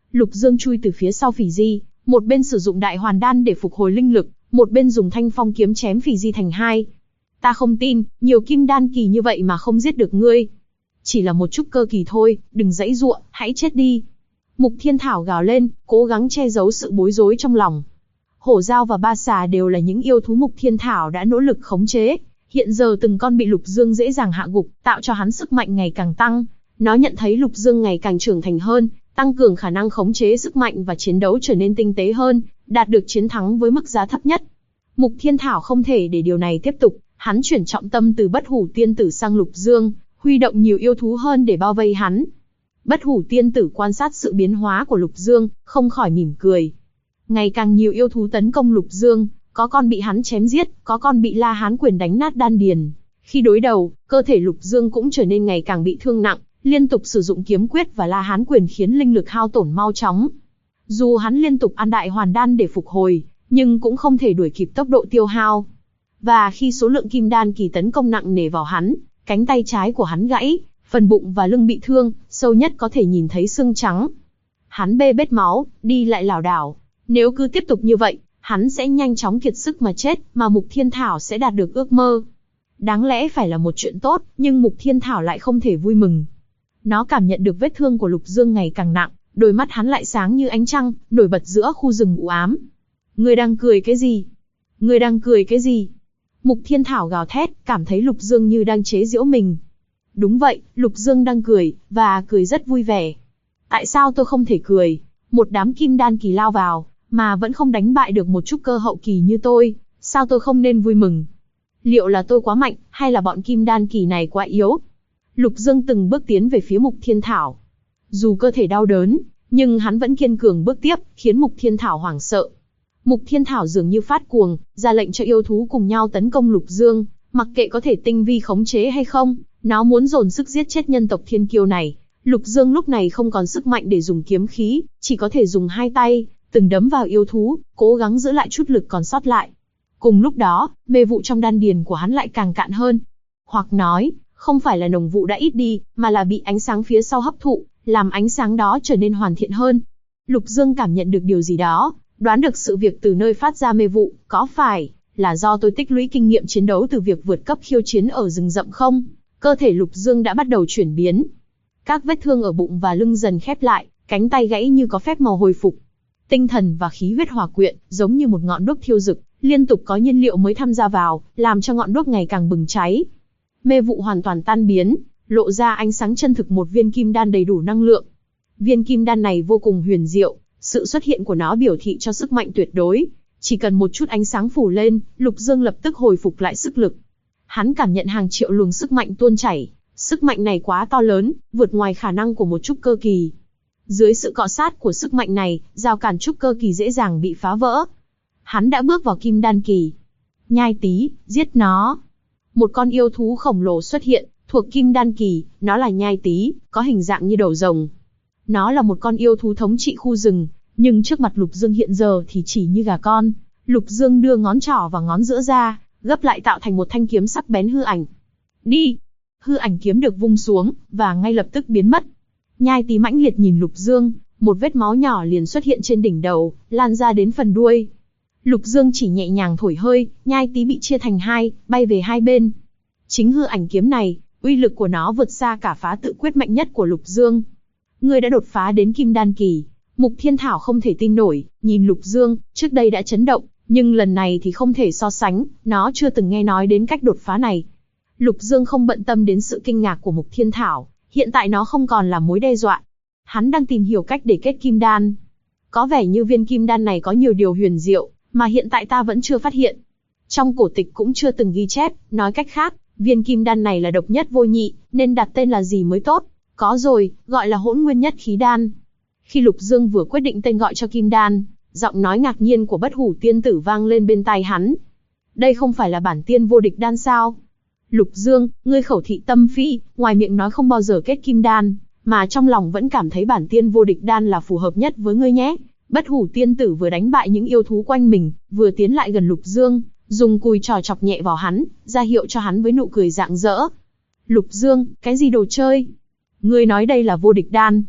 Lục Dương chui từ phía sau Phỉ Di, một bên sử dụng đại hoàn đan để phục hồi linh lực, một bên dùng thanh phong kiếm chém Phỉ Di thành hai. Ta không tin, nhiều kim đan kỳ như vậy mà không giết được ngươi. Chỉ là một chút cơ kỳ thôi, đừng giãy giụa, hãy chết đi. Mục Thiên Thảo gào lên, cố gắng che giấu sự bối rối trong lòng. Hổ Dao và Ba Xà đều là những yêu thú Mục Thiên Thảo đã nỗ lực khống chế. Hiện giờ từng con bị Lục Dương dễ dàng hạ gục, tạo cho hắn sức mạnh ngày càng tăng. Nó nhận thấy Lục Dương ngày càng trưởng thành hơn, tăng cường khả năng khống chế sức mạnh và chiến đấu trở nên tinh tế hơn, đạt được chiến thắng với mức giá thấp nhất. Mục Thiên Thảo không thể để điều này tiếp tục, hắn chuyển trọng tâm từ Bất Hủ Tiên Tử sang Lục Dương, huy động nhiều yêu thú hơn để bao vây hắn. Bất Hủ Tiên Tử quan sát sự biến hóa của Lục Dương, không khỏi mỉm cười. Ngày càng nhiều yêu thú tấn công Lục Dương, có con bị hắn chém giết, có con bị La Hán Quyền đánh nát đan điền. Khi đối đầu, cơ thể Lục Dương cũng trở nên ngày càng bị thương nặng, liên tục sử dụng kiếm quyết và La Hán Quyền khiến linh lực hao tổn mau chóng. Dù hắn liên tục ăn đại hoàn đan để phục hồi, nhưng cũng không thể đuổi kịp tốc độ tiêu hao. Và khi số lượng kim đan kỳ tấn công nặng nề vào hắn, cánh tay trái của hắn gãy, phần bụng và lưng bị thương, sâu nhất có thể nhìn thấy xương trắng. Hắn bê bết máu, đi lại lảo đảo. Nếu cứ tiếp tục như vậy, hắn sẽ nhanh chóng kiệt sức mà chết, mà Mục Thiên Thảo sẽ đạt được ước mơ. Đáng lẽ phải là một chuyện tốt, nhưng Mục Thiên Thảo lại không thể vui mừng. Nó cảm nhận được vết thương của Lục Dương ngày càng nặng, đôi mắt hắn lại sáng như ánh trăng, nổi bật giữa khu rừng u ám. Ngươi đang cười cái gì? Ngươi đang cười cái gì? Mục Thiên Thảo gào thét, cảm thấy Lục Dương như đang chế giễu mình. Đúng vậy, Lục Dương đang cười, và cười rất vui vẻ. Tại sao tôi không thể cười? Một đám kim đan kỳ lao vào, mà vẫn không đánh bại được một chút cơ hậu kỳ như tôi, sao tôi không nên vui mừng? Liệu là tôi quá mạnh, hay là bọn kim đan kỳ này quá yếu? Lục Dương từng bước tiến về phía Mục Thiên Thảo. Dù cơ thể đau đớn, nhưng hắn vẫn kiên cường bước tiếp, khiến Mục Thiên Thảo hoảng sợ. Mục Thiên Thảo dường như phát cuồng, ra lệnh cho yêu thú cùng nhau tấn công Lục Dương, mặc kệ có thể tinh vi khống chế hay không, nó muốn dồn sức giết chết nhân tộc thiên kiêu này. Lục Dương lúc này không còn sức mạnh để dùng kiếm khí, chỉ có thể dùng hai tay, từng đấm vào yêu thú, cố gắng giữ lại chút lực còn sót lại. Cùng lúc đó, mê vụ trong đan điền của hắn lại càng cạn hơn. Hoặc nói, không phải là nồng vụ đã ít đi, mà là bị ánh sáng phía sau hấp thụ, làm ánh sáng đó trở nên hoàn thiện hơn. Lục Dương cảm nhận được điều gì đó, đoán được sự việc từ nơi phát ra mê vụ, có phải là do tôi tích lũy kinh nghiệm chiến đấu từ việc vượt cấp khiêu chiến ở rừng rậm không? Cơ thể Lục Dương đã bắt đầu chuyển biến. Các vết thương ở bụng và lưng dần khép lại, cánh tay gãy như có phép màu hồi phục. Tinh thần và khí huyết hòa quyện, giống như một ngọn đuốc thiêu rực, liên tục có nhiên liệu mới tham gia vào, làm cho ngọn đuốc ngày càng bừng cháy. Mê vụ hoàn toàn tan biến, lộ ra ánh sáng chân thực một viên kim đan đầy đủ năng lượng. Viên kim đan này vô cùng huyền diệu, sự xuất hiện của nó biểu thị cho sức mạnh tuyệt đối. Chỉ cần một chút ánh sáng phủ lên, Lục Dương lập tức hồi phục lại sức lực. Hắn cảm nhận hàng triệu luồng sức mạnh tuôn chảy, sức mạnh này quá to lớn, vượt ngoài khả năng của một trúc cơ kỳ. Dưới sự cọ sát của sức mạnh này, rào cản trúc cơ kỳ dễ dàng bị phá vỡ. Hắn đã bước vào kim đan kỳ. Nhai Tý, giết nó. Một con yêu thú khổng lồ xuất hiện, thuộc kim đan kỳ, nó là Nhai Tý, có hình dạng như đầu rồng. Nó là một con yêu thú thống trị khu rừng, nhưng trước mặt Lục Dương hiện giờ thì chỉ như gà con. Lục Dương đưa ngón trỏ và ngón giữa ra, gấp lại tạo thành một thanh kiếm sắc bén hư ảnh. Đi! Hư ảnh kiếm được vung xuống, và ngay lập tức biến mất. Nhai Tý mãnh liệt nhìn Lục Dương, một vết máu nhỏ liền xuất hiện trên đỉnh đầu, lan ra đến phần đuôi. Lục Dương chỉ nhẹ nhàng thổi hơi, Nhai Tý bị chia thành hai, bay về hai bên. Chính hư ảnh kiếm này, uy lực của nó vượt xa cả phá tự quyết mạnh nhất của Lục Dương. Ngươi đã đột phá đến kim đan kỳ. Mục Thiên Thảo không thể tin nổi, nhìn Lục Dương, trước đây đã chấn động, nhưng lần này thì không thể so sánh, nó chưa từng nghe nói đến cách đột phá này. Lục Dương không bận tâm đến sự kinh ngạc của Mục Thiên Thảo, hiện tại nó không còn là mối đe dọa. Hắn đang tìm hiểu cách để kết kim đan. Có vẻ như viên kim đan này có nhiều điều huyền diệu, mà hiện tại ta vẫn chưa phát hiện. Trong cổ tịch cũng chưa từng ghi chép, nói cách khác, viên kim đan này là độc nhất vô nhị, nên đặt tên là gì mới tốt? Có rồi, gọi là Hỗn Nguyên Nhất Khí Đan. Khi Lục Dương vừa quyết định tên gọi cho kim đan, giọng nói ngạc nhiên của Bất Hủ Tiên Tử vang lên bên tai hắn. Đây không phải là bản tiên vô địch đan sao? Lục Dương, ngươi khẩu thị tâm phi, ngoài miệng nói không bao giờ kết kim đan, mà trong lòng vẫn cảm thấy bản tiên vô địch đan là phù hợp nhất với ngươi nhé. Bất Hủ Tiên Tử vừa đánh bại những yêu thú quanh mình, vừa tiến lại gần Lục Dương, dùng cùi trò chọc nhẹ vào hắn, ra hiệu cho hắn với nụ cười rạng rỡ. Lục Dương, cái gì đồ chơi? Ngươi nói đây là vô địch đan?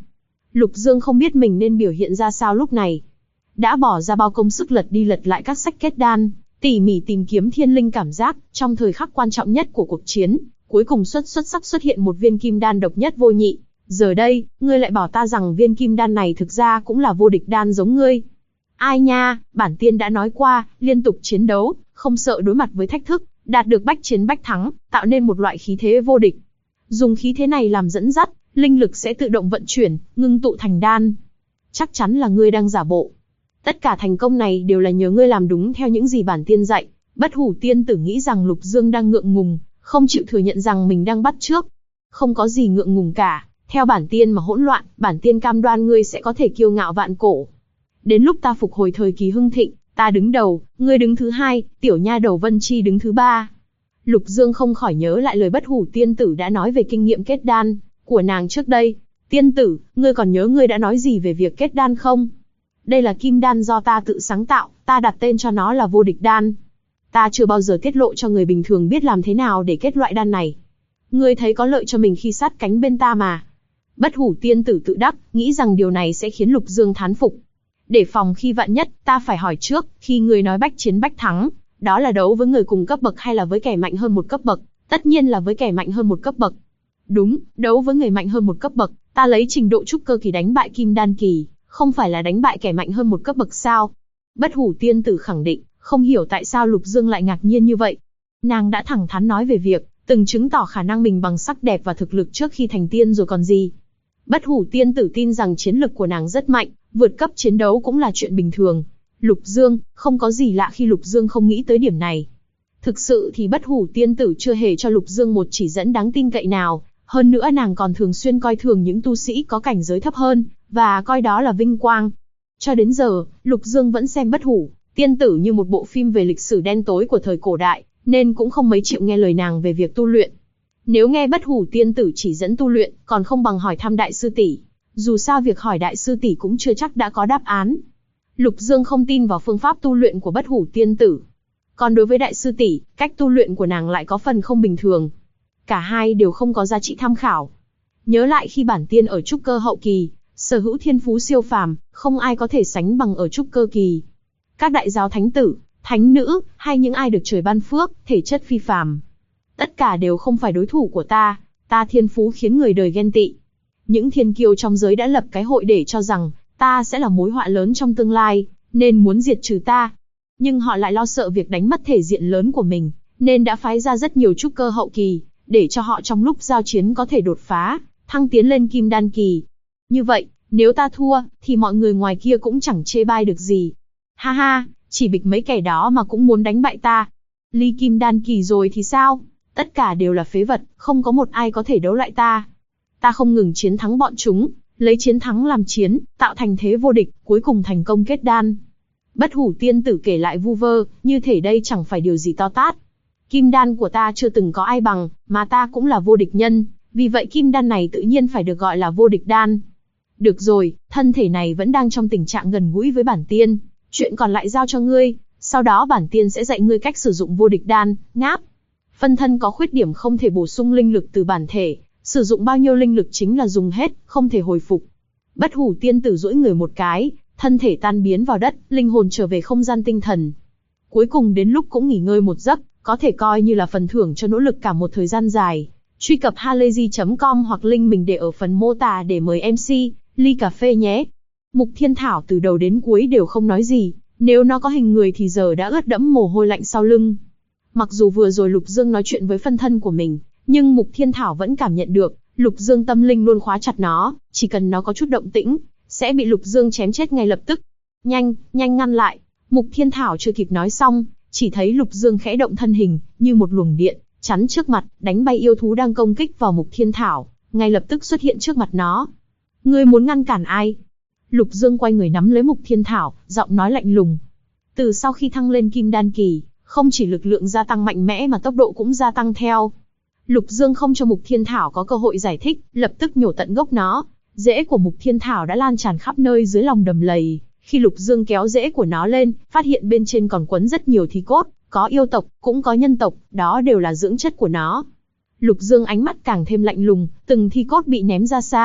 Lục Dương không biết mình nên biểu hiện ra sao lúc này. Đã bỏ ra bao công sức lật đi lật lại các sách kết đan, tỉ mỉ tìm kiếm thiên linh cảm giác, trong thời khắc quan trọng nhất của cuộc chiến, cuối cùng xuất sắc xuất hiện một viên kim đan độc nhất vô nhị. Giờ đây, ngươi lại bảo ta rằng viên kim đan này thực ra cũng là vô địch đan giống ngươi. Ai nha, bản tiên đã nói qua, liên tục chiến đấu, không sợ đối mặt với thách thức, đạt được bách chiến bách thắng, tạo nên một loại khí thế vô địch. Dùng khí thế này làm dẫn dắt, linh lực sẽ tự động vận chuyển, ngưng tụ thành đan. Chắc chắn là ngươi đang giả bộ. Tất cả thành công này đều là nhờ ngươi làm đúng theo những gì bản tiên dạy. Bất Hủ tiên tử nghĩ rằng Lục Dương đang ngượng ngùng, không chịu thừa nhận rằng mình đang bắt chước. Không có gì ngượng ngùng cả, theo bản tiên mà hỗn loạn, bản tiên cam đoan ngươi sẽ có thể kiêu ngạo vạn cổ. Đến lúc ta phục hồi thời kỳ hưng thịnh, ta đứng đầu, ngươi đứng thứ hai, tiểu nha đầu Vân Chi đứng thứ ba. Lục Dương không khỏi nhớ lại lời Bất Hủ tiên tử đã nói về kinh nghiệm kết đan của nàng trước đây. Tiên tử, ngươi còn nhớ ngươi đã nói gì về việc kết đan không? Đây là kim đan do ta tự sáng tạo, ta đặt tên cho nó là vô địch đan. Ta chưa bao giờ tiết lộ cho người bình thường biết làm thế nào để kết loại đan này. Ngươi thấy có lợi cho mình khi sát cánh bên ta mà. Bất Hủ tiên tử tự đắc, nghĩ rằng điều này sẽ khiến Lục Dương thán phục. Để phòng khi vạn nhất, ta phải hỏi trước, khi ngươi nói bách chiến bách thắng, đó là đấu với người cùng cấp bậc hay là với kẻ mạnh hơn một cấp bậc? Tất nhiên là với kẻ mạnh hơn một cấp bậc. Đúng, đấu với người mạnh hơn một cấp bậc, ta lấy trình độ trúc cơ kỳ đánh bại kim đan kỳ, không phải là đánh bại kẻ mạnh hơn một cấp bậc sao? Bất Hủ tiên tử khẳng định, không hiểu tại sao Lục Dương lại ngạc nhiên như vậy. Nàng đã thẳng thắn nói về việc, từng chứng tỏ khả năng mình bằng sắc đẹp và thực lực trước khi thành tiên rồi còn gì. Bất Hủ tiên tử tin rằng chiến lực của nàng rất mạnh, vượt cấp chiến đấu cũng là chuyện bình thường. Lục Dương, không có gì lạ khi Lục Dương không nghĩ tới điểm này. Thực sự thì Bất Hủ tiên tử chưa hề cho Lục Dương một chỉ dẫn đáng tin cậy nào, hơn nữa nàng còn thường xuyên coi thường những tu sĩ có cảnh giới thấp hơn, và coi đó là vinh quang. Cho đến giờ, Lục Dương vẫn xem Bất Hủ tiên tử như một bộ phim về lịch sử đen tối của thời cổ đại, nên cũng không mấy chịu nghe lời nàng về việc tu luyện. Nếu nghe Bất Hủ tiên tử chỉ dẫn tu luyện, còn không bằng hỏi thăm đại sư tỷ. Dù sao việc hỏi đại sư tỷ cũng chưa chắc đã có đáp án. Lục Dương không tin vào phương pháp tu luyện của Bất Hủ tiên tử. Còn đối với đại sư tỷ, cách tu luyện của nàng lại có phần không bình thường. Cả hai đều không có giá trị tham khảo. Nhớ lại khi bản tiên ở trúc cơ hậu kỳ, sở hữu thiên phú siêu phàm, không ai có thể sánh bằng ở trúc cơ kỳ. Các đại giáo thánh tử, thánh nữ, hay những ai được trời ban phước, thể chất phi phàm, tất cả đều không phải đối thủ của ta. Ta thiên phú khiến người đời ghen tị. Những thiên kiêu trong giới đã lập cái hội để cho rằng ta sẽ là mối họa lớn trong tương lai, nên muốn diệt trừ ta. Nhưng họ lại lo sợ việc đánh mất thể diện lớn của mình, nên đã phái ra rất nhiều trúc cơ hậu kỳ, để cho họ trong lúc giao chiến có thể đột phá, thăng tiến lên kim đan kỳ. Như vậy, nếu ta thua, thì mọi người ngoài kia cũng chẳng chê bai được gì. Ha ha, chỉ bịch mấy kẻ đó mà cũng muốn đánh bại ta. Ly kim đan kỳ rồi thì sao? Tất cả đều là phế vật, không có một ai có thể đấu lại ta. Ta không ngừng chiến thắng bọn chúng, lấy chiến thắng làm chiến, tạo thành thế vô địch, cuối cùng thành công kết đan. Bất Hủ tiên tử kể lại vu vơ, như thể đây chẳng phải điều gì to tát. Kim đan của ta chưa từng có ai bằng, mà ta cũng là vô địch nhân, vì vậy kim đan này tự nhiên phải được gọi là vô địch đan. Được rồi, thân thể này vẫn đang trong tình trạng gần gũi với bản tiên, chuyện còn lại giao cho ngươi, sau đó bản tiên sẽ dạy ngươi cách sử dụng vô địch đan. Ngáp. Phân thân có khuyết điểm không thể bổ sung linh lực từ bản thể, sử dụng bao nhiêu linh lực chính là dùng hết, không thể hồi phục. Bất Hủ tiên tử duỗi người một cái, thân thể tan biến vào đất, linh hồn trở về không gian tinh thần. Cuối cùng đến lúc cũng nghỉ ngơi một giấc, có thể coi như là phần thưởng cho nỗ lực cả một thời gian dài. Truy cập halayzi.com hoặc link mình để ở phần mô tả để mời MC ly cà phê nhé. Mục Thiên Thảo từ đầu đến cuối đều không nói gì, nếu nó có hình người thì giờ đã ướt đẫm mồ hôi lạnh sau lưng. Mặc dù vừa rồi Lục Dương nói chuyện với phân thân của mình, nhưng Mục Thiên Thảo vẫn cảm nhận được, Lục Dương tâm linh luôn khóa chặt nó, chỉ cần nó có chút động tĩnh, sẽ bị Lục Dương chém chết ngay lập tức. Nhanh, nhanh ngăn lại. Mục Thiên Thảo chưa kịp nói xong, chỉ thấy Lục Dương khẽ động thân hình, như một luồng điện, chắn trước mặt, đánh bay yêu thú đang công kích vào Mục Thiên Thảo, ngay lập tức xuất hiện trước mặt nó. Ngươi muốn ngăn cản ai? Lục Dương quay người nắm lấy Mục Thiên Thảo, giọng nói lạnh lùng. Từ sau khi thăng lên kim đan kỳ, không chỉ lực lượng gia tăng mạnh mẽ mà tốc độ cũng gia tăng theo. Lục Dương không cho Mục Thiên Thảo có cơ hội giải thích, lập tức nhổ tận gốc nó. Rễ của Mục Thiên Thảo đã lan tràn khắp nơi dưới lòng đầm lầy. Khi Lục Dương kéo rễ của nó lên, phát hiện bên trên còn quấn rất nhiều thi cốt, có yêu tộc, cũng có nhân tộc, đó đều là dưỡng chất của nó. Lục Dương ánh mắt càng thêm lạnh lùng, từng thi cốt bị ném ra xa,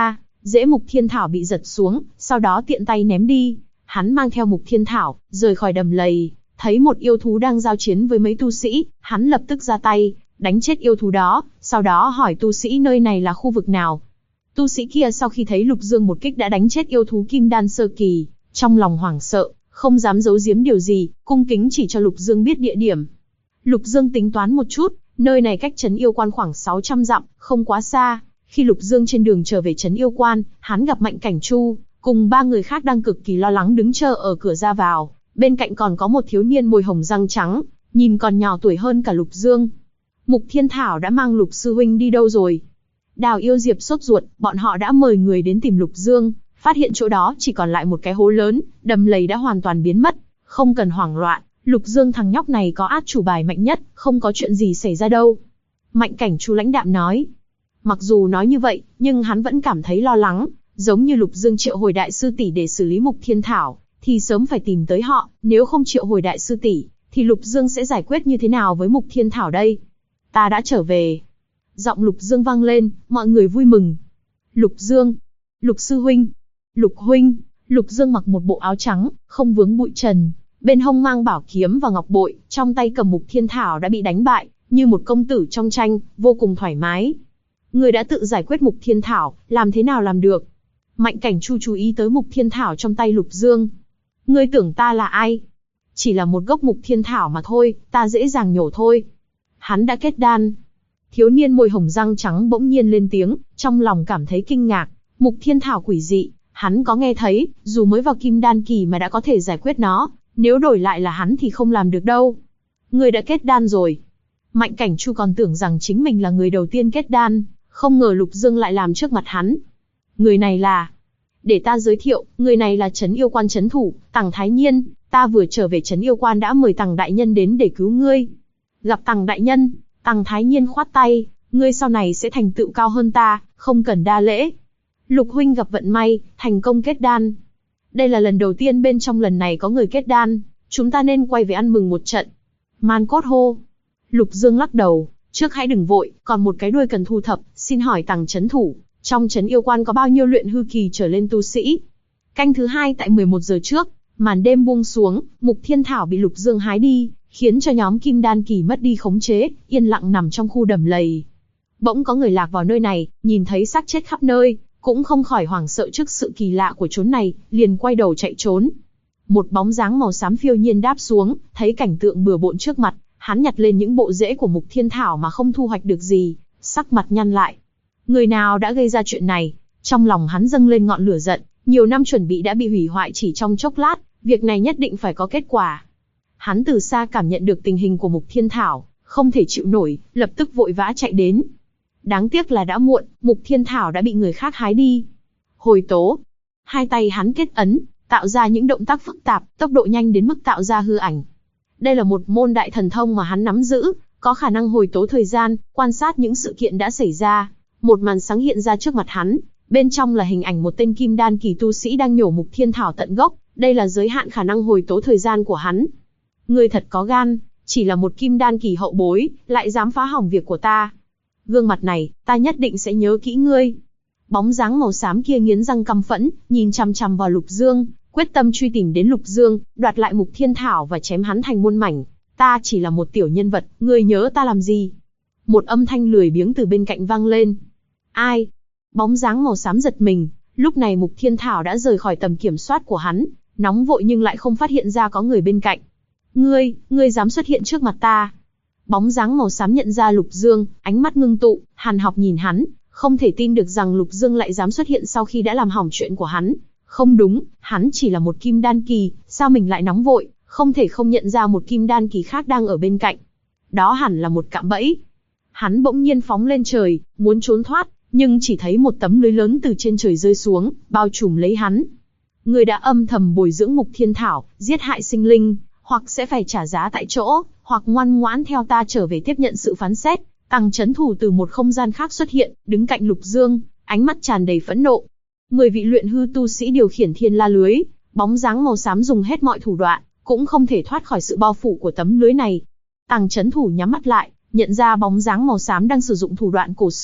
Rễ Mục Thiên Thảo bị giật xuống, sau đó tiện tay ném đi. Hắn mang theo Mục Thiên Thảo, rời khỏi đầm lầy, thấy một yêu thú đang giao chiến với mấy tu sĩ, hắn lập tức ra tay, đánh chết yêu thú đó, sau đó hỏi tu sĩ nơi này là khu vực nào. Tu sĩ kia sau khi thấy Lục Dương một kích đã đánh chết yêu thú Kim Đan sơ kỳ, trong lòng hoảng sợ, không dám giấu giếm điều gì, cung kính chỉ cho Lục Dương biết địa điểm. Lục Dương tính toán một chút, nơi này cách trấn yêu quan khoảng 600 dặm, không quá xa. Khi Lục Dương trên đường trở về trấn yêu quan, hắn gặp Mạnh Cảnh Chu, cùng 3 người khác đang cực kỳ lo lắng đứng chờ ở cửa ra vào. Bên cạnh còn có một thiếu niên môi hồng răng trắng, nhìn còn nhỏ tuổi hơn cả Lục Dương. Mục Thiên Thảo đã mang Lục sư huynh đi đâu rồi? Đào Yêu Diệp sốt ruột, bọn họ đã mời người đến tìm Lục Dương, phát hiện chỗ đó chỉ còn lại một cái hố lớn, đầm lầy đã hoàn toàn biến mất. Không cần hoảng loạn, Lục Dương thằng nhóc này có át chủ bài mạnh nhất, không có chuyện gì xảy ra đâu. Mạnh Cảnh Chu lãnh đạm nói. Mặc dù nói như vậy, nhưng hắn vẫn cảm thấy lo lắng, giống như Lục Dương triệu hồi đại sư tỷ để xử lý Mục Thiên Thảo, thì sớm phải tìm tới họ, nếu không triệu hồi đại sư tỷ, thì Lục Dương sẽ giải quyết như thế nào với Mục Thiên Thảo đây? Ta đã trở về. Giọng Lục Dương vang lên, mọi người vui mừng. Lục Dương, Lục sư huynh, Lục huynh. Lục Dương mặc một bộ áo trắng, không vướng bụi trần, bên hông mang bảo kiếm và ngọc bội, trong tay cầm Mục Thiên Thảo đã bị đánh bại, như một công tử trong tranh, vô cùng thoải mái. Người đã tự giải quyết Mục Thiên Thảo, làm thế nào làm được? Mạnh Cảnh Chu chú ý tới Mục Thiên Thảo trong tay Lục Dương. Ngươi tưởng ta là ai? Chỉ là một gốc Mục Thiên Thảo mà thôi, ta dễ dàng nhổ thôi. Hắn đã kết đan. Thiếu niên môi hồng răng trắng bỗng nhiên lên tiếng, trong lòng cảm thấy kinh ngạc. Mục Thiên Thảo quỷ dị, hắn có nghe thấy, dù mới vào kim đan kỳ mà đã có thể giải quyết nó, nếu đổi lại là hắn thì không làm được đâu. Người đã kết đan rồi. Mạnh Cảnh Chu còn tưởng rằng chính mình là người đầu tiên kết đan, không ngờ Lục Dương lại làm trước mặt hắn. Người này là... Để ta giới thiệu, người này là trấn yêu quan trấn thủ, Tằng Thái Nhiên, ta vừa trở về trấn yêu quan đã mời Tằng đại nhân đến để cứu ngươi. Gặp Tằng đại nhân, Tằng Thái Nhiên khoát tay, ngươi sau này sẽ thành tựu cao hơn ta, không cần đa lễ. Lục huynh gặp vận may, thành công kết đan. Đây là lần đầu tiên bên trong lần này có người kết đan, chúng ta nên quay về ăn mừng một trận. Man Cốt hô. Lục Dương lắc đầu, trước hãy đừng vội, còn một cái đuôi cần thu thập, xin hỏi Tằng trấn thủ, trong trấn yêu quan có bao nhiêu luyện hư kỳ trở lên tu sĩ? Canh thứ 2 tại 11 giờ trước, màn đêm buông xuống, Mục Thiên Thảo bị Lục Dương hái đi, khiến cho nhóm Kim Đan kỳ mất đi khống chế, yên lặng nằm trong khu đầm lầy. Bỗng có người lạc vào nơi này, nhìn thấy xác chết khắp nơi, cũng không khỏi hoảng sợ trước sự kỳ lạ của chốn này, liền quay đầu chạy trốn. Một bóng dáng màu xám phiêu nhiên đáp xuống, thấy cảnh tượng bừa bộn trước mặt, hắn nhặt lên những bộ rễ của Mục Thiên Thảo mà không thu hoạch được gì, sắc mặt nhăn lại. Người nào đã gây ra chuyện này? Trong lòng hắn dâng lên ngọn lửa giận, nhiều năm chuẩn bị đã bị hủy hoại chỉ trong chốc lát, việc này nhất định phải có kết quả. Hắn từ xa cảm nhận được tình hình của Mục Thiên Thảo, không thể chịu nổi, lập tức vội vã chạy đến. Đáng tiếc là đã muộn, Mục Thiên Thảo đã bị người khác hái đi. Hồi tố. Hai tay hắn kết ấn, tạo ra những động tác phức tạp, tốc độ nhanh đến mức tạo ra hư ảnh. Đây là một môn đại thần thông mà hắn nắm giữ, có khả năng hồi tố thời gian, quan sát những sự kiện đã xảy ra. Một màn sáng hiện ra trước mặt hắn, bên trong là hình ảnh một tên kim đan kỳ tu sĩ đang nhổ Mục Thiên Thảo tận gốc, đây là giới hạn khả năng hồi tố thời gian của hắn. Ngươi thật có gan, chỉ là một kim đan kỳ hậu bối, lại dám phá hỏng việc của ta. Gương mặt này, ta nhất định sẽ nhớ kỹ ngươi. Bóng dáng màu xám kia nghiến răng căm phẫn, nhìn chằm chằm vào Lục Dương, quyết tâm truy tìm đến Lục Dương, đoạt lại Mục Thiên Thảo và chém hắn thành muôn mảnh. Ta chỉ là một tiểu nhân vật, ngươi nhớ ta làm gì? Một âm thanh lười biếng từ bên cạnh vang lên. Ai? Bóng dáng màu xám giật mình, lúc này Mục Thiên Thảo đã rời khỏi tầm kiểm soát của hắn, nóng vội nhưng lại không phát hiện ra có người bên cạnh. Ngươi dám xuất hiện trước mặt ta? Bóng dáng màu xám nhận ra Lục Dương, ánh mắt ngưng tụ, hàn học nhìn hắn, không thể tin được rằng Lục Dương lại dám xuất hiện sau khi đã làm hỏng chuyện của hắn. Không đúng, hắn chỉ là một kim đan kỳ, sao mình lại nóng vội, không thể không nhận ra một kim đan kỳ khác đang ở bên cạnh. Đó hẳn là một cạm bẫy. Hắn bỗng nhiên phóng lên trời, muốn trốn thoát, nhưng chỉ thấy một tấm lưới lớn từ trên trời rơi xuống, bao trùm lấy hắn. Người đã âm thầm bồi dưỡng Mục Thiên Thảo, giết hại sinh linh, hoặc sẽ phải trả giá tại chỗ, hoặc ngoan ngoãn theo ta trở về tiếp nhận sự phán xét. Tằng trấn thủ từ một không gian khác xuất hiện, đứng cạnh Lục Dương, ánh mắt tràn đầy phẫn nộ. 10 vị luyện hư tu sĩ điều khiển thiên la lưới, bóng dáng màu xám dùng hết mọi thủ đoạn, cũng không thể thoát khỏi sự bao phủ của tấm lưới này. Tằng trấn thủ nhắm mắt lại, nhận ra bóng dáng màu xám đang sử dụng thủ đoạn cổ xưa,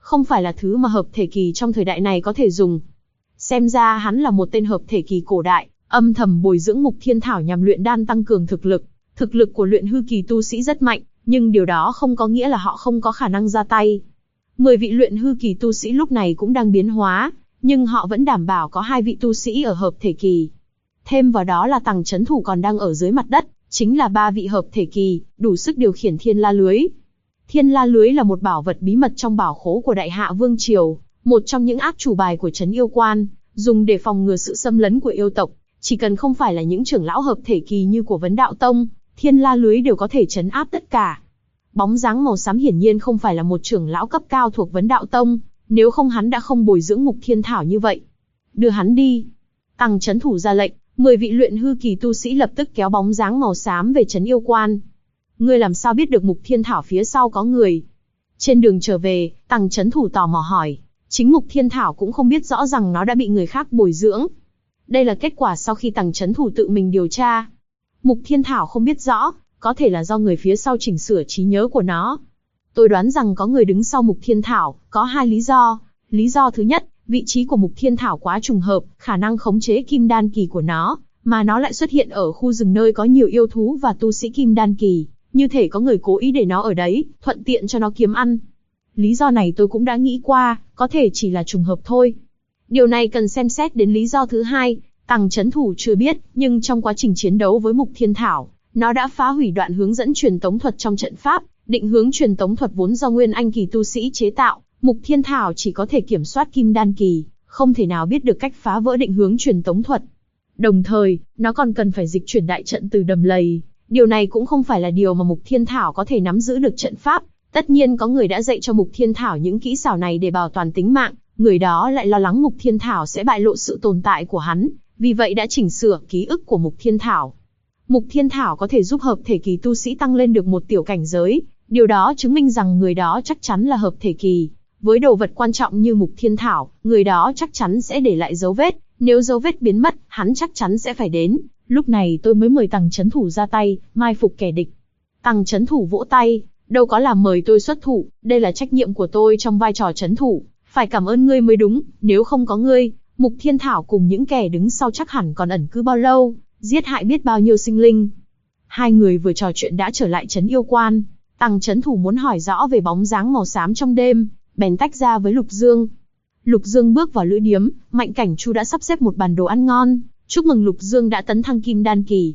không phải là thứ mà hợp thể kỳ trong thời đại này có thể dùng. Xem ra hắn là một tên hợp thể kỳ cổ đại, âm thầm bồi dưỡng Mục Thiên Thảo nhằm luyện đan tăng cường thực lực. Thực lực của luyện hư kỳ tu sĩ rất mạnh, nhưng điều đó không có nghĩa là họ không có khả năng ra tay. 10 vị luyện hư kỳ tu sĩ lúc này cũng đang biến hóa, nhưng họ vẫn đảm bảo có 2 vị tu sĩ ở hợp thể kỳ. Thêm vào đó là Tằng Chấn Thủ còn đang ở dưới mặt đất, chính là 3 vị hợp thể kỳ, đủ sức điều khiển Thiên La Lưới. Thiên La Lưới là một bảo vật bí mật trong bảo khố của Đại Hạ Vương Triều, một trong những át chủ bài của Trấn Yêu Quan, dùng để phòng ngừa sự xâm lấn của yêu tộc. Chỉ cần không phải là những trưởng lão hợp thể kỳ như của Vấn Đạo Tông, Thiên La Lưới đều có thể trấn áp tất cả. Bóng dáng màu xám hiển nhiên không phải là một trưởng lão cấp cao thuộc Vấn Đạo Tông, nếu không hắn đã không bồi dưỡng Mục Thiên Thảo như vậy. Đưa hắn đi. Tằng Chấn Thủ ra lệnh, 10 vị luyện hư kỳ tu sĩ lập tức kéo bóng dáng màu xám về Trấn Yêu Quan. Ngươi làm sao biết được Mục Thiên Thảo phía sau có người? Trên đường trở về, Tằng Chấn Thủ tò mò hỏi. Chính Mục Thiên Thảo cũng không biết rõ rằng nó đã bị người khác bồi dưỡng. Đây là kết quả sau khi Tằng Chấn Thủ tự mình điều tra. Mục Thiên Thảo không biết rõ, có thể là do người phía sau chỉnh sửa trí nhớ của nó. Tôi đoán rằng có người đứng sau Mục Thiên Thảo, có 2 lý do. Lý do thứ nhất, vị trí của Mục Thiên Thảo quá trùng hợp, khả năng khống chế kim đan kỳ của nó, mà nó lại xuất hiện ở khu rừng nơi có nhiều yêu thú và tu sĩ kim đan kỳ, như thể có người cố ý để nó ở đấy, thuận tiện cho nó kiếm ăn. Lý do này tôi cũng đã nghĩ qua, có thể chỉ là trùng hợp thôi. Điều này cần xem xét đến lý do thứ hai, Tằng Chấn Thủ chưa biết, nhưng trong quá trình chiến đấu với Mục Thiên Thảo, nó đã phá hủy đoạn hướng dẫn truyền tống thuật trong trận pháp, định hướng truyền tống thuật vốn do Nguyên Anh kỳ tu sĩ chế tạo, Mục Thiên Thảo chỉ có thể kiểm soát kim đan kỳ, không thể nào biết được cách phá vỡ định hướng truyền tống thuật. Đồng thời, nó còn cần phải dịch chuyển đại trận từ đầm lầy, điều này cũng không phải là điều mà Mục Thiên Thảo có thể nắm giữ được trận pháp. Tất nhiên có người đã dạy cho Mục Thiên Thảo những kỹ xảo này để bảo toàn tính mạng, người đó lại lo lắng Mục Thiên Thảo sẽ bại lộ sự tồn tại của hắn, vì vậy đã chỉnh sửa ký ức của Mục Thiên Thảo. Mục Thiên Thảo có thể giúp hợp thể kỳ tu sĩ tăng lên được một tiểu cảnh giới, điều đó chứng minh rằng người đó chắc chắn là hợp thể kỳ. Với đồ vật quan trọng như Mục Thiên Thảo, người đó chắc chắn sẽ để lại dấu vết, nếu dấu vết biến mất, hắn chắc chắn sẽ phải đến. Lúc này tôi mới mời Tằng Chấn Thủ ra tay, mai phục kẻ địch. Tằng Chấn Thủ vỗ tay, đâu có là mời tôi xuất thủ, đây là trách nhiệm của tôi trong vai trò chấn thủ, phải cảm ơn ngươi mới đúng, nếu không có ngươi, Mục Thiên Thảo cùng những kẻ đứng sau chắc hẳn còn ẩn cư bao lâu, giết hại biết bao nhiêu sinh linh. Hai người vừa trò chuyện đã trở lại Trấn Yêu Quan, Tằng Chấn Thủ muốn hỏi rõ về bóng dáng màu xám trong đêm, bèn tách ra với Lục Dương. Lục Dương bước vào lữ điếm, Mạnh Cảnh Chu đã sắp xếp một bàn đồ ăn ngon, chúc mừng Lục Dương đã tấn thăng kim đan kỳ.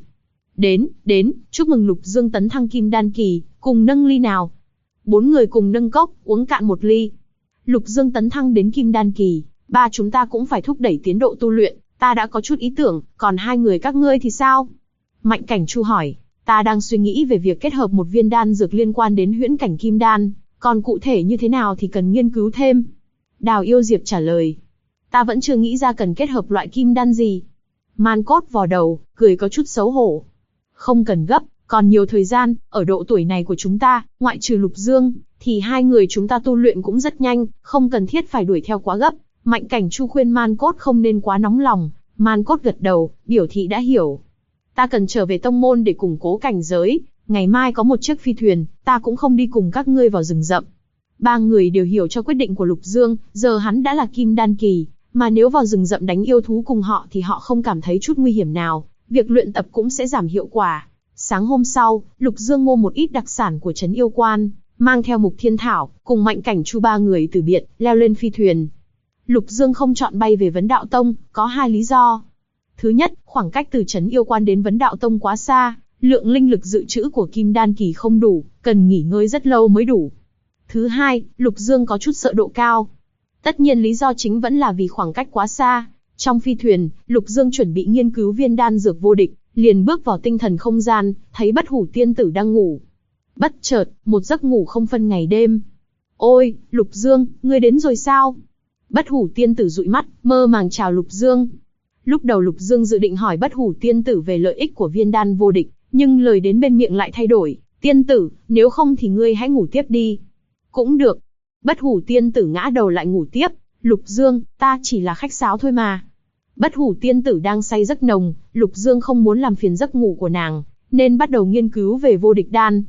Đến, chúc mừng Lục Dương tấn thăng kim đan kỳ, cùng nâng ly nào. 4 người cùng nâng cốc, uống cạn một ly. Lục Dương tấn thăng đến kim đan kỳ, ba chúng ta cũng phải thúc đẩy tiến độ tu luyện, ta đã có chút ý tưởng, còn 2 người các ngươi thì sao? Mạnh Cảnh Chu hỏi, ta đang suy nghĩ về việc kết hợp một viên đan dược liên quan đến huyễn cảnh kim đan, còn cụ thể như thế nào thì cần nghiên cứu thêm. Đào Yêu Diệp trả lời, ta vẫn chưa nghĩ ra cần kết hợp loại kim đan gì. Man Cốt vò đầu, cười có chút xấu hổ. Không cần gấp, còn nhiều thời gian, ở độ tuổi này của chúng ta, ngoại trừ Lục Dương, thì 2 người chúng ta tu luyện cũng rất nhanh, không cần thiết phải đuổi theo quá gấp. Mạnh Cảnh Chu khuyên Man Cốt không nên quá nóng lòng, Man Cốt gật đầu, biểu thị đã hiểu. Ta cần trở về tông môn để củng cố cảnh giới, ngày mai có một chiếc phi thuyền, ta cũng không đi cùng các ngươi vào rừng rậm. 3 người đều hiểu cho quyết định của Lục Dương, giờ hắn đã là kim đan kỳ, mà nếu vào rừng rậm đánh yêu thú cùng họ thì họ không cảm thấy chút nguy hiểm nào, việc luyện tập cũng sẽ giảm hiệu quả. Sáng hôm sau, Lục Dương mua một ít đặc sản của Trấn Yêu Quan, mang theo Mục Thiên Thảo, cùng Mạnh Cảnh Chu 3 người từ biệt, leo lên phi thuyền. Lục Dương không chọn bay về Vấn Đạo Tông, có 2 lý do. Thứ nhất, khoảng cách từ Trấn Yêu Quan đến Vấn Đạo Tông quá xa, lượng linh lực dự trữ của kim đan kỳ không đủ, cần nghỉ ngơi rất lâu mới đủ. Thứ hai, Lục Dương có chút sợ độ cao. Tất nhiên lý do chính vẫn là vì khoảng cách quá xa. Trong phi thuyền, Lục Dương chuẩn bị nghiên cứu viên đan dược vô địch, liền bước vào tinh thần không gian, thấy Bất Hủ Tiên Tử đang ngủ. Bất chợt, một giấc ngủ không phân ngày đêm. Ôi, Lục Dương, ngươi đến rồi sao? Bất Hủ Tiên Tử dụi mắt, mơ màng chào Lục Dương. Lúc đầu Lục Dương dự định hỏi Bất Hủ Tiên Tử về lợi ích của viên đan vô địch, nhưng lời đến bên miệng lại thay đổi. Tiên Tử, nếu không thì ngươi hãy ngủ tiếp đi. Cũng được. Bất Hủ Tiên Tử ngã đầu lại ngủ tiếp. Lục Dương, ta chỉ là khách sáo thôi mà. Bất Hủ Tiên Tử đang say giấc nồng, Lục Dương không muốn làm phiền giấc ngủ của nàng, nên bắt đầu nghiên cứu về vô địch đan.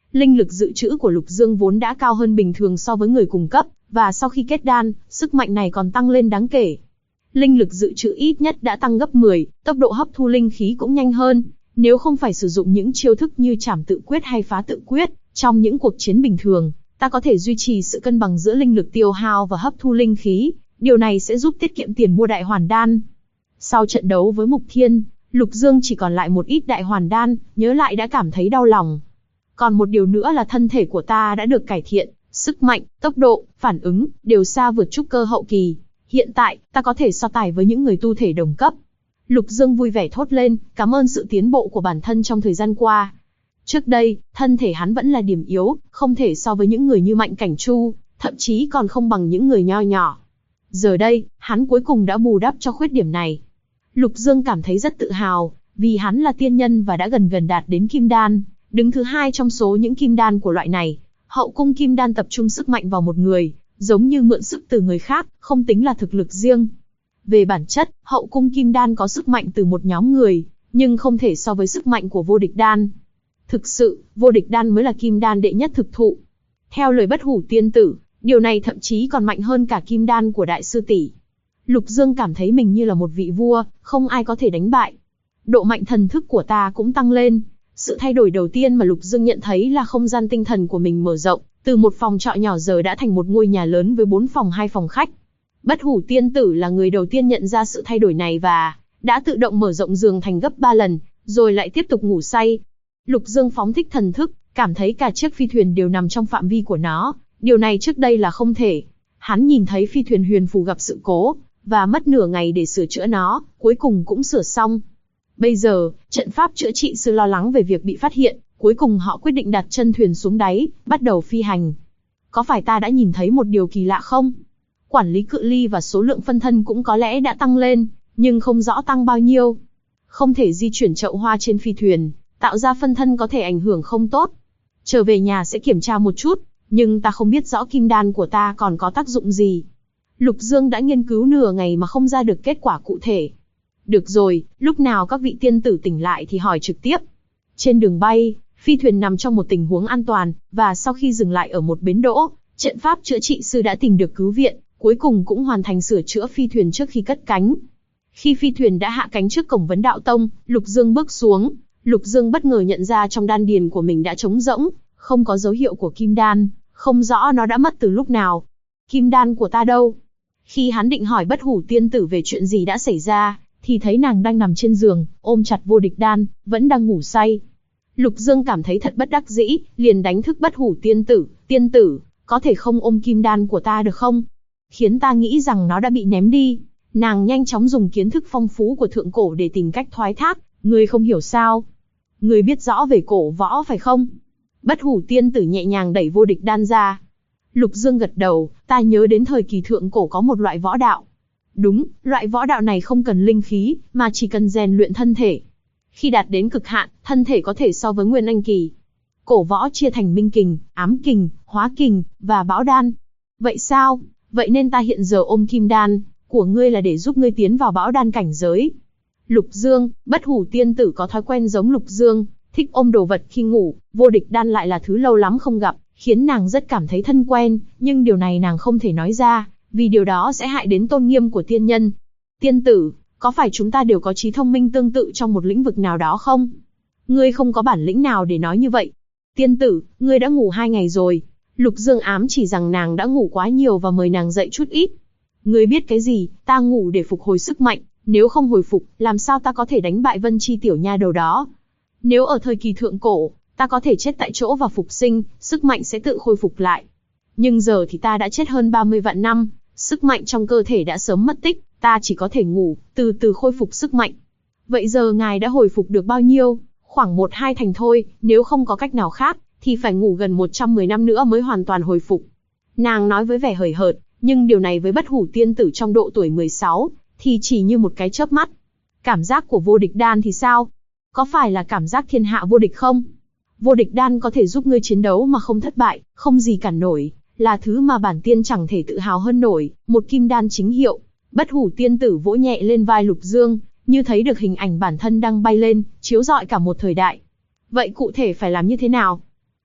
Linh lực dự trữ của Lục Dương vốn đã cao hơn bình thường so với người cùng cấp, và sau khi kết đan, sức mạnh này còn tăng lên đáng kể. Linh lực dự trữ ít nhất đã tăng gấp 10, tốc độ hấp thu linh khí cũng nhanh hơn. Nếu không phải sử dụng những chiêu thức như trảm tự quyết hay phá tự quyết, trong những cuộc chiến bình thường, ta có thể duy trì sự cân bằng giữa linh lực tiêu hao và hấp thu linh khí. Điều này sẽ giúp tiết kiệm tiền mua đại hoàn đan. Sau trận đấu với Mục Thiên, Lục Dương chỉ còn lại một ít đại hoàn đan, nhớ lại đã cảm thấy đau lòng. Còn một điều nữa là thân thể của ta đã được cải thiện, sức mạnh, tốc độ, phản ứng, đều xa vượt trúc cơ hậu kỳ. Hiện tại, ta có thể so tài với những người tu thể đồng cấp. Lục Dương vui vẻ thốt lên, cảm ơn sự tiến bộ của bản thân trong thời gian qua. Trước đây, thân thể hắn vẫn là điểm yếu, không thể so với những người như Mạnh Cảnh Chu, thậm chí còn không bằng những người nho nhỏ. Giờ đây, hắn cuối cùng đã bù đắp cho khuyết điểm này. Lục Dương cảm thấy rất tự hào, vì hắn là tiên nhân và đã gần đạt đến kim đan, đứng thứ 2 trong số những kim đan của loại này. Hậu cung kim đan tập trung sức mạnh vào một người, giống như mượn sức từ người khác, không tính là thực lực riêng. Về bản chất, hậu cung kim đan có sức mạnh từ một nhóm người, nhưng không thể so với sức mạnh của vô địch đan. Thực sự, vô địch đan mới là kim đan đệ nhất thực thụ. Theo lời Bất Hủ tiên tử, điều này thậm chí còn mạnh hơn cả kim đan của đại sư tỷ. Lục Dương cảm thấy mình như là một vị vua, không ai có thể đánh bại. Độ mạnh thần thức của ta cũng tăng lên. Sự thay đổi đầu tiên mà Lục Dương nhận thấy là không gian tinh thần của mình mở rộng, từ một phòng trọ nhỏ giờ đã thành một ngôi nhà lớn với 4 phòng 2 phòng khách. Bất Hủ tiên tử là người đầu tiên nhận ra sự thay đổi này và đã tự động mở rộng giường thành gấp 3 lần, rồi lại tiếp tục ngủ say. Lục Dương phóng thích thần thức, cảm thấy cả chiếc phi thuyền đều nằm trong phạm vi của nó. Điều này trước đây là không thể. Hắn nhìn thấy phi thuyền huyền phù gặp sự cố, và mất nửa ngày để sửa chữa nó, cuối cùng cũng sửa xong. Bây giờ, trận pháp chữa trị sư lo lắng về việc bị phát hiện, cuối cùng họ quyết định đặt chân thuyền xuống đáy, bắt đầu phi hành. Có phải ta đã nhìn thấy một điều kỳ lạ không? Quản lý cự ly và số lượng phân thân cũng có lẽ đã tăng lên, nhưng không rõ tăng bao nhiêu. Không thể di chuyển chậu hoa trên phi thuyền, tạo ra phân thân có thể ảnh hưởng không tốt. Trở về nhà sẽ kiểm tra một chút, nhưng ta không biết rõ kim đan của ta còn có tác dụng gì. Lục Dương đã nghiên cứu nửa ngày mà không ra được kết quả cụ thể. Được rồi, lúc nào các vị tiên tử tỉnh lại thì hỏi trực tiếp. Trên đường bay, phi thuyền nằm trong một tình huống an toàn, và sau khi dừng lại ở một bến đỗ, trận pháp chữa trị sư đã tìm được cứu viện, cuối cùng cũng hoàn thành sửa chữa phi thuyền trước khi cất cánh. Khi phi thuyền đã hạ cánh trước cổng Vấn Đạo Tông, Lục Dương bước xuống. Lục Dương bất ngờ nhận ra trong đan điền của mình đã trống rỗng, không có dấu hiệu của kim đan, không rõ nó đã mất từ lúc nào. Kim đan của ta đâu? Khi hắn định hỏi Bất Hủ tiên tử về chuyện gì đã xảy ra, thì thấy nàng đang nằm trên giường, ôm chặt vô địch đan, vẫn đang ngủ say. Lục Dương cảm thấy thật bất đắc dĩ, liền đánh thức Bất Hủ tiên tử, có thể không ôm kim đan của ta được không? Khiến ta nghĩ rằng nó đã bị ném đi. Nàng nhanh chóng dùng kiến thức phong phú của thượng cổ để tìm cách thoái thác, ngươi không hiểu sao? Ngươi biết rõ về cổ võ phải không? Bất Hủ tiên tử nhẹ nhàng đẩy vô địch đan ra. Lục Dương gật đầu, ta nhớ đến thời kỳ thượng cổ có một loại võ đạo. Đúng, loại võ đạo này không cần linh khí, mà chỉ cần rèn luyện thân thể. Khi đạt đến cực hạn, thân thể có thể so với Nguyên Anh kỳ. Cổ võ chia thành minh kình, ám kình, hóa kình, và bão đan. Vậy sao? Vậy nên ta hiện giờ ôm kim đan của ngươi là để giúp ngươi tiến vào bão đan cảnh giới. Lục Dương, Bất Hủ tiên tử có thói quen giống Lục Dương, thích ôm đồ vật khi ngủ, vô địch đan lại là thứ lâu lắm không gặp, khiến nàng rất cảm thấy thân quen, nhưng điều này nàng không thể nói ra, vì điều đó sẽ hại đến tôn nghiêm của tiên nhân. Tiên tử, có phải chúng ta đều có trí thông minh tương tự trong một lĩnh vực nào đó không? Ngươi không có bản lĩnh nào để nói như vậy. Tiên tử, ngươi đã ngủ 2 ngày rồi. Lục Dương ám chỉ rằng nàng đã ngủ quá nhiều và mời nàng dậy chút ít. Ngươi biết cái gì, ta ngủ để phục hồi sức mạnh, nếu không hồi phục, làm sao ta có thể đánh bại Vân Chi tiểu nha đầu đó? Nếu ở thời kỳ thượng cổ, ta có thể chết tại chỗ và phục sinh, sức mạnh sẽ tự khôi phục lại. Nhưng giờ thì ta đã chết hơn 30 vạn năm, sức mạnh trong cơ thể đã sớm mất tích, ta chỉ có thể ngủ, từ từ khôi phục sức mạnh. Vậy giờ ngài đã hồi phục được bao nhiêu? Khoảng 1-2 thành thôi, nếu không có cách nào khác, thì phải ngủ gần 110 năm nữa mới hoàn toàn hồi phục. Nàng nói với vẻ hời hợt, nhưng điều này với Bất Hủ tiên tử trong độ tuổi 16, thì chỉ như một cái chớp mắt. Cảm giác của vô địch đan thì sao? Có phải là cảm giác thiên hạ vô địch không? Vô địch đan có thể giúp ngươi chiến đấu mà không thất bại, không gì cản nổi, là thứ mà bản tiên chẳng thể tự hào hơn nổi, một kim đan chính hiệu. Bất Hủ tiên tử vỗ nhẹ lên vai Lục Dương, như thấy được hình ảnh bản thân đang bay lên, chiếu rọi cả một thời đại. Vậy cụ thể phải làm như thế nào?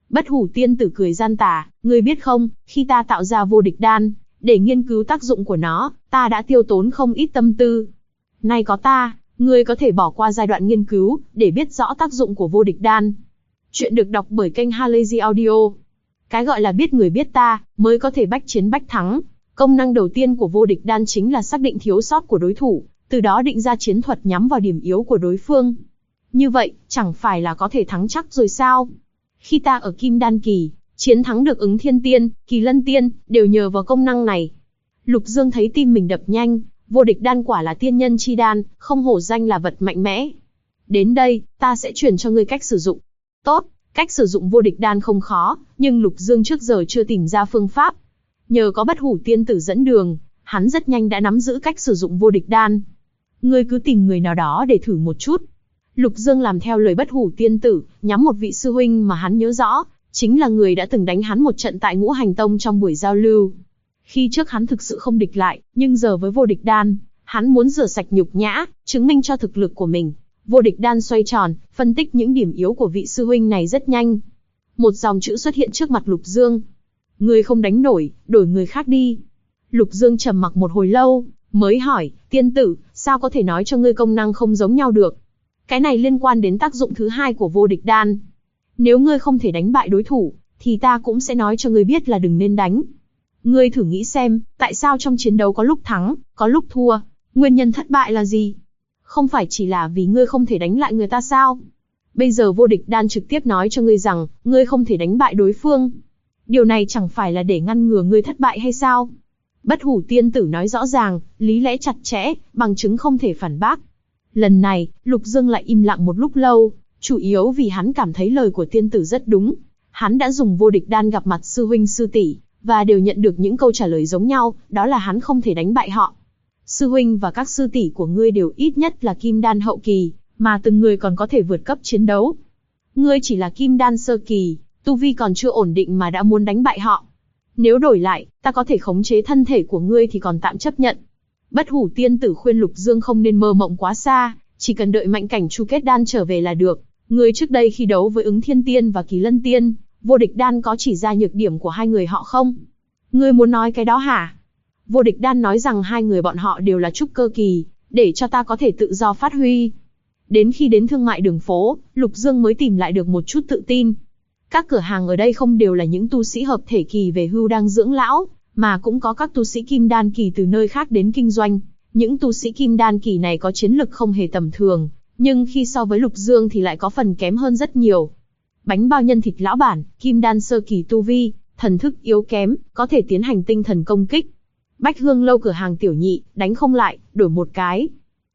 Bất Hủ tiên tử cười gian tà, ngươi biết không, khi ta tạo ra vô địch đan, để nghiên cứu tác dụng của nó, ta đã tiêu tốn không ít tâm tư. Nay có ta, ngươi có thể bỏ qua giai đoạn nghiên cứu, để biết rõ tác dụng của vô địch đan. Chuyện được đọc bởi kênh Halazy Audio. Cái gọi là biết người biết ta, mới có thể bách chiến bách thắng. Công năng đầu tiên của vô địch đan chính là xác định thiếu sót của đối thủ, từ đó định ra chiến thuật nhắm vào điểm yếu của đối phương. Như vậy, chẳng phải là có thể thắng chắc rồi sao? Khi ta ở Kim Đan kỳ, chiến thắng được Ứng Thiên Tiên, Kỳ Lân Tiên, đều nhờ vào công năng này. Lục Dương thấy tim mình đập nhanh, vô địch đan quả là tiên nhân chi đan, không hổ danh là vật mạnh mẽ. Đến đây, ta sẽ truyền cho ngươi cách sử dụng. Tốt, cách sử dụng vô địch đan không khó, nhưng Lục Dương trước giờ chưa tìm ra phương pháp. Nhờ có Bất Hủ tiên tử dẫn đường, hắn rất nhanh đã nắm giữ cách sử dụng vô địch đan. Ngươi cứ tìm người nào đó để thử một chút. Lục Dương làm theo lời Bất Hủ tiên tử, nhắm một vị sư huynh mà hắn nhớ rõ, chính là người đã từng đánh hắn một trận tại Ngũ Hành Tông trong buổi giao lưu. Khi trước hắn thực sự không địch lại, nhưng giờ với vô địch đan, hắn muốn rửa sạch nhục nhã, chứng minh cho thực lực của mình. Vô địch đan xoay tròn, phân tích những điểm yếu của vị sư huynh này rất nhanh. Một dòng chữ xuất hiện trước mặt Lục Dương. Ngươi không đánh nổi, đổi người khác đi. Lục Dương trầm mặc một hồi lâu, mới hỏi, tiên tử, sao có thể nói cho ngươi công năng không giống nhau được? Cái này liên quan đến tác dụng thứ hai của vô địch đan. Nếu ngươi không thể đánh bại đối thủ, thì ta cũng sẽ nói cho ngươi biết là đừng nên đánh. Ngươi thử nghĩ xem, tại sao trong chiến đấu có lúc thắng, có lúc thua, nguyên nhân thất bại là gì? Không phải chỉ là vì ngươi không thể đánh lại người ta sao? Bây giờ vô địch đan trực tiếp nói cho ngươi rằng, ngươi không thể đánh bại đối phương. Điều này chẳng phải là để ngăn ngừa ngươi thất bại hay sao? Bất Hủ tiên tử nói rõ ràng, lý lẽ chặt chẽ, bằng chứng không thể phản bác. Lần này, Lục Dương lại im lặng một lúc lâu, chủ yếu vì hắn cảm thấy lời của tiên tử rất đúng. Hắn đã dùng vô địch đan gặp mặt sư huynh sư tỷ, và đều nhận được những câu trả lời giống nhau, đó là hắn không thể đánh bại họ. Sư huynh và các sư tỷ của ngươi đều ít nhất là Kim Đan hậu kỳ, mà từng người còn có thể vượt cấp chiến đấu. Ngươi chỉ là Kim Đan sơ kỳ, tu vi còn chưa ổn định mà đã muốn đánh bại họ. Nếu đổi lại, ta có thể khống chế thân thể của ngươi thì còn tạm chấp nhận. Bất Hủ tiên tử khuyên Lục Dương không nên mơ mộng quá xa, chỉ cần đợi Mạnh Cảnh Chu kết đan trở về là được. Ngươi trước đây khi đấu với Ứng Thiên Tiên và Kỳ Lân Tiên, vô địch đan có chỉ ra nhược điểm của hai người họ không? Ngươi muốn nói cái đó hả? Vô địch đan nói rằng hai người bọn họ đều là trúc cơ kỳ, để cho ta có thể tự do phát huy. Đến khi đến thương mại đường phố, Lục Dương mới tìm lại được một chút tự tin. Các cửa hàng ở đây không đều là những tu sĩ hợp thể kỳ về hưu đang dưỡng lão, mà cũng có các tu sĩ kim đan kỳ từ nơi khác đến kinh doanh. Những tu sĩ kim đan kỳ này có chiến lực không hề tầm thường, nhưng khi so với Lục Dương thì lại có phần kém hơn rất nhiều. Bánh bao nhân thịt lão bản, kim đan sơ kỳ tu vi, thần thức yếu kém, có thể tiến hành tinh thần công kích. Bách Hương lâu cửa hàng tiểu nhị, đánh không lại, đổi một cái.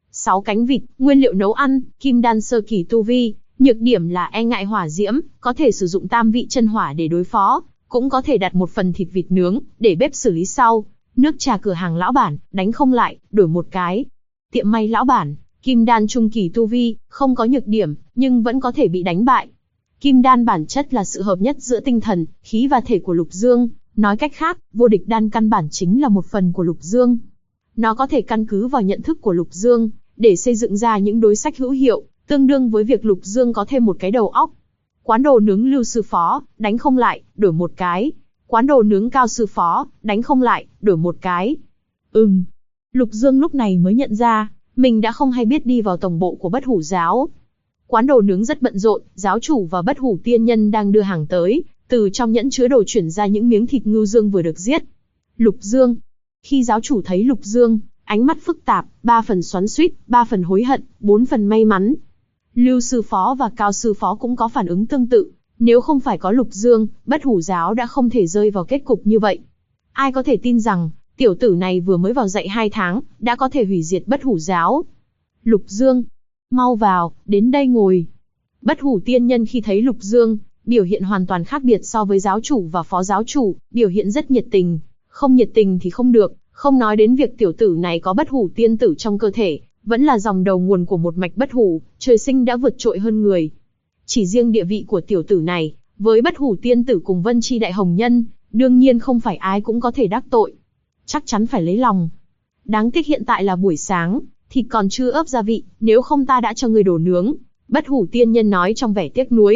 6 cánh vịt, nguyên liệu nấu ăn, kim đan sơ kỳ tu vi, nhược điểm là e ngại hỏa diễm, có thể sử dụng tam vị chân hỏa để đối phó, cũng có thể đặt một phần thịt vịt nướng, để bếp xử lý sau. Nước trà cửa hàng lão bản, đánh không lại, đổi một cái. Tiệm may lão bản, kim đan trung kỳ tu vi, không có nhược điểm, nhưng vẫn có thể bị đánh bại. Kim đan bản chất là sự hợp nhất giữa tinh thần, khí và thể của Lục Dương. Nói cách khác, vô địch đan căn bản chính là một phần của Lục Dương. Nó có thể căn cứ vào nhận thức của Lục Dương, để xây dựng ra những đối sách hữu hiệu, tương đương với việc Lục Dương có thêm một cái đầu óc. Quán đồ nướng Lưu sư phó, đánh không lại, đổi một cái. Quán đồ nướng Cao sư phó, đánh không lại, đổi một cái. Lục Dương lúc này mới nhận ra, mình đã không hay biết đi vào tổng bộ của Bất Hủ giáo. Quán đồ nướng rất bận rộn, giáo chủ và Bất Hủ tiên nhân đang đưa hàng tới, từ trong nhẫn chứa đồ chuyển ra những miếng thịt ngưu dương vừa được giết. Lục Dương. Khi giáo chủ thấy Lục Dương, ánh mắt phức tạp, 3 phần xoắn xuýt, 3 phần hối hận, 4 phần may mắn. Lưu sư phó và Cao sư phó cũng có phản ứng tương tự. Nếu không phải có Lục Dương, Bất Hủ giáo đã không thể rơi vào kết cục như vậy. Ai có thể tin rằng, tiểu tử này vừa mới vào dạy 2 tháng, đã có thể hủy diệt Bất Hủ giáo. Lục Dương, mau vào, đến đây ngồi. Bất Hủ tiên nhân khi thấy Lục Dương, biểu hiện hoàn toàn khác biệt so với giáo chủ và phó giáo chủ, biểu hiện rất nhiệt tình. Không nhiệt tình thì không được, không nói đến việc tiểu tử này có Bất Hủ tiên tử trong cơ thể, vẫn là dòng đầu nguồn của một mạch Bất Hủ, trời sinh đã vượt trội hơn người. Chỉ riêng địa vị của tiểu tử này, với Bất Hủ tiên tử cùng Vân Chi đại hồng nhân, đương nhiên không phải ai cũng có thể đắc tội. Chắc chắn phải lấy lòng. Đáng tiếc hiện tại là buổi sáng, thịt còn chưa ướp gia vị, nếu không ta đã cho người đồ nướng. Bất Hủ tiên nhân nói trong vẻ tiếc nuối,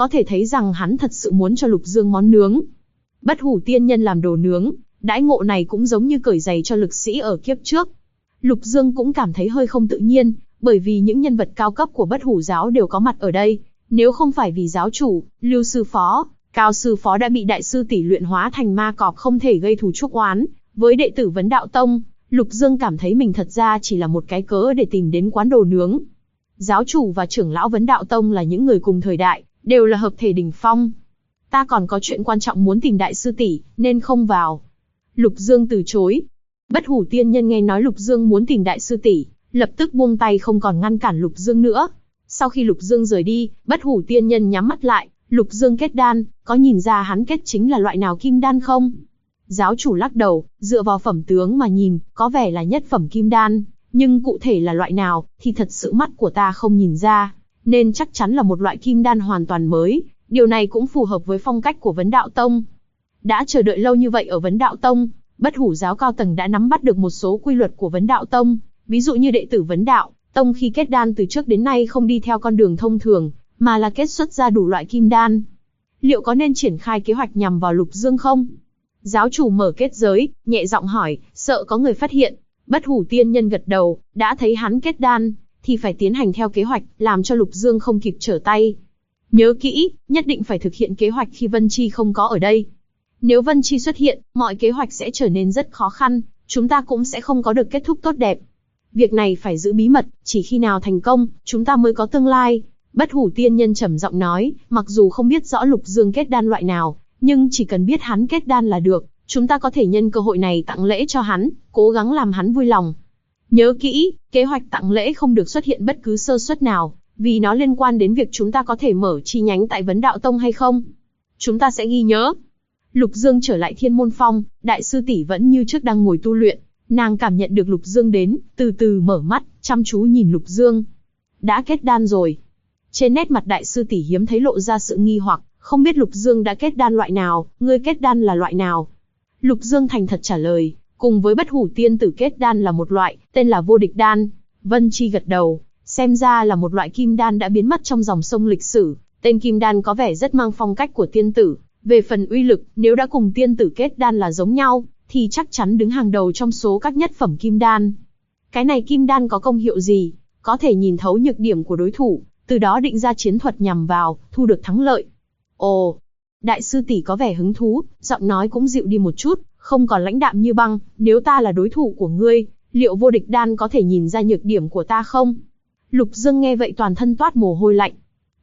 có thể thấy rằng hắn thật sự muốn cho Lục Dương món nướng. Bất Hủ tiên nhân làm đồ nướng, đãi ngộ này cũng giống như cởi giày cho lực sĩ ở kiếp trước. Lục Dương cũng cảm thấy hơi không tự nhiên, bởi vì những nhân vật cao cấp của Bất Hủ giáo đều có mặt ở đây. Nếu không phải vì giáo chủ, Lưu sư phó, Cao sư phó đã bị đại sư tỷ luyện hóa thành ma cọp không thể gây thù chuốc oán với đệ tử Vấn Đạo Tông, Lục Dương cảm thấy mình thật ra chỉ là một cái cớ để tìm đến quán đồ nướng. Giáo chủ và trưởng lão Vấn Đạo Tông là những người cùng thời đại, đều là hợp thể đỉnh phong. Ta còn có chuyện quan trọng muốn tìm đại sư tỷ, nên không vào. Lục Dương từ chối. Bất Hủ tiên nhân nghe nói Lục Dương muốn tìm đại sư tỷ, lập tức buông tay không còn ngăn cản Lục Dương nữa. Sau khi Lục Dương rời đi, Bất Hủ tiên nhân nhắm mắt lại. Lục Dương kết đan, có nhìn ra hắn kết chính là loại nào kim đan không? Giáo chủ lắc đầu, dựa vào phẩm tướng mà nhìn, có vẻ là nhất phẩm kim đan, nhưng cụ thể là loại nào, thì thật sự mắt của ta không nhìn ra, nên chắc chắn là một loại kim đan hoàn toàn mới, điều này cũng phù hợp với phong cách của Vấn Đạo Tông. Đã chờ đợi lâu như vậy ở Vấn Đạo Tông, Bất Hủ giáo cao tầng đã nắm bắt được một số quy luật của Vấn Đạo Tông, ví dụ như đệ tử Vấn Đạo Tông khi kết đan từ trước đến nay không đi theo con đường thông thường, mà là kết xuất ra đủ loại kim đan. Liệu có nên triển khai kế hoạch nhằm vào Lục Dương không? Giáo chủ mở kết giới, nhẹ giọng hỏi, sợ có người phát hiện. Bất Hủ tiên nhân gật đầu, đã thấy hắn kết đan, thì phải tiến hành theo kế hoạch, làm cho Lục Dương không kịp trở tay. Nhớ kỹ, nhất định phải thực hiện kế hoạch khi Vân Chi không có ở đây. Nếu Vân Chi xuất hiện, mọi kế hoạch sẽ trở nên rất khó khăn, chúng ta cũng sẽ không có được kết thúc tốt đẹp. Việc này phải giữ bí mật, chỉ khi nào thành công, chúng ta mới có tương lai. Bất Hủ tiên nhân trầm giọng nói, mặc dù không biết rõ Lục Dương kết đan loại nào, nhưng chỉ cần biết hắn kết đan là được, chúng ta có thể nhân cơ hội này tặng lễ cho hắn, cố gắng làm hắn vui lòng. Nhớ kỹ, kế hoạch tặng lễ không được xuất hiện bất cứ sơ suất nào, vì nó liên quan đến việc chúng ta có thể mở chi nhánh tại Vấn Đạo Tông hay không. Chúng ta sẽ ghi nhớ. Lục Dương trở lại Thiên Môn Phong, đại sư tỷ vẫn như trước đang ngồi tu luyện, nàng cảm nhận được Lục Dương đến, từ từ mở mắt, chăm chú nhìn Lục Dương. Đã kết đan rồi. Trên nét mặt đại sư tỷ hiếm thấy lộ ra sự nghi hoặc, không biết Lục Dương đã kết đan loại nào, ngươi kết đan là loại nào? Lục Dương thành thật trả lời, cùng với Bất Hủ tiên tử kết đan là một loại, tên là Vô Địch đan. Vân Chi gật đầu, xem ra là một loại kim đan đã biến mất trong dòng sông lịch sử, tên kim đan có vẻ rất mang phong cách của tiên tử. Về phần uy lực, nếu đã cùng tiên tử kết đan là giống nhau, thì chắc chắn đứng hàng đầu trong số các nhất phẩm kim đan. Cái này kim đan có công hiệu gì? Có thể nhìn thấu nhược điểm của đối thủ, từ đó định ra chiến thuật nhằm vào, thu được thắng lợi. Ồ, đại sư tỷ có vẻ hứng thú, giọng nói cũng dịu đi một chút, không còn lãnh đạm như băng. Nếu ta là đối thủ của ngươi, liệu Vô Địch đan có thể nhìn ra nhược điểm của ta không? Lục Dương nghe vậy toàn thân toát mồ hôi lạnh.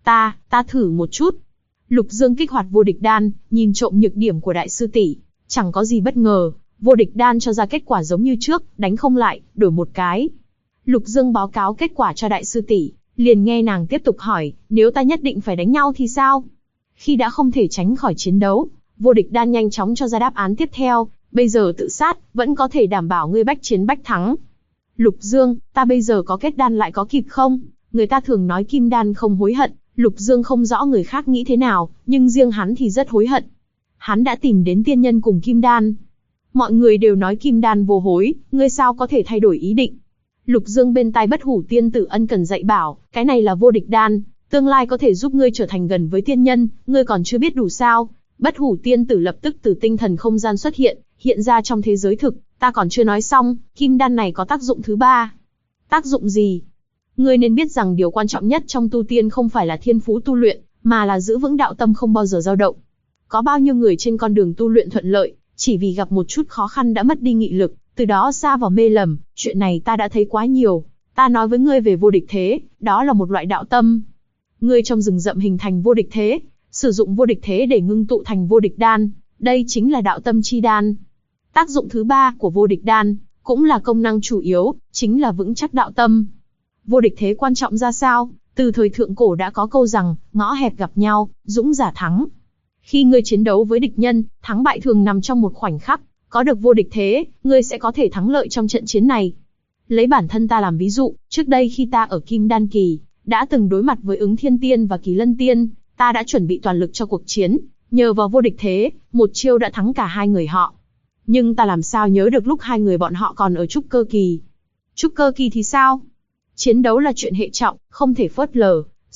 Ta thử một chút. Lục Dương kích hoạt Vô Địch đan, nhìn trộm nhược điểm của đại sư tỷ, chẳng có gì bất ngờ, Vô Địch đan cho ra kết quả giống như trước, đánh không lại, đổi một cái. Lục Dương báo cáo kết quả cho đại sư tỷ, liền nghe nàng tiếp tục hỏi, nếu ta nhất định phải đánh nhau thì sao? Khi đã không thể tránh khỏi chiến đấu, Vô Địch đan nhanh chóng cho ra đáp án tiếp theo, bây giờ tự sát, vẫn có thể đảm bảo ngươi bách chiến bách thắng. Lục Dương, ta bây giờ có kết đan lại có kịp không? Người ta thường nói kim đan không hối hận, Lục Dương không rõ người khác nghĩ thế nào, nhưng riêng hắn thì rất hối hận. Hắn đã tìm đến tiên nhân cùng kim đan. Mọi người đều nói kim đan vô hối, ngươi sao có thể thay đổi ý định? Lục Dương bên tai Bất Hủ tiên tử ân cần dạy bảo, cái này là Vô Địch đan, tương lai có thể giúp ngươi trở thành gần với tiên nhân, ngươi còn chưa biết đủ sao? Bất Hủ tiên tử lập tức từ tinh thần không gian xuất hiện, hiện ra trong thế giới thực. Ta còn chưa nói xong, kim đan này có tác dụng thứ 3. Tác dụng gì? Ngươi nên biết rằng điều quan trọng nhất trong tu tiên không phải là thiên phú tu luyện, mà là giữ vững đạo tâm không bao giờ dao động. Có bao nhiêu người trên con đường tu luyện thuận lợi, chỉ vì gặp một chút khó khăn đã mất đi nghị lực, từ đó sa vào mê lầm, chuyện này ta đã thấy quá nhiều. Ta nói với ngươi về vô địch thế, đó là một loại đạo tâm. Ngươi trong rừng rậm hình thành vô địch thế, sử dụng vô địch thế để ngưng tụ thành vô địch đan, đây chính là đạo tâm chi đan. Tác dụng thứ 3 của vô địch đan, cũng là công năng chủ yếu, chính là vững chắc đạo tâm. Vô địch thế quan trọng ra sao? Từ thời thượng cổ đã có câu rằng, ngõ hẹp gặp nhau, dũng giả thắng. Khi ngươi chiến đấu với địch nhân, thắng bại thường nằm trong một khoảnh khắc. Có được vô địch thế, ngươi sẽ có thể thắng lợi trong trận chiến này. Lấy bản thân ta làm ví dụ, trước đây khi ta ở Kim Đan Kỳ, đã từng đối mặt với Ứng Thiên Tiên và Kỳ Lân Tiên, ta đã chuẩn bị toàn lực cho cuộc chiến, nhờ vào vô địch thế, một chiêu đã thắng cả hai người họ. Nhưng ta làm sao nhớ được lúc hai người bọn họ còn ở trúc cơ kỳ. Trúc cơ kỳ thì sao? Chiến đấu là chuyện hệ trọng, không thể phớt lờ.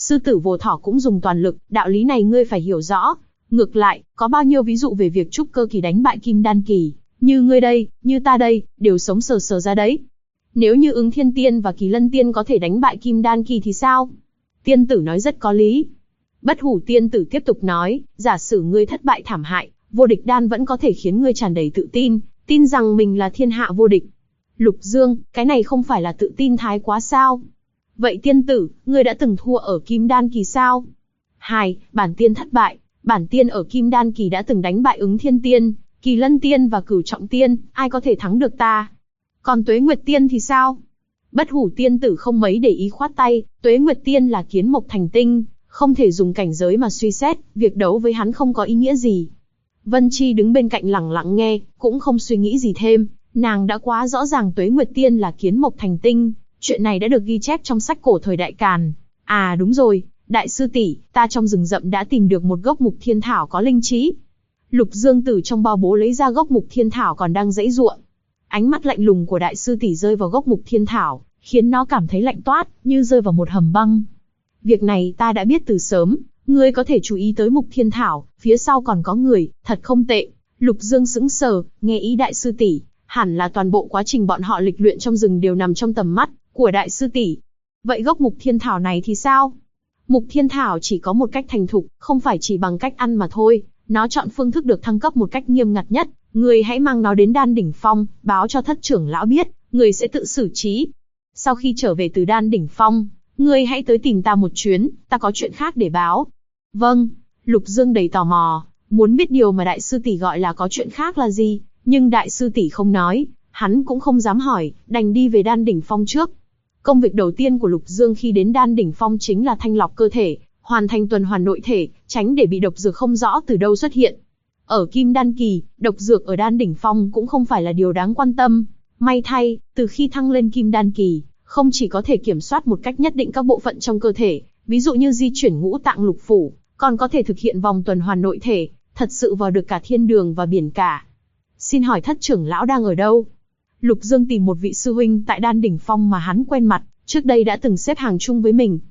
Sư tử vô thỏ cũng dùng toàn lực, đạo lý này ngươi phải hiểu rõ. Ngược lại, có bao nhiêu ví dụ về việc trúc cơ kỳ đánh bại kim đan kỳ, như ngươi đây, như ta đây, đều sống sờ sờ ra đấy. Nếu như Ứng Thiên Tiên và Kỳ Lân Tiên có thể đánh bại kim đan kỳ thì sao? Tiên tử nói rất có lý. Bất Hủ tiên tử tiếp tục nói, giả sử ngươi thất bại thảm hại, vô địch đan vẫn có thể khiến ngươi tràn đầy tự tin, tin rằng mình là thiên hạ vô địch. Lục Dương, cái này không phải là tự tin thái quá sao? Vậy tiên tử, ngươi đã từng thua ở kim đan kỳ sao? Bản tiên thất bại, bản tiên ở kim đan kỳ đã từng đánh bại Ứng Thiên Tiên, Kỳ Lân Tiên và Cửu Trọng Tiên, ai có thể thắng được ta? Còn Tuế Nguyệt Tiên thì sao? Bất Hủ tiên tử không mấy để ý khoát tay, Tuế Nguyệt Tiên là kiến mộc thành tinh, không thể dùng cảnh giới mà suy xét, việc đấu với hắn không có ý nghĩa gì. Vân Chi đứng bên cạnh lặng lặng nghe, cũng không suy nghĩ gì thêm, nàng đã quá rõ ràng Tuế Nguyệt Tiên là kiến mộc thành tinh, chuyện này đã được ghi chép trong sách cổ thời Đại Càn. À đúng rồi, đại sư tỷ, ta trong rừng rậm đã tìm được một gốc mục thiên thảo có linh trí. Lục Dương từ trong bao bố lấy ra gốc mục thiên thảo còn đang giãy giụa. Ánh mắt lạnh lùng của đại sư tỷ rơi vào gốc mục thiên thảo, khiến nó cảm thấy lạnh toát, như rơi vào một hầm băng. Việc này ta đã biết từ sớm, ngươi có thể chú ý tới mục thiên thảo, phía sau còn có người, thật không tệ. Lục Dương sững sờ, nghe ý đại sư tỷ, hẳn là toàn bộ quá trình bọn họ lịch luyện trong rừng đều nằm trong tầm mắt của đại sư tỷ. Vậy gốc mục thiên thảo này thì sao? Mục thiên thảo chỉ có một cách thành thục, không phải chỉ bằng cách ăn mà thôi, nó chọn phương thức được thăng cấp một cách nghiêm ngặt nhất. Người hãy mang nó đến Đan Đỉnh Phong, báo cho thất trưởng lão biết, người sẽ tự xử trí. Sau khi trở về từ Đan Đỉnh Phong, ngươi hãy tới tìm ta một chuyến, ta có chuyện khác để báo. Vâng, Lục Dương đầy tò mò, muốn biết điều mà đại sư tỷ gọi là có chuyện khác là gì, nhưng đại sư tỷ không nói, hắn cũng không dám hỏi, đành đi về Đan Đỉnh Phong trước. Công việc đầu tiên của Lục Dương khi đến Đan Đỉnh Phong chính là thanh lọc cơ thể, hoàn thành tuần hoàn nội thể, tránh để bị độc dược không rõ từ đâu xuất hiện. Ở Kim Đan kỳ, độc dược ở Đan Đỉnh Phong cũng không phải là điều đáng quan tâm. May thay, từ khi thăng lên Kim Đan kỳ, không chỉ có thể kiểm soát một cách nhất định các bộ phận trong cơ thể, ví dụ như di chuyển ngũ tạng lục phủ, còn có thể thực hiện vòng tuần hoàn nội thể, thật sự vào được cả thiên đường và biển cả. Xin hỏi thất trưởng lão đang ở đâu? Lục Dương tìm một vị sư huynh tại Đan Đỉnh Phong mà hắn quen mặt, trước đây đã từng xếp hàng chung với mình.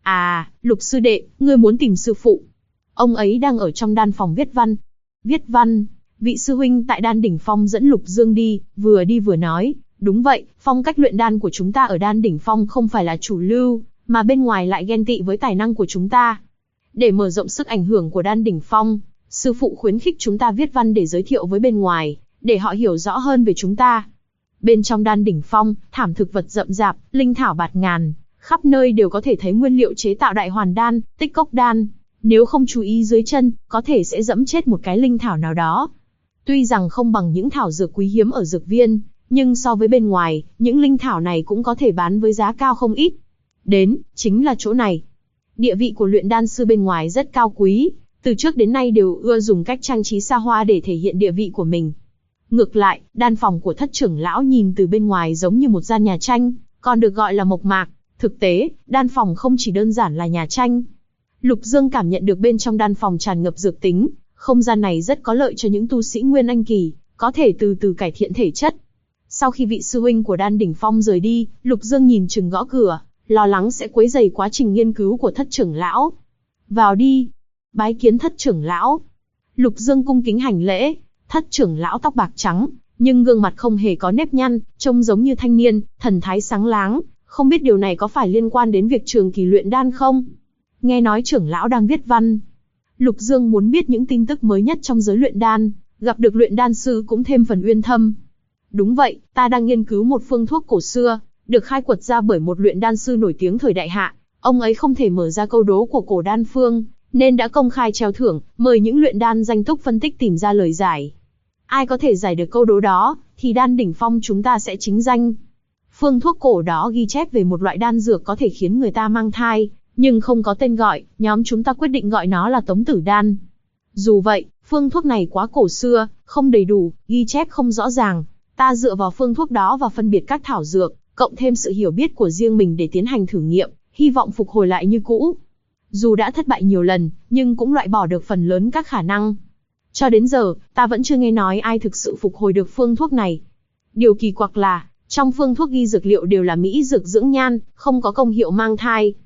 À, Lục sư đệ, ngươi muốn tìm sư phụ. Ông ấy đang ở trong đan phòng viết văn. Viết văn, vị sư huynh tại Đan Đỉnh Phong dẫn Lục Dương đi vừa nói, đúng vậy, phong cách luyện đan của chúng ta ở Đan Đỉnh Phong không phải là chủ lưu, mà bên ngoài lại ghen tị với tài năng của chúng ta. Để mở rộng sức ảnh hưởng của Đan Đỉnh Phong, sư phụ khuyến khích chúng ta viết văn để giới thiệu với bên ngoài, để họ hiểu rõ hơn về chúng ta. Bên trong Đan Đỉnh Phong, thảm thực vật rậm rạp, linh thảo bạt ngàn, khắp nơi đều có thể thấy nguyên liệu chế tạo đại hoàn đan, tích cốc đan. Nếu không chú ý dưới chân, có thể sẽ dẫm chết một cái linh thảo nào đó. Tuy rằng không bằng những thảo dược quý hiếm ở dược viên, nhưng so với bên ngoài, những linh thảo này cũng có thể bán với giá cao không ít. Đến, chính là chỗ này. Địa vị của luyện đan sư bên ngoài rất cao quý, từ trước đến nay đều ưa dùng cách trang trí xa hoa để thể hiện địa vị của mình. Ngược lại, đan phòng của thất trưởng lão nhìn từ bên ngoài giống như một gian nhà tranh, còn được gọi là mộc mạc. Thực tế, đan phòng không chỉ đơn giản là nhà tranh. Lục Dương cảm nhận được bên trong đan phòng tràn ngập dược tính, không gian này rất có lợi cho những tu sĩ Nguyên Anh kỳ, có thể từ từ cải thiện thể chất. Sau khi vị sư huynh của Đan Đỉnh Phong rời đi, Lục Dương nhìn chừng gõ cửa, lo lắng sẽ quấy rầy quá trình nghiên cứu của thất trưởng lão. Vào đi. Bái kiến thất trưởng lão. Lục Dương cung kính hành lễ. Thất trưởng lão tóc bạc trắng, nhưng gương mặt không hề có nếp nhăn, trông giống như thanh niên, thần thái sáng láng. Không biết điều này có phải liên quan đến việc trường kỳ luyện đan không? Nghe nói trưởng lão đang viết văn. Lục Dương muốn biết những tin tức mới nhất trong giới luyện đan, gặp được luyện đan sư cũng thêm phần uyên thâm. Đúng vậy, ta đang nghiên cứu một phương thuốc cổ xưa, được khai quật ra bởi một luyện đan sư nổi tiếng thời Đại Hạ. Ông ấy không thể mở ra câu đố của cổ đan phương, nên đã công khai treo thưởng, mời những luyện đan danh túc phân tích tìm ra lời giải. Ai có thể giải được câu đố đó, thì Đan Đỉnh Phong chúng ta sẽ chính danh. Phương thuốc cổ đó ghi chép về một loại đan dược có thể khiến người ta mang thai, nhưng không có tên gọi, nhóm chúng ta quyết định gọi nó là Tống Tử Đan. Dù vậy, phương thuốc này quá cổ xưa, không đầy đủ, ghi chép không rõ ràng. Ta dựa vào phương thuốc đó và phân biệt các thảo dược, cộng thêm sự hiểu biết của riêng mình để tiến hành thử nghiệm, hy vọng phục hồi lại như cũ. Dù đã thất bại nhiều lần, nhưng cũng loại bỏ được phần lớn các khả năng. Cho đến giờ, ta vẫn chưa nghe nói ai thực sự phục hồi được phương thuốc này. Điều kỳ quặc là, trong phương thuốc ghi dược liệu đều là mỹ dược dưỡng nhan, không có công hiệu mang thai.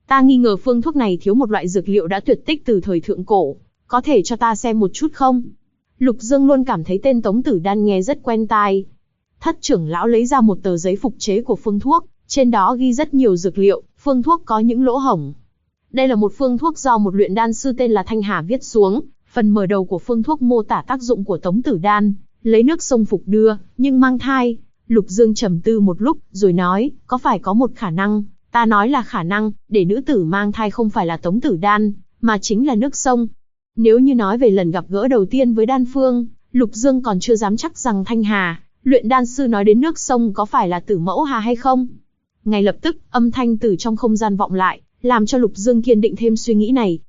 Ta nghi ngờ phương thuốc này thiếu một loại dược liệu đã tuyệt tích từ thời thượng cổ, có thể cho ta xem một chút không? Lục Dương luôn cảm thấy tên Tống Tử Đan nghe rất quen tai. Thất trưởng lão lấy ra một tờ giấy phục chế của phương thuốc, trên đó ghi rất nhiều dược liệu, phương thuốc có những lỗ hổng. Đây là một phương thuốc do một luyện đan sư tên là Thanh Hà viết xuống, phần mở đầu của phương thuốc mô tả tác dụng của Tống Tử Đan, lấy nước sông phục đưa, nhưng mang thai. Lục Dương trầm tư một lúc, rồi nói, có phải có một khả năng, ta nói là khả năng, để nữ tử mang thai không phải là Tống Tử Đan, mà chính là nước sông. Nếu như nói về lần gặp gỡ đầu tiên với đan phương, Lục Dương còn chưa dám chắc rằng Thanh Hà, luyện đan sư nói đến nước sông có phải là Tử Mẫu Hà hay không. Ngay lập tức, âm thanh từ trong không gian vọng lại, làm cho Lục Dương kiên định thêm suy nghĩ này.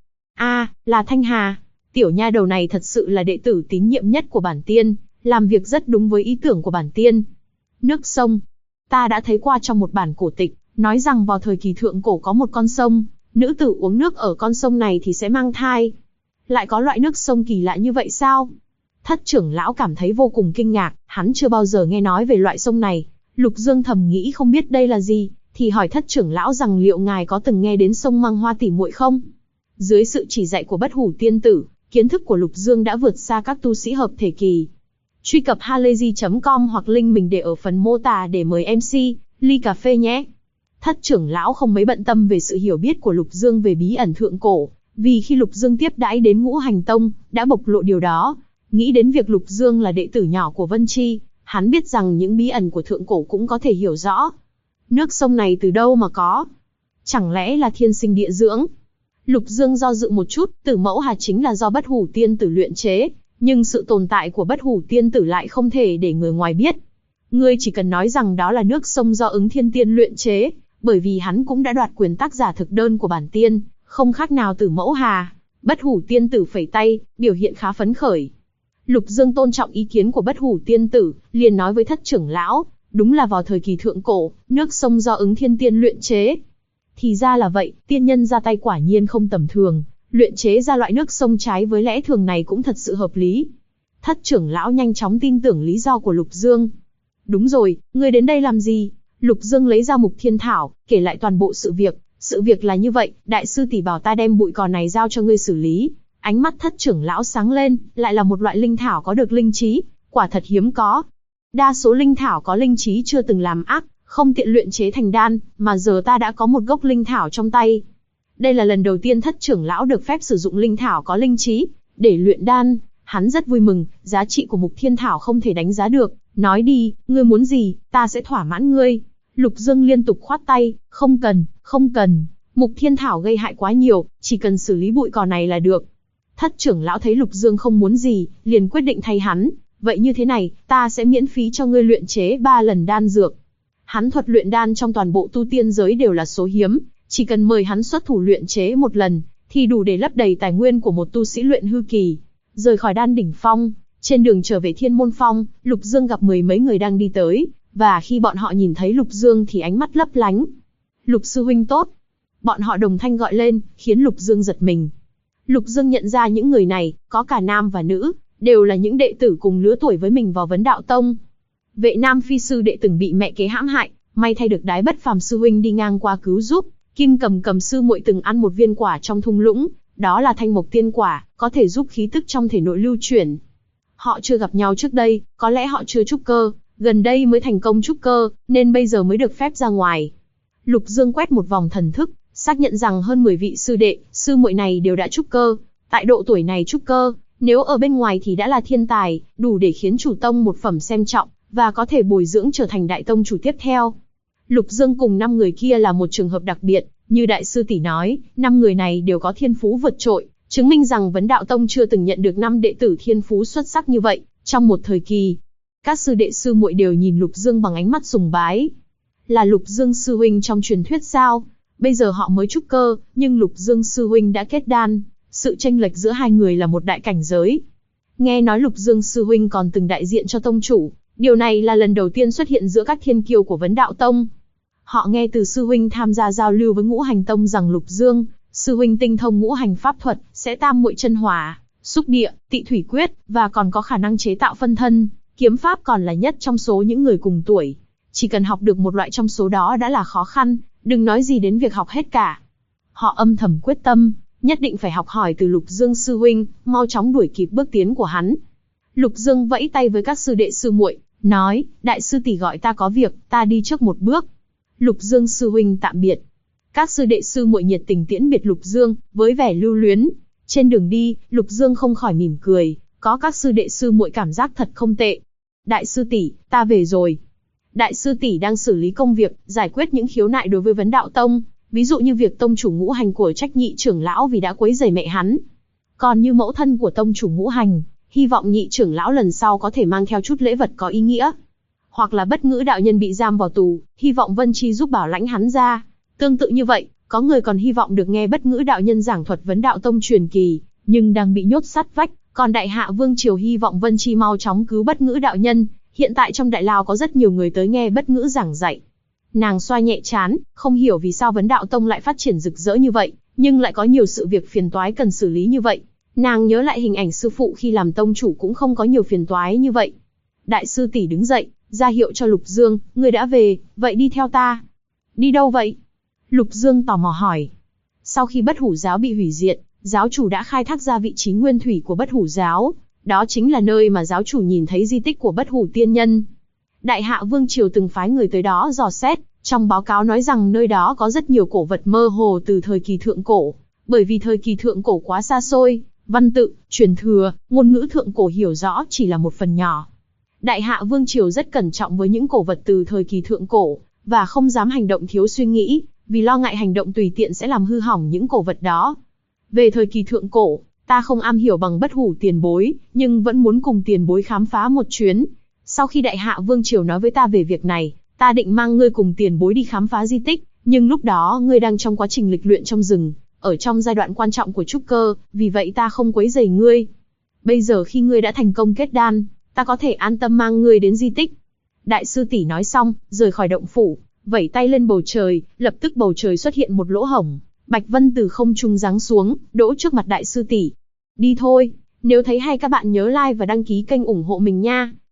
Là Thanh Hà. Tiểu nha đầu này thật sự là đệ tử tín nhiệm nhất của bản tiên, làm việc rất đúng với ý tưởng của bản tiên. Nước sông. Ta đã thấy qua trong một bản cổ tịch, nói rằng vào thời kỳ thượng cổ có một con sông, nữ tử uống nước ở con sông này thì sẽ mang thai. Lại có loại nước sông kỳ lạ như vậy sao? Thất trưởng lão cảm thấy vô cùng kinh ngạc, hắn chưa bao giờ nghe nói về loại sông này. Lục Dương thầm nghĩ không biết đây là gì, thì hỏi thất trưởng lão rằng liệu ngài có từng nghe đến sông Măng Hoa tỉ muội không? Dưới sự chỉ dạy của Bất Hủ Tiên Tử, kiến thức của Lục Dương đã vượt xa các tu sĩ hợp thể kỳ. Truy cập halayzi.com hoặc link mình để ở phần mô tả để mời MC, ly cà phê nhé. Thất trưởng lão không mấy bận tâm về sự hiểu biết của Lục Dương về bí ẩn thượng cổ, vì khi Lục Dương tiếp đãi đến Ngũ Hành Tông, đã bộc lộ điều đó. Nghĩ đến việc Lục Dương là đệ tử nhỏ của Vân Chi, hắn biết rằng những bí ẩn của thượng cổ cũng có thể hiểu rõ. Nước sông này từ đâu mà có? Chẳng lẽ là thiên sinh địa dưỡng? Lục Dương do dự một chút, Tử Mẫu Hà chính là do Bất Hủ Tiên Tử luyện chế, nhưng sự tồn tại của Bất Hủ Tiên Tử lại không thể để người ngoài biết. Ngươi chỉ cần nói rằng đó là nước sông do Ứng Thiên Tiên luyện chế, bởi vì hắn cũng đã đoạt quyền tác giả thực đơn của bản tiên, không khác nào Tử Mẫu Hà. Bất Hủ Tiên Tử phẩy tay, biểu hiện khá phấn khởi. Lục Dương tôn trọng ý kiến của Bất Hủ Tiên Tử, liền nói với thất trưởng lão, đúng là vào thời kỳ thượng cổ, nước sông do Ứng Thiên Tiên luyện chế. Thì ra là vậy, tiên nhân ra tay quả nhiên không tầm thường, luyện chế ra loại nước sông trái với lẽ thường này cũng thật sự hợp lý. Thất trưởng lão nhanh chóng tin tưởng lý do của Lục Dương. Đúng rồi, ngươi đến đây làm gì? Lục Dương lấy ra Mục Thiên Thảo, kể lại toàn bộ sự việc. Sự việc là như vậy, đại sư tỷ bảo ta đem bụi cỏ này giao cho ngươi xử lý. Ánh mắt thất trưởng lão sáng lên, lại là một loại linh thảo có được linh trí, quả thật hiếm có. Đa số linh thảo có linh trí chưa từng làm ác, không tiện luyện chế thành đan, mà giờ ta đã có một gốc linh thảo trong tay. Đây là lần đầu tiên thất trưởng lão được phép sử dụng linh thảo có linh trí để luyện đan, hắn rất vui mừng, giá trị của Mục Thiên Thảo không thể đánh giá được. Nói đi, ngươi muốn gì, ta sẽ thỏa mãn ngươi. Lục Dương liên tục khoát tay, không cần, không cần, Mục Thiên Thảo gây hại quá nhiều, chỉ cần xử lý bụi cỏ này là được. Thất trưởng lão thấy Lục Dương không muốn gì, liền quyết định thay hắn. Vậy như thế này, ta sẽ miễn phí cho ngươi luyện chế 3 lần đan dược. Hắn thuật luyện đan trong toàn bộ tu tiên giới đều là số hiếm, chỉ cần mời hắn xuất thủ luyện chế một lần, thì đủ để lấp đầy tài nguyên của một tu sĩ luyện hư kỳ. Rời khỏi đan đỉnh phong, trên đường trở về Thiên Môn Phong, Lục Dương gặp mười mấy người đang đi tới, và khi bọn họ nhìn thấy Lục Dương thì ánh mắt lấp lánh. Lục sư huynh tốt. Bọn họ đồng thanh gọi lên, khiến Lục Dương giật mình. Lục Dương nhận ra những người này, có cả nam và nữ, đều là những đệ tử cùng lứa tuổi với mình vào Vấn Đạo Tông. Vệ Nam Phi sư đệ từng bị mẹ kế hãm hại, may thay được Đái Bất Phàm sư huynh đi ngang qua cứu giúp. Kim Cầm sư muội từng ăn một viên quả trong thung lũng, đó là Thanh Mộc Tiên Quả, có thể giúp khí tức trong thể nội lưu chuyển. Họ chưa gặp nhau trước đây, có lẽ họ chưa trúc cơ, gần đây mới thành công trúc cơ, nên bây giờ mới được phép ra ngoài. Lục Dương quét một vòng thần thức, xác nhận rằng hơn 10 vị sư đệ, sư muội này đều đã trúc cơ. Tại độ tuổi này trúc cơ, nếu ở bên ngoài thì đã là thiên tài, đủ để khiến chủ tông một phẩm xem trọng, và có thể bồi dưỡng trở thành đại tông chủ tiếp theo. Lục Dương cùng 5 người kia là một trường hợp đặc biệt, như đại sư tỷ nói, 5 người này đều có thiên phú vượt trội, chứng minh rằng Vấn Đạo Tông chưa từng nhận được 5 đệ tử thiên phú xuất sắc như vậy trong một thời kỳ. Các sư đệ sư muội đều nhìn Lục Dương bằng ánh mắt sùng bái. Là Lục Dương sư huynh trong truyền thuyết sao? Bây giờ họ mới trúc cơ, nhưng Lục Dương sư huynh đã kết đan, sự chênh lệch giữa hai người là một đại cảnh giới. Nghe nói Lục Dương sư huynh còn từng đại diện cho tông chủ, điều này là lần đầu tiên xuất hiện giữa các thiên kiêu của Vấn Đạo Tông. Họ nghe từ sư huynh tham gia giao lưu với Ngũ Hành Tông rằng Lục Dương sư huynh tinh thông ngũ hành pháp thuật, sẽ tam muội chân hỏa, xúc địa, tị thủy quyết, và còn có khả năng chế tạo phân thân, kiếm pháp còn là nhất trong số những người cùng tuổi. Chỉ cần học được một loại trong số đó đã là khó khăn, đừng nói gì đến việc học hết cả. Họ âm thầm quyết tâm, nhất định phải học hỏi từ Lục Dương sư huynh, mau chóng đuổi kịp bước tiến của hắn. Lục Dương vẫy tay với các sư đệ sư muội, nói, đại sư tỷ gọi ta có việc, ta đi trước một bước. Lục Dương sư huynh tạm biệt. Các sư đệ sư muội nhiệt tình tiễn biệt Lục Dương, với vẻ lưu luyến. Trên đường đi, Lục Dương không khỏi mỉm cười, có các sư đệ sư muội cảm giác thật không tệ. Đại sư tỷ, ta về rồi. Đại sư tỷ đang xử lý công việc, giải quyết những khiếu nại đối với vấn đạo tông, ví dụ như việc tông chủ Ngũ Hành của trách nhị trưởng lão vì đã quấy rầy mẹ hắn. Còn như mẫu thân của tông chủ Ngũ Hành, hy vọng nhị trưởng lão lần sau có thể mang theo chút lễ vật có ý nghĩa. Hoặc là Bất Ngữ đạo nhân bị giam vào tù, hy vọng Vân Chi giúp bảo lãnh hắn ra. Tương tự như vậy, có người còn hy vọng được nghe Bất Ngữ đạo nhân giảng thuật vấn đạo tông truyền kỳ, nhưng đang bị nhốt sát vách, còn Đại Hạ Vương triều hy vọng Vân Chi mau chóng cứu Bất Ngữ đạo nhân. Hiện tại trong đại lao có rất nhiều người tới nghe Bất Ngữ giảng dạy. Nàng xoa nhẹ trán, không hiểu vì sao vấn đạo tông lại phát triển rực rỡ như vậy, nhưng lại có nhiều sự việc phiền toái cần xử lý như vậy. Nàng nhớ lại hình ảnh sư phụ khi làm tông chủ cũng không có nhiều phiền toái như vậy. Đại sư tỷ đứng dậy, ra hiệu cho Lục Dương, ngươi đã về, vậy đi theo ta. Đi đâu vậy? Lục Dương tò mò hỏi. Sau khi Bất Hủ giáo bị hủy diệt, giáo chủ đã khai thác ra vị trí nguyên thủy của Bất Hủ giáo. Đó chính là nơi mà giáo chủ nhìn thấy di tích của Bất Hủ tiên nhân. Đại Hạ Vương triều từng phái người tới đó dò xét, trong báo cáo nói rằng nơi đó có rất nhiều cổ vật mơ hồ từ thời kỳ thượng cổ. Bởi vì thời kỳ thượng cổ quá xa xôi, văn tự, truyền thừa, ngôn ngữ thượng cổ hiểu rõ chỉ là một phần nhỏ. Đại Hạ Vương triều rất cẩn trọng với những cổ vật từ thời kỳ thượng cổ, và không dám hành động thiếu suy nghĩ, vì lo ngại hành động tùy tiện sẽ làm hư hỏng những cổ vật đó. Về thời kỳ thượng cổ, ta không am hiểu bằng Bất Hủ tiền bối, nhưng vẫn muốn cùng tiền bối khám phá một chuyến. Sau khi Đại Hạ Vương triều nói với ta về việc này, ta định mang ngươi cùng tiền bối đi khám phá di tích, nhưng lúc đó ngươi đang trong quá trình lịch luyện trong rừng, ở trong giai đoạn quan trọng của trúc cơ, vì vậy ta không quấy rầy ngươi. Bây giờ khi ngươi đã thành công kết đan, ta có thể an tâm mang ngươi đến di tích. Đại sư tỷ nói xong, rời khỏi động phủ, vẩy tay lên bầu trời, lập tức bầu trời xuất hiện một lỗ hổng, Bạch Vân từ không trung giáng xuống, đỗ trước mặt đại sư tỷ. Đi thôi, nếu thấy hay các bạn nhớ like và đăng ký kênh ủng hộ mình nha.